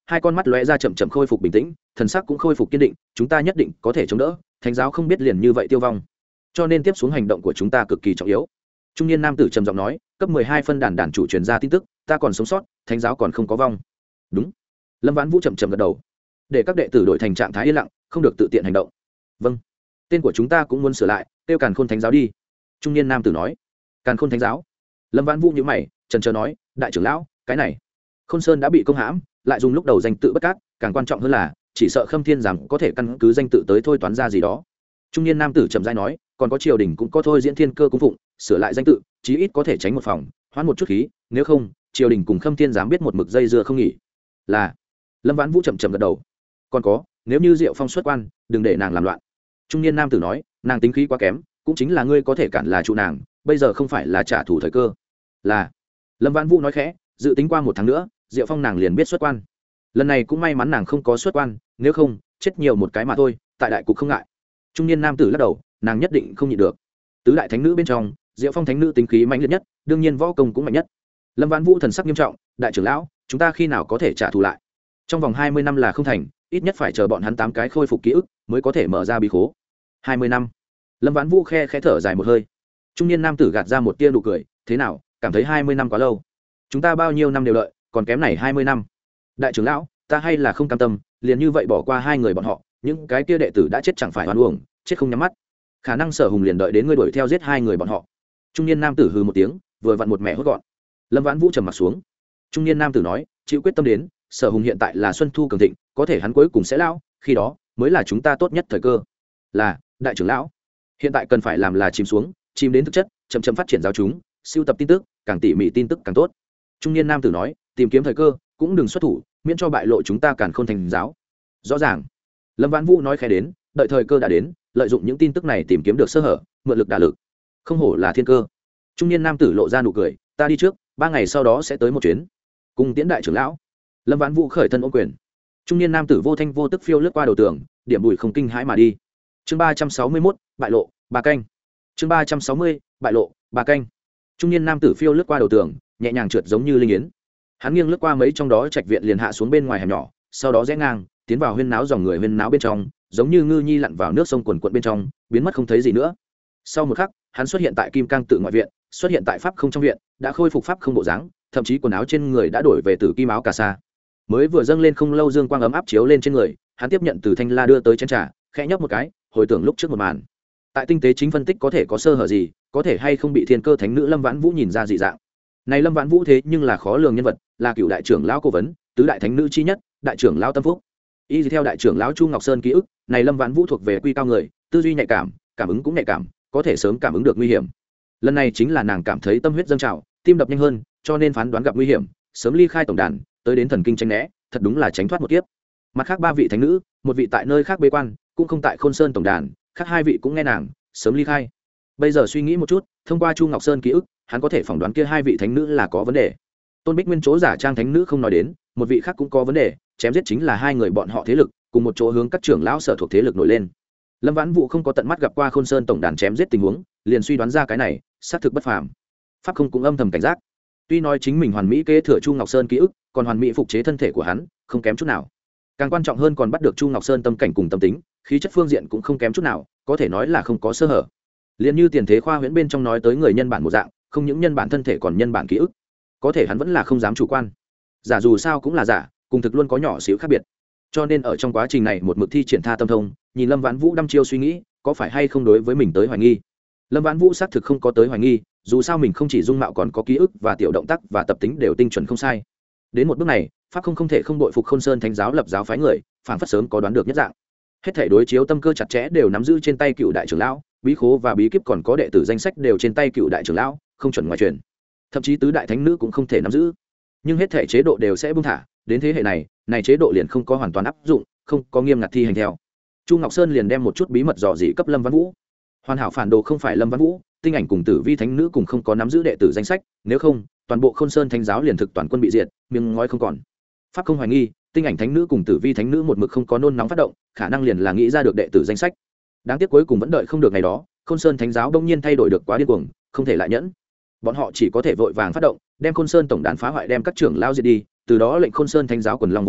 A: hai con mắt lóe ra chậm chậm khôi phục bình tĩnh, thần sắc cũng khôi phục kiên định, chúng ta nhất định có thể chống đỡ, thánh giáo không biết liền như vậy tiêu vong, cho nên tiếp xuống hành động của chúng ta cực kỳ trọng yếu. Trung niên nam tử trầm giọng nói, cấp mười hai phân đàn đàn chủ truyền ra tin tức, ta còn sống sót, thánh giáo còn không có vong. Đúng. Lâm Vãn Vũ chậm chậm gật đầu, để các đệ tử đổi thành trạng thái yên lặng, không được tự tiện hành động. Vâng. Tên của chúng ta cũng muốn sửa lại, tiêu Càn Khôn thánh giáo đi. Trung niên nam tử nói. Càn Khôn thánh giáo. Lâm Vãn Vũ nhíu mày, chần chờ nói, đại trưởng lão, cái này, Khôn Sơn đã bị công hãm, lại dùng lúc đầu danh tự bất cát, càng quan trọng hơn là, chỉ sợ Khâm Thiên Giám có thể căn cứ danh tự tới thôi toán ra gì đó. Trung niên nam tử chậm rãi nói, còn có triều đình cũng có thôi diễn thiên cơ cung phụng, sửa lại danh tự, chí ít có thể tránh một phòng, hoãn một chút khí, nếu không, triều đình cùng Khâm Thiên Giám biết một mực dây dưa không nghỉ. Là. Lâm Vãn Vũ chậm chậm gật đầu. Còn có, nếu như Diệu Phong xuất quan, đừng để nàng làm loạn. Trung niên nam tử nói, nàng tính khí quá kém, cũng chính là ngươi có thể cản là trụ nàng, bây giờ không phải là trả thù thời cơ. Là. Lâm Vãn Vũ nói khẽ, dự tính qua một tháng nữa, Diệu Phong nàng liền biết xuất quan. Lần này cũng may mắn nàng không có xuất quan, nếu không, chết nhiều một cái mà thôi, tại đại cục không ngại. Trung niên nam tử lắc đầu, nàng nhất định không nhịn được. Tứ đại thánh nữ bên trong, Diệu Phong thánh nữ tính khí mạnh liệt nhất, đương nhiên võ công cũng mạnh nhất. Lâm Vãn Vũ thần sắc nghiêm trọng, đại trưởng lão, chúng ta khi nào có thể trả thù lại? Trong vòng hai mươi năm là không thành, ít nhất phải chờ bọn hắn tám cái khôi phục ký ức mới có thể mở ra bí khố. Hai mươi năm. Lâm Vãn Vũ khe khẽ thở dài một hơi. Trung niên nam tử gạt ra một tia nụ cười, thế nào, cảm thấy hai mươi năm quá lâu? Chúng ta bao nhiêu năm đều đợi, còn kém này hai mươi năm. Đại trưởng lão, ta hay là không cam tâm, liền như vậy bỏ qua hai người bọn họ, những cái kia đệ tử đã chết chẳng phải oan uổng, chết không nhắm mắt. Khả năng Sở Hùng liền đợi đến ngươi đuổi theo giết hai người bọn họ. Trung niên nam tử hừ một tiếng, vừa vặn một mẻ hốt gọn. Lâm Vãn Vũ trầm mặt xuống. Trung niên nam tử nói, chịu quyết tâm đến, Sở Hùng hiện tại là xuân thu cường thịnh, có thể hắn cuối cùng sẽ lão, khi đó mới là chúng ta tốt nhất thời cơ. Là, đại trưởng lão. Hiện tại cần phải làm là chìm xuống, chìm đến thực chất, chậm chậm phát triển giáo chúng, siêu tập tin tức, càng tỉ mỉ tin tức càng tốt. Trung niên nam tử nói, tìm kiếm thời cơ, cũng đừng xuất thủ, miễn cho bại lộ chúng ta Càn Khôn thành giáo. Rõ ràng. Lâm Vãn Vũ nói khẽ đến, đợi thời cơ đã đến, lợi dụng những tin tức này tìm kiếm được sơ hở, mượn lực đả lực. Không hổ là thiên cơ. Trung niên nam tử lộ ra nụ cười, ta đi trước, ba ngày sau đó sẽ tới một chuyến. Cùng tiễn đại trưởng lão. Lâm Vãn Vũ khởi thân ôm quyền. Trung niên nam tử vô thanh vô tức phiêu lướt qua đầu tường, điểm bụi không kinh hãi mà đi. Chương ba trăm sáu mươi mốt, bại lộ, ba canh. Chương ba trăm sáu mươi, bại lộ, ba canh. Trung niên nam tử phiêu lướt qua đầu tường, nhẹ nhàng trượt giống như linh yến. Hắn nghiêng lướt qua mấy trong đó trạch viện liền hạ xuống bên ngoài hẻm nhỏ, sau đó rẽ ngang, tiến vào huyên náo dòng người huyên náo bên trong, giống như ngư nhi lặn vào nước sông quần quận bên trong, biến mất không thấy gì nữa. Sau một khắc, hắn xuất hiện tại Kim Cang tự ngoại viện, xuất hiện tại pháp không trong viện, đã khôi phục pháp không bộ dáng, thậm chí quần áo trên người đã đổi về từ kim áo cà sa. Mới vừa dâng lên không lâu dương quang ấm áp chiếu lên trên người, hắn tiếp nhận từ Thanh La đưa tới chén trà, khẽ nhấp một cái, hồi tưởng lúc trước một màn. Tại tinh tế chính phân tích có thể có sơ hở gì, có thể hay không bị thiên cơ thánh nữ Lâm Vãn Vũ nhìn ra dị dạng. Này Lâm Vãn Vũ thế nhưng là khó lường nhân vật, là cựu đại trưởng lão cố vấn, tứ đại thánh nữ chi nhất, đại trưởng lão Tâm Phúc. Y theo đại trưởng lão Chu Ngọc Sơn ký ức, này Lâm Vãn Vũ thuộc về quy cao người, tư duy nhạy cảm, cảm ứng cũng nhạy cảm, có thể sớm cảm ứng được nguy hiểm. Lần này chính là nàng cảm thấy tâm huyết dâng trào, tim đập nhanh hơn, cho nên phán đoán gặp nguy hiểm, sớm ly khai tổng đàn, tới đến thần kinh tránh né, thật đúng là tránh thoát một kiếp. Mặt khác ba vị thánh nữ, một vị tại nơi khác bế quan, cũng không tại Khôn Sơn tổng đàn, khác hai vị cũng nghe nàng, sớm ly khai. Bây giờ suy nghĩ một chút, thông qua Chu Ngọc Sơn ký ức, hắn có thể phỏng đoán kia hai vị thánh nữ là có vấn đề. Tôn Bích Nguyên chỗ giả trang thánh nữ không nói đến, một vị khác cũng có vấn đề, chém giết chính là hai người bọn họ thế lực, cùng một chỗ hướng các trưởng lão sở thuộc thế lực nổi lên. Lâm Vãn Vũ không có tận mắt gặp qua Khôn Sơn tổng đàn chém giết tình huống, liền suy đoán ra cái này, xác thực bất phàm. Pháp không cũng âm thầm cảnh giác. Tuy nói chính mình hoàn mỹ kế thừa Chu Ngọc Sơn ký ức, còn hoàn mỹ phục chế thân thể của hắn, không kém chút nào. Càng quan trọng hơn còn bắt được Chu Ngọc Sơn tâm cảnh cùng tâm tính, khí chất phương diện cũng không kém chút nào, có thể nói là không có sơ hở. Liên như tiền thế khoa huyễn bên trong nói tới người nhân bản một dạng, không những nhân bản thân thể còn nhân bản ký ức. Có thể hắn vẫn là không dám chủ quan. Giả dù sao cũng là giả, cùng thực luôn có nhỏ xíu khác biệt. Cho nên ở trong quá trình này một mực thi triển tha tâm thông, nhìn Lâm Vãn Vũ đăm chiêu suy nghĩ, có phải hay không đối với mình tới hoài nghi. Lâm Vãn Vũ xác thực không có tới hoài nghi, dù sao mình không chỉ dung mạo còn có ký ức và tiểu động tác và tập tính đều tinh chuẩn không sai. Đến một bước này, pháp không không thể không bội phục Khôn Sơn thánh giáo lập giáo phái người, phản phất sớm có đoán được nhất dạng. Hết thể đối chiếu tâm cơ chặt chẽ đều nắm giữ trên tay cựu đại trưởng lão, bí khố và bí kíp còn có đệ tử danh sách đều trên tay cựu đại trưởng lão, không chuẩn ngoại truyền. Thậm chí tứ đại thánh nữ cũng không thể nắm giữ. Nhưng hết thể chế độ đều sẽ buông thả, đến thế hệ này, này chế độ liền không có hoàn toàn áp dụng, không có nghiêm ngặt thi hành theo. Chu Ngọc Sơn liền đem một chút bí mật dò dỉ cấp Lâm Vãn Vũ. Hoàn hảo phản đồ không phải Lâm Vãn Vũ, tinh ảnh cùng tử vi thánh nữ cùng không có nắm giữ đệ tử danh sách, nếu không, toàn bộ Khôn Sơn thánh giáo liền thực toàn quân bị diệt, miếng ngói không còn. Pháp không hoài nghi, tinh ảnh thánh nữ cùng tử vi thánh nữ một mực không có nôn nóng phát động, khả năng liền là nghĩ ra được đệ tử danh sách. Đáng tiếc cuối cùng vẫn đợi không được ngày đó, Khôn Sơn thánh giáo bỗng nhiên thay đổi được quá điên cuồng, không thể lại nhẫn. Bọn họ chỉ có thể vội vàng phát động, đem Khôn Sơn tổng đàn phá hoại đem các trưởng lao diệt đi, từ đó lệnh Khôn Sơn thánh giáo quần long vô thủ,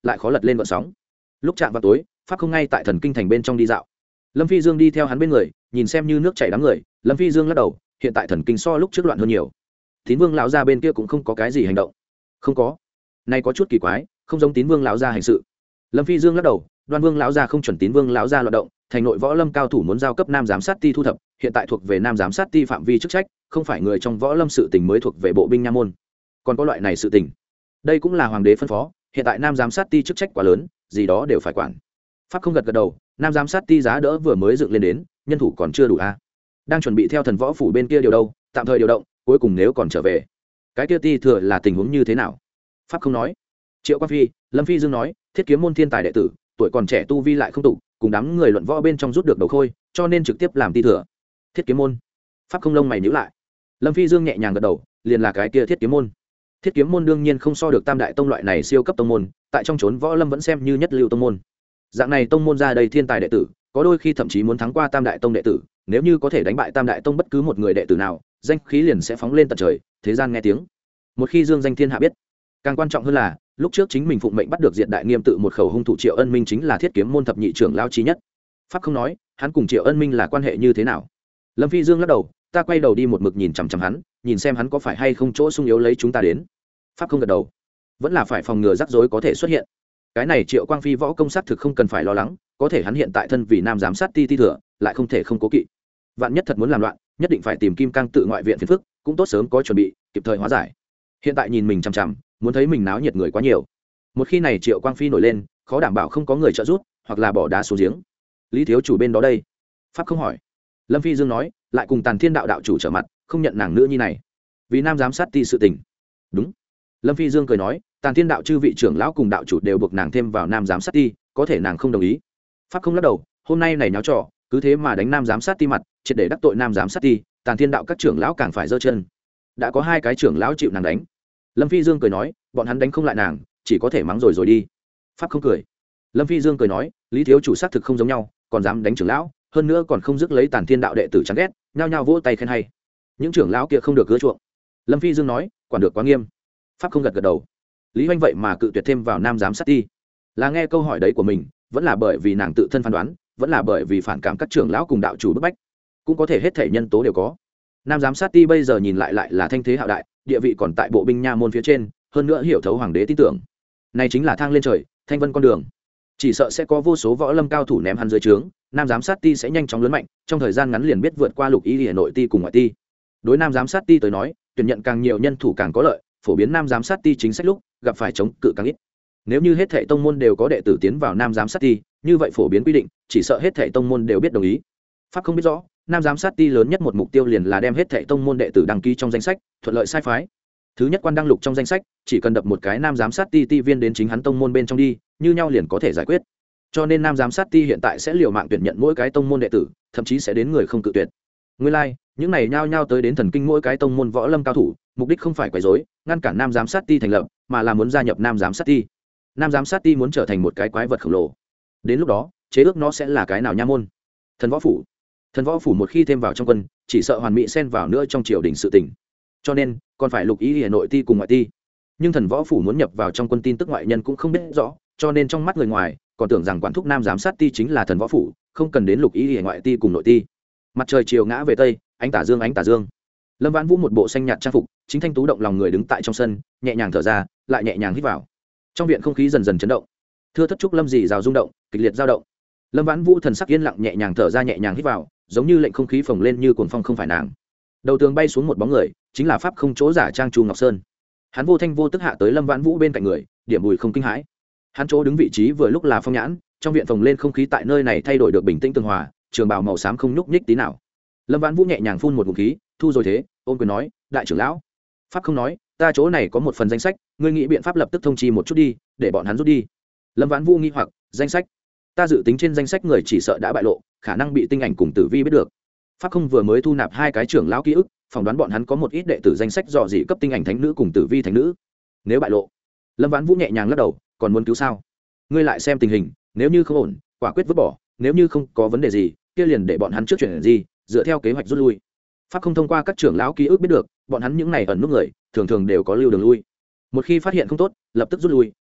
A: lại khó lật lên vận sóng. Lúc chạm vào tối, pháp không ngay tại thần kinh thành bên trong đi dạo. Lâm Phi Dương đi theo hắn bên người, nhìn xem như nước chảy đám người. Lâm Phi Dương lắc đầu, hiện tại thần kinh so lúc trước loạn hơn nhiều. Tín Vương lão gia bên kia cũng không có cái gì hành động. Không có. Này có chút kỳ quái, không giống Tín Vương lão gia hành sự. Lâm Phi Dương lắc đầu, Đoan Vương lão gia không chuẩn Tín Vương lão gia loạn động, thành nội võ lâm cao thủ muốn giao cấp nam giám sát ti thu thập, hiện tại thuộc về nam giám sát ti phạm vi chức trách, không phải người trong võ lâm sự tình mới thuộc về bộ binh nha môn. Còn có loại này sự tình, đây cũng là hoàng đế phân phó, hiện tại nam giám sát ti chức trách quá lớn, gì đó đều phải quản. Pháp không gật gật đầu, nam giám sát ti giá đỡ vừa mới dựng lên đến, nhân thủ còn chưa đủ a. Đang chuẩn bị theo thần võ phủ bên kia điều đâu, tạm thời điều động, cuối cùng nếu còn trở về, cái kia ti thừa là tình huống như thế nào? Pháp không nói. Triệu Quan Phi, Lâm Phi Dương nói, Thiết Kiếm môn thiên tài đệ tử, tuổi còn trẻ tu vi lại không tụ, cùng đám người luận võ bên trong rút được đầu khôi, cho nên trực tiếp làm ti thừa. Thiết Kiếm môn. Pháp không lông mày nhíu lại. Lâm Phi Dương nhẹ nhàng gật đầu, liền là cái kia Thiết Kiếm môn. Thiết Kiếm môn đương nhiên không so được Tam đại tông loại này siêu cấp tông môn, tại trong chốn võ lâm vẫn xem như nhất lưu tông môn. Dạng này tông môn ra đầy thiên tài đệ tử, có đôi khi thậm chí muốn thắng qua Tam đại tông đệ tử, nếu như có thể đánh bại Tam đại tông bất cứ một người đệ tử nào, danh khí liền sẽ phóng lên tận trời, thế gian nghe tiếng. Một khi dương danh thiên hạ biết, càng quan trọng hơn là, lúc trước chính mình phụng mệnh bắt được Diệt Đại Nghiêm tự một khẩu hung thủ Triệu Ân Minh chính là Thiết Kiếm môn thập nhị trưởng lão chí nhất. Pháp không nói, hắn cùng Triệu Ân Minh là quan hệ như thế nào? Lâm Phi Dương lắc đầu, ta quay đầu đi một mực nhìn chằm chằm hắn, nhìn xem hắn có phải hay không chỗ sung yếu lấy chúng ta đến. Pháp không gật đầu, vẫn là phải phòng ngừa rắc rối có thể xuất hiện. Cái này Triệu Quang Phi võ công sát thực không cần phải lo lắng, có thể hắn hiện tại thân vì nam giám sát ti ti thừa, lại không thể không cố kỵ. Vạn nhất thật muốn làm loạn, nhất định phải tìm Kim Cang tự ngoại viện phiền phức, cũng tốt sớm có chuẩn bị, kịp thời hóa giải. Hiện tại nhìn mình chằm chằm, muốn thấy mình náo nhiệt người quá nhiều. Một khi này Triệu Quang Phi nổi lên, khó đảm bảo không có người trợ giúp, hoặc là bỏ đá xuống giếng. Lý thiếu chủ bên đó đây? Pháp không hỏi. Lâm Phi Dương nói, lại cùng Tàn Thiên đạo đạo chủ trở mặt, không nhận nàng nữ nhi này, vì nam giám sát ti sự tình. Đúng. Lâm Phi Dương cười nói, Tàn Thiên đạo chư vị trưởng lão cùng đạo chủ đều buộc nàng thêm vào nam giám sát ti, có thể nàng không đồng ý. Pháp không lắc đầu, hôm nay này nháo trò, cứ thế mà đánh nam giám sát ti mặt, triệt để đắc tội nam giám sát ti, Tàn Thiên đạo các trưởng lão càng phải giơ chân. Đã có hai cái trưởng lão chịu nàng đánh. Lâm Phi Dương cười nói, bọn hắn đánh không lại nàng, chỉ có thể mắng rồi rồi đi. Pháp không cười. Lâm Phi Dương cười nói, Lý thiếu chủ xác thực không giống nhau, còn dám đánh trưởng lão, hơn nữa còn không dứt lấy Tàn Thiên đạo đệ tử chán ghét, nhao nhao vỗ tay khen hay. Những trưởng lão kia không được gỡ chuộng. Lâm Phi Dương nói, quản được quá nghiêm. Pháp không gật gật đầu. Lý Hoanh vậy mà cự tuyệt thêm vào nam giám sát ti, là nghe câu hỏi đấy của mình, vẫn là bởi vì nàng tự thân phán đoán, vẫn là bởi vì phản cảm các trưởng lão cùng đạo chủ bức bách, cũng có thể hết thể nhân tố đều có. Nam giám sát ti bây giờ nhìn lại lại là thanh thế hạo đại, địa vị còn tại bộ binh nha môn phía trên, hơn nữa hiểu thấu hoàng đế tin tưởng, này chính là thang lên trời, thanh vân con đường. Chỉ sợ sẽ có vô số võ lâm cao thủ ném hắn dưới trướng, nam giám sát ti sẽ nhanh chóng lớn mạnh, trong thời gian ngắn liền biết vượt qua lục y hà nội ti cùng ngoại ti. Đối nam giám sát ti tới nói, tuyển nhận càng nhiều nhân thủ càng có lợi, phổ biến nam giám sát ti chính sách lúc gặp phải chống cự càng ít. Nếu như hết thảy tông môn đều có đệ tử tiến vào nam giám sát ti, như vậy phổ biến quy định, chỉ sợ hết thảy tông môn đều biết đồng ý. Pháp không biết rõ, nam giám sát ti lớn nhất một mục tiêu liền là đem hết thảy tông môn đệ tử đăng ký trong danh sách, thuận lợi sai phái. Thứ nhất quan đăng lục trong danh sách, chỉ cần đập một cái nam giám sát ti ti viên đến chính hắn tông môn bên trong đi, như nhau liền có thể giải quyết. Cho nên nam giám sát ti hiện tại sẽ liều mạng tuyển nhận mỗi cái tông môn đệ tử, thậm chí sẽ đến người không cự tuyệt. Nguyên lai, like, những này nhao nhao tới đến thần kinh mỗi cái tông môn võ lâm cao thủ, mục đích không phải quấy rối, ngăn cản nam giám sát ti thành lập, mà là muốn gia nhập nam giám sát ti. Nam giám sát ti muốn trở thành một cái quái vật khổng lồ. Đến lúc đó, chế ước nó sẽ là cái nào nha môn? Thần võ phủ. Thần võ phủ một khi thêm vào trong quân, chỉ sợ hoàn mỹ xen vào nữa trong triều đình sự tình. Cho nên, còn phải lục ý hà nội ti cùng ngoại ti. Nhưng thần võ phủ muốn nhập vào trong quân tin tức ngoại nhân cũng không biết rõ, cho nên trong mắt người ngoài, còn tưởng rằng quản thúc nam giám sát ti chính là thần võ phủ, không cần đến lục ý hà ngoại ti cùng nội ti. Mặt trời chiều ngã về tây, ánh tà dương ánh tà dương. Lâm Vãn Vũ một bộ xanh nhạt trang phục, chính thanh tú động lòng người đứng tại trong sân, nhẹ nhàng thở ra, lại nhẹ nhàng hít vào. Trong viện không khí dần dần chấn động, thưa thất trúc lâm dì rào rung động, kịch liệt dao động. Lâm Vãn Vũ thần sắc yên lặng, nhẹ nhàng thở ra, nhẹ nhàng hít vào, giống như lệnh không khí phồng lên như cuồng phong không phải nàng. Đầu tường bay xuống một bóng người, chính là pháp không chỗ giả trang Chu Ngọc Sơn. Hắn vô thanh vô tức hạ tới Lâm Vãn Vũ bên cạnh người, điểm bùi không kinh hãi. Hắn chỗ đứng vị trí vừa lúc là phong nhãn, trong viện phồng lên không khí tại nơi này thay đổi được bình tĩnh tường hòa, trường bào màu xám không nhúc nhích tí nào. Lâm Vãn Vũ nhẹ nhàng phun một ngụm khí, thu rồi thế, ôm quyền nói, đại trưởng lão. Pháp không nói, ta chỗ này có một phần danh sách, ngươi nghĩ biện pháp lập tức thông chi một chút đi, để bọn hắn rút đi. Lâm Vãn Vũ nghi hoặc, danh sách? Ta dự tính trên danh sách người chỉ sợ đã bại lộ, khả năng bị tinh ảnh cùng tử vi biết được. Pháp không vừa mới thu nạp hai cái trưởng lão ký ức, phỏng đoán bọn hắn có một ít đệ tử danh sách dò dỉ cấp tinh ảnh thánh nữ cùng tử vi thánh nữ. Nếu bại lộ, Lâm Vãn Vũ nhẹ nhàng lắc đầu, còn muốn cứu sao? Ngươi lại xem tình hình, nếu như không ổn, quả quyết vứt bỏ, nếu như không có vấn đề gì, kia liền để bọn hắn trước chuyển gì, dựa theo kế hoạch rút lui. Pháp không thông qua các trưởng lão ký ức biết được, bọn hắn những này ẩn núp người, thường thường đều có lưu đường lui. Một khi phát hiện không tốt, lập tức rút lui,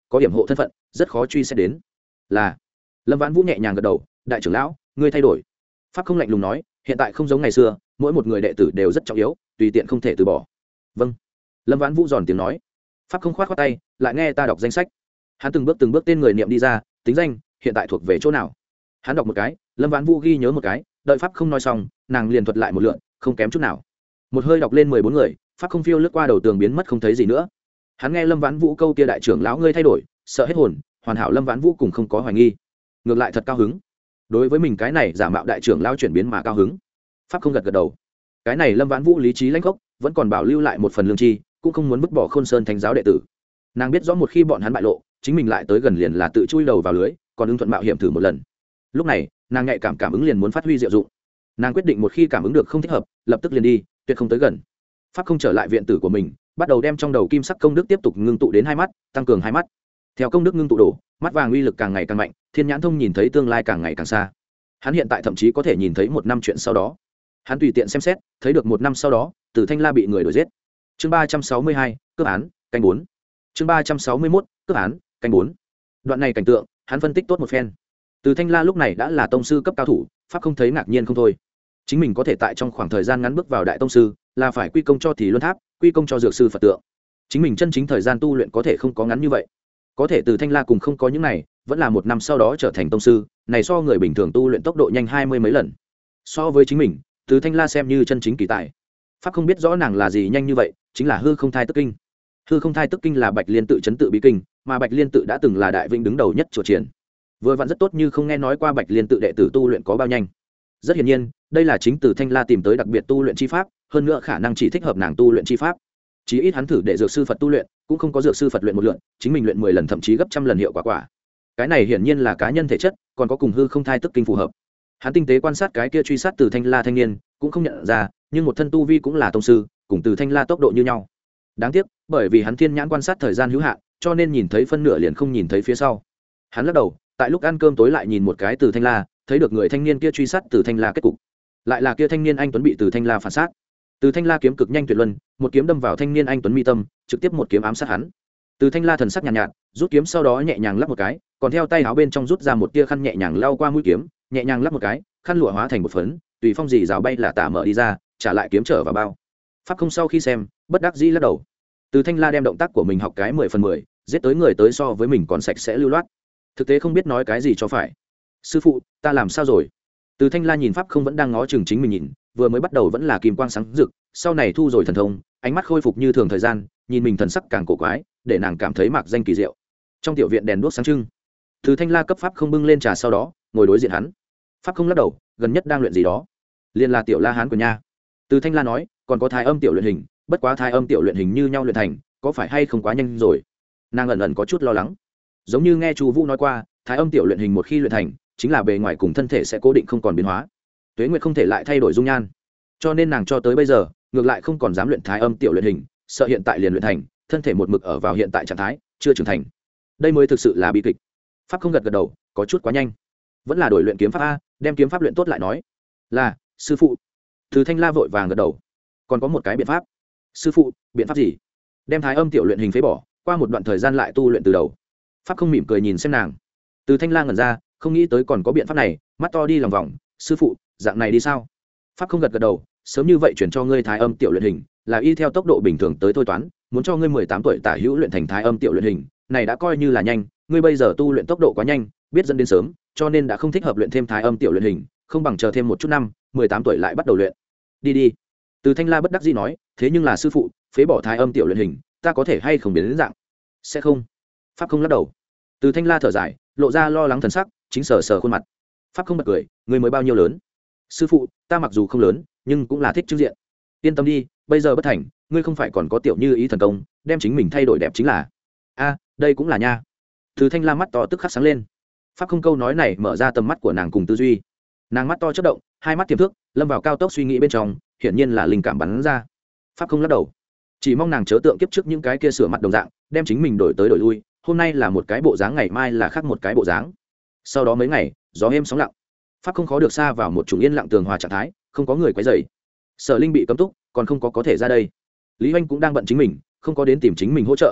A: có hiểm hộ thân phận rất khó truy xét đến. Là. Lâm Vãn Vũ nhẹ nhàng gật đầu. Đại trưởng lão, ngươi thay đổi. Pháp không lạnh lùng nói, hiện tại không giống ngày xưa, mỗi một người đệ tử đều rất trọng yếu, tùy tiện không thể từ bỏ. Vâng. Lâm Vãn Vũ giòn tiếng nói. Pháp không khoát khoát tay, lại nghe ta đọc danh sách. Hắn từng bước từng bước tên người niệm đi ra, tính danh hiện tại thuộc về chỗ nào. Hắn đọc một cái, Lâm Vãn Vũ ghi nhớ một cái, đợi Pháp không nói xong, nàng liền thuật lại một lượt, không kém chút nào. Một hơi đọc lên mười bốn người, Pháp không phiêu lướt qua đầu tường biến mất không thấy gì nữa. Hắn nghe Lâm Vãn Vũ câu kia đại trưởng lão ngươi thay đổi, sợ hết hồn, hoàn hảo Lâm Vãn Vũ cùng không có hoài nghi, ngược lại thật cao hứng. Đối với mình cái này giả mạo đại trưởng lão chuyển biến mà cao hứng. Pháp không gật gật đầu. Cái này Lâm Vãn Vũ lý trí lãnh khốc, vẫn còn bảo lưu lại một phần lương tri, cũng không muốn vứt bỏ Khôn Sơn Thánh giáo đệ tử. Nàng biết rõ một khi bọn hắn bại lộ, chính mình lại tới gần liền là tự chui đầu vào lưới, còn ưng thuận mạo hiểm thử một lần. Lúc này, nàng nhạy cảm cảm ứng liền muốn phát huy diệu dụng. Nàng quyết định một khi cảm ứng được không thích hợp, lập tức liền đi, tuyệt không tới gần. Pháp không trở lại viện tử của mình, bắt đầu đem trong đầu kim sắc công đức tiếp tục ngưng tụ đến hai mắt, tăng cường hai mắt. Theo công đức ngưng tụ đổ, mắt vàng uy lực càng ngày càng mạnh, thiên nhãn thông nhìn thấy tương lai càng ngày càng xa. Hắn hiện tại thậm chí có thể nhìn thấy một năm chuyện sau đó. Hắn tùy tiện xem xét, thấy được một năm sau đó, Từ Thanh La bị người đuổi giết. Chương ba trăm sáu mươi hai, cướp án, canh bốn. Chương ba trăm sáu mươi mốt, cướp án, canh bốn. Đoạn này cảnh tượng, hắn phân tích tốt một phen. Từ Thanh La lúc này đã là tông sư cấp cao thủ, Pháp không thấy ngạc nhiên không thôi. Chính mình có thể tại trong khoảng thời gian ngắn bước vào đại tông sư, là phải quy công cho Thì Luân Tháp, quy công cho dược sư Phật tượng. Chính mình chân chính thời gian tu luyện có thể không có ngắn như vậy. Có thể Từ Thanh La cùng không có những này, vẫn là một năm sau đó trở thành tông sư, này so người bình thường tu luyện tốc độ nhanh hai mươi mấy lần. So với chính mình, Từ Thanh La xem như chân chính kỳ tài. Pháp không biết rõ nàng là gì nhanh như vậy, chính là hư không thai tức kinh. Hư không thai tức kinh là Bạch Liên tự chấn tự bí kinh, mà Bạch Liên tự đã từng là đại vĩnh đứng đầu nhất chùa triển. Vừa vặn rất tốt như không nghe nói qua Bạch Liên tự đệ tử tu luyện có bao nhanh. Rất hiển nhiên, đây là chính Từ Thanh La tìm tới đặc biệt tu luyện chi pháp, hơn nữa khả năng chỉ thích hợp nàng tu luyện chi pháp. Chí ít hắn thử để dược sư Phật tu luyện, cũng không có dược sư Phật luyện một lượt, chính mình luyện mười lần thậm chí gấp trăm lần hiệu quả quả. Cái này hiển nhiên là cá nhân thể chất, còn có cùng hư không thai tức kinh phù hợp. Hắn tinh tế quan sát cái kia truy sát Từ Thanh La thanh niên, cũng không nhận ra, nhưng một thân tu vi cũng là tông sư, cùng Từ Thanh La tốc độ như nhau. Đáng tiếc, bởi vì hắn thiên nhãn quan sát thời gian hữu hạn, cho nên nhìn thấy phân nửa liền không nhìn thấy phía sau. Hắn lắc đầu, tại lúc ăn cơm tối lại nhìn một cái Từ Thanh La, thấy được người thanh niên kia truy sát Từ Thanh La kết cục. Lại là kia thanh niên anh tuấn bị Từ Thanh La phản sát. Từ Thanh La kiếm cực nhanh tuyệt luân, một kiếm đâm vào thanh niên anh tuấn mi tâm, trực tiếp một kiếm ám sát hắn. Từ Thanh La thần sắc nhàn nhạt, nhạt, rút kiếm sau đó nhẹ nhàng lắp một cái, còn theo tay áo bên trong rút ra một tia khăn nhẹ nhàng lau qua mũi kiếm, nhẹ nhàng lắp một cái, khăn lụa hóa thành một phấn, tùy phong dì rào bay là tả mở đi ra, trả lại kiếm trở vào bao. Pháp không sau khi xem, bất đắc dĩ lắc đầu. Từ Thanh La đem động tác của mình học cái mười phần mười, giết tới người tới so với mình còn sạch sẽ lưu loát. Thực tế không biết nói cái gì cho phải. Sư phụ, ta làm sao rồi? Từ Thanh La nhìn Pháp không vẫn đang ngó chừng chính mình nhìn, vừa mới bắt đầu vẫn là kim quang sáng rực, sau này thu rồi thần thông, ánh mắt khôi phục như thường thời gian, nhìn mình thần sắc càng cổ quái, để nàng cảm thấy mạc danh kỳ diệu. Trong tiểu viện đèn đuốc sáng trưng, Từ Thanh La cấp Pháp không bưng lên trà sau đó, ngồi đối diện hắn. Pháp không lắc đầu, gần nhất đang luyện gì đó. Liên là tiểu La Hán của nha. Từ Thanh La nói, còn có thái âm tiểu luyện hình, bất quá thái âm tiểu luyện hình như nhau luyện thành, có phải hay không quá nhanh rồi? Nàng ẩn ẩn có chút lo lắng. Giống như nghe Chu Vũ nói qua, thái âm tiểu luyện hình một khi luyện thành, chính là bề ngoài cùng thân thể sẽ cố định không còn biến hóa. Tuế Nguyệt không thể lại thay đổi dung nhan, cho nên nàng cho tới bây giờ ngược lại không còn dám luyện thái âm tiểu luyện hình, sợ hiện tại liền luyện thành, thân thể một mực ở vào hiện tại trạng thái, chưa trưởng thành. Đây mới thực sự là bi kịch. Pháp không gật gật đầu, có chút quá nhanh, vẫn là đổi luyện kiếm pháp a, đem kiếm pháp luyện tốt lại nói. Là, sư phụ. Từ Thanh La vội vàng gật đầu. Còn có một cái biện pháp. Sư phụ, biện pháp gì? Đem thái âm tiểu luyện hình phế bỏ, qua một đoạn thời gian lại tu luyện từ đầu. Pháp không mỉm cười nhìn xem nàng. Từ Thanh La ngẩn ra, không nghĩ tới còn có biện pháp này, mắt to đi lòng vòng. Sư phụ, dạng này đi sao? Pháp không gật gật đầu, sớm như vậy chuyển cho ngươi thái âm tiểu luyện hình, là y theo tốc độ bình thường tới thôi toán, muốn cho ngươi mười tám tuổi tả hữu luyện thành thái âm tiểu luyện hình, này đã coi như là nhanh, ngươi bây giờ tu luyện tốc độ quá nhanh, biết dẫn đến sớm, cho nên đã không thích hợp luyện thêm thái âm tiểu luyện hình, không bằng chờ thêm một chút năm, mười tám tuổi lại bắt đầu luyện. Đi đi. Từ Thanh La bất đắc dĩ nói, thế nhưng là sư phụ, phế bỏ thái âm tiểu luyện hình, ta có thể hay không biến đến dạng? Sẽ không. Pháp không lắc đầu. Từ Thanh La thở dài, lộ ra lo lắng thần sắc, chính sờ sờ khuôn mặt. Pháp không bật cười, ngươi mới bao nhiêu lớn? Sư phụ, ta mặc dù không lớn, nhưng cũng là thích chữ diện. Yên tâm đi, bây giờ bất thành, ngươi không phải còn có tiểu như ý thần công, đem chính mình thay đổi đẹp chính là. A, đây cũng là nha. Từ Thanh La mắt to tức khắc sáng lên. Pháp không câu nói này mở ra tầm mắt của nàng cùng tư duy. Nàng mắt to chớp động, hai mắt tiềm thức, lâm vào cao tốc suy nghĩ bên trong, hiển nhiên là linh cảm bắn ra. Pháp không lắc đầu, chỉ mong nàng chớ tượng kiếp trước những cái kia sửa mặt đồng dạng, đem chính mình đổi tới đổi lui, hôm nay là một cái bộ dáng, ngày mai là khác một cái bộ dáng. Sau đó mấy ngày, gió êm sóng lặng. Pháp không khó được xa vào một chủng yên lặng tường hòa trạng thái, không có người quấy rầy. Sở Linh bị cấm túc, còn không có có thể ra đây. Lý Hoành cũng đang bận chính mình, không có đến tìm chính mình hỗ trợ.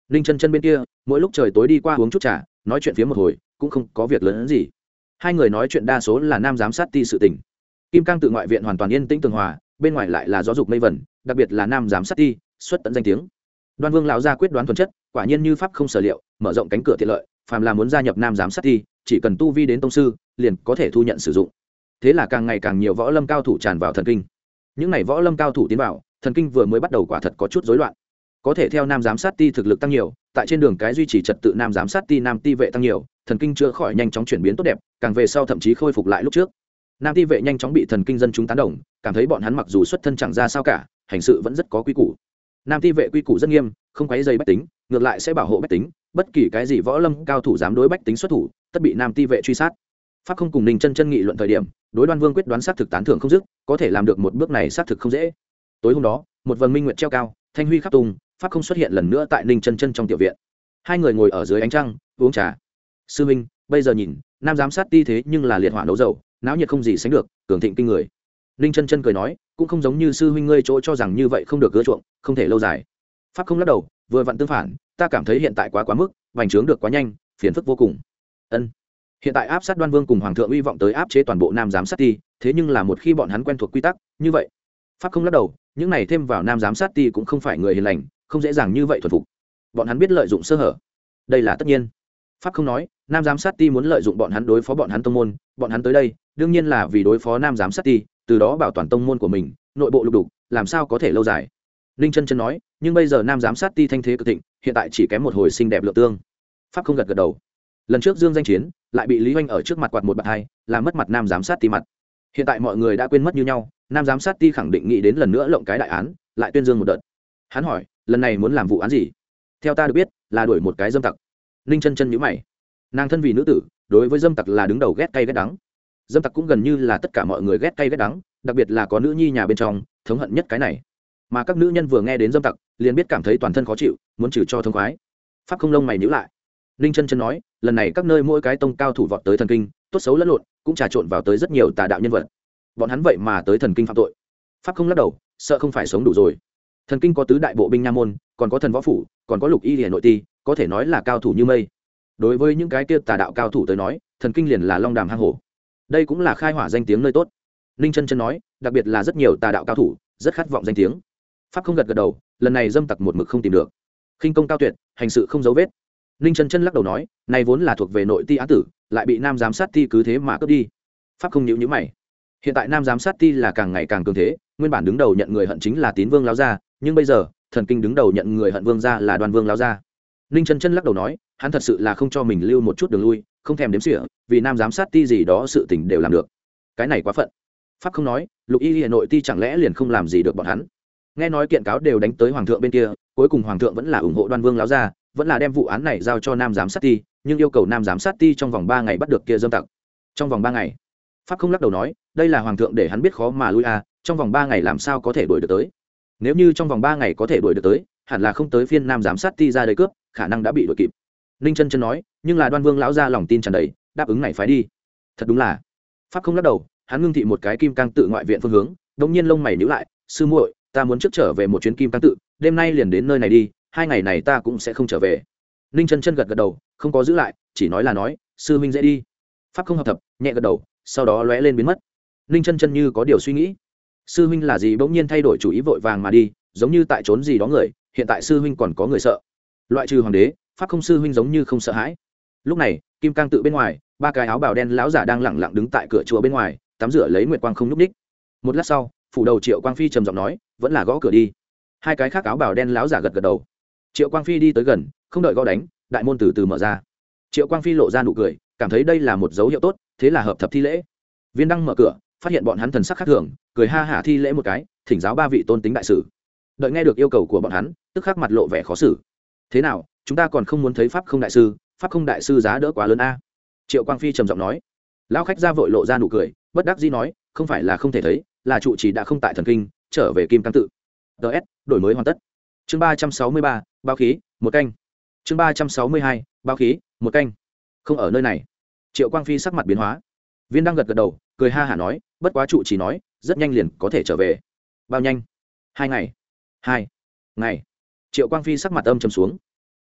A: ninh chân chân bên kia mỗi lúc trời tối đi qua uống chút trà nói chuyện phía một hồi cũng không có việc lớn hơn gì. Hai người nói chuyện đa số là nam giám sát ti sự tình. Kim Cang tự ngoại viện hoàn toàn yên tĩnh tường hòa, bên ngoài lại là gió dục mây vẩn, đặc biệt là nam giám sát ti xuất tận danh tiếng. Đoan Vương lão gia quyết đoán thuần chất, quả nhiên như pháp không sở liệu, mở rộng cánh cửa tiện lợi, phàm là muốn gia nhập nam giám sát ti, chỉ cần tu vi đến tông sư, liền có thể thu nhận sử dụng. Thế là càng ngày càng nhiều võ lâm cao thủ tràn vào thần kinh. Những này võ lâm cao thủ tiến vào, thần kinh vừa mới bắt đầu quả thật có chút rối loạn. Có thể theo nam giám sát ti thực lực tăng nhiều, tại trên đường cái duy trì trật tự nam giám sát ti nam ti vệ tăng nhiều, thần kinh chữa khỏi nhanh chóng chuyển biến tốt đẹp, càng về sau thậm chí khôi phục lại lúc trước. Nam ti vệ nhanh chóng bị thần kinh dân chúng tán đồng, cảm thấy bọn hắn mặc dù xuất thân chẳng ra sao cả, hành sự vẫn rất có quy củ. Nam ti vệ quy củ rất nghiêm, không quấy rầy bách tính, ngược lại sẽ bảo hộ bách tính, bất kỳ cái gì võ lâm cao thủ dám đối bách tính xuất thủ, tất bị nam ti vệ truy sát. Pháp không cùng Ninh Chân Chân nghị luận thời điểm, đối Đoan Vương quyết đoán xác thực tán thưởng không dứt, có thể làm được một bước này xác thực không dễ. Tối hôm đó, một vầng minh nguyệt treo cao, thanh huy khắp tung, Pháp không xuất hiện lần nữa tại Ninh Chân Chân trong tiểu viện. Hai người ngồi ở dưới ánh trăng, uống trà. Sư huynh, bây giờ nhìn, nam giám sát ti thế nhưng là liệt hỏa nấu dầu, náo nhiệt không gì sánh được, cường thịnh kinh người. Ninh Chân Chân cười nói, cũng không giống như sư huynh ngươi chỗ cho rằng như vậy không được gỡ chuộng, không thể lâu dài. Pháp không lắc đầu, vừa vặn tương phản, ta cảm thấy hiện tại quá quá mức, vành trướng được quá nhanh, phiền phức vô cùng. Ân. Hiện tại áp sát Đoan Vương cùng hoàng thượng uy vọng tới áp chế toàn bộ nam giám sát ti, thế nhưng là một khi bọn hắn quen thuộc quy tắc, như vậy. Pháp không lắc đầu, những này thêm vào nam giám sát ti cũng không phải người hiền lành, không dễ dàng như vậy thuần phục. Bọn hắn biết lợi dụng sơ hở, đây là tất nhiên. Pháp không nói, nam giám sát ti muốn lợi dụng bọn hắn đối phó bọn hắn tông môn, bọn hắn tới đây, đương nhiên là vì đối phó nam giám sát ti, từ đó bảo toàn tông môn của mình, nội bộ lục đục, làm sao có thể lâu dài. Ninh Chân Chân nói, nhưng bây giờ nam giám sát ti thanh thế cực thịnh, hiện tại chỉ kém một hồi xinh đẹp lượng tương. Pháp không gật gật đầu. Lần trước dương danh chiến, lại bị Lý Hoành ở trước mặt quạt một bạt hai, làm mất mặt nam giám sát ti mặt. Hiện tại mọi người đã quên mất như nhau, nam giám sát ti khẳng định nghĩ đến lần nữa lộng cái đại án, lại tuyên dương một đợt. Hắn hỏi, lần này muốn làm vụ án gì? Theo ta được biết, là đuổi một cái dâm tặc. Ninh Chân Chân nhíu mày. Nàng thân vì nữ tử, đối với dâm tặc là đứng đầu ghét cay ghét đắng. Dâm tặc cũng gần như là tất cả mọi người ghét cay ghét đắng, đặc biệt là có nữ nhi nhà bên trong, thống hận nhất cái này. Mà các nữ nhân vừa nghe đến dâm tặc, liền biết cảm thấy toàn thân khó chịu, muốn trừ cho thông khoái. Pháp không lông mày nhíu lại. Ninh Chân Chân nói, lần này các nơi mỗi cái tông cao thủ vọt tới thần kinh, tốt xấu lẫn lộn, cũng trà trộn vào tới rất nhiều tà đạo nhân vật. Bọn hắn vậy mà tới thần kinh phạm tội. Pháp không lắc đầu, sợ không phải sống đủ rồi. Thần kinh có tứ đại bộ binh nha môn, còn có thần võ phủ, còn có lục y liễu nội ti, có thể nói là cao thủ như mây. Đối với những cái kia tà đạo cao thủ tới nói, thần kinh liền là long đàm hang hổ. Đây cũng là khai hỏa danh tiếng nơi tốt. Ninh Chân Chân nói, đặc biệt là rất nhiều tà đạo cao thủ, rất khát vọng danh tiếng. Pháp không gật gật đầu, lần này dâm tặc một mực không tìm được. Khinh công cao tuyệt, hành sự không dấu vết. Ninh Chân Chân lắc đầu nói, này vốn là thuộc về nội ti án tử, lại bị nam giám sát ti cứ thế mà cướp đi. Pháp không nhíu nhíu mày. Hiện tại nam giám sát ti là càng ngày càng cường thế, nguyên bản đứng đầu nhận người hận chính là Tín Vương lão gia, nhưng bây giờ, thần kinh đứng đầu nhận người hận vương gia là Đoan Vương lão gia. Ninh Chân Chân lắc đầu nói, hắn thật sự là không cho mình lưu một chút đường lui, không thèm đếm xỉa, vì nam giám sát ti gì đó sự tình đều làm được. Cái này quá phận. Pháp không nói, lục y hà nội ti chẳng lẽ liền không làm gì được bọn hắn? Nghe nói kiện cáo đều đánh tới hoàng thượng bên kia, cuối cùng hoàng thượng vẫn là ủng hộ Đoan Vương lão gia, vẫn là đem vụ án này giao cho nam giám sát ti, nhưng yêu cầu nam giám sát ti trong vòng ba ngày bắt được kia dâm tặc. Trong vòng ba ngày. Pháp không lắc đầu nói, đây là hoàng thượng để hắn biết khó mà lui à, trong vòng ba ngày làm sao có thể đuổi được tới? Nếu như trong vòng ba ngày có thể đuổi được tới, hẳn là không tới phiên nam giám sát ti ra đây cướp, khả năng đã bị đuổi kịp. Ninh Chân Chân nói, nhưng là Đoan Vương lão gia lòng tin tràn đầy, đáp ứng này phải đi. Thật đúng là. Pháp không lắc đầu, hắn ngưng thị một cái kim cang tự ngoại viện phương hướng, đột nhiên lông mày nhíu lại, sư muội, ta muốn trước trở về một chuyến kim cang tự, đêm nay liền đến nơi này đi, hai ngày này ta cũng sẽ không trở về. Ninh Chân Chân gật gật đầu, không có giữ lại, chỉ nói là nói, sư huynh dễ đi. Pháp không hợp thập, nhẹ gật đầu, sau đó lóe lên biến mất. Ninh Chân Chân như có điều suy nghĩ, sư huynh là gì bỗng nhiên thay đổi chủ ý vội vàng mà đi, giống như tại trốn gì đó người, hiện tại sư huynh còn có người sợ. Loại trừ hoàng đế, Pháp không sư huynh giống như không sợ hãi. Lúc này, kim cang tự bên ngoài, ba cái áo bào đen lão giả đang lẳng lặng đứng tại cửa chùa bên ngoài, tắm rửa lấy nguyệt quang không nhúc ních. Một lát sau, phủ đầu Triệu Quang Phi trầm giọng nói, vẫn là gõ cửa đi. Hai cái khác áo bào đen lão giả gật gật đầu. Triệu Quang Phi đi tới gần, không đợi gõ đánh, đại môn từ từ mở ra. Triệu Quang Phi lộ ra nụ cười, cảm thấy đây là một dấu hiệu tốt, thế là hợp thập thi lễ. Viên Đăng mở cửa, phát hiện bọn hắn thần sắc khác thường, cười ha hả thi lễ một cái, thỉnh giáo ba vị tôn tính đại sử. Đợi nghe được yêu cầu của bọn hắn, tức khắc mặt lộ vẻ khó xử. Thế nào, chúng ta còn không muốn thấy pháp không đại sư, pháp không đại sư giá đỡ quá lớn a. Triệu Quang Phi trầm giọng nói. Lão khách ra vội lộ ra nụ cười, bất đắc dĩ nói, không phải là không thể thấy, là trụ trì đã không tại thần kinh, trở về kim cang tự. ts đổi mới hoàn tất. Chương ba trăm sáu mươi ba, báo khí, một canh. Chương ba trăm sáu mươi hai, báo khí, một canh. Không ở nơi này. Triệu Quang Phi sắc mặt biến hóa. Viên Đăng gật gật đầu, cười ha hả nói, bất quá trụ trì nói, rất nhanh liền có thể trở về. Bao nhanh? Hai ngày. Hai ngày. Triệu Quang Phi sắc mặt âm trầm xuống.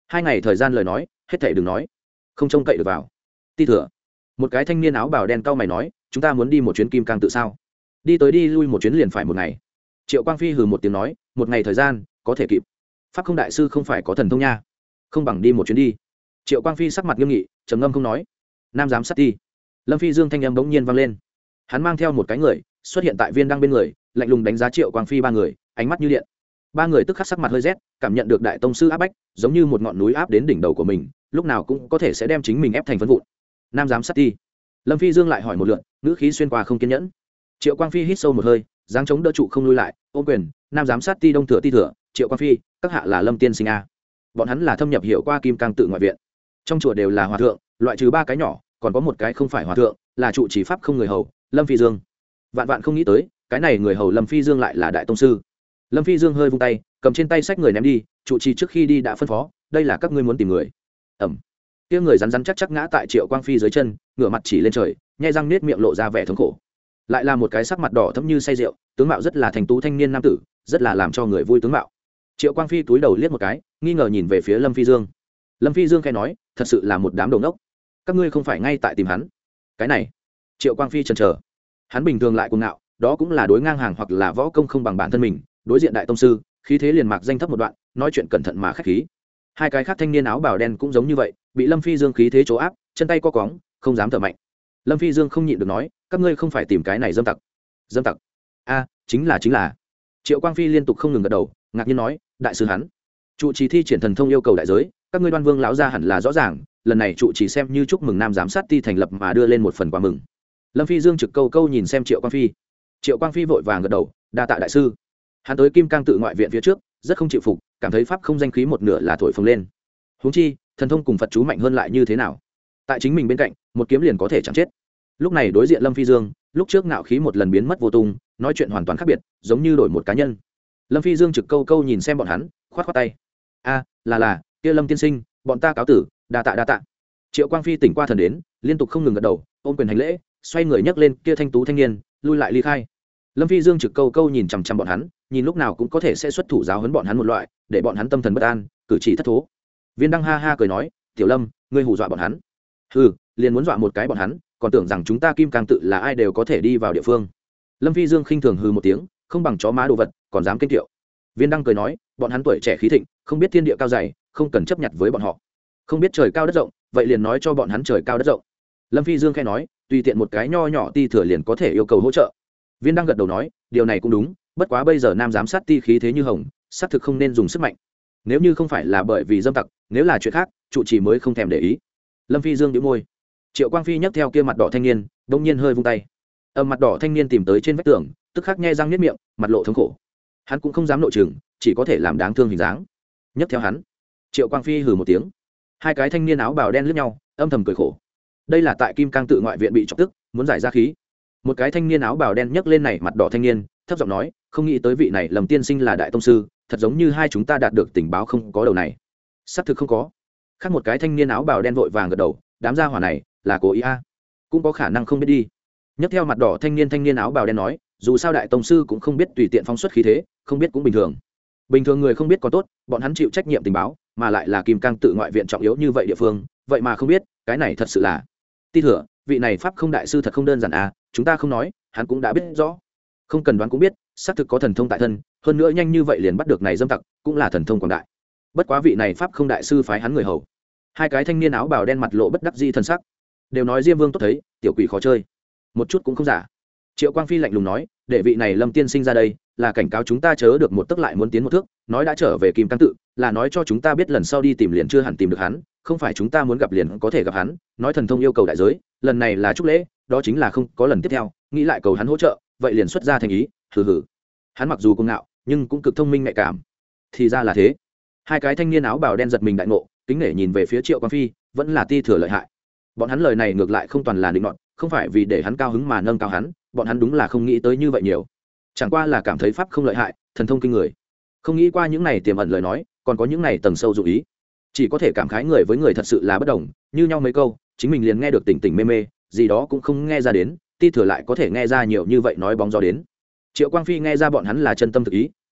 A: hai ngày thời gian lời nói hết thảy đừng nói, không trông cậy được vào. Ti thừa, một cái thanh niên áo bào đen cau mày nói, chúng ta muốn đi một chuyến kim cang tự sao? Đi tới đi lui một chuyến liền phải một ngày. Triệu Quang Phi hừ một tiếng nói, một ngày thời gian có thể kịp. Pháp không đại sư không phải có thần thông nha, không bằng đi một chuyến đi. Triệu Quang Phi sắc mặt nghiêm nghị, trầm ngâm không nói. Nam giám sát ti. Lâm Phi Dương thanh âm bỗng nhiên vang lên. Hắn mang theo một cái người xuất hiện tại viên đăng bên người, lạnh lùng đánh giá Triệu Quang Phi ba người, ánh mắt như điện. Ba người tức khắc sắc mặt hơi rét, cảm nhận được đại tông sư áp bách, giống như một ngọn núi áp đến đỉnh đầu của mình, lúc nào cũng có thể sẽ đem chính mình ép thành phấn vụn. Nam giám sát ti. Lâm Phi Dương lại hỏi một lượt, ngữ khí xuyên qua không kiên nhẫn. Triệu Quang Phi hít sâu một hơi, dáng chống đỡ trụ không lui lại, ôm quyền. Nam giám sát ti đông thừa ti thừa, Triệu Quang Phi, các hạ là Lâm tiên sinh a. Bọn hắn là thâm nhập hiểu qua kim cang tự ngoại viện, trong chùa đều là hòa thượng, loại trừ ba cái nhỏ, còn có một cái không phải hòa thượng, là trụ trì pháp không người hầu, Lâm Phi Dương. Vạn vạn không nghĩ tới, cái này người hầu Lâm Phi Dương lại là đại tông sư. Lâm Phi Dương hơi vung tay, cầm trên tay sách người ném đi, trụ trì trước khi đi đã phân phó, đây là các ngươi muốn tìm người. Ẩm. Kia người rắn rắn chắc chắc ngã tại Triệu Quang Phi dưới chân, ngửa mặt chỉ lên trời, nhai răng nết miệng lộ ra vẻ thống khổ. Lại là một cái sắc mặt đỏ thẫm như say rượu, tướng mạo rất là thành tú thanh niên nam tử, rất là làm cho người vui tướng mạo. Triệu Quang Phi túi đầu liếc một cái, nghi ngờ nhìn về phía Lâm Phi Dương. Lâm Phi Dương khẽ nói, thật sự là một đám đồ ngốc. Các ngươi không phải ngay tại tìm hắn? Cái này. Triệu Quang Phi chần chờ. Hắn bình thường lại cuồng ngạo, đó cũng là đối ngang hàng hoặc là võ công không bằng bản thân mình, đối diện đại tông sư, khí thế liền mạc danh thấp một đoạn, nói chuyện cẩn thận mà khách khí. Hai cái khác thanh niên áo bào đen cũng giống như vậy, bị Lâm Phi Dương khí thế chỗ áp, chân tay co quóng, không dám thở mạnh. Lâm Phi Dương không nhịn được nói, các ngươi không phải tìm cái này dâm tặc? Dâm tặc? A, chính là chính là. Triệu Quang Phi liên tục không ngừng gật đầu, ngạc nhiên nói, đại sư hắn trụ trì thi triển thần thông yêu cầu đại giới, các ngươi Đoan Vương lão gia hẳn là rõ ràng, lần này trụ trì xem như chúc mừng nam giám sát ti thành lập mà đưa lên một phần quà mừng. Lâm Phi Dương trực câu câu nhìn xem Triệu Quang Phi. Triệu Quang Phi vội vàng gật đầu, đa tạ đại sư. Hắn tới kim cang tự ngoại viện phía trước rất không chịu phục, cảm thấy pháp không danh khí một nửa là thổi phồng lên. Huống chi thần thông cùng Phật chú mạnh hơn lại như thế nào, tại chính mình bên cạnh một kiếm liền có thể chẳng chết. Lúc này đối diện Lâm Phi Dương, lúc trước ngạo khí một lần biến mất vô tung, nói chuyện hoàn toàn khác biệt, giống như đổi một cá nhân. Lâm Phi Dương trực câu câu nhìn xem bọn hắn, khoát khoát tay. A, là là, kia Lâm tiên sinh, bọn ta cáo tử, đa tạ đa tạ. Triệu Quang Phi tỉnh qua thần đến, liên tục không ngừng gật đầu, ôm quyền hành lễ, xoay người nhấc lên kia thanh tú thanh niên, lui lại ly khai. Lâm Phi Dương trực câu câu nhìn chằm chằm bọn hắn, nhìn lúc nào cũng có thể sẽ xuất thủ giáo huấn bọn hắn một loại, để bọn hắn tâm thần bất an, cử chỉ thất thố. Viên Đăng ha ha cười nói, "Tiểu Lâm, ngươi hù dọa bọn hắn?" "Hừ, liền muốn dọa một cái bọn hắn, còn tưởng rằng chúng ta kim cang tự là ai đều có thể đi vào địa phương." Lâm Phi Dương khinh thường hừ một tiếng, không bằng chó má đồ vật, còn dám kênh kiệu. Viên Đăng cười nói, bọn hắn tuổi trẻ khí thịnh, không biết thiên địa cao dày, không cần chấp nhận với bọn họ. Không biết trời cao đất rộng, vậy liền nói cho bọn hắn trời cao đất rộng. Lâm Phi Dương khẽ nói, tùy tiện một cái nho nhỏ ti thừa liền có thể yêu cầu hỗ trợ. Viên Đăng gật đầu nói, điều này cũng đúng, bất quá bây giờ nam giám sát ti khí thế như hồng, xác thực không nên dùng sức mạnh. Nếu như không phải là bởi vì dâm tặc, nếu là chuyện khác, trụ trì mới không thèm để ý. Lâm Phi Dương nhíu môi. Triệu Quang Phi nhấc theo kia mặt đỏ thanh niên, đột nhiên hơi vung tay. Âm mặt đỏ thanh niên tìm tới trên vách tường, tức khắc nhe răng niết miệng, mặt lộ thống khổ. Hắn cũng không dám nội chừng, chỉ có thể làm đáng thương hình dáng. Nhấc theo hắn. Triệu Quang Phi hừ một tiếng. Hai cái thanh niên áo bào đen liếc nhau, âm thầm cười khổ. Đây là tại Kim Cang tự ngoại viện bị chọc tức, muốn giải ra khí. Một cái thanh niên áo bào đen nhấc lên này mặt đỏ thanh niên, thấp giọng nói, không nghĩ tới vị này Lâm tiên sinh là đại tông sư, thật giống như hai chúng ta đạt được tình báo không có đầu này. Xác thực không có. Khác một cái thanh niên áo bào đen vội vàng gật đầu, đám gia hỏa này là cố ý a, cũng có khả năng không biết đi. Nhấc theo mặt đỏ thanh niên thanh niên áo bào đen nói, dù sao đại tông sư cũng không biết tùy tiện phóng xuất khí thế, không biết cũng bình thường. Bình thường người không biết còn tốt, bọn hắn chịu trách nhiệm tình báo, mà lại là Kim Cang tự ngoại viện trọng yếu như vậy địa phương, vậy mà không biết, cái này thật sự là. Ti thừa, vị này pháp không đại sư thật không đơn giản à, chúng ta không nói, hắn cũng đã biết rõ. Không cần đoán cũng biết, xác thực có thần thông tại thân, hơn nữa nhanh như vậy liền bắt được này dâm tặc, cũng là thần thông quảng đại. Bất quá vị này pháp không đại sư phái hắn người hầu. Hai cái thanh niên áo bào đen mặt lộ bất đắc dĩ thần sắc, đều nói Diêm Vương tốt thấy, tiểu quỷ khó chơi. Một chút cũng không giả. Triệu Quang Phi lạnh lùng nói, để vị này Lâm tiên sinh ra đây, là cảnh cáo chúng ta chớ được một tức lại muốn tiến một thước, nói đã trở về Kim Cang tự, là nói cho chúng ta biết lần sau đi tìm liền chưa hẳn tìm được hắn, không phải chúng ta muốn gặp liền có thể gặp hắn, nói thần thông yêu cầu đại giới, lần này là chúc lễ, đó chính là không có lần tiếp theo, nghĩ lại cầu hắn hỗ trợ, vậy liền xuất ra thành ý, hừ hừ. Hắn mặc dù cuồng ngạo, nhưng cũng cực thông minh nhạy cảm. Thì ra là thế. Hai cái thanh niên áo bào đen giật mình đại ngộ, kính nể nhìn về phía Triệu Quang Phi, vẫn là ti thừa lợi hại. Bọn hắn lời này ngược lại không toàn là định nọt, không phải vì để hắn cao hứng mà nâng cao hắn, bọn hắn đúng là không nghĩ tới như vậy nhiều. Chẳng qua là cảm thấy pháp không lợi hại, thần thông kinh người. Không nghĩ qua những này tiềm ẩn lời nói, còn có những này tầng sâu dụng ý. Chỉ có thể cảm khái người với người thật sự là bất đồng, như nhau mấy câu, chính mình liền nghe được tỉnh tỉnh mê mê, gì đó cũng không nghe ra đến, ti thừa lại có thể nghe ra nhiều như vậy nói bóng gió đến. Triệu Quang Phi nghe ra bọn hắn là chân tâm thực ý,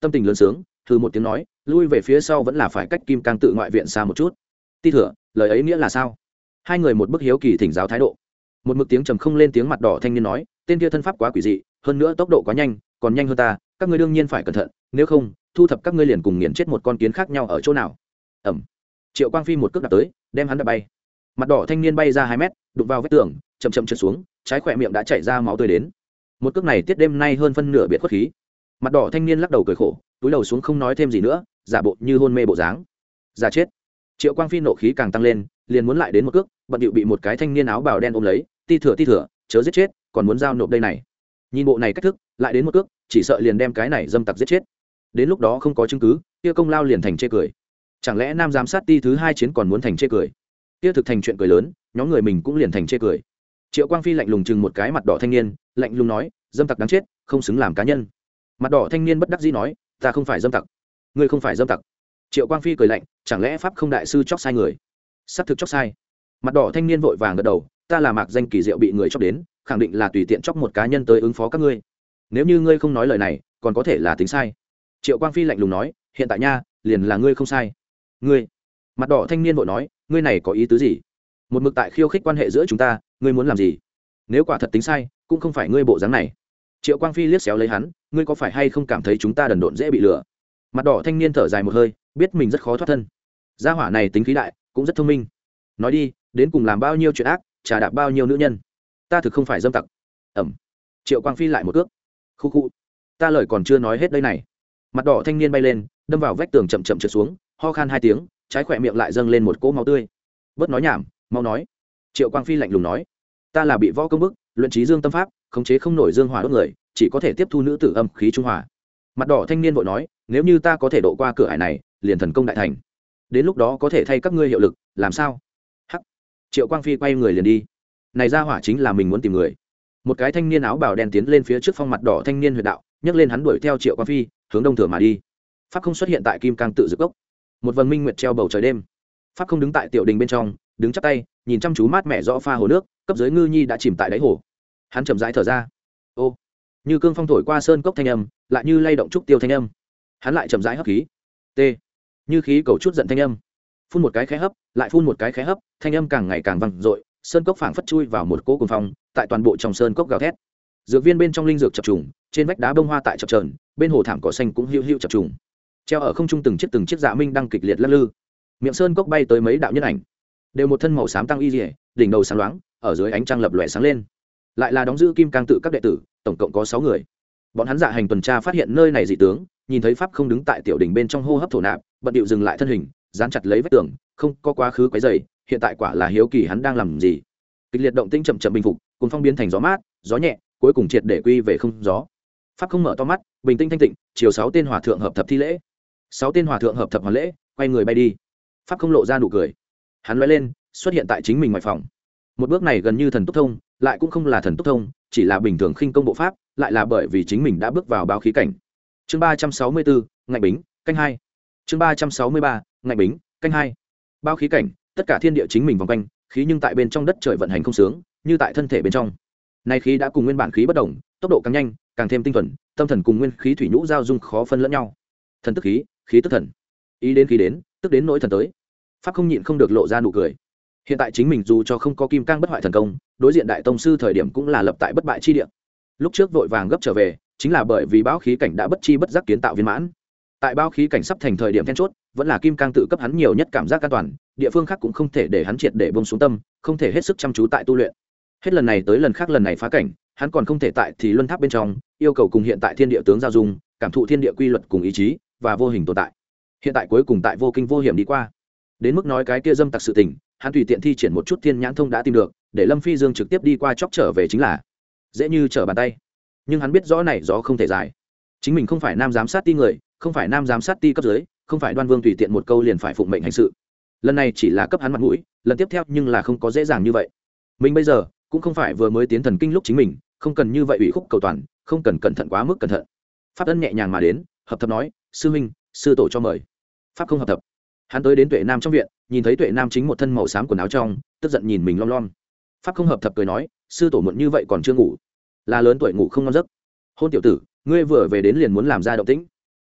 A: tâm tình lớn sướng, thư một tiếng nói, lui về phía sau vẫn là phải cách kim cang tự ngoại viện xa một chút. Ti thừa, lời ấy nghĩa là sao? Hai người một bức hiếu kỳ thỉnh giáo thái độ. Một mực tiếng trầm không lên tiếng mặt đỏ thanh niên nói, tên kia thân pháp quá quỷ dị, hơn nữa tốc độ quá nhanh, còn nhanh hơn ta, các ngươi đương nhiên phải cẩn thận, nếu không thu thập các ngươi liền cùng nghiền chết một con kiến khác nhau ở chỗ nào. Ẩm. Triệu Quang Phi một cước đạp tới, đem hắn đạp bay. Mặt đỏ thanh niên bay ra hai mét, đụng vào vách tường, chậm chậm trượt xuống, trái khỏe miệng đã chảy ra máu tươi đến. Một cước này tiết đêm nay hơn phân nửa biệt khuất khí. Mặt đỏ thanh niên lắc đầu cười khổ, túi đầu xuống không nói thêm gì nữa, giả bộ như hôn mê bộ dáng. Giả chết. Triệu Quang Phi nộ khí càng tăng lên, liền muốn lại đến một cước, bận điệu bị một cái thanh niên áo bào đen ôm lấy, ti thừa ti thừa, chớ giết chết, còn muốn giao nộp đây này. Nhìn bộ này cách thức, lại đến một cước, chỉ sợ liền đem cái này dâm tặc giết chết. Đến lúc đó không có chứng cứ, kia công lao liền thành chê cười. Chẳng lẽ nam giám sát ti thứ hai chiến còn muốn thành chê cười? Kia thực thành chuyện cười lớn, nhóm người mình cũng liền thành chê cười. Triệu Quang Phi lạnh lùng chừng một cái mặt đỏ thanh niên, lạnh lùng nói, dâm tặc đáng chết, không xứng làm cá nhân. Mặt đỏ thanh niên bất đắc dĩ nói, ta không phải dâm tặc. Ngươi không phải dâm tặc. Triệu Quang Phi cười lạnh, chẳng lẽ pháp không đại sư chóc sai người? Sắp thực chóc sai. Mặt đỏ thanh niên vội vàng gật đầu, ta là mạc danh kỳ diệu bị người chóc đến, khẳng định là tùy tiện chóc một cá nhân tới ứng phó các ngươi. Nếu như ngươi không nói lời này, còn có thể là tính sai. Triệu Quang Phi lạnh lùng nói, hiện tại nha, liền là ngươi không sai. Ngươi. Mặt đỏ thanh niên vội nói, ngươi này có ý tứ gì? Một mực tại khiêu khích quan hệ giữa chúng ta, ngươi muốn làm gì? Nếu quả thật tính sai, cũng không phải ngươi bộ dáng này. Triệu Quang Phi liếc xéo lấy hắn, ngươi có phải hay không cảm thấy chúng ta đần độn dễ bị lừa? Mặt đỏ thanh niên thở dài một hơi, biết mình rất khó thoát thân. Gia hỏa này tính khí đại, cũng rất thông minh. Nói đi, đến cùng làm bao nhiêu chuyện ác, trả đạp bao nhiêu nữ nhân? Ta thực không phải dâm tặc. Ẩm. Triệu Quang Phi lại một cước. Khu khu. Ta lời còn chưa nói hết đây này. Mặt đỏ thanh niên bay lên, đâm vào vách tường chậm chậm trượt xuống, ho khan hai tiếng, trái khỏe miệng lại dâng lên một cỗ máu tươi. Bớt nói nhảm, mau nói. Triệu Quang Phi lạnh lùng nói, ta là bị võ công bức, luyện trí dương tâm pháp, khống chế không nổi dương hỏa đốt người, chỉ có thể tiếp thu nữ tử âm khí trung hòa. Mặt đỏ thanh niên vội nói, nếu như ta có thể độ qua cửa ải này, liền thần công đại thành, đến lúc đó có thể thay các ngươi hiệu lực, làm sao? Hắc. Triệu Quang Phi quay người liền đi. Này ra hỏa chính là mình muốn tìm người. Một cái thanh niên áo bào đen tiến lên phía trước phong mặt đỏ thanh niên huyệt đạo, nhấc lên hắn đuổi theo Triệu Quang Phi, hướng đông thừa mà đi. Pháp không xuất hiện tại Kim Cang tự dược cốc. Một vầng minh nguyệt treo bầu trời đêm. Pháp không đứng tại tiểu đình bên trong, đứng chắp tay, nhìn chăm chú mát mẻ rõ pha hồ nước, cấp dưới ngư nhi đã chìm tại đáy hồ. Hắn chậm rãi thở ra. Ô, như cương phong thổi qua sơn cốc thanh âm, lại như lay động trúc tiêu thanh âm. Hắn lại chậm rãi hấp khí. T, như khí cầu chút giận thanh âm. Phun một cái khẽ hấp, lại phun một cái khẽ hấp, thanh âm càng ngày càng vang dội, sơn cốc phảng phất chui vào một cỗ cuồng phong, tại toàn bộ trong sơn cốc gào thét. Dược viên bên trong linh dược chập trùng, trên vách đá bông hoa tại chập chờn, bên hồ thảm cỏ xanh cũng hiu hiu chập trùng. Treo ở không trung từng chiếc từng chiếc dạ minh đang kịch liệt lắc lư. Miệng sơn cốc bay tới mấy đạo nhân ảnh, đều một thân màu xám tăng y liễu, đỉnh đầu sáng loáng, ở dưới ánh trăng lập lòe sáng lên. Lại là đóng giữ Kim Cang tự các đệ tử, tổng cộng có sáu người. Bọn hắn dạ hành tuần tra phát hiện nơi này dị tướng, nhìn thấy pháp không đứng tại tiểu đỉnh bên trong hô hấp thổ nạp, bận điệu dừng lại thân hình, dán chặt lấy vách tường, không có quá khứ quấy rầy, hiện tại quả là hiếu kỳ hắn đang làm gì. Kịch liệt động tĩnh chậm chậm bình phục, cùng phong biến thành gió mát, gió nhẹ, cuối cùng triệt để quy về không gió. Pháp không mở to mắt, bình tĩnh thanh tịnh, chiều sáu tên hòa thượng hợp thập thi lễ. Sáu tên hòa thượng hợp thập hoàn lễ, quay người bay đi. Pháp không lộ ra nụ cười. Hắn lóe lên, xuất hiện tại chính mình ngoài phòng. Một bước này gần như thần tốc thông, lại cũng không là thần tốc thông, chỉ là bình thường khinh công bộ pháp, lại là bởi vì chính mình đã bước vào báo khí cảnh. Chương ba trăm sáu mươi bốn, ngạnh bính, canh hai. Chương ba trăm sáu mươi ba, ngạnh bính, canh hai. Báo khí cảnh, tất cả thiên địa chính mình vòng quanh, khí nhưng tại bên trong đất trời vận hành không sướng, như tại thân thể bên trong. Nay khí đã cùng nguyên bản khí bất động, tốc độ càng nhanh, càng thêm tinh thuần, tâm thần cùng nguyên khí thủy nhũ giao dung khó phân lẫn nhau. Thần tức khí, khí tức thần. Ý đến khí đến, tức đến nỗi thần tới. Pháp không nhịn không được lộ ra nụ cười. Hiện tại chính mình dù cho không có kim cang bất hoại thần công, đối diện đại tông sư thời điểm cũng là lập tại bất bại chi địa. Lúc trước vội vàng gấp trở về, chính là bởi vì báo khí cảnh đã bất chi bất giác kiến tạo viên mãn. Tại báo khí cảnh sắp thành thời điểm then chốt, vẫn là kim cang tự cấp hắn nhiều nhất cảm giác an toàn, địa phương khác cũng không thể để hắn triệt để buông xuống tâm, không thể hết sức chăm chú tại tu luyện. Hết lần này tới lần khác lần này phá cảnh, hắn còn không thể tại thì luân tháp bên trong, yêu cầu cùng hiện tại thiên địa tướng giao dung, cảm thụ thiên địa quy luật cùng ý chí và vô hình tồn tại. Hiện tại cuối cùng tại vô kinh vô hiểm đi qua. Đến mức nói cái kia dâm tặc sự tình, hắn tùy tiện thi triển một chút thiên nhãn thông đã tìm được, để Lâm Phi Dương trực tiếp đi qua chóc trở về chính là dễ như trở bàn tay. Nhưng hắn biết rõ này gió không thể dài. Chính mình không phải nam giám sát ti người, không phải nam giám sát ti cấp dưới, không phải Đoan Vương tùy tiện một câu liền phải phụng mệnh hành sự. Lần này chỉ là cấp hắn mặt mũi, lần tiếp theo nhưng là không có dễ dàng như vậy. Mình bây giờ cũng không phải vừa mới tiến thần kinh lúc chính mình, không cần như vậy ủy khúc cầu toàn, không cần cẩn thận quá mức cẩn thận. Pháp ân nhẹ nhàng mà đến, hợp thập nói, sư huynh, sư tổ cho mời. Pháp không hợp thập. Hắn tới đến Tuệ Nam trong viện, nhìn thấy Tuệ Nam chính một thân màu xám quần áo trong, tức giận nhìn mình lom lom. Pháp không hợp thập cười nói, sư tổ muộn như vậy còn chưa ngủ, là lớn tuổi ngủ không ngon giấc. Hôn tiểu tử, ngươi vừa về đến liền muốn làm ra động tĩnh.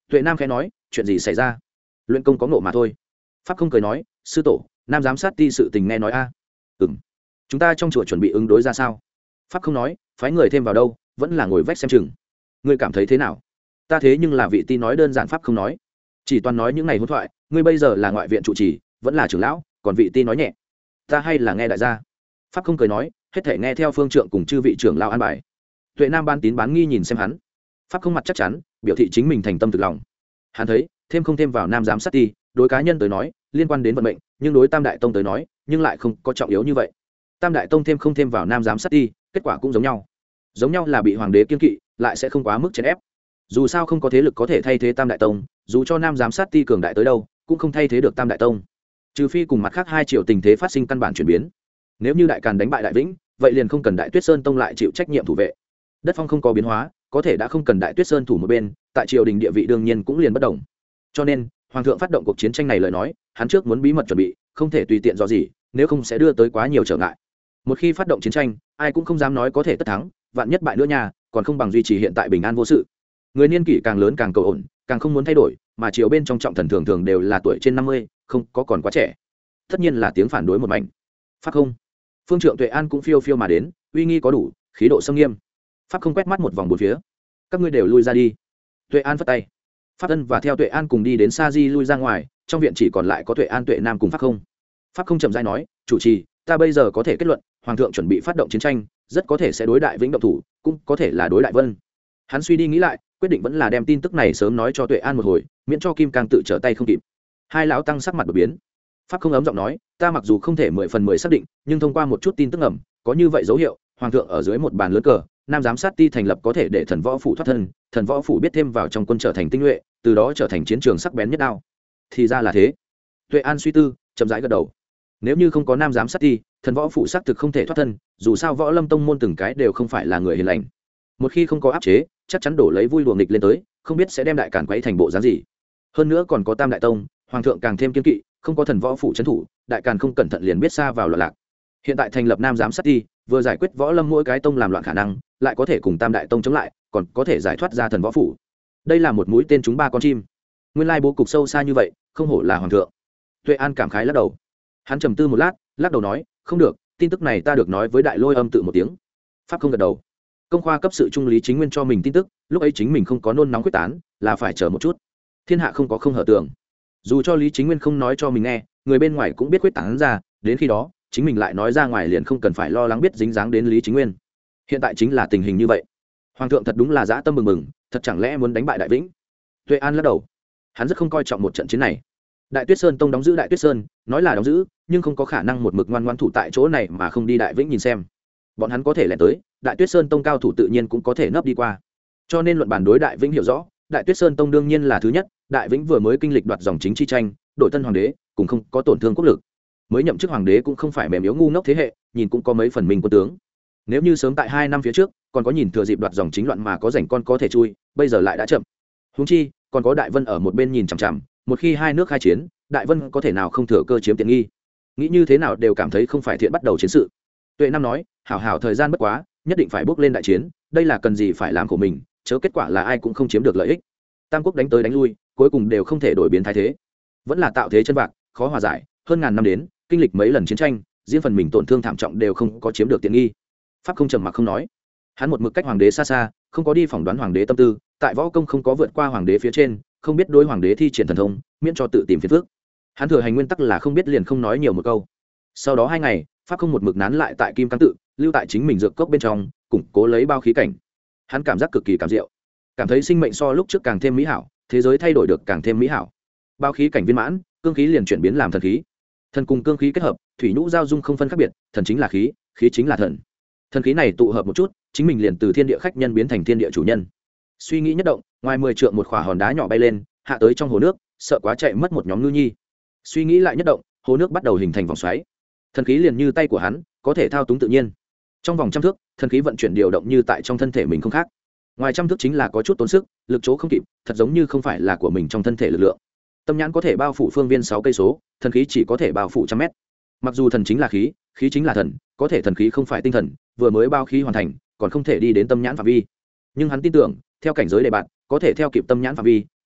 A: Tuệ Nam khẽ nói, chuyện gì xảy ra? Luyện công có ngộ mà thôi. Pháp không cười nói, sư tổ, Nam giám sát ti sự tình nghe nói a. À. Ừm. Chúng ta trong chùa chuẩn bị ứng đối ra sao? Pháp không nói, phái người thêm vào đâu, vẫn là ngồi vách xem chừng. Ngươi cảm thấy thế nào? Ta thế nhưng là vị ti nói đơn giản. Pháp không nói, chỉ toàn nói những ngày hỗn thoại. Ngươi bây giờ là ngoại viện trụ trì, vẫn là trưởng lão, còn vị ti nói nhẹ. Ta hay là nghe đại gia. Pháp không cười nói, hết thể nghe theo phương trượng cùng chư vị trưởng lão an bài. Tuệ Nam ban tín bán nghi nhìn xem hắn. Pháp không mặt chắc chắn, biểu thị chính mình thành tâm thực lòng. Hắn thấy thêm không thêm vào Nam giám sát ti, đối cá nhân tới nói liên quan đến vận mệnh, nhưng đối Tam đại tông tới nói nhưng lại không có trọng yếu như vậy. Tam đại tông thêm không thêm vào Nam giám sát ti, kết quả cũng giống nhau. Giống nhau là bị hoàng đế kiên kỵ, lại sẽ không quá mức chèn ép. Dù sao không có thế lực có thể thay thế Tam đại tông, dù cho Nam giám sát ti cường đại tới đâu, cũng không thay thế được Tam đại tông. Trừ phi cùng mặt khác hai triệu tình thế phát sinh căn bản chuyển biến. Nếu như Đại Càn đánh bại Đại Vĩnh, vậy liền không cần Đại Tuyết Sơn tông lại chịu trách nhiệm thủ vệ. Đất phong không có biến hóa, có thể đã không cần Đại Tuyết Sơn thủ một bên, tại triều đình địa vị đương nhiên cũng liền bất động. Cho nên hoàng thượng phát động cuộc chiến tranh này lời nói, hắn trước muốn bí mật chuẩn bị, không thể tùy tiện do gì, nếu không sẽ đưa tới quá nhiều trở ngại. Một khi phát động chiến tranh, ai cũng không dám nói có thể tất thắng, vạn nhất bại nữa nha, còn không bằng duy trì hiện tại bình an vô sự. Người niên kỷ càng lớn càng cầu ổn, càng không muốn thay đổi, mà triều bên trong trọng thần thường thường đều là tuổi trên năm mươi, không có còn quá trẻ. Tất nhiên là tiếng phản đối một mảnh. Pháp không, phương trượng Tuệ An cũng phiêu phiêu mà đến, uy nghi có đủ, khí độ sâm nghiêm. Pháp không quét mắt một vòng bốn phía, các ngươi đều lui ra đi. Tuệ An phất tay, Pháp Ân và theo Tuệ An cùng đi đến Sa Di lui ra ngoài, trong viện chỉ còn lại có Tuệ An, Tuệ Nam cùng Pháp không. Pháp không chậm rãi nói, chủ trì, ta bây giờ có thể kết luận, hoàng thượng chuẩn bị phát động chiến tranh, rất có thể sẽ đối Đại Vĩnh động thủ, cũng có thể là đối Đại Vân. Hắn suy đi nghĩ lại, quyết định vẫn là đem tin tức này sớm nói cho Tuệ An một hồi, miễn cho Kim Cang tự trở tay không kịp. Hai lão tăng sắc mặt đổi biến. Pháp không ấm giọng nói, ta mặc dù không thể mười phần mười xác định, nhưng thông qua một chút tin tức ẩm, có như vậy dấu hiệu, hoàng thượng ở dưới một bàn lớn cờ, Nam giám sát ti thành lập có thể để thần võ phủ thoát thân, thần võ phủ biết thêm vào trong quân trở thành tinh nhuệ, từ đó trở thành chiến trường sắc bén nhất đao. Thì ra là thế. Tuệ An suy tư, chậm rãi gật đầu. Nếu như không có Nam giám sát ti, thần võ phủ xác thực không thể thoát thân, dù sao võ lâm tông môn từng cái đều không phải là người hiền lành. Một khi không có áp chế, chắc chắn đổ lấy vui đùa nghịch lên tới, không biết sẽ đem Đại Càn quấy thành bộ dáng gì. Hơn nữa còn có Tam đại tông, hoàng thượng càng thêm kiên kỵ, không có thần võ phủ trấn thủ, Đại Càn không cẩn thận liền biết xa vào loạn lạc. Hiện tại thành lập Nam giám sát ti, vừa giải quyết võ lâm mỗi cái tông làm loạn khả năng, lại có thể cùng Tam đại tông chống lại, còn có thể giải thoát ra thần võ phủ. Đây là một mũi tên trúng ba con chim. Nguyên lai bố cục sâu xa như vậy, không hổ là hoàng thượng. Tuệ An cảm khái lắc đầu. Hắn trầm tư một lát, lắc đầu nói, không được, tin tức này ta được nói với Đại Lôi Âm tự một tiếng. Pháp không gật đầu. Công khoa cấp sự trung lý chính nguyên cho mình tin tức, lúc ấy chính mình không có nôn nóng quyết tán, là phải chờ một chút. Thiên hạ không có không hở tường. Dù cho lý chính nguyên không nói cho mình nghe, người bên ngoài cũng biết quyết tán ra, đến khi đó chính mình lại nói ra ngoài liền không cần phải lo lắng biết dính dáng đến lý chính nguyên. Hiện tại chính là tình hình như vậy. Hoàng thượng thật đúng là dã tâm mừng mừng, thật chẳng lẽ muốn đánh bại Đại Vĩnh? Tuệ An lắc đầu. Hắn rất không coi trọng một trận chiến này. Đại Tuyết Sơn tông đóng giữ Đại Tuyết Sơn, nói là đóng giữ, nhưng không có khả năng một mực ngoan ngoãn thủ tại chỗ này mà không đi Đại Vĩnh nhìn xem. Bọn hắn có thể lẻn tới, Đại Tuyết Sơn tông cao thủ tự nhiên cũng có thể nấp đi qua. Cho nên luận bản đối Đại Vĩnh hiểu rõ, Đại Tuyết Sơn tông đương nhiên là thứ nhất. Đại Vĩnh vừa mới kinh lịch đoạt dòng chính chi tranh, đổi tân hoàng đế, cũng không có tổn thương quốc lực. Mới nhậm chức hoàng đế cũng không phải mềm yếu ngu ngốc thế hệ, nhìn cũng có mấy phần mình quân tướng. Nếu như sớm tại hai năm phía trước, còn có nhìn thừa dịp đoạt dòng chính loạn mà có rảnh con có thể chui, bây giờ lại đã chậm. Huống chi, còn có Đại Vân ở một bên nhìn chằm chằm, một khi hai nước khai chiến, Đại Vân có thể nào không thừa cơ chiếm tiện nghi. Nghĩ như thế nào đều cảm thấy không phải thiện bắt đầu chiến sự. Tuệ Nam nói, hảo hảo thời gian bất quá, nhất định phải bước lên đại chiến, đây là cần gì phải làm của mình, chớ kết quả là ai cũng không chiếm được lợi ích. Tam quốc đánh tới đánh lui, cuối cùng đều không thể đổi biến thái thế, vẫn là tạo thế chân bạc, khó hòa giải, hơn ngàn năm đến, kinh lịch mấy lần chiến tranh, riêng phần mình tổn thương thảm trọng đều không có chiếm được tiện nghi. Pháp không trầm mặc không nói, hắn một mực cách hoàng đế xa xa, không có đi phỏng đoán hoàng đế tâm tư, tại võ công không có vượt qua hoàng đế phía trên, không biết đối hoàng đế thi triển thần thông, miễn cho tự tìm phiền phức. Hắn thừa hành nguyên tắc là không biết liền không nói nhiều một câu. Sau đó hai ngày, Pháp không một mực nán lại tại Kim Cang tự, lưu tại chính mình dược cốc bên trong, củng cố lấy bao khí cảnh. Hắn cảm giác cực kỳ cảm diệu, cảm thấy sinh mệnh so lúc trước càng thêm mỹ hảo, thế giới thay đổi được càng thêm mỹ hảo. Bao khí cảnh viên mãn, cương khí liền chuyển biến làm thần khí. Thần cùng cương khí kết hợp, thủy nhũ giao dung không phân khác biệt, thần chính là khí, khí chính là thần. Thần khí này tụ hợp một chút, chính mình liền từ thiên địa khách nhân biến thành thiên địa chủ nhân. Suy nghĩ nhất động, ngoài mười trượng một khỏa hòn đá nhỏ bay lên, hạ tới trong hồ nước, sợ quá chạy mất một nhóm ngư nhi. Suy nghĩ lại nhất động, hồ nước bắt đầu hình thành vòng xoáy. Thần khí liền như tay của hắn, có thể thao túng tự nhiên. Trong vòng trăm thước, thần khí vận chuyển điều động như tại trong thân thể mình không khác. Ngoài trăm thước chính là có chút tốn sức, lực chỗ không kịp, thật giống như không phải là của mình trong thân thể lực lượng. Tâm nhãn có thể bao phủ phương viên sáu cây số, thần khí chỉ có thể bao phủ trăm mét. Mặc dù thần chính là khí, khí chính là thần, có thể thần khí không phải tinh thần, vừa mới bao khí hoàn thành, còn không thể đi đến tâm nhãn phạm vi. Nhưng hắn tin tưởng, theo cảnh giới đề bạn, có thể theo kịp tâm nhãn phạm vi,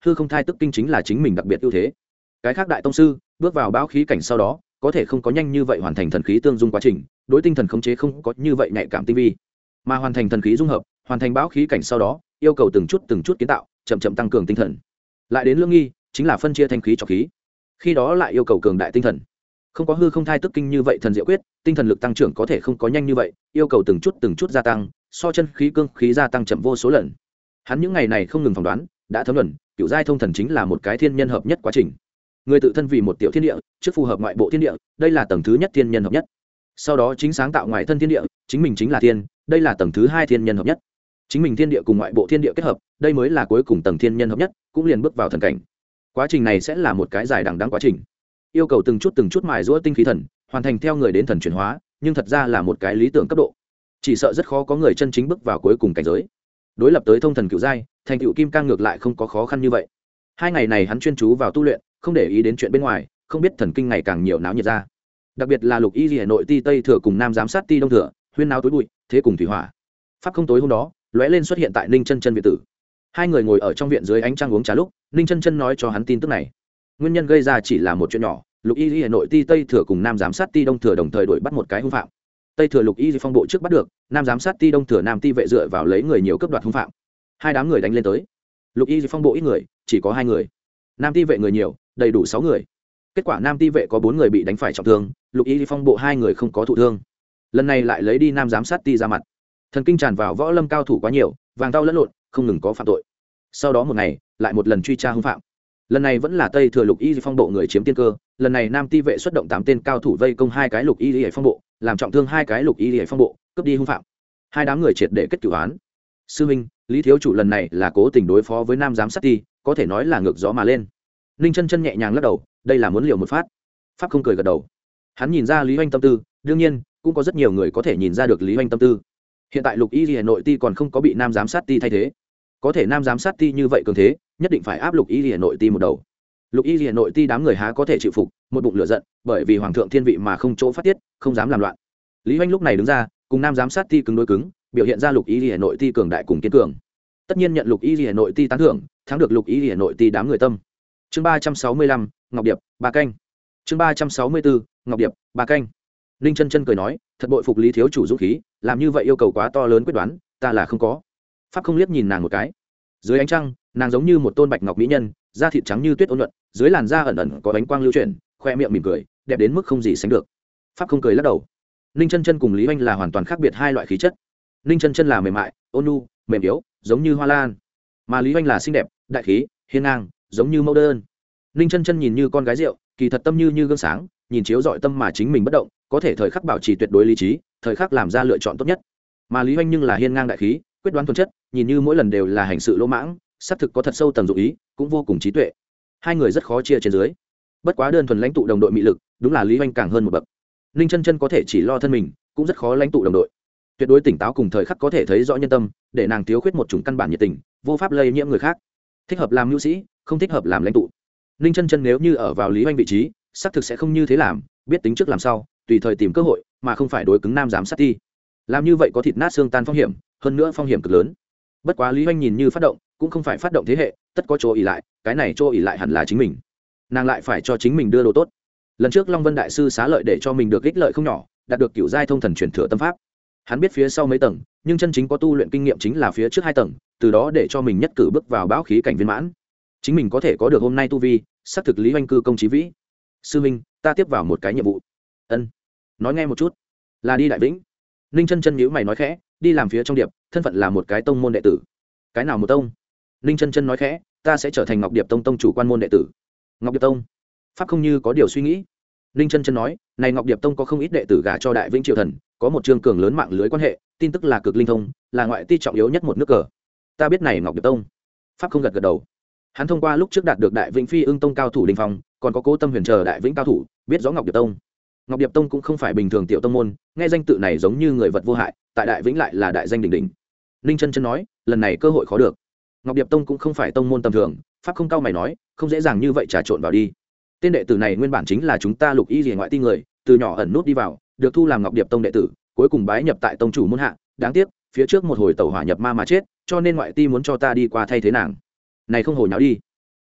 A: hư không thai tức kinh chính là chính mình đặc biệt ưu thế. Cái khác đại tông sư bước vào bão khí cảnh sau đó có thể không có nhanh như vậy hoàn thành thần khí tương dung quá trình, đối tinh thần khống chế không có như vậy nhạy cảm tinh vi, mà hoàn thành thần khí dung hợp, hoàn thành bão khí cảnh sau đó yêu cầu từng chút từng chút kiến tạo, chậm chậm tăng cường tinh thần. Lại đến lương nghi chính là phân chia thanh khí cho khí, khi đó lại yêu cầu cường đại tinh thần. Không có hư không thai tức kinh như vậy thần diệu quyết, tinh thần lực tăng trưởng có thể không có nhanh như vậy, yêu cầu từng chút từng chút gia tăng, so chân khí cương khí gia tăng chậm vô số lần. Hắn những ngày này không ngừng phỏng đoán, đã thấm luận cựu giai thông thần chính là một cái thiên nhân hợp nhất quá trình. Người tự thân vì một tiểu thiên địa, trước phù hợp ngoại bộ thiên địa, đây là tầng thứ nhất thiên nhân hợp nhất. Sau đó chính sáng tạo ngoại thân thiên địa, chính mình chính là thiên, đây là tầng thứ hai thiên nhân hợp nhất. Chính mình thiên địa cùng ngoại bộ thiên địa kết hợp, đây mới là cuối cùng tầng thiên nhân hợp nhất, cũng liền bước vào thần cảnh. Quá trình này sẽ là một cái dài đằng đẵng quá trình, yêu cầu từng chút từng chút mài giũa tinh khí thần, hoàn thành theo người đến thần chuyển hóa, nhưng thật ra là một cái lý tưởng cấp độ. Chỉ sợ rất khó có người chân chính bước vào cuối cùng cảnh giới. Đối lập tới thông thần cựu giai, thành cựu kim cang ngược lại không có khó khăn như vậy. Hai ngày này hắn chuyên chú vào tu luyện, không để ý đến chuyện bên ngoài, không biết thần kinh ngày càng nhiều náo nhiệt ra. Đặc biệt là Lục Y Liễu nội ti tây thừa cùng nam giám sát ti đông thừa, huyên náo tối bụi, thế cùng thủy hỏa. Pháp không tối hôm đó, lóe lên xuất hiện tại Ninh Chân Chân viện tử. Hai người ngồi ở trong viện dưới ánh trăng uống trà lúc, Ninh Chân Chân nói cho hắn tin tức này. Nguyên nhân gây ra chỉ là một chuyện nhỏ, Lục Y Liễu nội ti tây thừa cùng nam giám sát ti đông thừa đồng thời đuổi bắt một cái hung phạm. Tây thừa Lục Y phong bộ trước bắt được, nam giám sát ti đông thừa nam ti vệ dựa vào lấy người nhiều cướp đoạt hung phạm. Hai đám người đánh lên tới. Lục Y phong bộ ít người, chỉ có hai người. Nam ti vệ người nhiều, đầy đủ sáu người. Kết quả nam ti vệ có bốn người bị đánh phải trọng thương, Lục Y phong bộ hai người không có thụ thương. Lần này lại lấy đi nam giám sát ti ra mặt. Thần kinh tràn vào võ lâm cao thủ quá nhiều, vàng tao lẫn lộn, không ngừng có phạm tội. Sau đó một ngày, lại một lần truy tra hung phạm. Lần này vẫn là Tây thừa Lục Y phong bộ người chiếm tiên cơ, lần này nam ti vệ xuất động tám tên cao thủ vây công hai cái Lục Y phong bộ, làm trọng thương hai cái Lục Y phong bộ, cướp đi hung phạm. Hai đám người triệt để kết cửu án. Sư huynh, Lý thiếu chủ lần này là cố tình đối phó với nam giám sát ti, có thể nói là ngược gió mà lên. Ninh Chân Chân nhẹ nhàng lắc đầu, đây là muốn liều một phát. Pháp không cười gật đầu. Hắn nhìn ra Lý Hoành tâm tư, đương nhiên cũng có rất nhiều người có thể nhìn ra được Lý Hoành tâm tư. Hiện tại Lục Y Liễu nội ti còn không có bị nam giám sát ti thay thế, có thể nam giám sát ti như vậy cường thế, nhất định phải áp Lục Y Liễu nội ti một đầu. Lục Y Liễu nội ti đám người há có thể chịu phục, một bụng lửa giận, bởi vì hoàng thượng thiên vị mà không chỗ phát tiết, không dám làm loạn. Lý Hoành lúc này đứng ra, cùng nam giám sát ti cứng đối cứng, biểu hiện ra Lục Y Liễu nội ti cường đại cùng kiên cường. Tất nhiên nhận Lục Y Liễu nội ti tán thưởng, thắng được Lục Y Liễu nội ti đám người tâm. Chương ba trăm sáu mươi lăm, Ngọc Điệp, ba canh. Chương ba trăm sáu mươi bốn, Ngọc Điệp, ba canh. Ninh Chân Chân cười nói, thật bội phục Lý thiếu chủ dũng khí, làm như vậy yêu cầu quá to lớn quyết đoán, ta là không có. Pháp không liếc nhìn nàng một cái. Dưới ánh trăng, nàng giống như một tôn bạch ngọc mỹ nhân, da thịt trắng như tuyết ôn nhuận, dưới làn da ẩn ẩn có ánh quang lưu chuyển, khoe miệng mỉm cười, đẹp đến mức không gì sánh được. Pháp không cười lắc đầu. Ninh Chân Chân cùng Lý Hoành là hoàn toàn khác biệt hai loại khí chất. Ninh Chân Chân là mềm mại, ôn nhu, mềm yếu, giống như hoa lan, mà Lý Hoành là xinh đẹp, đại khí, hiên ngang, giống như mẫu đơn. Ninh Chân Chân nhìn như con gái rượu, kỳ thật tâm như như gương sáng, nhìn chiếu dọi tâm mà chính mình bất động, có thể thời khắc bảo trì tuyệt đối lý trí, thời khắc làm ra lựa chọn tốt nhất. Mà Lý Hoành nhưng là hiên ngang đại khí, quyết đoán thuần chất, nhìn như mỗi lần đều là hành sự lỗ mãng, xác thực có thật sâu tầng dụng ý, cũng vô cùng trí tuệ. Hai người rất khó chia trên dưới. Bất quá đơn thuần lãnh tụ đồng đội mị lực, đúng là Lý Hoành càng hơn một bậc. Ninh Chân Chân có thể chỉ lo thân mình, cũng rất khó lãnh tụ đồng đội. Tuyệt đối tỉnh táo cùng thời khắc có thể thấy rõ nhân tâm, để nàng thiếu khuyết một chủng căn bản nhiệt tình, vô pháp lây nhiễm người khác. Thích hợp làm nhu sĩ, không thích hợp làm lãnh tụ. Ninh Chân Chân nếu như ở vào Lý Hoành vị trí, xác thực sẽ không như thế làm, biết tính trước làm sau, tùy thời tìm cơ hội, mà không phải đối cứng nam giám sát ti. Làm như vậy có thịt nát xương tan phong hiểm, hơn nữa phong hiểm cực lớn. Bất quá Lý Hoành nhìn như phát động, cũng không phải phát động thế hệ, tất có chỗ ỷ lại, cái này chỗ ỷ lại hẳn là chính mình. Nàng lại phải cho chính mình đưa đồ tốt. Lần trước Long Vân đại sư xá lợi để cho mình được ích lợi không nhỏ, đạt được cửu giai thông thần truyền thừa tâm pháp. Hắn biết phía sau mấy tầng, nhưng chân chính có tu luyện kinh nghiệm chính là phía trước hai tầng, từ đó để cho mình nhất cử bước vào bão khí cảnh viên mãn. Chính mình có thể có được hôm nay tu vi, xác thực Lý Hoành cư công chí vĩ. Sư minh, ta tiếp vào một cái nhiệm vụ. Ân, nói nghe một chút. Là đi Đại Vĩnh. Ninh Chân Chân nhíu mày nói khẽ, đi làm phía trong điệp, thân phận là một cái tông môn đệ tử. Cái nào một tông? Ninh Chân Chân nói khẽ, ta sẽ trở thành Ngọc Điệp tông tông chủ quan môn đệ tử. Ngọc Điệp tông? Pháp không như có điều suy nghĩ. Ninh Chân Chân nói, này Ngọc Điệp tông có không ít đệ tử gả cho Đại Vĩnh Triều thần, có một chương cường lớn mạng lưới quan hệ, tin tức là cực linh thông, là ngoại ti trọng yếu nhất một nước cờ. Ta biết này Ngọc Điệp tông. Pháp không gật gật đầu. Hắn thông qua lúc trước đạt được Đại Vĩnh Phi Ưng tông cao thủ đình phong, còn có Cố Tâm Huyền chờ Đại Vĩnh cao thủ, biết rõ Ngọc Điệp tông. Ngọc Điệp tông cũng không phải bình thường tiểu tông môn, nghe danh tự này giống như người vật vô hại, tại Đại Vĩnh lại là đại danh đỉnh đỉnh. Ninh Chân Chân nói, lần này cơ hội khó được. Ngọc Điệp tông cũng không phải tông môn tầm thường, Pháp không cao mày nói, không dễ dàng như vậy trà trộn vào đi. Tên đệ tử này nguyên bản chính là chúng ta Lục Y Liễu ngoại ti người, từ nhỏ ẩn nút đi vào, được thu làm Ngọc Điệp tông đệ tử, cuối cùng bái nhập tại tông chủ môn hạ, đáng tiếc, phía trước một hồi tẩu hỏa nhập ma mà chết, cho nên ngoại ti muốn cho ta đi qua thay thế nàng. Này không hồi nháo đi.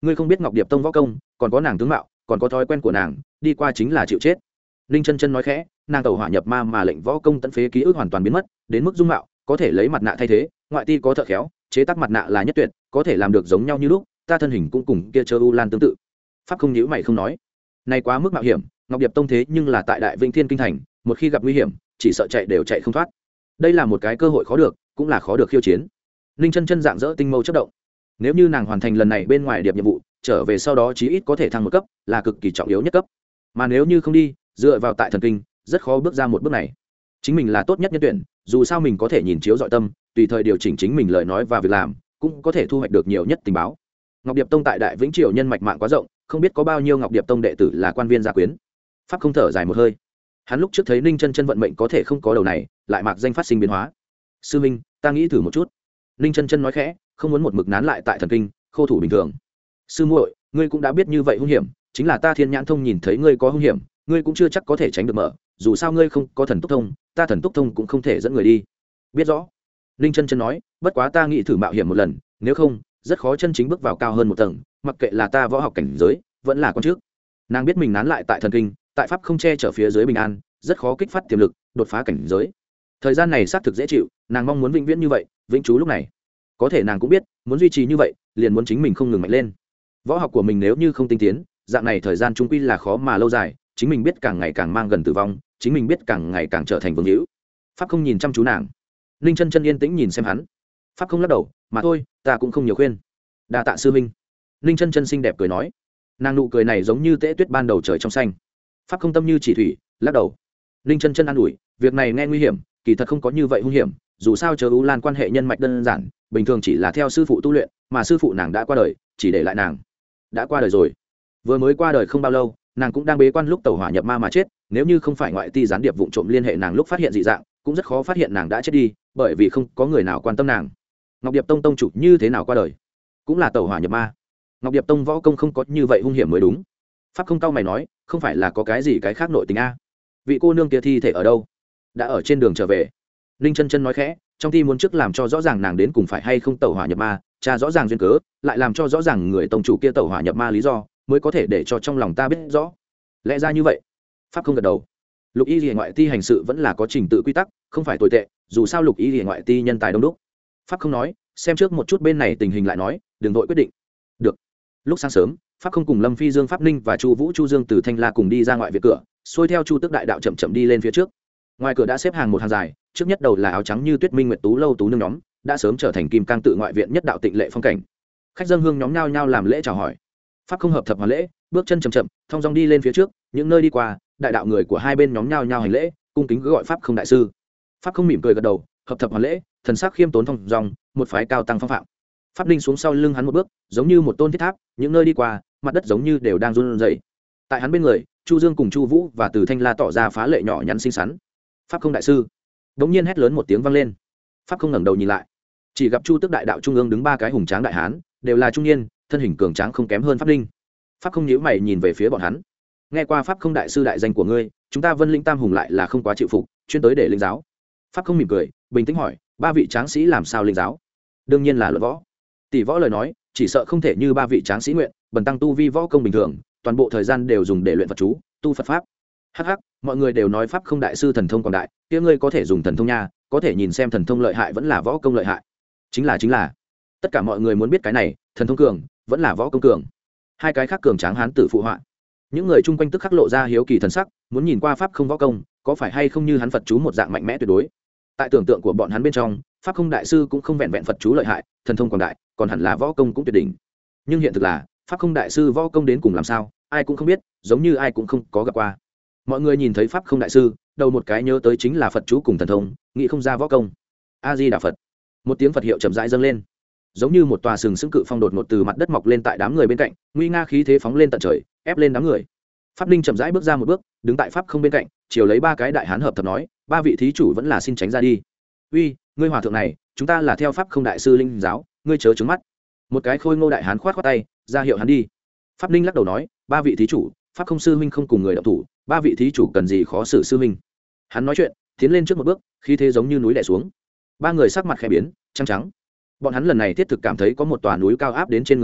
A: ngươi không biết ngọc điệp tông võ công, còn có nàng tướng mạo, còn có thói quen của nàng, đi qua chính là chịu chết. Ninh chân chân nói khẽ, nàng tẩu hỏa nhập ma mà lệnh võ công tận phế ký ức hoàn toàn biến mất, đến mức dung mạo có thể lấy mặt nạ thay thế, ngoại ti có thợ khéo chế tác mặt nạ là nhất tuyệt, có thể làm được giống nhau như lúc, ta thân hình cũng cùng kia Chơ U Lan tương tự. Pháp không nhíu mày không nói, này quá mức mạo hiểm, ngọc điệp tông thế nhưng là tại đại vĩnh thiên kinh thành, một khi gặp nguy hiểm chỉ sợ chạy đều chạy không thoát, đây là một cái cơ hội khó được, cũng là khó được khiêu chiến. Ninh chân chân dạng dỡ tinh mâu chất động, nếu như nàng hoàn thành lần này bên ngoài điệp nhiệm vụ trở về sau đó chí ít có thể thăng một cấp, là cực kỳ trọng yếu nhất cấp, mà nếu như không đi, dựa vào tại thần kinh rất khó bước ra một bước này. Chính mình là tốt nhất nhân tuyển, dù sao mình có thể nhìn chiếu dọi tâm, tùy thời điều chỉnh chính mình lời nói và việc làm, cũng có thể thu hoạch được nhiều nhất tình báo. Ngọc điệp tông tại đại vĩnh triều nhân mạch mạng quá rộng, không biết có bao nhiêu ngọc điệp tông đệ tử là quan viên gia quyến. Pháp không thở dài một hơi, hắn lúc trước thấy Ninh chân chân vận mệnh có thể không có đầu này, lại mạc danh phát sinh biến hóa. Sư minh, ta nghĩ thử một chút. Ninh chân chân nói khẽ, không muốn một mực nán lại tại thần kinh khô thủ bình thường. Sư muội, ngươi cũng đã biết như vậy hung hiểm, chính là ta thiên nhãn thông nhìn thấy ngươi có hung hiểm, ngươi cũng chưa chắc có thể tránh được mở, dù sao ngươi không có thần túc thông, ta thần túc thông cũng không thể dẫn người đi. Biết rõ. Ninh chân chân nói, bất quá ta nghĩ thử mạo hiểm một lần, nếu không rất khó chân chính bước vào cao hơn một tầng, mặc kệ là ta võ học cảnh giới vẫn là con trước. Nàng biết mình nán lại tại thần kinh, tại pháp không che chở phía dưới bình an, rất khó kích phát tiềm lực đột phá cảnh giới. Thời gian này xác thực dễ chịu, nàng mong muốn vĩnh viễn như vậy, vĩnh trú lúc này. Có thể nàng cũng biết, muốn duy trì như vậy liền muốn chính mình không ngừng mạnh lên. Võ học của mình nếu như không tinh tiến, dạng này thời gian trung quy là khó mà lâu dài, chính mình biết càng ngày càng mang gần tử vong, chính mình biết càng ngày càng trở thành vương hữu. Pháp không nhìn chăm chú nàng, Ninh chân chân yên tĩnh nhìn xem hắn. Pháp không lắc đầu, mà thôi, ta cũng không nhiều khuyên. Đa tạ sư minh. Ninh chân chân xinh đẹp cười nói, nàng nụ cười này giống như tễ tuyết ban đầu trời trong xanh. Pháp không tâm như chỉ thủy, lắc đầu. Ninh chân chân an ủi, việc này nghe nguy hiểm, kỳ thật không có như vậy hung hiểm, dù sao Chớ U Lan quan hệ nhân mạch đơn giản, bình thường chỉ là theo sư phụ tu luyện, mà sư phụ nàng đã qua đời, chỉ để lại nàng. Đã qua đời rồi. Vừa mới qua đời không bao lâu, nàng cũng đang bế quan lúc tẩu hỏa nhập ma mà chết, nếu như không phải ngoại ti gián điệp vụng trộm liên hệ nàng lúc phát hiện dị dạng, cũng rất khó phát hiện nàng đã chết đi, bởi vì không có người nào quan tâm nàng. Ngọc điệp tông tông chủ như thế nào qua đời, cũng là tẩu hỏa nhập ma. Ngọc điệp tông võ công không có như vậy hung hiểm mới đúng. Pháp không cao mày nói, không phải là có cái gì cái khác nội tình a? Vị cô nương kia thi thể ở đâu? Đã ở trên đường trở về. Ninh chân chân nói khẽ, trong thi muốn trước làm cho rõ ràng nàng đến cùng phải hay không tẩu hỏa nhập ma, tra rõ ràng duyên cớ, lại làm cho rõ ràng người tông chủ kia tẩu hỏa nhập ma lý do, mới có thể để cho trong lòng ta biết rõ. Lẽ ra như vậy. Pháp không gật đầu. Lục y ngoại ti hành sự vẫn là có trình tự quy tắc, không phải tồi tệ, dù sao lục y ngoại ti nhân tài đông đúc. Pháp không nói, xem trước một chút bên này tình hình lại nói, đừng vội quyết định. Được. Lúc sáng sớm, Pháp không cùng Lâm Phi Dương, Pháp Ninh và Chu Vũ, Chu Dương từ Thanh La cùng đi ra ngoại viện cửa, xuôi theo Chu Tước đại đạo chậm chậm đi lên phía trước. Ngoài cửa đã xếp hàng một hàng dài, trước nhất đầu là áo trắng như tuyết minh nguyệt tú lâu tú nương nhóm, đã sớm trở thành kim cang tự ngoại viện nhất đạo tịnh lệ phong cảnh. Khách dân hương nhóm nhao nhao làm lễ chào hỏi. Pháp không hợp thập hoàn lễ, bước chân chậm chậm, thong dong đi lên phía trước, những nơi đi qua, đại đạo người của hai bên nhóm nhao nhao hành lễ, cung kính cứ gọi Pháp không đại sư. Pháp không mỉm cười gật đầu, hợp thập hoàn lễ, thần sắc khiêm tốn thong dong, một phái cao tăng phong phạm. Pháp Ninh xuống sau lưng hắn một bước, giống như một tôn thiết tháp, những nơi đi qua, mặt đất giống như đều đang run rẩy. Tại hắn bên người, Chu Dương cùng Chu Vũ và Từ Thanh La tỏ ra phá lệ nhỏ nhắn xinh xắn. Pháp không đại sư, đống nhiên hét lớn một tiếng vang lên. Pháp không ngẩng đầu nhìn lại, chỉ gặp Chu Tước đại đạo trung ương đứng ba cái hùng tráng đại hán, đều là trung niên, thân hình cường tráng không kém hơn Pháp Ninh. Pháp không nhíu mày nhìn về phía bọn hắn. Nghe qua Pháp không đại sư đại danh của ngươi, chúng ta Vân Linh Tam hùng lại là không quá chịu phục, chuyên tới để linh giáo. Pháp không mỉm cười, bình tĩnh hỏi, ba vị tráng sĩ làm sao linh giáo? Đương nhiên là luận võ. Tỷ võ lời nói, chỉ sợ không thể như ba vị tráng sĩ nguyện, bần tăng tu vi võ công bình thường, toàn bộ thời gian đều dùng để luyện Phật chú, tu Phật pháp. Hắc hắc, mọi người đều nói Pháp không đại sư thần thông quảng đại, kia ngươi có thể dùng thần thông nha, có thể nhìn xem thần thông lợi hại vẫn là võ công lợi hại. Chính là chính là. Tất cả mọi người muốn biết cái này, thần thông cường, vẫn là võ công cường. Hai cái khác cường tráng hán tử phụ họa. Những người chung quanh tức khắc lộ ra hiếu kỳ thần sắc, muốn nhìn qua Pháp không võ công, có phải hay không như hắn Phật chú một dạng mạnh mẽ tuyệt đối. Tại tưởng tượng của bọn hắn bên trong, Pháp không đại sư cũng không vẹn vẹn Phật chú lợi hại, thần thông quảng đại, còn hẳn là võ công cũng tuyệt đỉnh. Nhưng hiện thực là, Pháp không đại sư võ công đến cùng làm sao, ai cũng không biết, giống như ai cũng không có gặp qua. Mọi người nhìn thấy Pháp không đại sư, đầu một cái nhớ tới chính là Phật chú cùng thần thông, nghĩ không ra võ công. A Di Đà Phật. Một tiếng Phật hiệu chậm rãi dâng lên, giống như một tòa sừng sững cự phong đột ngột từ mặt đất mọc lên tại đám người bên cạnh, nguy nga khí thế phóng lên tận trời, ép lên đám người. Pháp Ninh chậm rãi bước ra một bước, đứng tại Pháp không bên cạnh, chiều lấy ba cái đại hán hợp thập nói, ba vị thí chủ vẫn là xin tránh ra đi. Uy, ngươi hòa thượng này, chúng ta là theo Pháp không đại sư linh giáo, ngươi chớ trứng mắt. Một cái khôi ngô đại hán khoát khoát tay, ra hiệu hắn đi. Pháp Ninh lắc đầu nói, ba vị thí chủ, Pháp không sư huynh không cùng người động thủ, ba vị thí chủ cần gì khó xử sư huynh. Hắn nói chuyện, tiến lên trước một bước, khí thế giống như núi đè xuống. Ba người sắc mặt khẽ biến, trắng trắng. Bọn hắn lần này thiết thực cảm thấy có một tòa núi cao áp đến trên người mình,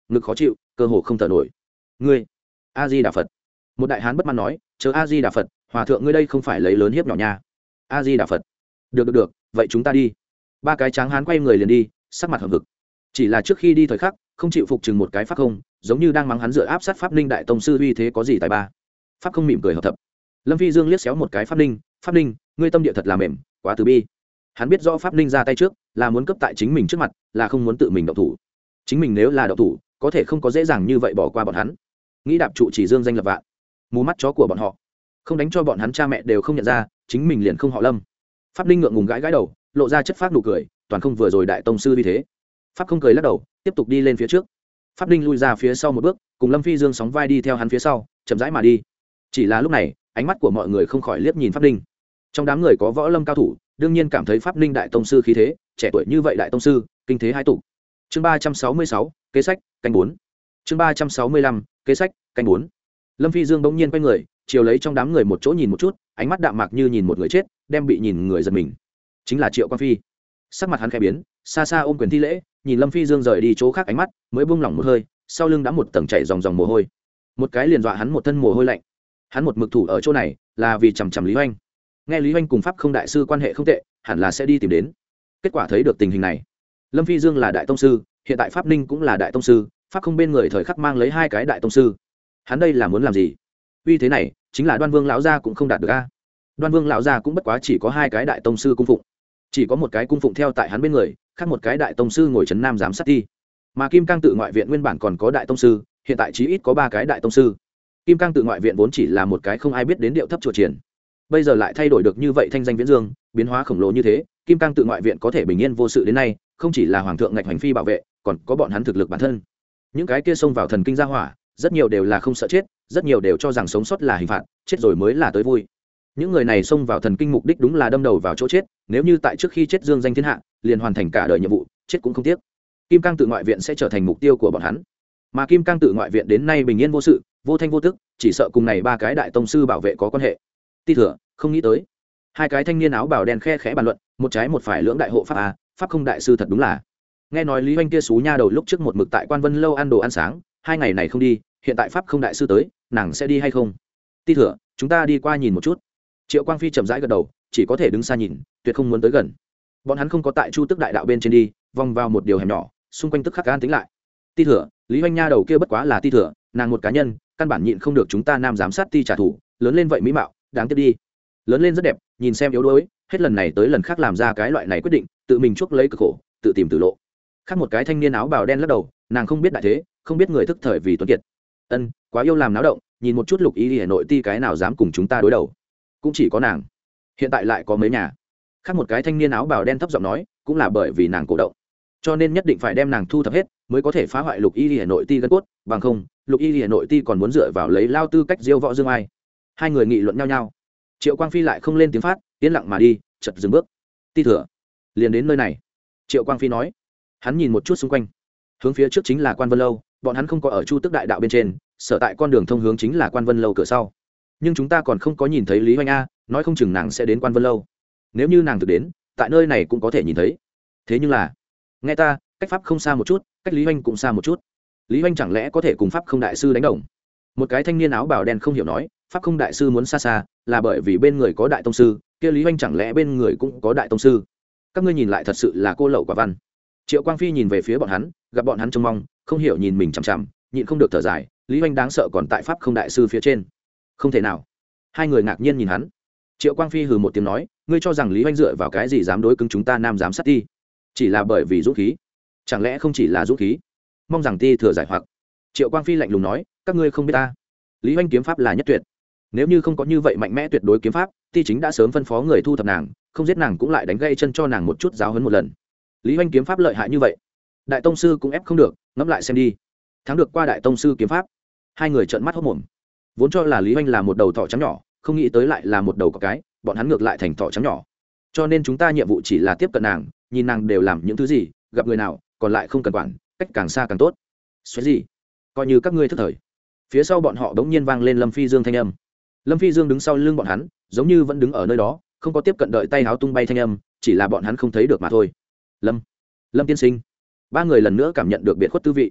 A: ngực khó chịu cơ hồ không thở nổi. Ngươi a di đà phật. Một đại hán bất mãn nói, chớ a di đà phật, hòa thượng ngươi đây không phải lấy lớn hiếp nhỏ nha. A di đà phật. Được được được, vậy chúng ta đi. Ba cái tráng hán quay người liền đi, sắc mặt hậm hực. Chỉ là trước khi đi thời khắc không chịu phục chừng một cái pháp không, giống như đang mắng hắn dựa áp sát pháp ninh đại tông sư uy thế có gì tài ba. Pháp không mỉm cười hợp thập. Lâm Phi Dương liếc xéo một cái pháp ninh, pháp ninh ngươi tâm địa thật là mềm, quá từ bi. Hắn biết rõ pháp ninh ra tay trước là muốn cấp tại chính mình trước mặt, là không muốn tự mình động thủ. Chính mình nếu là động thủ có thể không có dễ dàng như vậy bỏ qua bọn hắn. Nghĩ đạp trụ chỉ dương danh lập vạn, mù mắt chó của bọn họ, không đánh cho bọn hắn cha mẹ đều không nhận ra chính mình liền không họ Lâm. Pháp ninh ngượng ngùng gãi gãi đầu, lộ ra chất phát nụ cười, toàn không vừa rồi đại tông sư uy thế. Pháp không cười lắc đầu, tiếp tục đi lên phía trước. Pháp ninh lui ra phía sau một bước, cùng Lâm Phi Dương sóng vai đi theo hắn phía sau, chậm rãi mà đi. Chỉ là lúc này ánh mắt của mọi người không khỏi liếc nhìn Pháp ninh. Trong đám người có võ lâm cao thủ, đương nhiên cảm thấy Pháp ninh đại tông sư khí thế, trẻ tuổi như vậy đại tông sư kinh thế hai tụ. Chương ba trăm sáu mươi sáu, kế sách canh bốn. Chương ba trăm sáu mươi lăm, kế sách canh bốn. Lâm Phi Dương bỗng nhiên quay người, chiều lấy trong đám người một chỗ nhìn một chút, ánh mắt đạm mạc như nhìn một người chết, đem bị nhìn người giật mình. Chính là Triệu Quang Phi. Sắc mặt hắn khẽ biến, xa xa ôm quyền thi lễ, nhìn Lâm Phi Dương rời đi chỗ khác ánh mắt mới buông lỏng một hơi, sau lưng đã một tầng chảy dòng dòng mồ hôi, một cái liền dọa hắn một thân mồ hôi lạnh. Hắn một mực thủ ở chỗ này là vì chằm chằm Lý Hoành. Nghe Lý Hoành cùng pháp không đại sư quan hệ không tệ, hẳn là sẽ đi tìm đến. Kết quả thấy được tình hình này, Lâm Phi Dương là đại tông sư, hiện tại pháp ninh cũng là đại tông sư, pháp không bên người thời khắc mang lấy hai cái đại tông sư, hắn đây là muốn làm gì? Uy thế này chính là Đoan Vương lão gia cũng không đạt được a. Đoan Vương lão gia cũng bất quá chỉ có hai cái đại tông sư cung phụng, chỉ có một cái cung phụng theo tại hắn bên người, khác một cái đại tông sư ngồi trấn nam giám sát đi. Mà Kim Cang tự ngoại viện nguyên bản còn có đại tông sư, hiện tại chí ít có ba cái đại tông sư. Kim Cang tự ngoại viện vốn chỉ là một cái không ai biết đến điệu thấp chùa triển, bây giờ lại thay đổi được như vậy thanh danh viễn dương, biến hóa khổng lồ như thế. Kim Cang tự ngoại viện có thể bình yên vô sự đến nay, không chỉ là hoàng thượng ngạch hành phi bảo vệ, còn có bọn hắn thực lực bản thân. Những cái kia xông vào thần kinh gia hỏa, rất nhiều đều là không sợ chết, rất nhiều đều cho rằng sống sót là hình phạt, chết rồi mới là tới vui. Những người này xông vào thần kinh mục đích đúng là đâm đầu vào chỗ chết, nếu như tại trước khi chết dương danh thiên hạ, liền hoàn thành cả đời nhiệm vụ, chết cũng không tiếc. Kim Cang tự ngoại viện sẽ trở thành mục tiêu của bọn hắn. Mà Kim Cang tự ngoại viện đến nay bình yên vô sự, vô thanh vô tức, chỉ sợ cùng này ba cái đại tông sư bảo vệ có quan hệ. Ti thừa, không nghĩ tới. Hai cái thanh niên áo bào đen khe khẽ bàn luận, một trái một phải lưỡng đại hộ pháp a, pháp không đại sư thật đúng là. Nghe nói Lý Hoành kia xú nha đầu lúc trước một mực tại Quan Vân lâu ăn đồ ăn sáng, hai ngày này không đi, hiện tại pháp không đại sư tới, nàng sẽ đi hay không? Ti thừa, chúng ta đi qua nhìn một chút. Triệu Quang Phi chậm rãi gật đầu, chỉ có thể đứng xa nhìn, tuyệt không muốn tới gần. Bọn hắn không có tại Chu Tức đại đạo bên trên đi, vòng vào một điều hẻm nhỏ, xung quanh tức khắc an tính lại. Ti thừa, Lý Hoành nha đầu kia bất quá là ti thừa, nàng một cá nhân, căn bản nhịn không được chúng ta nam giám sát ti trả thù, lớn lên vậy mỹ mạo, đáng tiếc đi. Lớn lên rất đẹp, nhìn xem yếu đuối, hết lần này tới lần khác làm ra cái loại này quyết định, tự mình chuốc lấy cực khổ, tự tìm tử lộ. Khác một cái thanh niên áo bào đen lắc đầu, nàng không biết đại thế, không biết người thức thời vì tuấn kiệt. Ân, quá yêu làm náo động, nhìn một chút Lục Y Hà Nội ti cái nào dám cùng chúng ta đối đầu. Cũng chỉ có nàng. Hiện tại lại có mấy nhà. Khác một cái thanh niên áo bào đen thấp giọng nói, cũng là bởi vì nàng cổ động, cho nên nhất định phải đem nàng thu thập hết, mới có thể phá hoại Lục Y Hà Nội ti gân cốt, bằng không, Lục Y Hà Nội ti còn muốn dựa vào lấy lao tư cách diêu võ dương ai. Hai người nghị luận nhau nhau. Triệu Quang Phi lại không lên tiếng phát, yên lặng mà đi, chợt dừng bước. Ti thừa, liền đến nơi này. Triệu Quang Phi nói. Hắn nhìn một chút xung quanh, hướng phía trước chính là Quan Vân lâu, bọn hắn không có ở Chu Tức đại đạo bên trên, sở tại con đường thông hướng chính là Quan Vân lâu cửa sau. Nhưng chúng ta còn không có nhìn thấy Lý Hoành a, nói không chừng nàng sẽ đến Quan Vân lâu. Nếu như nàng thực đến, tại nơi này cũng có thể nhìn thấy. Thế nhưng là, nghe ta, cách pháp không xa một chút, cách Lý Hoành cũng xa một chút. Lý Hoành chẳng lẽ có thể cùng pháp không đại sư đánh đồng? Một cái thanh niên áo bào đen không hiểu nói, pháp không đại sư muốn xa xa, là bởi vì bên người có đại tông sư, kia Lý Hoành chẳng lẽ bên người cũng có đại tông sư? Các ngươi nhìn lại thật sự là cô lậu quả văn. Triệu Quang Phi nhìn về phía bọn hắn, gặp bọn hắn trông mong, không hiểu nhìn mình chằm chằm, nhịn không được thở dài, Lý Hoành đáng sợ còn tại pháp không đại sư phía trên. Không thể nào. Hai người ngạc nhiên nhìn hắn. Triệu Quang Phi hừ một tiếng nói, ngươi cho rằng Lý Hoành dựa vào cái gì dám đối cứng chúng ta nam giám sát ti? Chỉ là bởi vì dũng khí? Chẳng lẽ không chỉ là dũng khí? Mong rằng ti thừa giải hoặc. Triệu Quang Phi lạnh lùng nói, các ngươi không biết ta. Lý Hoành kiếm pháp là nhất tuyệt. Nếu như không có như vậy mạnh mẽ tuyệt đối kiếm pháp, ti chính đã sớm phân phó người thu thập nàng, không giết nàng cũng lại đánh gãy chân cho nàng một chút giáo huấn một lần. Lý Hoành kiếm pháp lợi hại như vậy, đại tông sư cũng ép không được, ngẫm lại xem đi. Thắng được qua đại tông sư kiếm pháp. Hai người trợn mắt hốt mồm. Vốn cho là Lý Hoành là một đầu thỏ trắng nhỏ, không nghĩ tới lại là một đầu có cái, bọn hắn ngược lại thành thỏ trắng nhỏ. Cho nên chúng ta nhiệm vụ chỉ là tiếp cận nàng, nhìn nàng đều làm những thứ gì, gặp người nào, còn lại không cần quản, cách càng xa càng tốt. Xoáy gì? Coi như các ngươi thức thời. Phía sau bọn họ đống nhiên vang lên Lâm Phi Dương thanh âm. Lâm Phi Dương đứng sau lưng bọn hắn, giống như vẫn đứng ở nơi đó, không có tiếp cận đợi tay háo tung bay thanh âm, chỉ là bọn hắn không thấy được mà thôi. Lâm, Lâm tiên sinh. Ba người lần nữa cảm nhận được biệt khuất tư vị.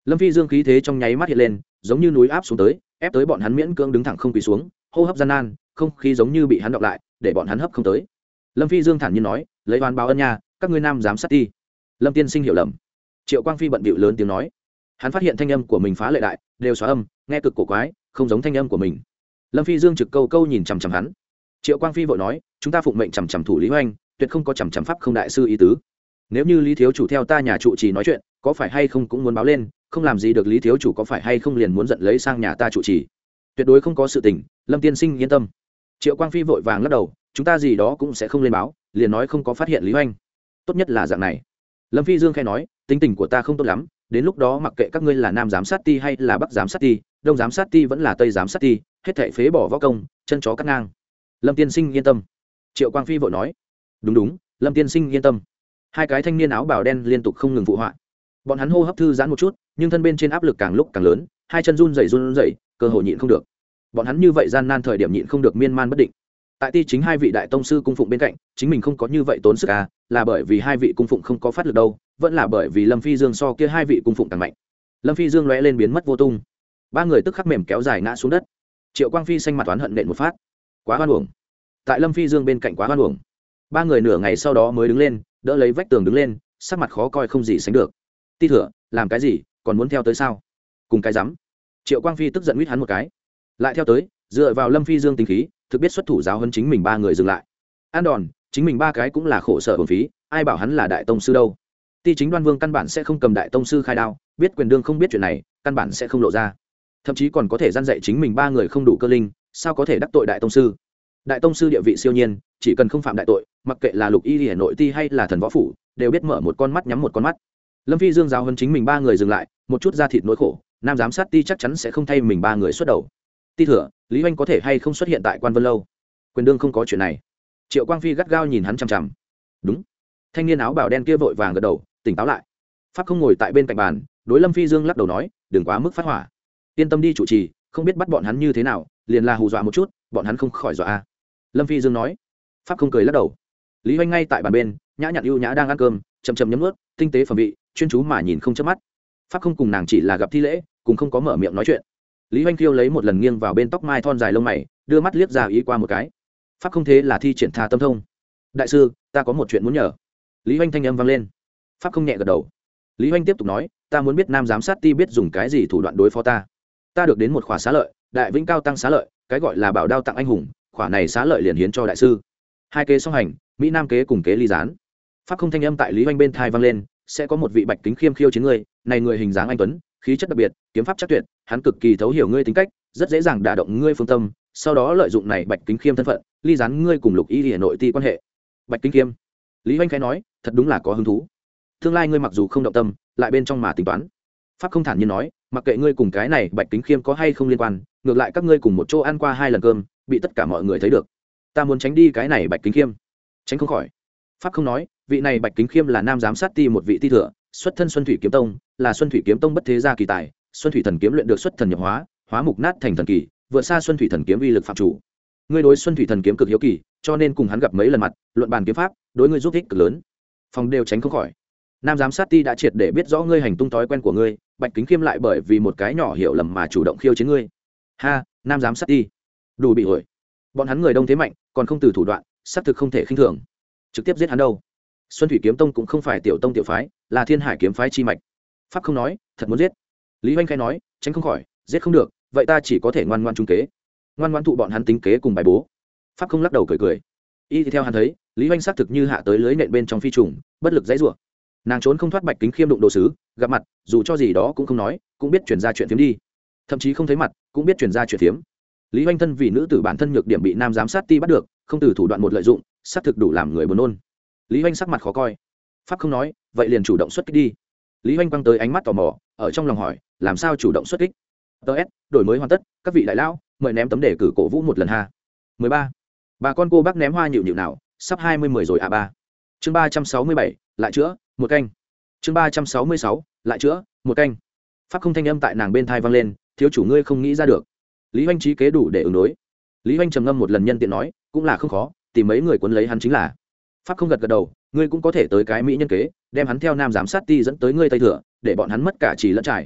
A: Lâm Phi Dương khí thế trong nháy mắt hiện lên, giống như núi áp xuống tới, ép tới bọn hắn miễn cưỡng đứng thẳng không quỳ xuống, hô hấp gian nan, không khí giống như bị hắn đọc lại, để bọn hắn hấp không tới. Lâm Phi Dương thản nhiên nói, lấy oan báo ân nha, các ngươi nam giám sát ti. Lâm tiên sinh hiểu lầm. Triệu Quang Phi bận bịu lớn tiếng nói. Hắn phát hiện thanh âm của mình phá lệ đại, đều xóa âm, nghe cực cổ quái, không giống thanh âm của mình. Lâm Phi Dương trực câu câu nhìn chằm chằm hắn. Triệu Quang Phi vội nói, chúng ta phụng mệnh chằm chằm thủ Lý Hoành, tuyệt không có chằm chằm pháp không đại sư ý tứ. Nếu như Lý thiếu chủ theo ta nhà trụ trì nói chuyện, có phải hay không cũng muốn báo lên, không làm gì được Lý thiếu chủ có phải hay không liền muốn giận lấy sang nhà ta trụ trì. Tuyệt đối không có sự tình, Lâm tiên sinh yên tâm. Triệu Quang Phi vội vàng lắc đầu, chúng ta gì đó cũng sẽ không lên báo, liền nói không có phát hiện Lý Hoành. Tốt nhất là dạng này. Lâm Phi Dương khẽ nói, tính tình của ta không tốt lắm, đến lúc đó mặc kệ các ngươi là nam giám sát ti hay là bắc giám sát ti, đông giám sát ti vẫn là tây giám sát ti, hết thảy phế bỏ võ công, chân chó cắt ngang. Lâm tiên sinh yên tâm. Triệu Quang Phi vội nói. Đúng đúng, Lâm tiên sinh yên tâm. Hai cái thanh niên áo bào đen liên tục không ngừng phụ họa. Bọn hắn hô hấp thư giãn một chút, nhưng thân bên trên áp lực càng lúc càng lớn, hai chân run rẩy run rẩy, cơ hội nhịn không được. Bọn hắn như vậy gian nan thời điểm nhịn không được miên man bất định. Tại ti chính hai vị đại tông sư cung phụng bên cạnh, chính mình không có như vậy tốn sức à, là bởi vì hai vị cung phụng không có phát lực đâu, vẫn là bởi vì Lâm Phi Dương so kia hai vị cung phụng càng mạnh. Lâm Phi Dương lóe lên biến mất vô tung. Ba người tức khắc mềm kéo dài ngã xuống đất. Triệu Quang Phi xanh mặt oán hận nện một phát. Quá hoan uổng. Tại Lâm Phi Dương bên cạnh quá hoan uổng. Ba người nửa ngày sau đó mới đứng lên, đỡ lấy vách tường đứng lên, sắc mặt khó coi không gì sánh được. Ti thừa, làm cái gì, còn muốn theo tới sao? Cùng cái rắm. Triệu Quang Phi tức giận huýt hắn một cái. Lại theo tới, dựa vào Lâm Phi Dương tính khí, thực biết xuất thủ giáo hơn chính mình ba người dừng lại. An đòn, chính mình ba cái cũng là khổ sở hồn phí, ai bảo hắn là đại tông sư đâu. Ti chính Đoan Vương căn bản sẽ không cầm đại tông sư khai đao, biết quyền đương không biết chuyện này, căn bản sẽ không lộ ra. Thậm chí còn có thể gian dạy chính mình ba người không đủ cơ linh, sao có thể đắc tội đại tông sư. Đại tông sư địa vị siêu nhiên, chỉ cần không phạm đại tội, mặc kệ là Lục Y Hà Nội ti hay là thần võ phủ, đều biết mở một con mắt nhắm một con mắt. Lâm Phi Dương giáo hơn chính mình ba người dừng lại, một chút da thịt nỗi khổ, nam giám sát ti chắc chắn sẽ không thay mình ba người xuất đầu. Ti thừa, Lý Hoành có thể hay không xuất hiện tại Quan Vân lâu? Quyền đương không có chuyện này. Triệu Quang Phi gắt gao nhìn hắn chằm chằm. Đúng. Thanh niên áo bào đen kia vội vàng gật đầu, tỉnh táo lại. Pháp không ngồi tại bên cạnh bàn, đối Lâm Phi Dương lắc đầu nói, đừng quá mức phát hỏa. Yên tâm đi chủ trì, không biết bắt bọn hắn như thế nào, liền là hù dọa một chút, bọn hắn không khỏi dọa a. Lâm Phi Dương nói. Pháp không cười lắc đầu. Lý Hoành ngay tại bàn bên, nhã nhặn ưu nhã đang ăn cơm, chậm chậm nhấm nuốt, tinh tế phẩm vị, chuyên chú mà nhìn không chớp mắt. Pháp không cùng nàng chỉ là gặp thi lễ, cùng không có mở miệng nói chuyện. Lý Hoành Kiêu lấy một lần nghiêng vào bên tóc mai thon dài lông mày, đưa mắt liếc ra ý qua một cái. Pháp không thế là thi triển tha tâm thông. Đại sư, ta có một chuyện muốn nhờ. Lý Hoành thanh âm vang lên. Pháp không nhẹ gật đầu. Lý Hoành tiếp tục nói, ta muốn biết nam giám sát ti biết dùng cái gì thủ đoạn đối phó ta. Ta được đến một khóa xá lợi, đại vĩnh cao tăng xá lợi, cái gọi là bảo đao tặng anh hùng, khóa này xá lợi liền hiến cho đại sư. Hai kế song hành, mỹ nam kế cùng kế ly gián. Pháp không thanh âm tại Lý Hoành bên thai vang lên, sẽ có một vị bạch kính khiêm khiêu chiến người, này người hình dáng anh tuấn, khí chất đặc biệt, kiếm pháp chắc tuyệt, hắn cực kỳ thấu hiểu ngươi tính cách, rất dễ dàng đả động ngươi phương tâm, sau đó lợi dụng này bạch kính khiêm thân phận, ly gián ngươi cùng Lục Y Hà Nội ti quan hệ. Bạch kính khiêm. Lý Hoành khẽ nói, thật đúng là có hứng thú. Tương lai ngươi mặc dù không động tâm, lại bên trong mà tính toán. Pháp không thản nhiên nói, mặc kệ ngươi cùng cái này bạch kính khiêm có hay không liên quan, ngược lại các ngươi cùng một chỗ ăn qua hai lần cơm, bị tất cả mọi người thấy được. Ta muốn tránh đi cái này bạch kính khiêm. Tránh không khỏi. Pháp không nói, vị này bạch kính khiêm là nam giám sát ti một vị ti thừa, xuất thân Xuân Thủy Kiếm Tông, là Xuân Thủy Kiếm Tông bất thế gia kỳ tài, Xuân Thủy Thần kiếm luyện được xuất thần nhập hóa, hóa mục nát thành thần kỳ, vượt xa Xuân Thủy Thần kiếm uy lực phạm chủ. Ngươi đối Xuân Thủy Thần kiếm cực hiếu kỳ, cho nên cùng hắn gặp mấy lần mặt, luận bàn kiếm pháp, đối ngươi giúp ích cực lớn. Phòng đều tránh không khỏi. Nam giám sát ti đã triệt để biết rõ ngươi hành tung thói quen của ngươi, bạch kính khiêm lại bởi vì một cái nhỏ hiểu lầm mà chủ động khiêu chiến ngươi. Ha, nam giám sát ti, đủ bị hội. Bọn hắn người đông thế mạnh, còn không từ thủ đoạn, xác thực không thể khinh thường. Trực tiếp giết hắn đâu. Xuân Thủy Kiếm Tông cũng không phải tiểu tông tiểu phái, là Thiên Hải kiếm phái chi mạch. Pháp không nói, thật muốn giết. Lý Hoành khai nói, tránh không khỏi, giết không được, vậy ta chỉ có thể ngoan ngoan trung kế. Ngoan ngoan thụ bọn hắn tính kế cùng bài bố. Pháp không lắc đầu cười cười. Y thì theo hắn thấy, Lý Hoành xác thực như hạ tới lưới nện bên trong phi trùng, bất lực dãy rủa. Nàng trốn không thoát bạch kính khiêm đụng đồ sứ, gặp mặt, dù cho gì đó cũng không nói, cũng biết chuyển ra chuyện phiếm đi. Thậm chí không thấy mặt, cũng biết chuyển ra chuyện phiếm. Lý Hoành thân vì nữ tử bản thân nhược điểm bị nam giám sát ti bắt được, không từ thủ đoạn một lợi dụng, xác thực đủ làm người buồn nôn. Lý Hoành sắc mặt khó coi. Pháp không nói, vậy liền chủ động xuất kích đi. Lý Hoành quăng tới ánh mắt tò mò, ở trong lòng hỏi, làm sao chủ động xuất kích? ts đổi mới hoàn tất, các vị đại lão mời ném tấm đề cử cổ vũ một lần ha. mười ba bà con cô bác ném hoa nhịu nhịu nào, sắp hai mươi mười rồi à ba. Chương ba trăm sáu mươi bảy, lại chữa một canh. Chương ba trăm sáu mươi sáu, lại chữa một canh. Pháp không thanh âm tại nàng bên thai vang lên, thiếu chủ ngươi không nghĩ ra được. Lý Hoành trí kế đủ để ứng đối. Lý Hoành trầm ngâm một lần nhân tiện nói, cũng là không khó, tìm mấy người cuốn lấy hắn chính là. Pháp không gật gật đầu, ngươi cũng có thể tới cái mỹ nhân kế, đem hắn theo nam giám sát ti dẫn tới ngươi tây thừa, để bọn hắn mất cả chỉ lẫn trải.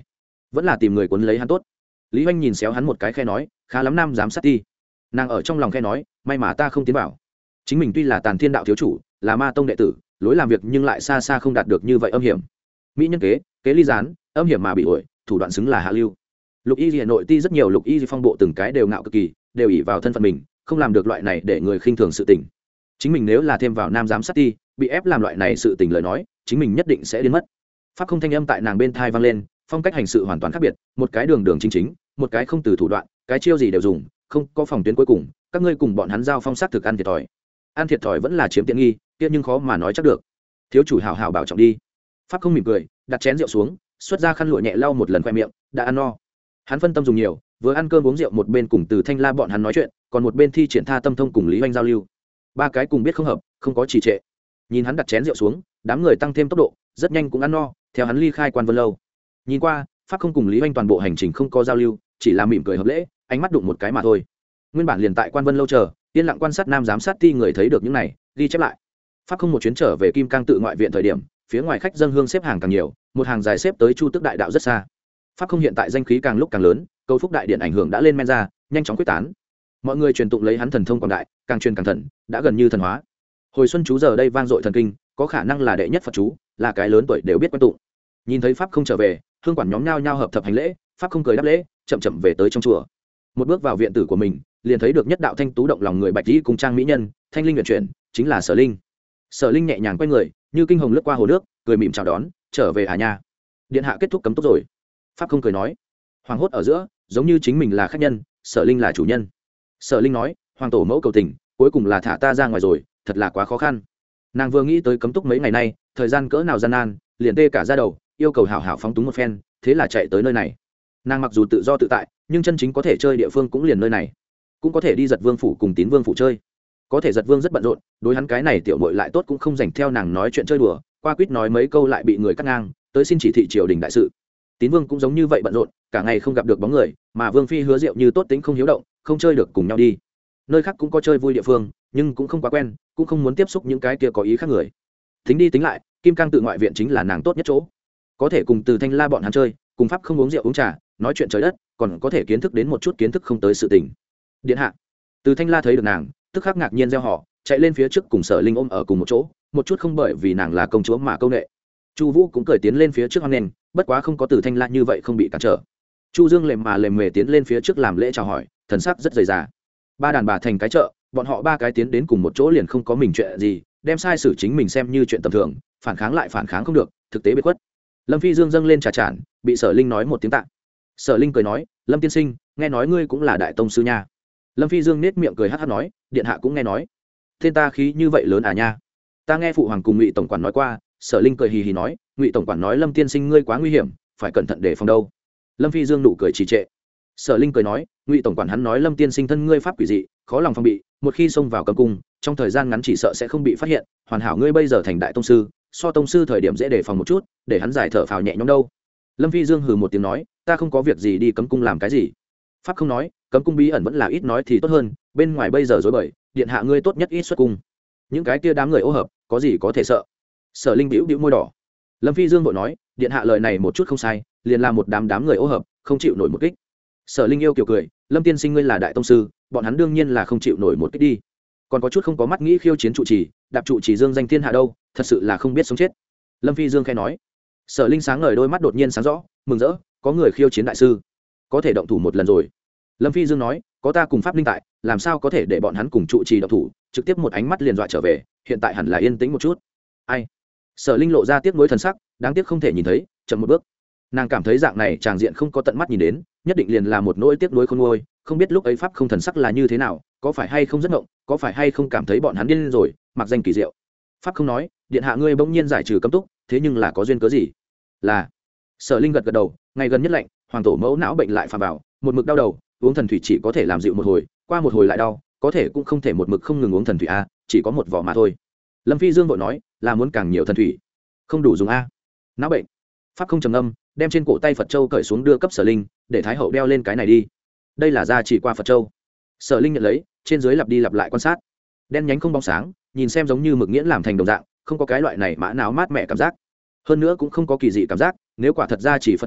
A: vẫn là tìm người quấn lấy hắn tốt. Lý Hoành nhìn xéo hắn một cái khe nói, khá lắm nam giám sát ti. Nàng ở trong lòng khe nói, may mà ta không tiến vào. Chính mình tuy là Tàn Thiên đạo thiếu chủ, là ma tông đệ tử, lối làm việc nhưng lại xa xa không đạt được như vậy âm hiểm. Mỹ nhân kế, kế ly gián, âm hiểm mà bị ổi, thủ đoạn xứng là hạ lưu. Lục Y Hà Nội ti rất nhiều Lục Y phong bộ từng cái đều ngạo cực kỳ, đều ỷ vào thân phận mình, không làm được loại này để người khinh thường sự tình. Chính mình nếu là thêm vào nam giám sát ti, bị ép làm loại này sự tình lời nói, chính mình nhất định sẽ điên mất. Pháp không thanh âm tại nàng bên thai vang lên, phong cách hành sự hoàn toàn khác biệt, một cái đường đường chính chính, một cái không từ thủ đoạn, cái chiêu gì đều dùng, không có phòng tuyến cuối cùng, các ngươi cùng bọn hắn giao phong sát thực ăn thiệt thòi. Ăn thiệt thòi vẫn là chiếm tiện nghi, kia nhưng khó mà nói chắc được. Thiếu chủ hảo hảo bảo trọng đi. Pháp không mỉm cười, đặt chén rượu xuống, xuất ra khăn lụa nhẹ lau một lần khoe miệng, đã ăn no. Hắn phân tâm dùng nhiều, vừa ăn cơm uống rượu một bên cùng Từ Thanh La bọn hắn nói chuyện, còn một bên thi triển tha tâm thông cùng Lý Hoành giao lưu. Ba cái cùng biết không hợp, không có trì trệ. Nhìn hắn đặt chén rượu xuống, đám người tăng thêm tốc độ, rất nhanh cũng ăn no, theo hắn ly khai Quan Vân lâu. Nhìn qua, Pháp không cùng Lý Hoành toàn bộ hành trình không có giao lưu, chỉ là mỉm cười hợp lễ, ánh mắt đụng một cái mà thôi. Nguyên bản liền tại Quan Vân lâu chờ, yên lặng quan sát nam giám sát ti người thấy được những này, ghi chép lại. Pháp không một chuyến trở về Kim Cang tự ngoại viện thời điểm, phía ngoài khách dâng hương xếp hàng càng nhiều, một hàng dài xếp tới Chu Tước đại đạo rất xa. Pháp không hiện tại danh khí càng lúc càng lớn, câu phúc đại điện ảnh hưởng đã lên men ra, nhanh chóng quyết tán. Mọi người truyền tụng lấy hắn thần thông quảng đại, càng truyền càng thần, đã gần như thần hóa. Hồi xuân chú giờ đây vang dội thần kinh, có khả năng là đệ nhất Phật chú, là cái lớn tuổi đều biết quen tụng. Nhìn thấy Pháp không trở về, hương quản nhóm nhao nhao hợp thập hành lễ, Pháp không cười đáp lễ, chậm chậm về tới trong chùa. Một bước vào viện tử của mình, liền thấy được nhất đạo thanh tú động lòng người bạch y cùng trang mỹ nhân, thanh linh luyện chuyển, chính là Sở Linh. Sở Linh nhẹ nhàng quay người, như kinh hồng lướt qua hồ nước, cười mỉm chào đón, trở về à nha. Điện hạ kết thúc cấm túc rồi. Pháp không cười nói, hoàng hốt ở giữa, giống như chính mình là khách nhân, Sở Linh là chủ nhân. Sở Linh nói, hoàng tổ mẫu cầu tình, cuối cùng là thả ta ra ngoài rồi, thật là quá khó khăn. Nàng vừa nghĩ tới cấm túc mấy ngày nay, thời gian cỡ nào gian nan, liền tê cả ra đầu, yêu cầu hảo hảo phóng túng một phen, thế là chạy tới nơi này. Nàng mặc dù tự do tự tại, nhưng chân chính có thể chơi địa phương cũng liền nơi này, cũng có thể đi Giật Vương phủ cùng Tín Vương phủ chơi. Có thể Giật Vương rất bận rộn, đối hắn cái này tiểu muội lại tốt cũng không dành theo nàng nói chuyện chơi đùa, qua quýt nói mấy câu lại bị người cắt ngang, tới xin chỉ thị triều đình đại sự. Tín Vương cũng giống như vậy bận rộn, cả ngày không gặp được bóng người, mà Vương phi hứa Diệu như tốt tính không hiếu động, không chơi được cùng nhau đi. Nơi khác cũng có chơi vui địa phương, nhưng cũng không quá quen, cũng không muốn tiếp xúc những cái kia có ý khác người. Tính đi tính lại, Kim Cang tự ngoại viện chính là nàng tốt nhất chỗ. Có thể cùng Từ Thanh La bọn hắn chơi, cùng pháp không uống rượu uống trà, nói chuyện trời đất, còn có thể kiến thức đến một chút kiến thức không tới sự tình. Điện hạ. Từ Thanh La thấy được nàng, tức khắc ngạc nhiên reo hò, chạy lên phía trước cùng Sở Linh ôm ở cùng một chỗ, một chút không bởi vì nàng là công chúa mà câu nệ. Chu Vũ cũng cười tiến lên phía trước hoan nghênh, bất quá không có Từ Thanh La như vậy không bị cản trở. Chu Dương lềm mà lềm mề tiến lên phía trước làm lễ chào hỏi, thần sắc rất dày dà. Ba đàn bà thành cái chợ, bọn họ ba cái tiến đến cùng một chỗ liền không có mình chuyện gì, đem sai xử chính mình xem như chuyện tầm thường, phản kháng lại phản kháng không được, thực tế biệt khuất. Lâm Phi Dương dâng lên trà chản, bị Sở Linh nói một tiếng tạ. Sở Linh cười nói, Lâm tiên sinh, nghe nói ngươi cũng là đại tông sư nha. Lâm Phi Dương nết miệng cười hắc hắc nói, điện hạ cũng nghe nói. Tên ta khí như vậy lớn à nha. Ta nghe phụ hoàng cùng Ngụy tổng quản nói qua. Sở Linh cười hì hì nói, Ngụy tổng quản nói Lâm tiên sinh ngươi quá nguy hiểm, phải cẩn thận để phòng đâu. Lâm Phi Dương nụ cười trì trệ. Sở Linh cười nói, Ngụy tổng quản hắn nói Lâm tiên sinh thân ngươi pháp quỷ dị, khó lòng phòng bị, một khi xông vào cấm cung, trong thời gian ngắn chỉ sợ sẽ không bị phát hiện, hoàn hảo ngươi bây giờ thành đại tông sư, so tông sư thời điểm dễ đề phòng một chút, để hắn giải thở phào nhẹ nhõm đâu. Lâm Phi Dương hừ một tiếng nói, ta không có việc gì đi cấm cung làm cái gì. Pháp không nói, cấm cung bí ẩn vẫn là ít nói thì tốt hơn, bên ngoài bây giờ rối bời, điện hạ ngươi tốt nhất ít xuất cung. Những cái kia đám người ô hợp, có gì có thể sợ. Sở Linh bĩu bĩu môi đỏ. Lâm Phi Dương vội nói, điện hạ lời này một chút không sai, liền là một đám đám người ô hợp, không chịu nổi một kích. Sở Linh yêu kiều cười, Lâm tiên sinh ngươi là đại tông sư, bọn hắn đương nhiên là không chịu nổi một kích đi. Còn có chút không có mắt nghĩ khiêu chiến trụ trì, đạp trụ trì dương danh thiên hạ đâu, thật sự là không biết sống chết. Lâm Phi Dương khẽ nói. Sở Linh sáng ngời đôi mắt đột nhiên sáng rõ, mừng rỡ, có người khiêu chiến đại sư, có thể động thủ một lần rồi. Lâm Phi Dương nói, có ta cùng pháp linh tại, làm sao có thể để bọn hắn cùng trụ trì động thủ, trực tiếp một ánh mắt liền dọa trở về, hiện tại hẳn là yên tĩnh một chút. Ai? Sở Linh lộ ra tiếc nuối thần sắc, đáng tiếc không thể nhìn thấy, chậm một bước. Nàng cảm thấy dạng này tràng diện không có tận mắt nhìn đến, nhất định liền là một nỗi tiếc nuối khôn nguôi, không biết lúc ấy pháp không thần sắc là như thế nào, có phải hay không rất ngộng, có phải hay không cảm thấy bọn hắn điên rồi, mặc danh kỳ diệu. Pháp không nói, điện hạ ngươi bỗng nhiên giải trừ cấm túc, thế nhưng là có duyên cớ gì? Là. Sở Linh gật gật đầu, ngày gần nhất lạnh, hoàng tổ mẫu não bệnh lại phà vào, một mực đau đầu, uống thần thủy chỉ có thể làm dịu một hồi, qua một hồi lại đau, có thể cũng không thể một mực không ngừng uống thần thủy a, chỉ có một vỏ mà thôi. Lâm Phi Dương vội nói, là muốn càng nhiều thần thủy, không đủ dùng a. Não bệnh. Pháp không trầm ngâm, đem trên cổ tay Phật châu cởi xuống đưa cấp Sở Linh, để thái hậu đeo lên cái này đi. Đây là gia chỉ qua Phật châu. Sở Linh nhận lấy, trên dưới lặp đi lặp lại quan sát. Đen nhánh không bóng sáng, nhìn xem giống như mực nghiễn làm thành đồng dạng, không có cái loại này mã não mát mẻ cảm giác. Hơn nữa cũng không có kỳ dị cảm giác, nếu quả thật ra chỉ Phật chú,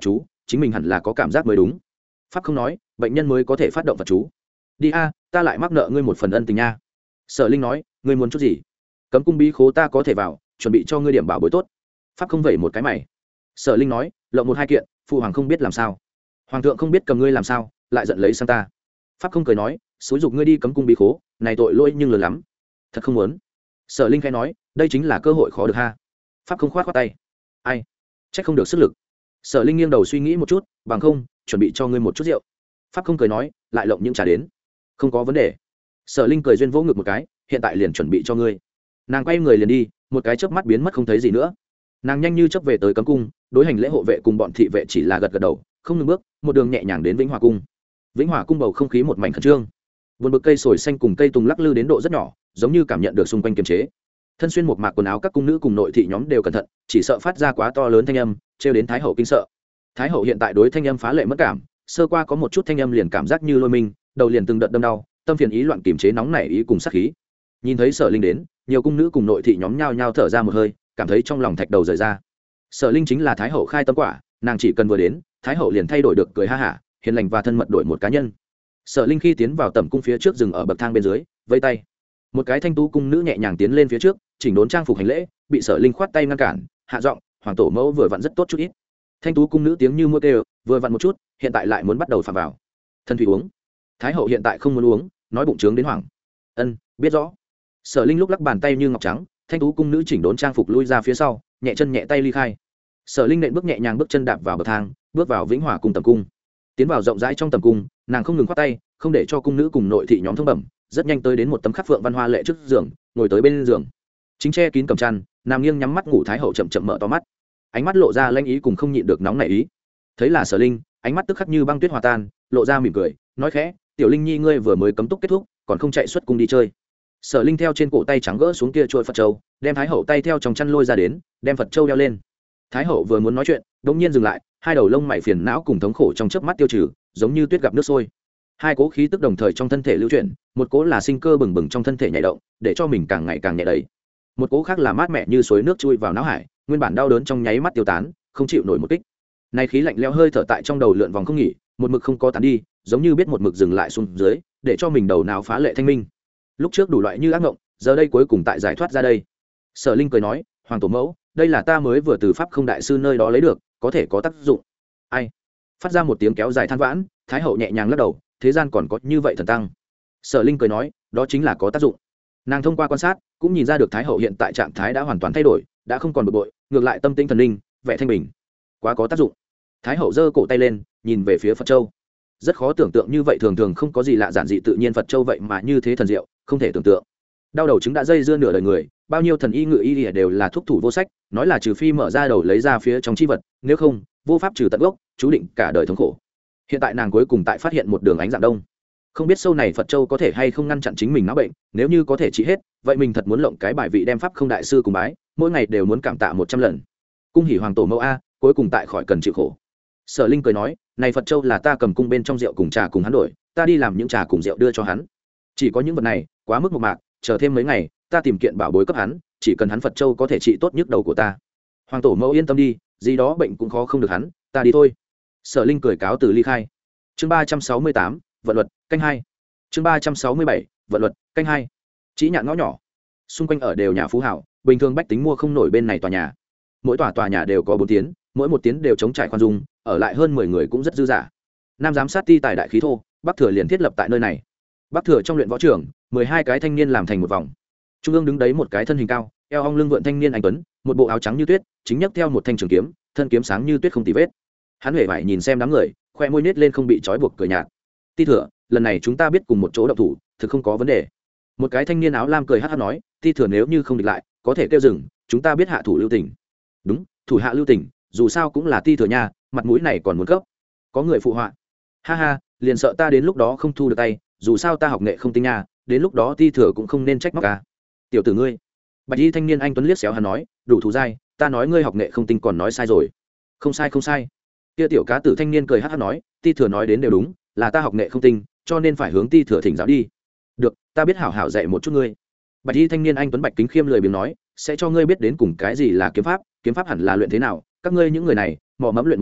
A: chính mình hẳn là có cảm giác mới đúng. Pháp không nói, bệnh nhân mới có thể phát động phật chú. Đi a, ta lại mắc nợ ngươi một phần ân tình nha. Sở Linh nói, ngươi muốn chút gì? Cấm cung bí khố ta có thể vào, chuẩn bị cho ngươi điểm bảo bối tốt. Pháp không vẩy một cái mày. Sở Linh nói, lộng một hai kiện, phụ hoàng không biết làm sao. Hoàng thượng không biết cầm ngươi làm sao, lại giận lấy sang ta. Pháp không cười nói, xúi giục ngươi đi cấm cung bí khố, này tội lỗi nhưng lớn lắm. Thật không muốn. Sở Linh khẽ nói, đây chính là cơ hội khó được ha. Pháp không khoát khoát tay. Ai? Chắc không được sức lực. Sở Linh nghiêng đầu suy nghĩ một chút, bằng không, chuẩn bị cho ngươi một chút rượu. Pháp không cười nói, lại lộng những trà đến. Không có vấn đề. Sở Linh cười duyên vỗ ngực một cái, hiện tại liền chuẩn bị cho ngươi. Nàng quay người liền đi, một cái chớp mắt biến mất không thấy gì nữa. Nàng nhanh như chớp về tới cấm cung, đối hành lễ hộ vệ cùng bọn thị vệ chỉ là gật gật đầu, không ngừng bước, một đường nhẹ nhàng đến Vĩnh Hòa cung. Vĩnh Hòa cung bầu không khí một mảnh khẩn trương. Vườn bực cây sồi xanh cùng cây tùng lắc lư đến độ rất nhỏ, giống như cảm nhận được xung quanh kiềm chế. Thân xuyên một mạc quần áo các cung nữ cùng nội thị nhóm đều cẩn thận, chỉ sợ phát ra quá to lớn thanh âm, trêu đến thái hậu kinh sợ. Thái hậu hiện tại đối thanh âm phá lệ mất cảm, sơ qua có một chút thanh âm liền cảm giác như lôi mình, đầu liền từng đợt đâm đau, tâm phiền ý loạn kiềm chế nóng nảy ý cùng sát khí. Nhìn thấy Sở Linh đến, nhiều cung nữ cùng nội thị nhóm nhao nhao thở ra một hơi, cảm thấy trong lòng thạch đầu rời ra. Sở Linh chính là thái hậu khai tâm quả, nàng chỉ cần vừa đến, thái hậu liền thay đổi được cười ha hả, hiền lành và thân mật đổi một cá nhân. Sở Linh khi tiến vào tẩm cung phía trước dừng ở bậc thang bên dưới, vẫy tay. Một cái thanh tú cung nữ nhẹ nhàng tiến lên phía trước, chỉnh đốn trang phục hành lễ, bị Sở Linh khoát tay ngăn cản, hạ giọng, "Hoàng tổ mẫu vừa vặn rất tốt chút ít." Thanh tú cung nữ tiếng như mưa kêu, vừa vặn một chút, hiện tại lại muốn bắt đầu phạm vào. Thân thủy uống. Thái hậu hiện tại không muốn uống, nói bụng trướng đến hoảng. Ân, biết rõ. Sở Linh lúc lắc bàn tay như ngọc trắng, thanh tú cung nữ chỉnh đốn trang phục lui ra phía sau, nhẹ chân nhẹ tay ly khai. Sở Linh nện bước nhẹ nhàng bước chân đạp vào bậc thang, bước vào Vĩnh Hòa cung tầm cung. Tiến vào rộng rãi trong tầm cung, nàng không ngừng khoát tay, không để cho cung nữ cùng nội thị nhóm thông bẩm, rất nhanh tới đến một tấm khắc phượng văn hoa lệ trước giường, ngồi tới bên giường. Chính che kín cầm chăn, nằm nghiêng nhắm mắt ngủ thái hậu chậm chậm mở to mắt, ánh mắt lộ ra lanh ý cùng không nhịn được nóng nảy ý. Thấy là Sở Linh, ánh mắt tức khắc như băng tuyết hòa tan, lộ ra mỉm cười, nói khẽ, "Tiểu Linh nhi ngươi vừa mới cấm túc kết thúc, còn không chạy xuất cung đi chơi." Sở Linh theo trên cổ tay trắng gỡ xuống kia trôi Phật châu, đem thái hậu tay theo trong chăn lôi ra đến, đem Phật châu đeo lên. Thái hậu vừa muốn nói chuyện, đột nhiên dừng lại, hai đầu lông mày phiền não cùng thống khổ trong chớp mắt tiêu trừ, giống như tuyết gặp nước sôi. Hai cố khí tức đồng thời trong thân thể lưu chuyển, một cố là sinh cơ bừng bừng trong thân thể nhảy động, để cho mình càng ngày càng nhẹ đầy. Một cố khác là mát mẻ như suối nước chui vào não hải, nguyên bản đau đớn trong nháy mắt tiêu tán, không chịu nổi một kích. Nay khí lạnh lẽo hơi thở tại trong đầu lượn vòng không nghỉ, một mực không có tán đi, giống như biết một mực dừng lại xuống dưới, để cho mình đầu não phá lệ thanh minh. Lúc trước đủ loại như ác mộng, giờ đây cuối cùng tại giải thoát ra đây. Sở Linh cười nói, "Hoàng tổ mẫu, đây là ta mới vừa từ pháp không đại sư nơi đó lấy được, có thể có tác dụng." Ai? Phát ra một tiếng kéo dài than vãn, thái hậu nhẹ nhàng lắc đầu, "Thế gian còn có như vậy thần tăng." Sở Linh cười nói, "Đó chính là có tác dụng." Nàng thông qua quan sát, cũng nhìn ra được thái hậu hiện tại trạng thái đã hoàn toàn thay đổi, đã không còn bực bội, ngược lại tâm tinh thần linh, vẻ thanh bình. Quá có tác dụng. Thái hậu giơ cổ tay lên, nhìn về phía Phật Châu. Rất khó tưởng tượng như vậy, thường thường không có gì lạ giản dị tự nhiên Phật Châu vậy mà như thế thần diệu, không thể tưởng tượng. Đau đầu chứng đã dây dưa nửa đời người, bao nhiêu thần y ngự y đều là thuốc thủ vô sách, nói là trừ phi mở ra đầu lấy ra phía trong chi vật, nếu không, vô pháp trừ tận gốc, chú định cả đời thống khổ. Hiện tại nàng cuối cùng tại phát hiện một đường ánh dạng đông. Không biết sâu này Phật Châu có thể hay không ngăn chặn chính mình não bệnh, nếu như có thể trị hết, vậy mình thật muốn lộng cái bài vị đem pháp không đại sư cùng bái, mỗi ngày đều muốn cảm tạ một trăm lần. Cung hỉ hoàng tổ mẫu a, cuối cùng tại khỏi cần chịu khổ. Sở Linh cười nói, này Phật Châu là ta cầm cung bên trong rượu cùng trà cùng hắn đổi, ta đi làm những trà cùng rượu đưa cho hắn. Chỉ có những vật này, quá mức một mạc, chờ thêm mấy ngày, ta tìm kiện bảo bối cấp hắn, chỉ cần hắn Phật Châu có thể trị tốt nhức đầu của ta. Hoàng tổ mẫu yên tâm đi, gì đó bệnh cũng khó không được hắn, ta đi thôi. Sở Linh cười cáo từ ly khai. Chương ba trăm sáu mươi tám, vận luật, canh hai. Chương ba trăm sáu mươi bảy, vận luật, canh hai. Chỉ nhạn ngõ nhỏ, xung quanh ở đều nhà phú hảo, bình thường bách tính mua không nổi bên này tòa nhà. Mỗi tòa tòa nhà đều có bốn tiến, mỗi một tiến đều chống trải khoan dung, ở lại hơn mười người cũng rất dư dả. Nam giám sát ti tài đại khí thô, Bắc Thừa liền thiết lập tại nơi này. Bắc Thừa trong luyện võ trường, mười hai cái thanh niên làm thành một vòng. Trung ương đứng đấy một cái thân hình cao, eo ong lưng vượn thanh niên anh tuấn, một bộ áo trắng như tuyết, chính nhấc theo một thanh trường kiếm, thân kiếm sáng như tuyết không tì vết. Hắn huệ vải nhìn xem đám người, khoe môi nết lên không bị trói buộc cười nhạt. Ti Thừa, lần này chúng ta biết cùng một chỗ động thủ, thực không có vấn đề. Một cái thanh niên áo lam cười hắt hắt nói, Ti Thừa nếu như không địch lại, có thể kêu dừng, chúng ta biết hạ thủ lưu tình. Đúng, thủ hạ lưu tình, dù sao cũng là Ti Thừa nha, mặt mũi này còn muốn cấp. Có người phụ họa. Ha ha, liền sợ ta đến lúc đó không thu được tay, dù sao ta học nghệ không tinh nha, đến lúc đó Ti Thừa cũng không nên trách móc ca. Tiểu tử ngươi. Bạch y thanh niên anh tuấn liếc xéo hắn nói, đủ thù dai, ta nói ngươi học nghệ không tinh còn nói sai rồi. Không sai không sai. Kia tiểu cá tử thanh niên cười hắt hắt nói, Ti Thừa nói đến đều đúng, là ta học nghệ không tinh, cho nên phải hướng Ti Thừa thỉnh giáo đi. Được, ta biết hảo hảo dạy một chút ngươi. Bạch y thanh niên anh tuấn Bạch Kính Khiêm lười biếng nói, sẽ cho ngươi biết đến cùng cái gì là kiếm pháp, kiếm pháp hẳn là luyện thế nào, các ngươi những người này mò mẫm luyện một mạch,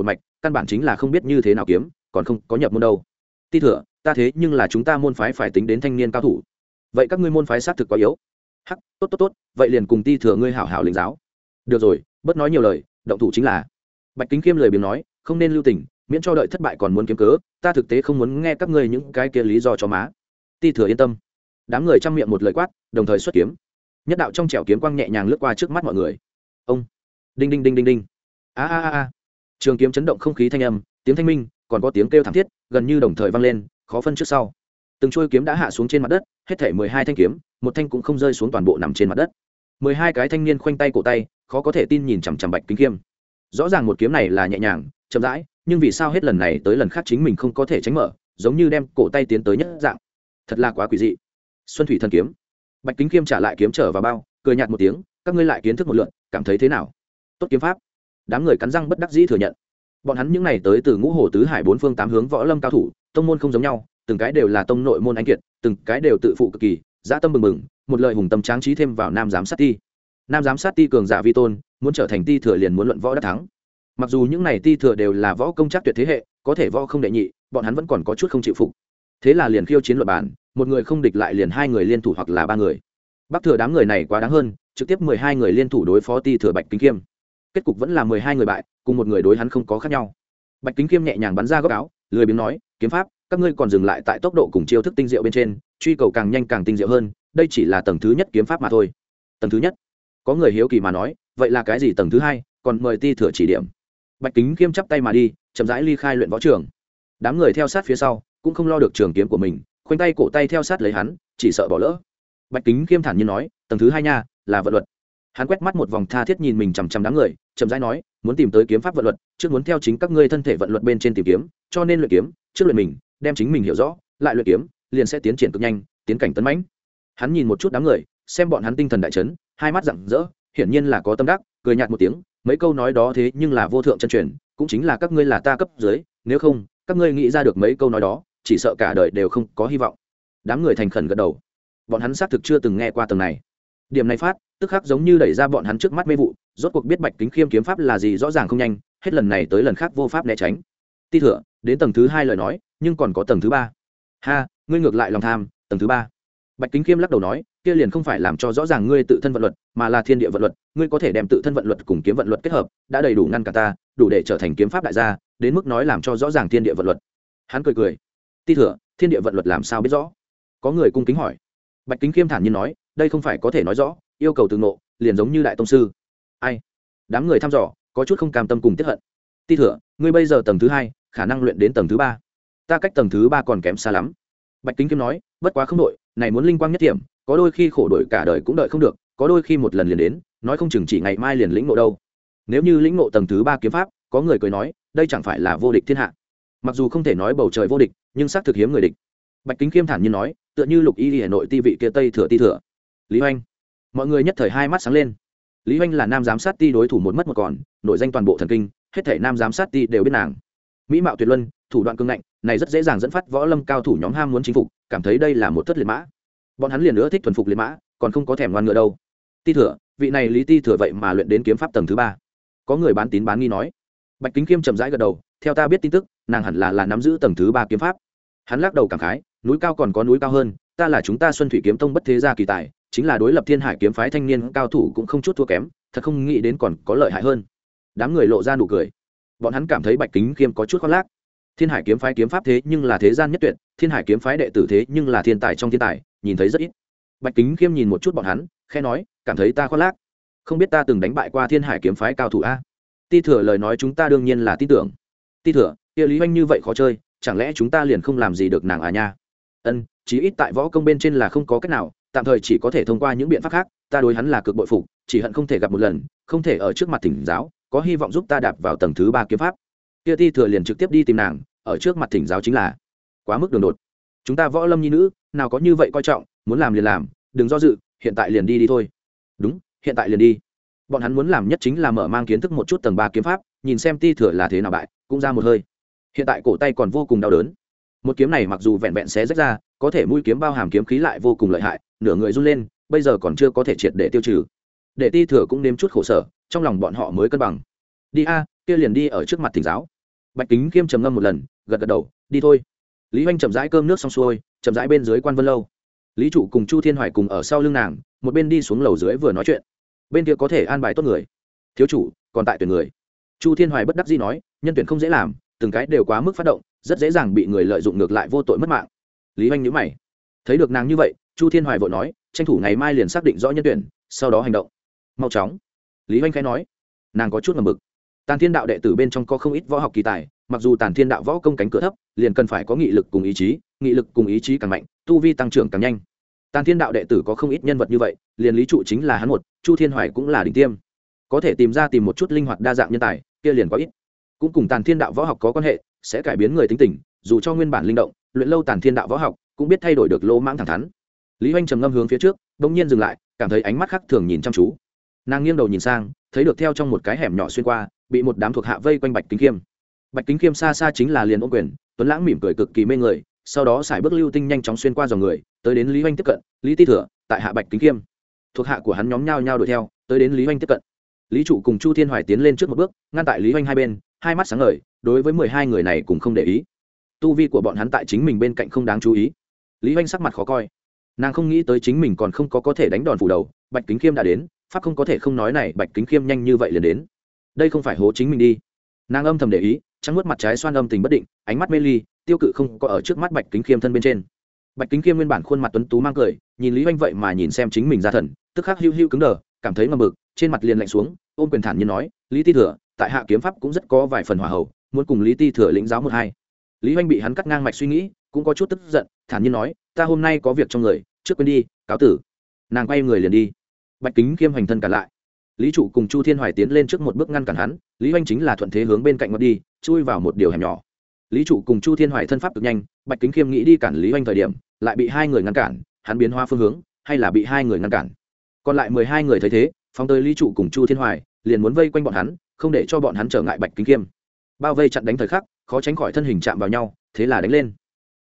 A: căn bản chính là không biết như thế nào kiếm, còn không có nhập môn đâu. Ti thừa, ta thế nhưng là chúng ta môn phái phải tính đến thanh niên cao thủ, vậy các ngươi môn phái xác thực quá yếu. Hắc, tốt tốt tốt, vậy liền cùng Ti thừa ngươi hảo hảo lĩnh giáo. Được rồi, bớt nói nhiều lời, động thủ chính là. Bạch Kính Khiêm lời biếng nói, không nên lưu tình, miễn cho đợi thất bại còn muốn kiếm cớ, ta thực tế không muốn nghe các ngươi những cái kia lý do cho má. Ti thừa yên tâm. Đám người trăm miệng một lời quát, đồng thời xuất kiếm. Nhất đạo trong trẻo kiếm quang nhẹ nhàng lướt qua trước mắt mọi người. Ông, đinh đinh đinh đinh đinh. A a a a. Trường kiếm chấn động không khí thanh âm, tiếng thanh minh, còn có tiếng kêu thảm thiết, gần như đồng thời vang lên, khó phân trước sau. Từng chuôi kiếm đã hạ xuống trên mặt đất, hết thảy mười hai thanh kiếm, một thanh cũng không rơi xuống, toàn bộ nằm trên mặt đất. mười hai cái thanh niên khoanh tay cổ tay, khó có thể tin nhìn chằm chằm Bạch Kính Khiêm. Rõ ràng một kiếm này là nhẹ nhàng, chậm rãi, nhưng vì sao hết lần này tới lần khác chính mình không có thể tránh mở, giống như đem cổ tay tiến tới nhất dạng. Thật là quá quỷ dị. Xuân thủy thần kiếm. Bạch Kính Khiêm trả lại kiếm trở vào bao, cười nhạt một tiếng, các ngươi lại kiến thức một lượt, cảm thấy thế nào? Tốt kiếm pháp. Đám người cắn răng bất đắc dĩ thừa nhận. Bọn hắn những này tới từ ngũ hồ tứ hải bốn phương tám hướng võ lâm cao thủ, tông môn không giống nhau, từng cái đều là tông nội môn anh kiệt, từng cái đều tự phụ cực kỳ, dã tâm bừng bừng, một lời hùng tâm tráng trí thêm vào nam giám sát ti. Nam giám sát ti cường giả vi tôn, muốn trở thành ti thừa liền muốn luận võ đắc thắng. Mặc dù những này ti thừa đều là võ công chắc tuyệt thế hệ, có thể võ không đệ nhị, bọn hắn vẫn còn có chút không chịu phục. Thế là liền khiêu chiến luận bản, một người không địch lại liền hai người liên thủ hoặc là ba người. Bắc thừa đám người này quá đáng hơn, trực tiếp mười hai người liên thủ đối phó ti thừa Bạch Kính Khiêm. Kết cục vẫn là mười hai người bại, cùng một người đối hắn không có khác nhau. Bạch Kính Khiêm nhẹ nhàng bắn ra góc áo, lười biếng nói, kiếm pháp, các ngươi còn dừng lại tại tốc độ cùng chiêu thức tinh diệu bên trên, truy cầu càng nhanh càng tinh diệu hơn, đây chỉ là tầng thứ nhất kiếm pháp mà thôi. Tầng thứ nhất? Có người hiếu kỳ mà nói, vậy là cái gì tầng thứ hai, còn mời ti thừa chỉ điểm. Bạch Kính Khiêm chắp tay mà đi, chậm rãi ly khai luyện võ trường. Đám người theo sát phía sau, cũng không lo được trường kiếm của mình, khoanh tay cổ tay theo sát lấy hắn, chỉ sợ bỏ lỡ. Bạch Kính Khiêm thản nhiên nói, tầng thứ hai nha, là vận luật. Hắn quét mắt một vòng tha thiết nhìn mình chằm chằm đám người, chậm rãi nói, muốn tìm tới kiếm pháp vận luật, trước muốn theo chính các ngươi thân thể vận luật bên trên tìm kiếm, cho nên luyện kiếm, trước luyện mình, đem chính mình hiểu rõ, lại luyện kiếm, liền sẽ tiến triển cực nhanh, tiến cảnh tấn mãnh. Hắn nhìn một chút đám người, xem bọn hắn tinh thần đại chấn, hai mắt rạng rỡ, hiển nhiên là có tâm đắc, cười nhạt một tiếng, mấy câu nói đó thế nhưng là vô thượng chân truyền, cũng chính là các ngươi là ta cấp dưới, nếu không, các ngươi nghĩ ra được mấy câu nói đó, chỉ sợ cả đời đều không có hy vọng. Đám người thành khẩn gật đầu. Bọn hắn xác thực chưa từng nghe qua tầng này. Điểm này phát, tức khắc giống như đẩy ra bọn hắn trước mắt mê vụ, rốt cuộc biết Bạch Kính Khiêm kiếm pháp là gì rõ ràng không nhanh, hết lần này tới lần khác vô pháp né tránh. Ti thừa, đến tầng thứ hai lời nói, nhưng còn có tầng thứ ba. Ha, ngươi ngược lại lòng tham, tầng thứ ba. Bạch Kính Khiêm lắc đầu nói, kia liền không phải làm cho rõ ràng ngươi tự thân vận luật, mà là thiên địa vận luật, ngươi có thể đem tự thân vận luật cùng kiếm vận luật kết hợp, đã đầy đủ ngăn cả ta, đủ để trở thành kiếm pháp đại gia, đến mức nói làm cho rõ ràng thiên địa vận luật. Hắn cười cười. Ti thừa, thiên địa vận luật làm sao biết rõ? Có người cung kính hỏi. Bạch Kính Khiêm thản nhiên nói, đây không phải có thể nói rõ, yêu cầu từ ngộ, liền giống như đại tông sư. Ai? Đám người thăm dò, có chút không cam tâm cùng tiếc hận. Ti thừa, ngươi bây giờ tầng thứ hai, khả năng luyện đến tầng thứ ba. Ta cách tầng thứ ba còn kém xa lắm. Bạch Kính Khiêm nói, bất quá không đội, này muốn linh quang nhất điểm, có đôi khi khổ đổi cả đời cũng đợi không được, có đôi khi một lần liền đến, nói không chừng chỉ ngày mai liền lĩnh ngộ đâu. Nếu như lĩnh ngộ tầng thứ ba kiếm pháp, có người cười nói, đây chẳng phải là vô địch thiên hạ. Mặc dù không thể nói bầu trời vô địch, nhưng xác thực hiếm người địch. Bạch Kính Khiêm thản nhiên nói, tựa như Lục Y Hà Nội ti vị kia Tây thừa ti thừa. Lý Hoành. Mọi người nhất thời hai mắt sáng lên. Lý Hoành là nam giám sát ti đối thủ một mất một còn, nổi danh toàn bộ thần kinh, hết thảy nam giám sát ti đều biết nàng. Mỹ mạo tuyệt luân, thủ đoạn cương ngạnh, này rất dễ dàng dẫn phát võ lâm cao thủ nhóm ham muốn chinh phục, cảm thấy đây là một thất liệt mã. Bọn hắn liền nữa thích thuần phục liệt mã, còn không có thèm ngoan ngựa đâu. Ti thừa, vị này Lý ti thừa vậy mà luyện đến kiếm pháp tầng thứ ba. Có người bán tín bán nghi nói. Bạch Kính Khiêm chậm rãi gật đầu, theo ta biết tin tức, nàng hẳn là là nắm giữ tầng thứ ba kiếm pháp. Hắn lắc đầu cảm khái, núi cao còn có núi cao hơn, ta là chúng ta Xuân Thủy Kiếm Tông bất thế gia kỳ tài, chính là đối lập Thiên Hải kiếm phái thanh niên cao thủ cũng không chút thua kém, thật không nghĩ đến còn có lợi hại hơn. Đám người lộ ra nụ cười. Bọn hắn cảm thấy Bạch Kính Khiêm có chút khoác lác. Thiên Hải kiếm phái kiếm pháp thế nhưng là thế gian nhất tuyệt, Thiên Hải kiếm phái đệ tử thế nhưng là thiên tài trong thiên tài, nhìn thấy rất ít. Bạch Kính Khiêm nhìn một chút bọn hắn, khẽ nói, cảm thấy ta khoác lác. Không biết ta từng đánh bại qua Thiên Hải kiếm phái cao thủ a? Ti thừa lời nói chúng ta đương nhiên là tin tưởng. Ti thừa, kia Lý Hoành như vậy khó chơi, chẳng lẽ chúng ta liền không làm gì được nàng à nha? Ân, chí ít tại võ công bên trên là không có cách nào, tạm thời chỉ có thể thông qua những biện pháp khác, ta đối hắn là cực bội phục, chỉ hận không thể gặp một lần, không thể ở trước mặt thỉnh giáo, có hy vọng giúp ta đạp vào tầng thứ ba kiếm pháp. Kia Ti thừa liền trực tiếp đi tìm nàng, ở trước mặt thỉnh giáo chính là quá mức đường đột. Chúng ta võ lâm nhi nữ, nào có như vậy coi trọng, muốn làm liền làm, đừng do dự, hiện tại liền đi đi thôi. Đúng, hiện tại liền đi. Bọn hắn muốn làm nhất chính là mở mang kiến thức một chút tầng ba kiếm pháp, nhìn xem Ti thừa là thế nào bại, cũng ra một hơi. Hiện tại cổ tay còn vô cùng đau đớn. Một kiếm này mặc dù vẹn vẹn xé rách ra, có thể mũi kiếm bao hàm kiếm khí lại vô cùng lợi hại, nửa người run lên, bây giờ còn chưa có thể triệt để tiêu trừ. Để Ti thừa cũng nếm chút khổ sở, trong lòng bọn họ mới cân bằng. Đi a, kia liền đi ở trước mặt thỉnh giáo. Bạch Kính Khiêm trầm ngâm một lần, gật gật đầu, đi thôi. Lý Hoành chậm rãi cơm nước xong xuôi, chậm rãi bên dưới Quan Vân lâu. Lý trụ cùng Chu Thiên Hoài cùng ở sau lưng nàng, một bên đi xuống lầu dưới vừa nói chuyện. Bên kia có thể an bài tốt người. Thiếu chủ, còn tại tuyển người. Chu Thiên Hoài bất đắc dĩ nói, nhân tuyển không dễ làm, từng cái đều quá mức phát động, rất dễ dàng bị người lợi dụng ngược lại vô tội mất mạng. Lý Hoành nhíu mày. Thấy được nàng như vậy, Chu Thiên Hoài vội nói, tranh thủ ngày mai liền xác định rõ nhân tuyển, sau đó hành động. Mau chóng. Lý Hoành khẽ nói. Nàng có chút ngầm bực. Tàn Thiên đạo đệ tử bên trong có không ít võ học kỳ tài, mặc dù Tàn Thiên đạo võ công cánh cửa thấp, liền cần phải có nghị lực cùng ý chí, nghị lực cùng ý chí càng mạnh, tu vi tăng trưởng càng nhanh. Tàn Thiên đạo đệ tử có không ít nhân vật như vậy, liền Lý trụ chính là hắn một, Chu Thiên Hoài cũng là đỉnh tiêm. Có thể tìm ra tìm một chút linh hoạt đa dạng nhân tài, kia liền có ít. Cũng cùng Tàn Thiên đạo võ học có quan hệ, sẽ cải biến người tính tình, dù cho nguyên bản linh động, luyện lâu Tàn Thiên đạo võ học, cũng biết thay đổi được lỗ mãng thẳng thắn. Lý Hoành trầm ngâm hướng phía trước, bỗng nhiên dừng lại, cảm thấy ánh mắt khác thường nhìn chăm chú. Nàng nghiêng đầu nhìn sang, thấy được theo trong một cái hẻm nhỏ xuyên qua, bị một đám thuộc hạ vây quanh Bạch Kính Khiêm. Bạch Kính Khiêm xa xa chính là liền ôm quyền, Tuấn Lãng mỉm cười cực kỳ mê người, sau đó xài bước lưu tinh nhanh chóng xuyên qua dòng người, tới đến Lý Hoành tiếp cận, Lý Ti Thừa, tại hạ Bạch Kính Khiêm. Thuộc hạ của hắn nhóm nhao nhao đuổi theo, tới đến Lý Hoành tiếp cận. Lý trụ cùng Chu Thiên Hoài tiến lên trước một bước, ngăn tại Lý Hoành hai bên, hai mắt sáng ngời, đối với mười hai người này cũng không để ý. Tu vi của bọn hắn tại chính mình bên cạnh không đáng chú ý. Lý Hoành sắc mặt khó coi. Nàng không nghĩ tới chính mình còn không có có thể đánh đòn phủ đầu, Bạch Kính Khiêm đã đến, pháp không có thể không nói này, Bạch Kính Khiêm nhanh như vậy liền đến. Đây không phải hố chính mình đi. Nàng âm thầm để ý, trắng nuốt mặt trái xoan âm tình bất định, ánh mắt mê ly, tiêu cự không có ở trước mắt Bạch Kính Khiêm thân bên trên. Bạch Kính Khiêm nguyên bản khuôn mặt tuấn tú mang cười, nhìn Lý Hoành vậy mà nhìn xem chính mình ra thần, tức khắc hưu hưu cứng đờ, cảm thấy ngầm bực, trên mặt liền lạnh xuống, ôm quyền thản nhiên nói, Lý Ti Thừa, tại hạ kiếm pháp cũng rất có vài phần hòa hậu, muốn cùng Lý Ti Thừa lĩnh giáo một hai. Lý Hoành bị hắn cắt ngang mạch suy nghĩ, cũng có chút tức giận, thản nhiên nói, ta hôm nay có việc trong người, trước quên đi, cáo tử. Nàng quay người liền đi. Bạch Kính Khiêm hành thân cản lại. Lý trụ cùng Chu Thiên Hoài tiến lên trước một bước ngăn cản hắn, Lý Hoành chính là thuận thế hướng bên cạnh ngót đi, chui vào một điều hẻm nhỏ. Lý trụ cùng Chu Thiên Hoài thân pháp cực nhanh, Bạch Kính Khiêm nghĩ đi cản Lý Hoành thời điểm, lại bị hai người ngăn cản, hắn biến hóa phương hướng, hay là bị hai người ngăn cản. Còn lại mười hai người thấy thế, phóng tới Lý trụ cùng Chu Thiên Hoài, liền muốn vây quanh bọn hắn, không để cho bọn hắn trở ngại Bạch Kính Khiêm. Bao vây chặn đánh thời khắc, khó tránh khỏi thân hình chạm vào nhau, thế là đánh lên.